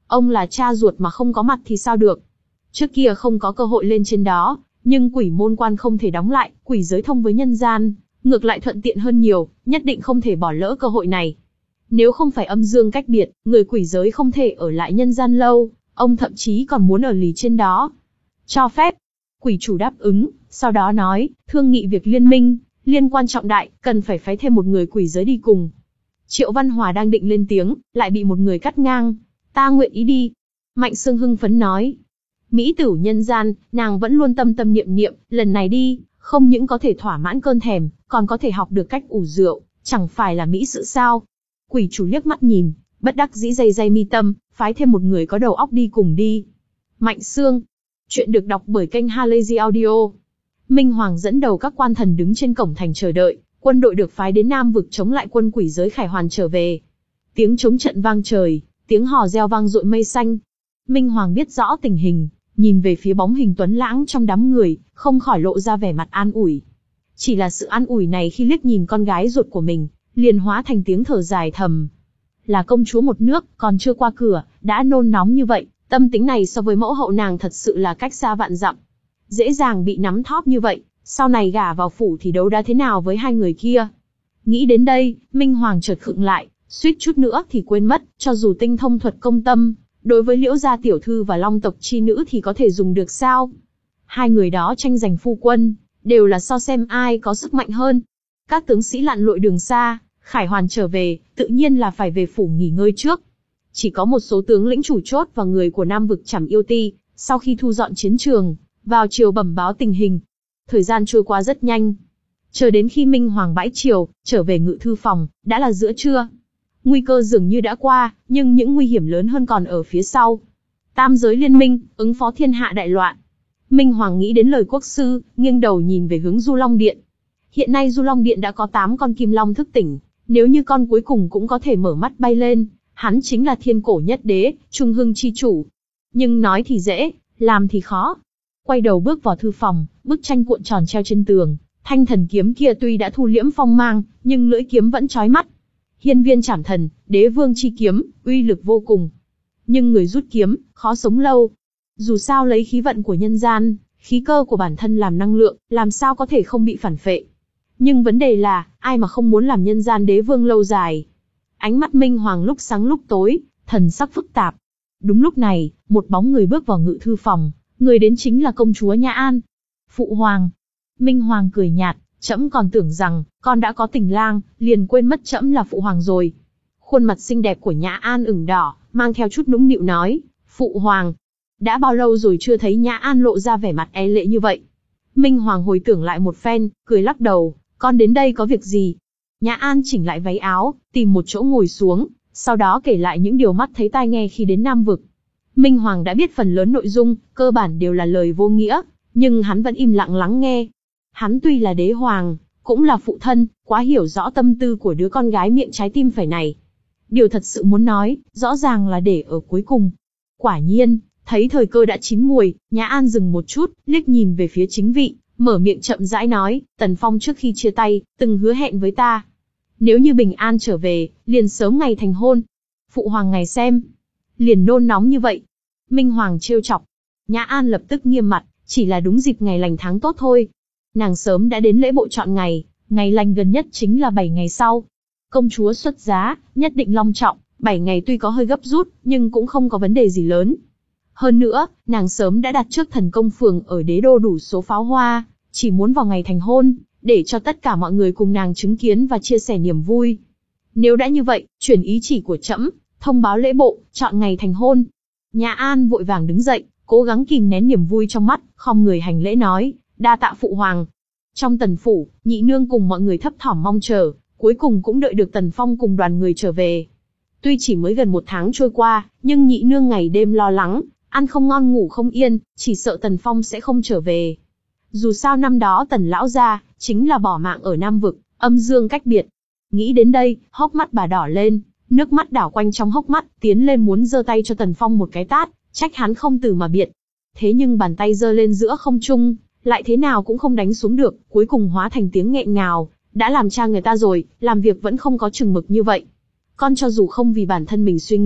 Ông là cha ruột mà không có mặt thì sao được. Trước kia không có cơ hội lên trên đó, nhưng quỷ môn quan không thể đóng lại, quỷ giới thông với nhân gian, ngược lại thuận tiện hơn nhiều, nhất định không thể bỏ lỡ cơ hội này. Nếu không phải âm dương cách biệt, người quỷ giới không thể ở lại nhân gian lâu, ông thậm chí còn muốn ở lì trên đó. Cho phép. Quỷ chủ đáp ứng, sau đó nói, thương nghị việc liên minh, liên quan trọng đại, cần phải phái thêm một người quỷ giới đi cùng. Triệu Văn Hòa đang định lên tiếng, lại bị một người cắt ngang. Ta nguyện ý đi. Mạnh Sương hưng phấn nói. Mỹ tử nhân gian, nàng vẫn luôn tâm tâm niệm niệm, lần này đi, không những có thể thỏa mãn cơn thèm, còn có thể học được cách ủ rượu, chẳng phải là mỹ sự sao. Quỷ chủ liếc mắt nhìn, bất đắc dĩ dây dây mi tâm, phái thêm một người có đầu óc đi cùng đi. Mạnh Sương. Chuyện được đọc bởi kênh Halazy Audio. Minh Hoàng dẫn đầu các quan thần đứng trên cổng thành chờ đợi, quân đội được phái đến Nam vực chống lại quân quỷ giới Khải Hoàn trở về. Tiếng trống trận vang trời, tiếng hò reo vang dội mây xanh. Minh Hoàng biết rõ tình hình, nhìn về phía bóng hình tuấn lãng trong đám người, không khỏi lộ ra vẻ mặt an ủi. Chỉ là sự an ủi này khi liếc nhìn con gái ruột của mình, liền hóa thành tiếng thở dài thầm. Là công chúa một nước, còn chưa qua cửa, đã nôn nóng như vậy, tâm tính này so với mẫu hậu nàng thật sự là cách xa vạn dặm. Dễ dàng bị nắm thóp như vậy, sau này gả vào phủ thì đấu đá thế nào với hai người kia. Nghĩ đến đây, Minh Hoàng chợt khựng lại, suýt chút nữa thì quên mất, cho dù tinh thông thuật công tâm, đối với Liễu gia tiểu thư và Long tộc chi nữ thì có thể dùng được sao? Hai người đó tranh giành phu quân, đều là so xem ai có sức mạnh hơn. Các tướng sĩ lặn lội đường xa, Khải Hoàn trở về, tự nhiên là phải về phủ nghỉ ngơi trước. Chỉ có một số tướng lĩnh chủ chốt và người của Nam vực Trảm Yêu Ti, sau khi thu dọn chiến trường, vào chiều bẩm báo tình hình. Thời gian trôi qua rất nhanh. Chờ đến khi Minh Hoàng bãi triều, trở về ngự thư phòng, đã là giữa trưa. Nguy cơ dường như đã qua, nhưng những nguy hiểm lớn hơn còn ở phía sau. Tam giới liên minh, ứng phó thiên hạ đại loạn. Minh Hoàng nghĩ đến lời quốc sư, nghiêng đầu nhìn về hướng Du Long Điện. Hiện nay Du Long Điện đã có tám con kim long thức tỉnh, nếu như con cuối cùng cũng có thể mở mắt bay lên, hắn chính là thiên cổ nhất đế, trung hưng chi chủ. Nhưng nói thì dễ, làm thì khó. Quay đầu bước vào thư phòng, bức tranh cuộn tròn treo trên tường, thanh thần kiếm kia tuy đã thu liễm phong mang, nhưng lưỡi kiếm vẫn chói mắt. Hiên viên Trảm Thần, đế vương chi kiếm, uy lực vô cùng. Nhưng người rút kiếm, khó sống lâu. Dù sao lấy khí vận của nhân gian, khí cơ của bản thân làm năng lượng, làm sao có thể không bị phản phệ. Nhưng vấn đề là, ai mà không muốn làm nhân gian đế vương lâu dài. Ánh mắt Minh Hoàng lúc sáng lúc tối, thần sắc phức tạp. Đúng lúc này, một bóng người bước vào ngự thư phòng, người đến chính là công chúa Nhã An. Phụ hoàng. Minh Hoàng cười nhạt, trẫm còn tưởng rằng, con đã có tình lang, liền quên mất trẫm là phụ hoàng rồi. Khuôn mặt xinh đẹp của Nhã An ửng đỏ, mang theo chút nũng nịu nói, phụ hoàng. Đã bao lâu rồi chưa thấy Nhã An lộ ra vẻ mặt e lệ như vậy. Minh Hoàng hồi tưởng lại một phen, cười lắc đầu, con đến đây có việc gì? Nhã An chỉnh lại váy áo, tìm một chỗ ngồi xuống, sau đó kể lại những điều mắt thấy tai nghe khi đến Nam vực. Minh Hoàng đã biết phần lớn nội dung, cơ bản đều là lời vô nghĩa, nhưng hắn vẫn im lặng lắng nghe. Hắn tuy là đế hoàng, cũng là phụ thân, quá hiểu rõ tâm tư của đứa con gái miệng trái tim phải này. Điều thật sự muốn nói, rõ ràng là để ở cuối cùng. Quả nhiên, thấy thời cơ đã chín muồi, Nhã An dừng một chút, liếc nhìn về phía chính vị, mở miệng chậm rãi nói, Tần Phong trước khi chia tay, từng hứa hẹn với ta. Nếu như bình an trở về, liền sớm ngày thành hôn. Phụ hoàng ngày xem. Liền nôn nóng như vậy. Minh Hoàng trêu chọc. Nhã An lập tức nghiêm mặt, chỉ là đúng dịp ngày lành tháng tốt thôi. Nàng sớm đã đến lễ bộ chọn ngày, ngày lành gần nhất chính là bảy ngày sau. Công chúa xuất giá, nhất định long trọng, bảy ngày tuy có hơi gấp rút, nhưng cũng không có vấn đề gì lớn. Hơn nữa, nàng sớm đã đặt trước thần công phường ở đế đô đủ số pháo hoa, chỉ muốn vào ngày thành hôn, để cho tất cả mọi người cùng nàng chứng kiến và chia sẻ niềm vui. Nếu đã như vậy, chuyển ý chỉ của trẫm, thông báo lễ bộ, chọn ngày thành hôn. Nhã An vội vàng đứng dậy, cố gắng kìm nén niềm vui trong mắt, khom người hành lễ nói, đa tạ phụ hoàng. Trong tần phủ, nhị nương cùng mọi người thấp thỏm mong chờ, cuối cùng cũng đợi được Tần Phong cùng đoàn người trở về. Tuy chỉ mới gần một tháng trôi qua, nhưng nhị nương ngày đêm lo lắng, ăn không ngon ngủ không yên, chỉ sợ Tần Phong sẽ không trở về. Dù sao năm đó Tần lão gia chính là bỏ mạng ở Nam vực, âm dương cách biệt. Nghĩ đến đây, hốc mắt bà đỏ lên, nước mắt đảo quanh trong hốc mắt, tiến lên muốn giơ tay cho Tần Phong một cái tát, trách hắn không từ mà biệt. Thế nhưng bàn tay giơ lên giữa không trung, lại thế nào cũng không đánh xuống được, cuối cùng hóa thành tiếng nghẹn ngào, đã làm cha người ta rồi, làm việc vẫn không có chừng mực như vậy. Con cho dù không vì bản thân mình suy nghĩ,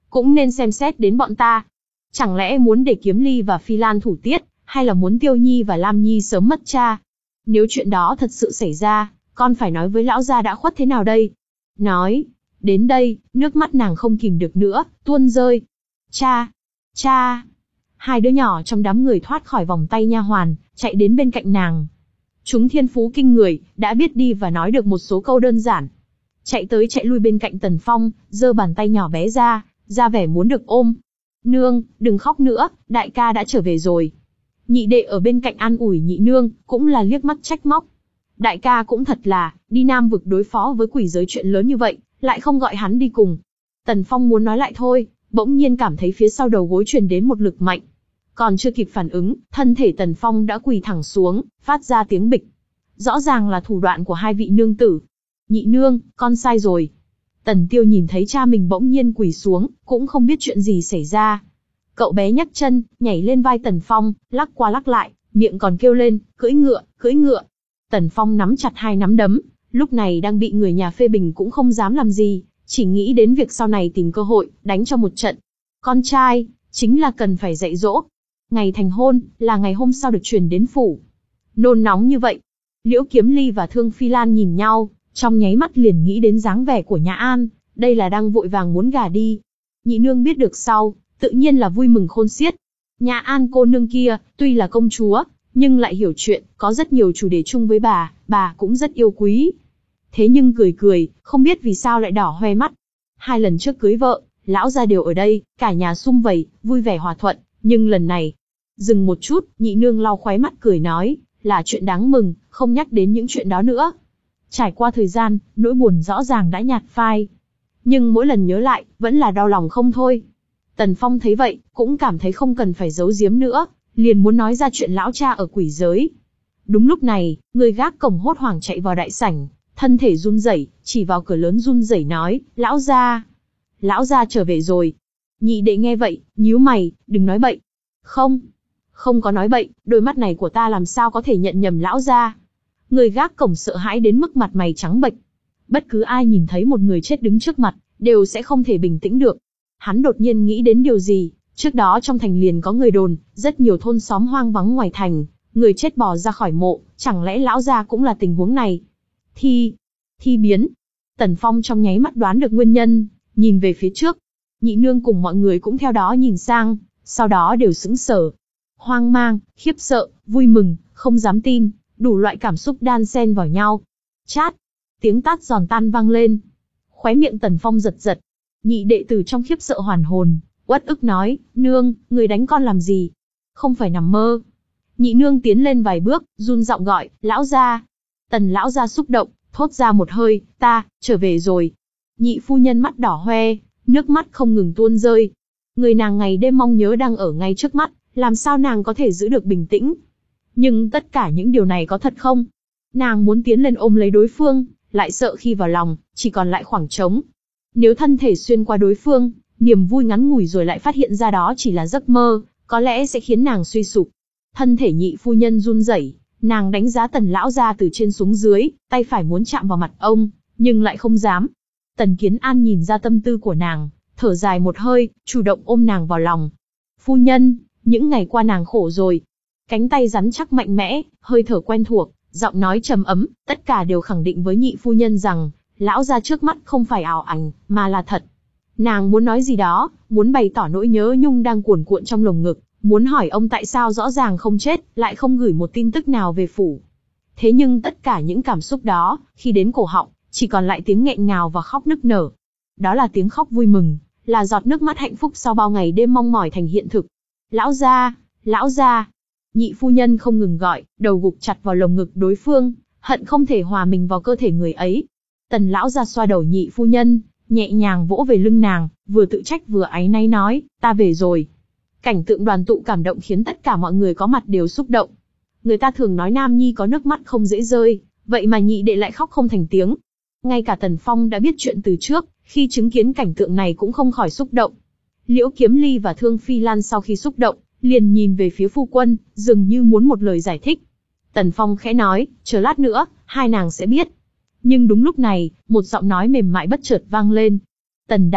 cũng nên xem xét đến bọn ta. Chẳng lẽ muốn để Kiếm Ly và Phi Lan thủ tiết, hay là muốn Tiêu Nhi và Lam Nhi sớm mất cha? Nếu chuyện đó thật sự xảy ra, con phải nói với lão gia đã khuất thế nào đây? Nói, đến đây, nước mắt nàng không kìm được nữa, tuôn rơi. Cha, cha. Hai đứa nhỏ trong đám người thoát khỏi vòng tay nha hoàn, chạy đến bên cạnh nàng. Chúng thiên phú kinh người, đã biết đi và nói được một số câu đơn giản. Chạy tới chạy lui bên cạnh Tần Phong, giơ bàn tay nhỏ bé ra, ra vẻ muốn được ôm. Nương, đừng khóc nữa, đại ca đã trở về rồi. Nhị đệ ở bên cạnh an ủi nhị nương, cũng là liếc mắt trách móc. Đại ca cũng thật là, đi Nam vực đối phó với quỷ giới chuyện lớn như vậy, lại không gọi hắn đi cùng. Tần Phong muốn nói lại thôi, bỗng nhiên cảm thấy phía sau đầu gối truyền đến một lực mạnh. Còn chưa kịp phản ứng, thân thể Tần Phong đã quỳ thẳng xuống, phát ra tiếng bịch. Rõ ràng là thủ đoạn của hai vị nương tử. Nhị nương, con sai rồi. Tần Tiêu nhìn thấy cha mình bỗng nhiên quỳ xuống, cũng không biết chuyện gì xảy ra. Cậu bé nhấc chân, nhảy lên vai Tần Phong, lắc qua lắc lại, miệng còn kêu lên, cưỡi ngựa, cưỡi ngựa. Tần Phong nắm chặt hai nắm đấm, lúc này đang bị người nhà phê bình cũng không dám làm gì, chỉ nghĩ đến việc sau này tìm cơ hội, đánh cho một trận. Con trai, chính là cần phải dạy dỗ. Ngày thành hôn, là ngày hôm sau được truyền đến phủ. Nôn nóng như vậy. Liễu Kiếm Ly và Thương Phi Lan nhìn nhau, trong nháy mắt liền nghĩ đến dáng vẻ của Nhã An, đây là đang vội vàng muốn gả đi. Nhị nương biết được sau, tự nhiên là vui mừng khôn xiết. Nhã An cô nương kia, tuy là công chúa, nhưng lại hiểu chuyện, có rất nhiều chủ đề chung với bà, bà cũng rất yêu quý. Thế nhưng cười cười, không biết vì sao lại đỏ hoe mắt. Hai lần trước cưới vợ, lão gia đều ở đây, cả nhà sum vầy, vui vẻ hòa thuận, nhưng lần này... Dừng một chút, nhị nương lau khóe mắt cười nói, là chuyện đáng mừng, không nhắc đến những chuyện đó nữa. Trải qua thời gian, nỗi buồn rõ ràng đã nhạt phai. Nhưng mỗi lần nhớ lại, vẫn là đau lòng không thôi. Tần Phong thấy vậy, cũng cảm thấy không cần phải giấu giếm nữa, liền muốn nói ra chuyện lão cha ở quỷ giới. Đúng lúc này, người gác cổng hốt hoảng chạy vào đại sảnh, thân thể run rẩy, chỉ vào cửa lớn run rẩy nói, lão gia, lão gia trở về rồi. Nhị đệ nghe vậy, nhíu mày, đừng nói bậy. Không, không có nói bậy, đôi mắt này của ta làm sao có thể nhận nhầm lão gia. Người gác cổng sợ hãi đến mức mặt mày trắng bệch. Bất cứ ai nhìn thấy một người chết đứng trước mặt, đều sẽ không thể bình tĩnh được. Hắn đột nhiên nghĩ đến điều gì, trước đó trong thành liền có người đồn, rất nhiều thôn xóm hoang vắng ngoài thành, người chết bò ra khỏi mộ, chẳng lẽ lão gia cũng là tình huống này? Thi, thi biến. Tần Phong trong nháy mắt đoán được nguyên nhân, nhìn về phía trước. Nhị nương cùng mọi người cũng theo đó nhìn sang, sau đó đều sững sờ. Hoang mang, khiếp sợ, vui mừng, không dám tin, đủ loại cảm xúc đan xen vào nhau. Chát, tiếng tát giòn tan vang lên. Khóe miệng Tần Phong giật giật. Nhị đệ tử trong khiếp sợ hoàn hồn, uất ức nói, nương, người đánh con làm gì? Không phải nằm mơ. Nhị nương tiến lên vài bước, run giọng gọi, lão gia. Tần lão gia xúc động, thốt ra một hơi, ta, trở về rồi. Nhị phu nhân mắt đỏ hoe, nước mắt không ngừng tuôn rơi. Người nàng ngày đêm mong nhớ đang ở ngay trước mắt, làm sao nàng có thể giữ được bình tĩnh? Nhưng tất cả những điều này có thật không? Nàng muốn tiến lên ôm lấy đối phương, lại sợ khi vào lòng, chỉ còn lại khoảng trống. Nếu thân thể xuyên qua đối phương, niềm vui ngắn ngủi rồi lại phát hiện ra đó chỉ là giấc mơ, có lẽ sẽ khiến nàng suy sụp. Thân thể nhị phu nhân run rẩy, nàng đánh giá Tần lão gia từ trên xuống dưới, tay phải muốn chạm vào mặt ông, nhưng lại không dám. Tần Kiến An nhìn ra tâm tư của nàng, thở dài một hơi, chủ động ôm nàng vào lòng. Phu nhân, những ngày qua nàng khổ rồi. Cánh tay rắn chắc mạnh mẽ, hơi thở quen thuộc, giọng nói trầm ấm, tất cả đều khẳng định với nhị phu nhân rằng, lão gia trước mắt không phải ảo ảnh, mà là thật. Nàng muốn nói gì đó, muốn bày tỏ nỗi nhớ nhung đang cuồn cuộn trong lồng ngực, muốn hỏi ông tại sao rõ ràng không chết, lại không gửi một tin tức nào về phủ. Thế nhưng tất cả những cảm xúc đó, khi đến cổ họng, chỉ còn lại tiếng nghẹn ngào và khóc nức nở. Đó là tiếng khóc vui mừng, là giọt nước mắt hạnh phúc sau bao ngày đêm mong mỏi thành hiện thực. Lão gia, lão gia. Nhị phu nhân không ngừng gọi, đầu gục chặt vào lồng ngực đối phương, hận không thể hòa mình vào cơ thể người ấy. Tần lão gia xoa đầu nhị phu nhân, nhẹ nhàng vỗ về lưng nàng, vừa tự trách vừa áy náy nói, ta về rồi. Cảnh tượng đoàn tụ cảm động khiến tất cả mọi người có mặt đều xúc động. Người ta thường nói nam nhi có nước mắt không dễ rơi, vậy mà nhị đệ lại khóc không thành tiếng. Ngay cả Tần Phong đã biết chuyện từ trước, khi chứng kiến cảnh tượng này cũng không khỏi xúc động. Liễu Kiếm Ly và Thương Phi Lan sau khi xúc động, liền nhìn về phía phu quân, dường như muốn một lời giải thích. Tần Phong khẽ nói, chờ lát nữa, hai nàng sẽ biết. Nhưng đúng lúc này, một giọng nói mềm mại bất chợt vang lên. Tần đại,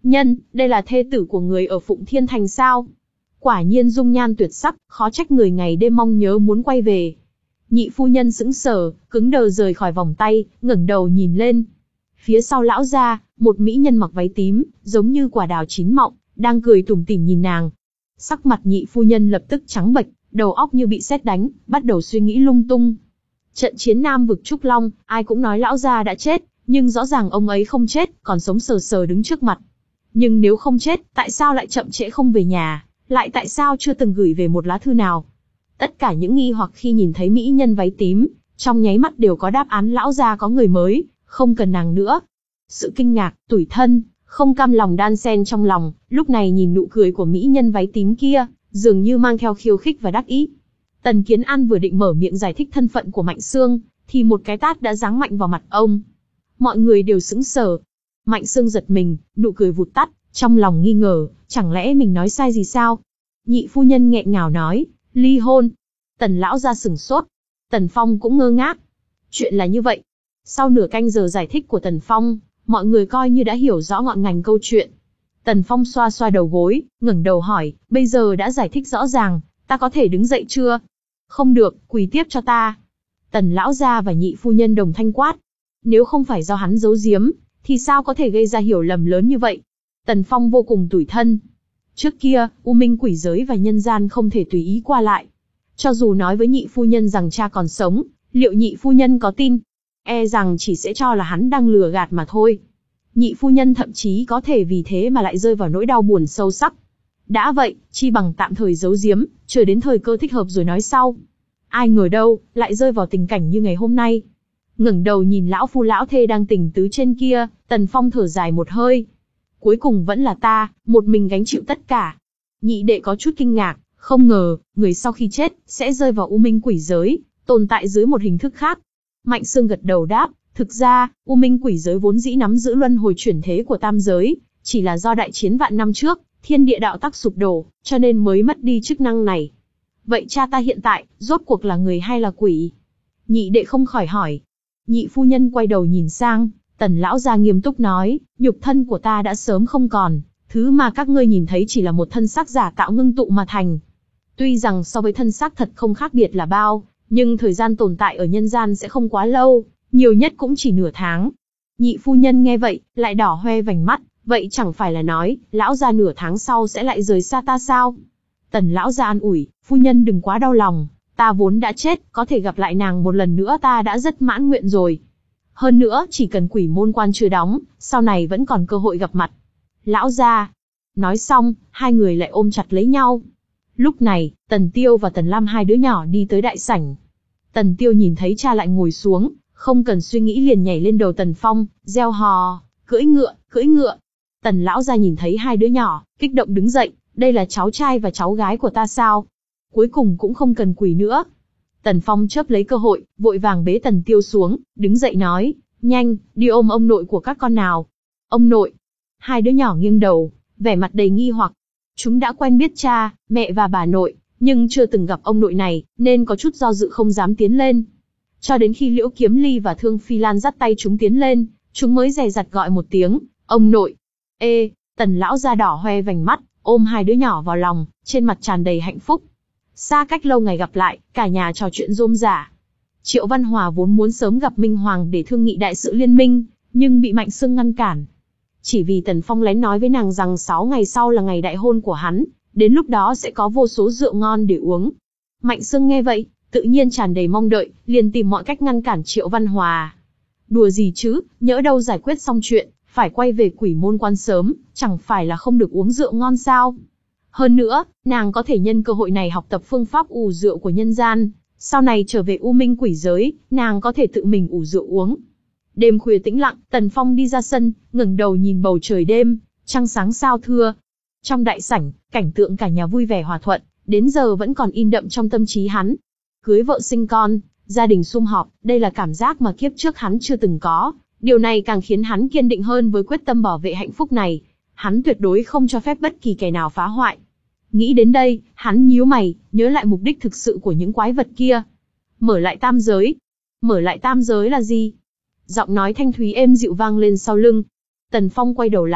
Nhân, đây là thê tử của người ở Phụng Thiên Thành sao? Quả nhiên dung nhan tuyệt sắc, khó trách người ngày đêm mong nhớ muốn quay về. Nhị phu nhân sững sờ, cứng đờ rời khỏi vòng tay, ngẩng đầu nhìn lên. Phía sau lão gia, một mỹ nhân mặc váy tím, giống như quả đào chín mọng, đang cười tủm tỉm nhìn nàng. Sắc mặt nhị phu nhân lập tức trắng bệch, đầu óc như bị sét đánh, bắt đầu suy nghĩ lung tung. Trận chiến Nam vực Trúc Long, ai cũng nói lão gia đã chết, nhưng rõ ràng ông ấy không chết, còn sống sờ sờ đứng trước mặt. Nhưng nếu không chết, tại sao lại chậm trễ không về nhà, lại tại sao chưa từng gửi về một lá thư nào? Tất cả những nghi hoặc khi nhìn thấy mỹ nhân váy tím, trong nháy mắt đều có đáp án, lão gia có người mới, không cần nàng nữa. Sự kinh ngạc, tủi thân, không cam lòng đan xen trong lòng, lúc này nhìn nụ cười của mỹ nhân váy tím kia, dường như mang theo khiêu khích và đắc ý. Tần Kiến An vừa định mở miệng giải thích thân phận của Mạnh Xương, thì một cái tát đã giáng mạnh vào mặt ông. Mọi người đều sững sờ. Mạnh Xương giật mình, nụ cười vụt tắt, trong lòng nghi ngờ, chẳng lẽ mình nói sai gì sao? Nhị phu nhân nghẹn ngào nói, ly hôn. Tần lão ra sửng sốt. Tần Phong cũng ngơ ngác. Chuyện là như vậy. Sau nửa canh giờ giải thích của Tần Phong, mọi người coi như đã hiểu rõ ngọn ngành câu chuyện. Tần Phong xoa xoa đầu gối, ngẩng đầu hỏi, bây giờ đã giải thích rõ ràng, ta có thể đứng dậy chưa? Không được, quỳ tiếp cho ta. Tần lão gia và nhị phu nhân đồng thanh quát. Nếu không phải do hắn giấu giếm, thì sao có thể gây ra hiểu lầm lớn như vậy? Tần Phong vô cùng tủi thân. Trước kia, U Minh quỷ giới và nhân gian không thể tùy ý qua lại. Cho dù nói với nhị phu nhân rằng cha còn sống, liệu nhị phu nhân có tin? E rằng chỉ sẽ cho là hắn đang lừa gạt mà thôi. Nhị phu nhân thậm chí có thể vì thế mà lại rơi vào nỗi đau buồn sâu sắc. Đã vậy, chi bằng tạm thời giấu giếm, chờ đến thời cơ thích hợp rồi nói sau. Ai ngờ đâu, lại rơi vào tình cảnh như ngày hôm nay. Ngẩng đầu nhìn lão phu lão thê đang tình tứ trên kia, Tần Phong thở dài một hơi. Cuối cùng vẫn là ta, một mình gánh chịu tất cả. Nhị đệ có chút kinh ngạc, không ngờ, người sau khi chết, sẽ rơi vào U Minh quỷ giới, tồn tại dưới một hình thức khác. Mạnh Xương gật đầu đáp, thực ra, U Minh quỷ giới vốn dĩ nắm giữ luân hồi chuyển thế của tam giới, chỉ là do đại chiến vạn năm trước, thiên địa đạo tắc sụp đổ, cho nên mới mất đi chức năng này. Vậy cha ta hiện tại, rốt cuộc là người hay là quỷ? Nhị đệ không khỏi hỏi. Nhị phu nhân quay đầu nhìn sang, Tần lão gia nghiêm túc nói, nhục thân của ta đã sớm không còn, thứ mà các ngươi nhìn thấy chỉ là một thân xác giả tạo ngưng tụ mà thành. Tuy rằng so với thân xác thật không khác biệt là bao, nhưng thời gian tồn tại ở nhân gian sẽ không quá lâu, nhiều nhất cũng chỉ nửa tháng. Nhị phu nhân nghe vậy, lại đỏ hoe vành mắt, vậy chẳng phải là nói, lão gia nửa tháng sau sẽ lại rời xa ta sao? Tần lão gia an ủi, phu nhân đừng quá đau lòng, ta vốn đã chết, có thể gặp lại nàng một lần nữa ta đã rất mãn nguyện rồi. Hơn nữa, chỉ cần quỷ môn quan chưa đóng, sau này vẫn còn cơ hội gặp mặt. Lão gia. Nói xong, hai người lại ôm chặt lấy nhau. Lúc này, Tần Tiêu và Tần Lam hai đứa nhỏ đi tới đại sảnh. Tần Tiêu nhìn thấy cha lại ngồi xuống, không cần suy nghĩ liền nhảy lên đầu Tần Phong, reo hò, cưỡi ngựa, cưỡi ngựa. Tần lão gia nhìn thấy hai đứa nhỏ, kích động đứng dậy, đây là cháu trai và cháu gái của ta sao? Cuối cùng cũng không cần quỷ nữa. Tần Phong chớp lấy cơ hội, vội vàng bế Tần Tiêu xuống, đứng dậy nói, nhanh, đi ôm ông nội của các con nào. Ông nội. Hai đứa nhỏ nghiêng đầu, vẻ mặt đầy nghi hoặc. Chúng đã quen biết cha, mẹ và bà nội, nhưng chưa từng gặp ông nội này, nên có chút do dự không dám tiến lên. Cho đến khi Liễu Kiếm Ly và Thương Phi Lan dắt tay chúng tiến lên, chúng mới dè dặt gọi một tiếng, ông nội. Ê, Tần lão da đỏ hoe vành mắt, ôm hai đứa nhỏ vào lòng, trên mặt tràn đầy hạnh phúc. Xa cách lâu ngày gặp lại, cả nhà trò chuyện rôm rả. Triệu Văn Hòa vốn muốn sớm gặp Minh Hoàng để thương nghị đại sự liên minh, nhưng bị Mạnh Xương ngăn cản. Chỉ vì Tần Phong lén nói với nàng rằng sáu ngày sau là ngày đại hôn của hắn, đến lúc đó sẽ có vô số rượu ngon để uống. Mạnh Xương nghe vậy, tự nhiên tràn đầy mong đợi, liền tìm mọi cách ngăn cản Triệu Văn Hòa. Đùa gì chứ, nhỡ đâu giải quyết xong chuyện, phải quay về quỷ môn quan sớm, chẳng phải là không được uống rượu ngon sao? Hơn nữa, nàng có thể nhân cơ hội này học tập phương pháp ủ rượu của nhân gian, sau này trở về U Minh quỷ giới, nàng có thể tự mình ủ rượu uống. Đêm khuya tĩnh lặng, Tần Phong đi ra sân, ngẩng đầu nhìn bầu trời đêm, trăng sáng sao thưa. Trong đại sảnh, cảnh tượng cả nhà vui vẻ hòa thuận, đến giờ vẫn còn in đậm trong tâm trí hắn. Cưới vợ sinh con, gia đình sum họp, đây là cảm giác mà kiếp trước hắn chưa từng có. Điều này càng khiến hắn kiên định hơn với quyết tâm bảo vệ hạnh phúc này. Hắn tuyệt đối không cho phép bất kỳ kẻ nào phá hoại. Nghĩ đến đây, hắn nhíu mày, nhớ lại mục đích thực sự của những quái vật kia. Mở lại tam giới. Mở lại tam giới là gì? Giọng nói thanh thúy êm dịu vang lên sau lưng. Tần Phong quay đầu lại,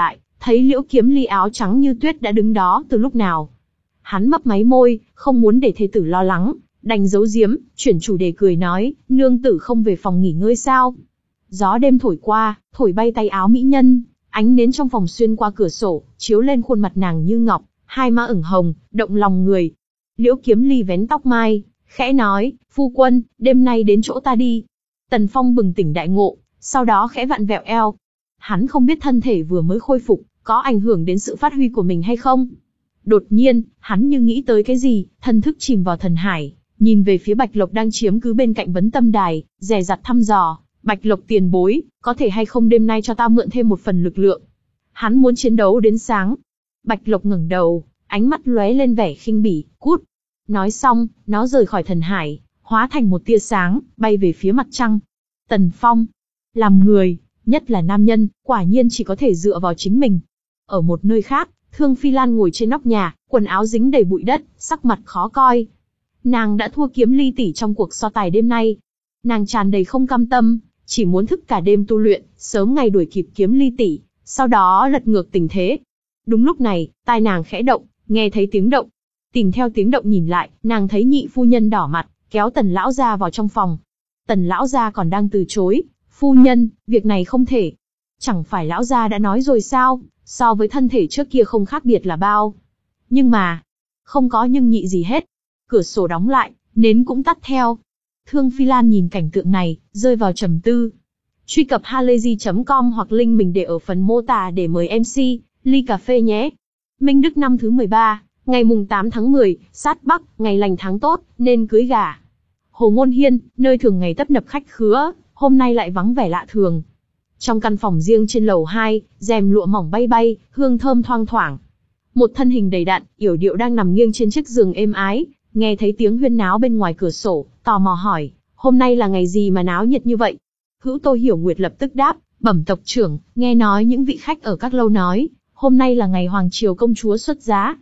thấy Liễu Kiếm Ly áo trắng như tuyết đã đứng đó từ lúc nào. Hắn mấp máy môi, không muốn để thê tử lo lắng, đành giấu giếm, chuyển chủ đề cười nói, nương tử không về phòng nghỉ ngơi sao? Gió đêm thổi qua, thổi bay tay áo mỹ nhân, ánh nến trong phòng xuyên qua cửa sổ, chiếu lên khuôn mặt nàng như ngọc, hai má ửng hồng, động lòng người. Liễu Kiếm Ly vén tóc mai, khẽ nói, phu quân, đêm nay đến chỗ ta đi. Tần Phong bừng tỉnh đại ngộ, sau đó khẽ vặn vẹo eo. Hắn không biết thân thể vừa mới khôi phục, có ảnh hưởng đến sự phát huy của mình hay không. Đột nhiên, hắn như nghĩ tới cái gì, thần thức chìm vào thần hải, nhìn về phía Bạch Lộc đang chiếm cứ bên cạnh vấn tâm đài, dè dặt thăm dò, Bạch Lộc tiền bối, có thể hay không đêm nay cho ta mượn thêm một phần lực lượng. Hắn muốn chiến đấu đến sáng. Bạch Lộc ngẩng đầu, ánh mắt lóe lên vẻ khinh bỉ, cút. Nói xong, nó rời khỏi thần hải, hóa thành một tia sáng, bay về phía mặt trăng. Tần Phong, làm người, nhất là nam nhân, quả nhiên chỉ có thể dựa vào chính mình. Ở một nơi khác, Thương Phi Lan ngồi trên nóc nhà, quần áo dính đầy bụi đất, sắc mặt khó coi. Nàng đã thua Kiếm Ly tỷ trong cuộc so tài đêm nay. Nàng tràn đầy không cam tâm, chỉ muốn thức cả đêm tu luyện, sớm ngày đuổi kịp Kiếm Ly tỷ, sau đó lật ngược tình thế. Đúng lúc này, tai nàng khẽ động, nghe thấy tiếng động. Tìm theo tiếng động nhìn lại, nàng thấy nhị phu nhân đỏ mặt, kéo Tần lão gia vào trong phòng. Tần lão gia còn đang từ chối, phu nhân, việc này không thể. Chẳng phải lão gia đã nói rồi sao, so với thân thể trước kia không khác biệt là bao. Nhưng mà, không có nhưng nhị gì hết. Cửa sổ đóng lại, nến cũng tắt theo. Thương Phi Lan nhìn cảnh tượng này, rơi vào trầm tư. Truy cập halayzi chấm com hoặc link mình để ở phần mô tả để mời em xê, ly cà phê nhé. Minh Đức năm thứ mười ba, ngày mùng tám tháng mười, sát Bắc, ngày lành tháng tốt, nên cưới gả. Hồ Ngôn Hiên, nơi thường ngày tấp nập khách khứa, hôm nay lại vắng vẻ lạ thường. Trong căn phòng riêng trên lầu hai, rèm lụa mỏng bay bay, hương thơm thoang thoảng. Một thân hình đầy đặn, yểu điệu đang nằm nghiêng trên chiếc giường êm ái, nghe thấy tiếng huyên náo bên ngoài cửa sổ, tò mò hỏi, hôm nay là ngày gì mà náo nhiệt như vậy? Hữu Tô Hiểu Nguyệt lập tức đáp, bẩm tộc trưởng, nghe nói những vị khách ở các lâu nói, hôm nay là ngày hoàng triều công chúa xuất giá.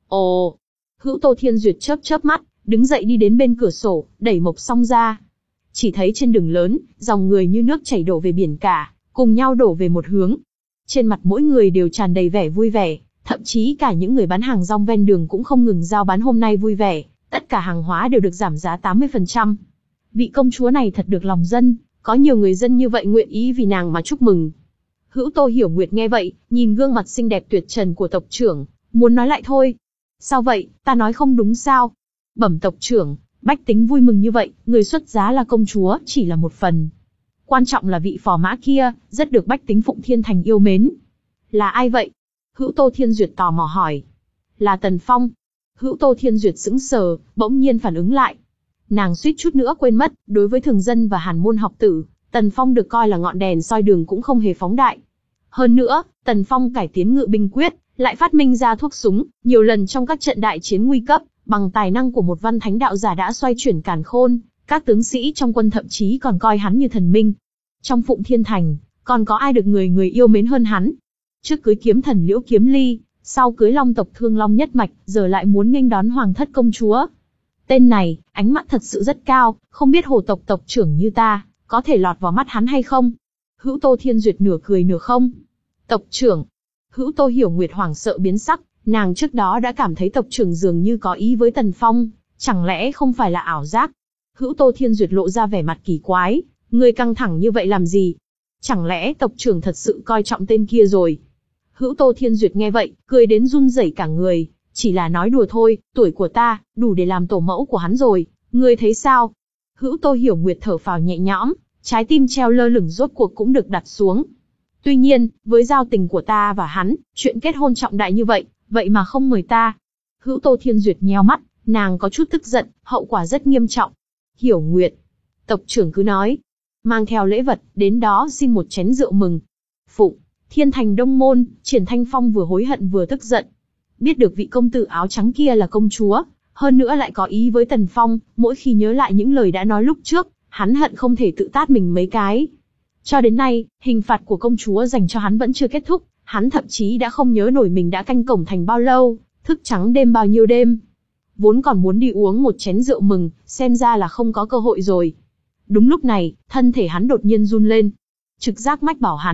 Ồ, Hữu Tô Thiên Duyệt chớp chớp mắt, đứng dậy đi đến bên cửa sổ, đẩy mộc song ra. Chỉ thấy trên đường lớn, dòng người như nước chảy đổ về biển cả, cùng nhau đổ về một hướng. Trên mặt mỗi người đều tràn đầy vẻ vui vẻ, thậm chí cả những người bán hàng rong ven đường cũng không ngừng giao bán hôm nay vui vẻ, tất cả hàng hóa đều được giảm giá tám mươi phần trăm. Vị công chúa này thật được lòng dân, có nhiều người dân như vậy nguyện ý vì nàng mà chúc mừng. Hữu Tô Hiểu Nguyệt nghe vậy, nhìn gương mặt xinh đẹp tuyệt trần của tộc trưởng, muốn nói lại thôi. Sao vậy, ta nói không đúng sao? Bẩm tộc trưởng, bách tính vui mừng như vậy, người xuất giá là công chúa chỉ là một phần. Quan trọng là vị phò mã kia, rất được bách tính Phụng Thiên Thành yêu mến. Là ai vậy? Hữu Tô Thiên Duyệt tò mò hỏi. Là Tần Phong. Hữu Tô Thiên Duyệt sững sờ, bỗng nhiên phản ứng lại. Nàng suýt chút nữa quên mất, đối với thường dân và hàn môn học tử, Tần Phong được coi là ngọn đèn soi đường cũng không hề phóng đại. Hơn nữa, Tần Phong cải tiến ngự binh quyết, lại phát minh ra thuốc súng, nhiều lần trong các trận đại chiến nguy cấp, bằng tài năng của một văn thánh đạo giả đã xoay chuyển càn khôn, các tướng sĩ trong quân thậm chí còn coi hắn như thần minh. Trong Phụng Thiên Thành, còn có ai được người người yêu mến hơn hắn? Trước cưới kiếm thần Liễu Kiếm Ly, sau cưới long tộc Thương Long nhất mạch, giờ lại muốn nghênh đón hoàng thất công chúa. Tên này, ánh mắt thật sự rất cao, không biết hồ tộc tộc trưởng như ta, có thể lọt vào mắt hắn hay không? Hữu Tô Thiên Duyệt nửa cười nửa không. Tộc trưởng. Hữu Tô Hiểu Nguyệt hoảng sợ biến sắc, nàng trước đó đã cảm thấy tộc trưởng dường như có ý với Tần Phong, chẳng lẽ không phải là ảo giác? Hữu Tô Thiên Duyệt lộ ra vẻ mặt kỳ quái, người căng thẳng như vậy làm gì? Chẳng lẽ tộc trưởng thật sự coi trọng tên kia rồi? Hữu Tô Thiên Duyệt nghe vậy, cười đến run rẩy cả người, chỉ là nói đùa thôi, tuổi của ta, đủ để làm tổ mẫu của hắn rồi, ngươi thấy sao? Hữu Tô Hiểu Nguyệt thở phào nhẹ nhõm, trái tim treo lơ lửng rốt cuộc cũng được đặt xuống. Tuy nhiên, với giao tình của ta và hắn, chuyện kết hôn trọng đại như vậy, vậy mà không mời ta. Hữu Tô Thiên Duyệt nheo mắt, nàng có chút tức giận, hậu quả rất nghiêm trọng. Hiểu Nguyệt, tộc trưởng cứ nói, mang theo lễ vật, đến đó xin một chén rượu mừng. Phụng Thiên Thành Đông Môn, Triển Thanh Phong vừa hối hận vừa tức giận. Biết được vị công tử áo trắng kia là công chúa, hơn nữa lại có ý với Tần Phong, mỗi khi nhớ lại những lời đã nói lúc trước, hắn hận không thể tự tát mình mấy cái. Cho đến nay, hình phạt của công chúa dành cho hắn vẫn chưa kết thúc, hắn thậm chí đã không nhớ nổi mình đã canh cổng thành bao lâu, thức trắng đêm bao nhiêu đêm. Vốn còn muốn đi uống một chén rượu mừng, xem ra là không có cơ hội rồi. Đúng lúc này, thân thể hắn đột nhiên run lên. Trực giác mách bảo hắn,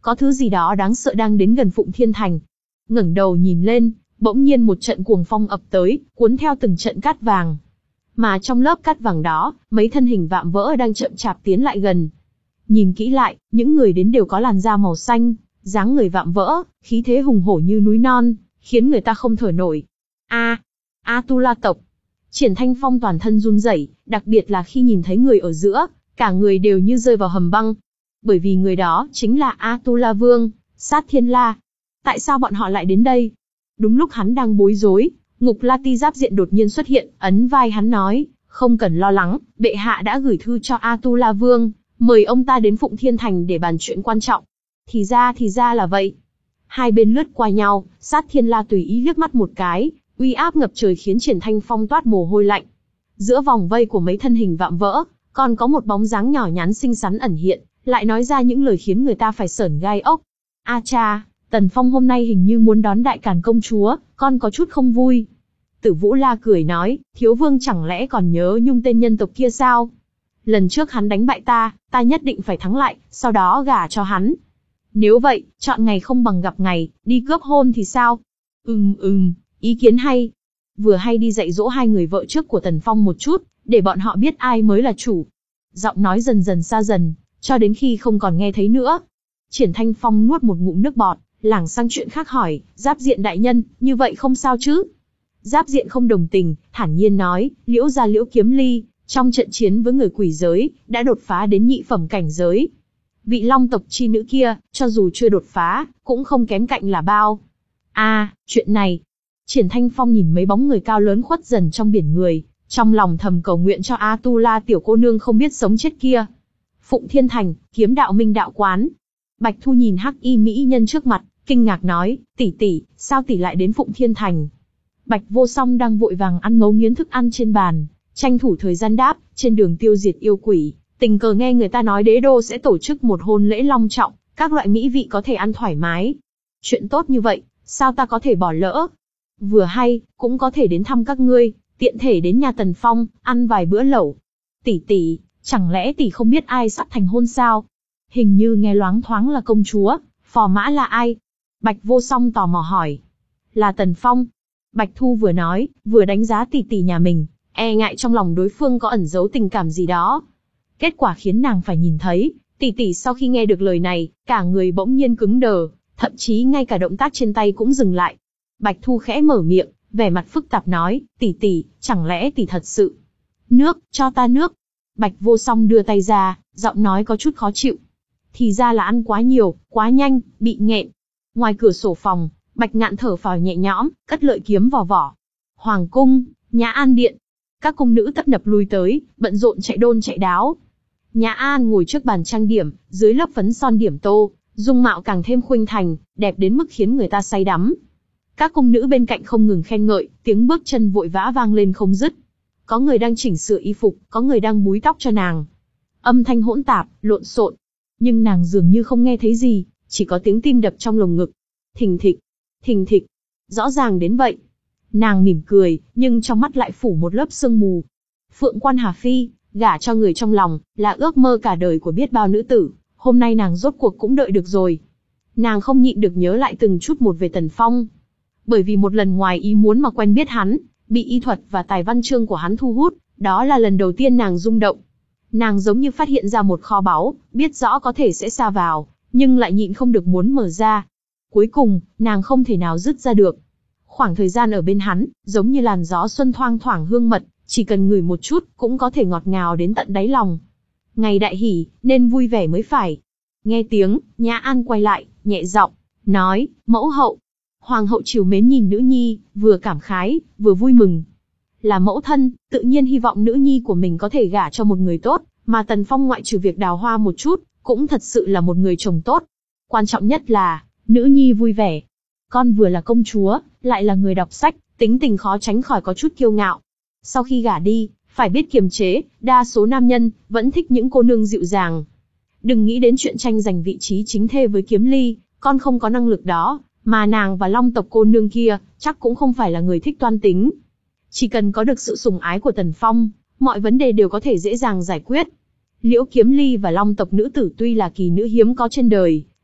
có thứ gì đó đáng sợ đang đến gần Phụng Thiên Thành. Ngẩng đầu nhìn lên, bỗng nhiên một trận cuồng phong ập tới, cuốn theo từng trận cát vàng. Mà trong lớp cát vàng đó, mấy thân hình vạm vỡ đang chậm chạp tiến lại gần. Nhìn kỹ lại, những người đến đều có làn da màu xanh, dáng người vạm vỡ, khí thế hùng hổ như núi non, khiến người ta không thở nổi. A, Atula tộc. Triển Thanh Phong toàn thân run rẩy, đặc biệt là khi nhìn thấy người ở giữa, cả người đều như rơi vào hầm băng. Bởi vì người đó chính là Atula Vương, Sát Thiên La. Tại sao bọn họ lại đến đây? Đúng lúc hắn đang bối rối, Ngục La Ti Giáp Diện đột nhiên xuất hiện, ấn vai hắn nói, không cần lo lắng, bệ hạ đã gửi thư cho Atula Vương, mời ông ta đến Phụng Thiên Thành để bàn chuyện quan trọng. Thì ra thì ra là vậy. Hai bên lướt qua nhau, Sát Thiên La tùy ý liếc mắt một cái, uy áp ngập trời khiến Triển Thanh Phong toát mồ hôi lạnh. Giữa vòng vây của mấy thân hình vạm vỡ, còn có một bóng dáng nhỏ nhắn xinh xắn ẩn hiện, lại nói ra những lời khiến người ta phải sởn gai ốc. A cha, Tần Phong hôm nay hình như muốn đón Đại Càn công chúa, con có chút không vui. Tử Vũ La cười nói, thiếu vương chẳng lẽ còn nhớ Nhung tên nhân tộc kia sao? Lần trước hắn đánh bại ta, ta nhất định phải thắng lại, sau đó gả cho hắn. Nếu vậy, chọn ngày không bằng gặp ngày, đi cướp hôn thì sao? Ừm ừm, ý kiến hay. Vừa hay đi dạy dỗ hai người vợ trước của Tần Phong một chút, để bọn họ biết ai mới là chủ. Giọng nói dần dần xa dần, cho đến khi không còn nghe thấy nữa. Triển Thanh Phong nuốt một ngụm nước bọt, lảng sang chuyện khác hỏi, Giáp Diện đại nhân, như vậy không sao chứ? Giáp Diện không đồng tình, thản nhiên nói, Liễu gia Liễu Kiếm Ly, trong trận chiến với người quỷ giới, đã đột phá đến nhị phẩm cảnh giới. Vị Long tộc chi nữ kia, cho dù chưa đột phá, cũng không kém cạnh là bao. À, chuyện này. Triển Thanh Phong nhìn mấy bóng người cao lớn khuất dần trong biển người, trong lòng thầm cầu nguyện cho Atula tiểu cô nương không biết sống chết kia. Phụng Thiên Thành, Kiếm Đạo Minh Đạo Quán. Bạch Thu nhìn hắc y mỹ nhân trước mặt, kinh ngạc nói, tỷ tỷ, sao tỷ lại đến Phụng Thiên Thành? Bạch Vô Song đang vội vàng ăn ngấu nghiến thức ăn trên bàn, tranh thủ thời gian đáp, trên đường tiêu diệt yêu quỷ, tình cờ nghe người ta nói đế đô sẽ tổ chức một hôn lễ long trọng, các loại mỹ vị có thể ăn thoải mái. Chuyện tốt như vậy, sao ta có thể bỏ lỡ? Vừa hay, cũng có thể đến thăm các ngươi, tiện thể đến nhà Tần Phong, ăn vài bữa lẩu. Tỷ tỷ, chẳng lẽ tỷ không biết ai sắp thành hôn sao? Hình như nghe loáng thoáng là công chúa, phò mã là ai? Bạch Vô Song tò mò hỏi. Là Tần Phong. Bạch Thu vừa nói, vừa đánh giá tỷ tỷ nhà mình, e ngại trong lòng đối phương có ẩn giấu tình cảm gì đó. Kết quả khiến nàng phải nhìn thấy, tỷ tỷ sau khi nghe được lời này, cả người bỗng nhiên cứng đờ, thậm chí ngay cả động tác trên tay cũng dừng lại. Bạch Thu khẽ mở miệng, vẻ mặt phức tạp nói, tỷ tỷ, chẳng lẽ tỷ thật sự? Nước, cho ta nước. Bạch Vô Song đưa tay ra, giọng nói có chút khó chịu. Thì ra là ăn quá nhiều, quá nhanh, bị nghẹn. Ngoài cửa sổ phòng, Bạch Ngạn thở phào nhẹ nhõm, cất lợi kiếm vào vỏ. Hoàng cung, Nhã An điện. Các cung nữ tấp nập lui tới, bận rộn chạy đôn chạy đáo. Nhã An ngồi trước bàn trang điểm, dưới lớp phấn son điểm tô, dung mạo càng thêm khuynh thành, đẹp đến mức khiến người ta say đắm. Các cung nữ bên cạnh không ngừng khen ngợi, tiếng bước chân vội vã vang lên không dứt. Có người đang chỉnh sửa y phục, có người đang búi tóc cho nàng. Âm thanh hỗn tạp, lộn xộn, nhưng nàng dường như không nghe thấy gì, chỉ có tiếng tim đập trong lồng ngực. Thình thịch, thình thịch, rõ ràng đến vậy. Nàng mỉm cười, nhưng trong mắt lại phủ một lớp sương mù. Phượng Quan Hà Phi, gả cho người trong lòng, là ước mơ cả đời của biết bao nữ tử, hôm nay nàng rốt cuộc cũng đợi được rồi. Nàng không nhịn được nhớ lại từng chút một về Tần Phong. Bởi vì một lần ngoài ý muốn mà quen biết hắn, bị y thuật và tài văn chương của hắn thu hút, đó là lần đầu tiên nàng rung động. Nàng giống như phát hiện ra một kho báu, biết rõ có thể sẽ sa vào, nhưng lại nhịn không được muốn mở ra. Cuối cùng, nàng không thể nào dứt ra được. Khoảng thời gian ở bên hắn, giống như làn gió xuân thoang thoảng hương mật, chỉ cần ngửi một chút, cũng có thể ngọt ngào đến tận đáy lòng. Ngày đại hỷ, nên vui vẻ mới phải. Nghe tiếng, Nhã An quay lại, nhẹ giọng, nói, mẫu hậu. Hoàng hậu trìu mến nhìn nữ nhi, vừa cảm khái, vừa vui mừng. Là mẫu thân, tự nhiên hy vọng nữ nhi của mình có thể gả cho một người tốt, mà Tần Phong ngoại trừ việc đào hoa một chút, cũng thật sự là một người chồng tốt. Quan trọng nhất là, nữ nhi vui vẻ. Con vừa là công chúa, lại là người đọc sách, tính tình khó tránh khỏi có chút kiêu ngạo. Sau khi gả đi, phải biết kiềm chế, đa số nam nhân, vẫn thích những cô nương dịu dàng. Đừng nghĩ đến chuyện tranh giành vị trí chính thê với Kiếm Ly, con không có năng lực đó, mà nàng và Long tộc cô nương kia, chắc cũng không phải là người thích toan tính. Chỉ cần có được sự sủng ái của Tần Phong, mọi vấn đề đều có thể dễ dàng giải quyết. Liễu Kiếm Ly và Long tộc nữ tử tuy là kỳ nữ hiếm có trên đời,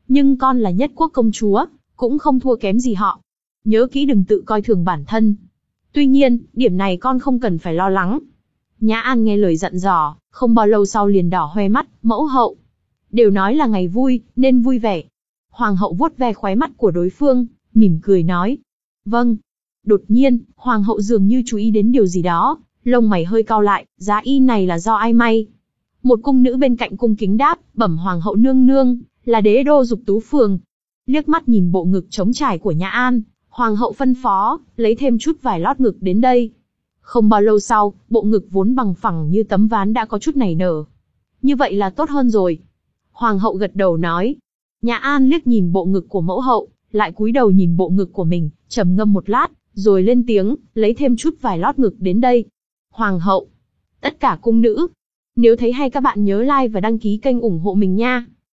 Nhưng con là nhất quốc công chúa, cũng không thua kém gì họ. Nhớ kỹ đừng tự coi thường bản thân. Tuy nhiên, điểm này con không cần phải lo lắng. Nhã An nghe lời dặn dò, không bao lâu sau liền đỏ hoe mắt, mẫu hậu. Đều nói là ngày vui, nên vui vẻ. Hoàng hậu vuốt ve khóe mắt của đối phương, mỉm cười nói. Vâng. Đột nhiên, hoàng hậu dường như chú ý đến điều gì đó, lông mày hơi cau lại, giá y này là do ai may? Một cung nữ bên cạnh cung kính đáp, bẩm hoàng hậu nương nương, là đế đô Dục Tú Phường. Liếc mắt nhìn bộ ngực trống trải của Nhã An, hoàng hậu phân phó, lấy thêm chút vải lót ngực đến đây. Không bao lâu sau, bộ ngực vốn bằng phẳng như tấm ván đã có chút nảy nở. Như vậy là tốt hơn rồi. Hoàng hậu gật đầu nói. Nhã An liếc nhìn bộ ngực của mẫu hậu, lại cúi đầu nhìn bộ ngực của mình, trầm ngâm một lát, rồi lên tiếng, lấy thêm chút vải lót ngực đến đây. Hoàng hậu, tất cả cung nữ, nếu thấy hay các bạn nhớ like và đăng ký kênh ủng hộ mình nha.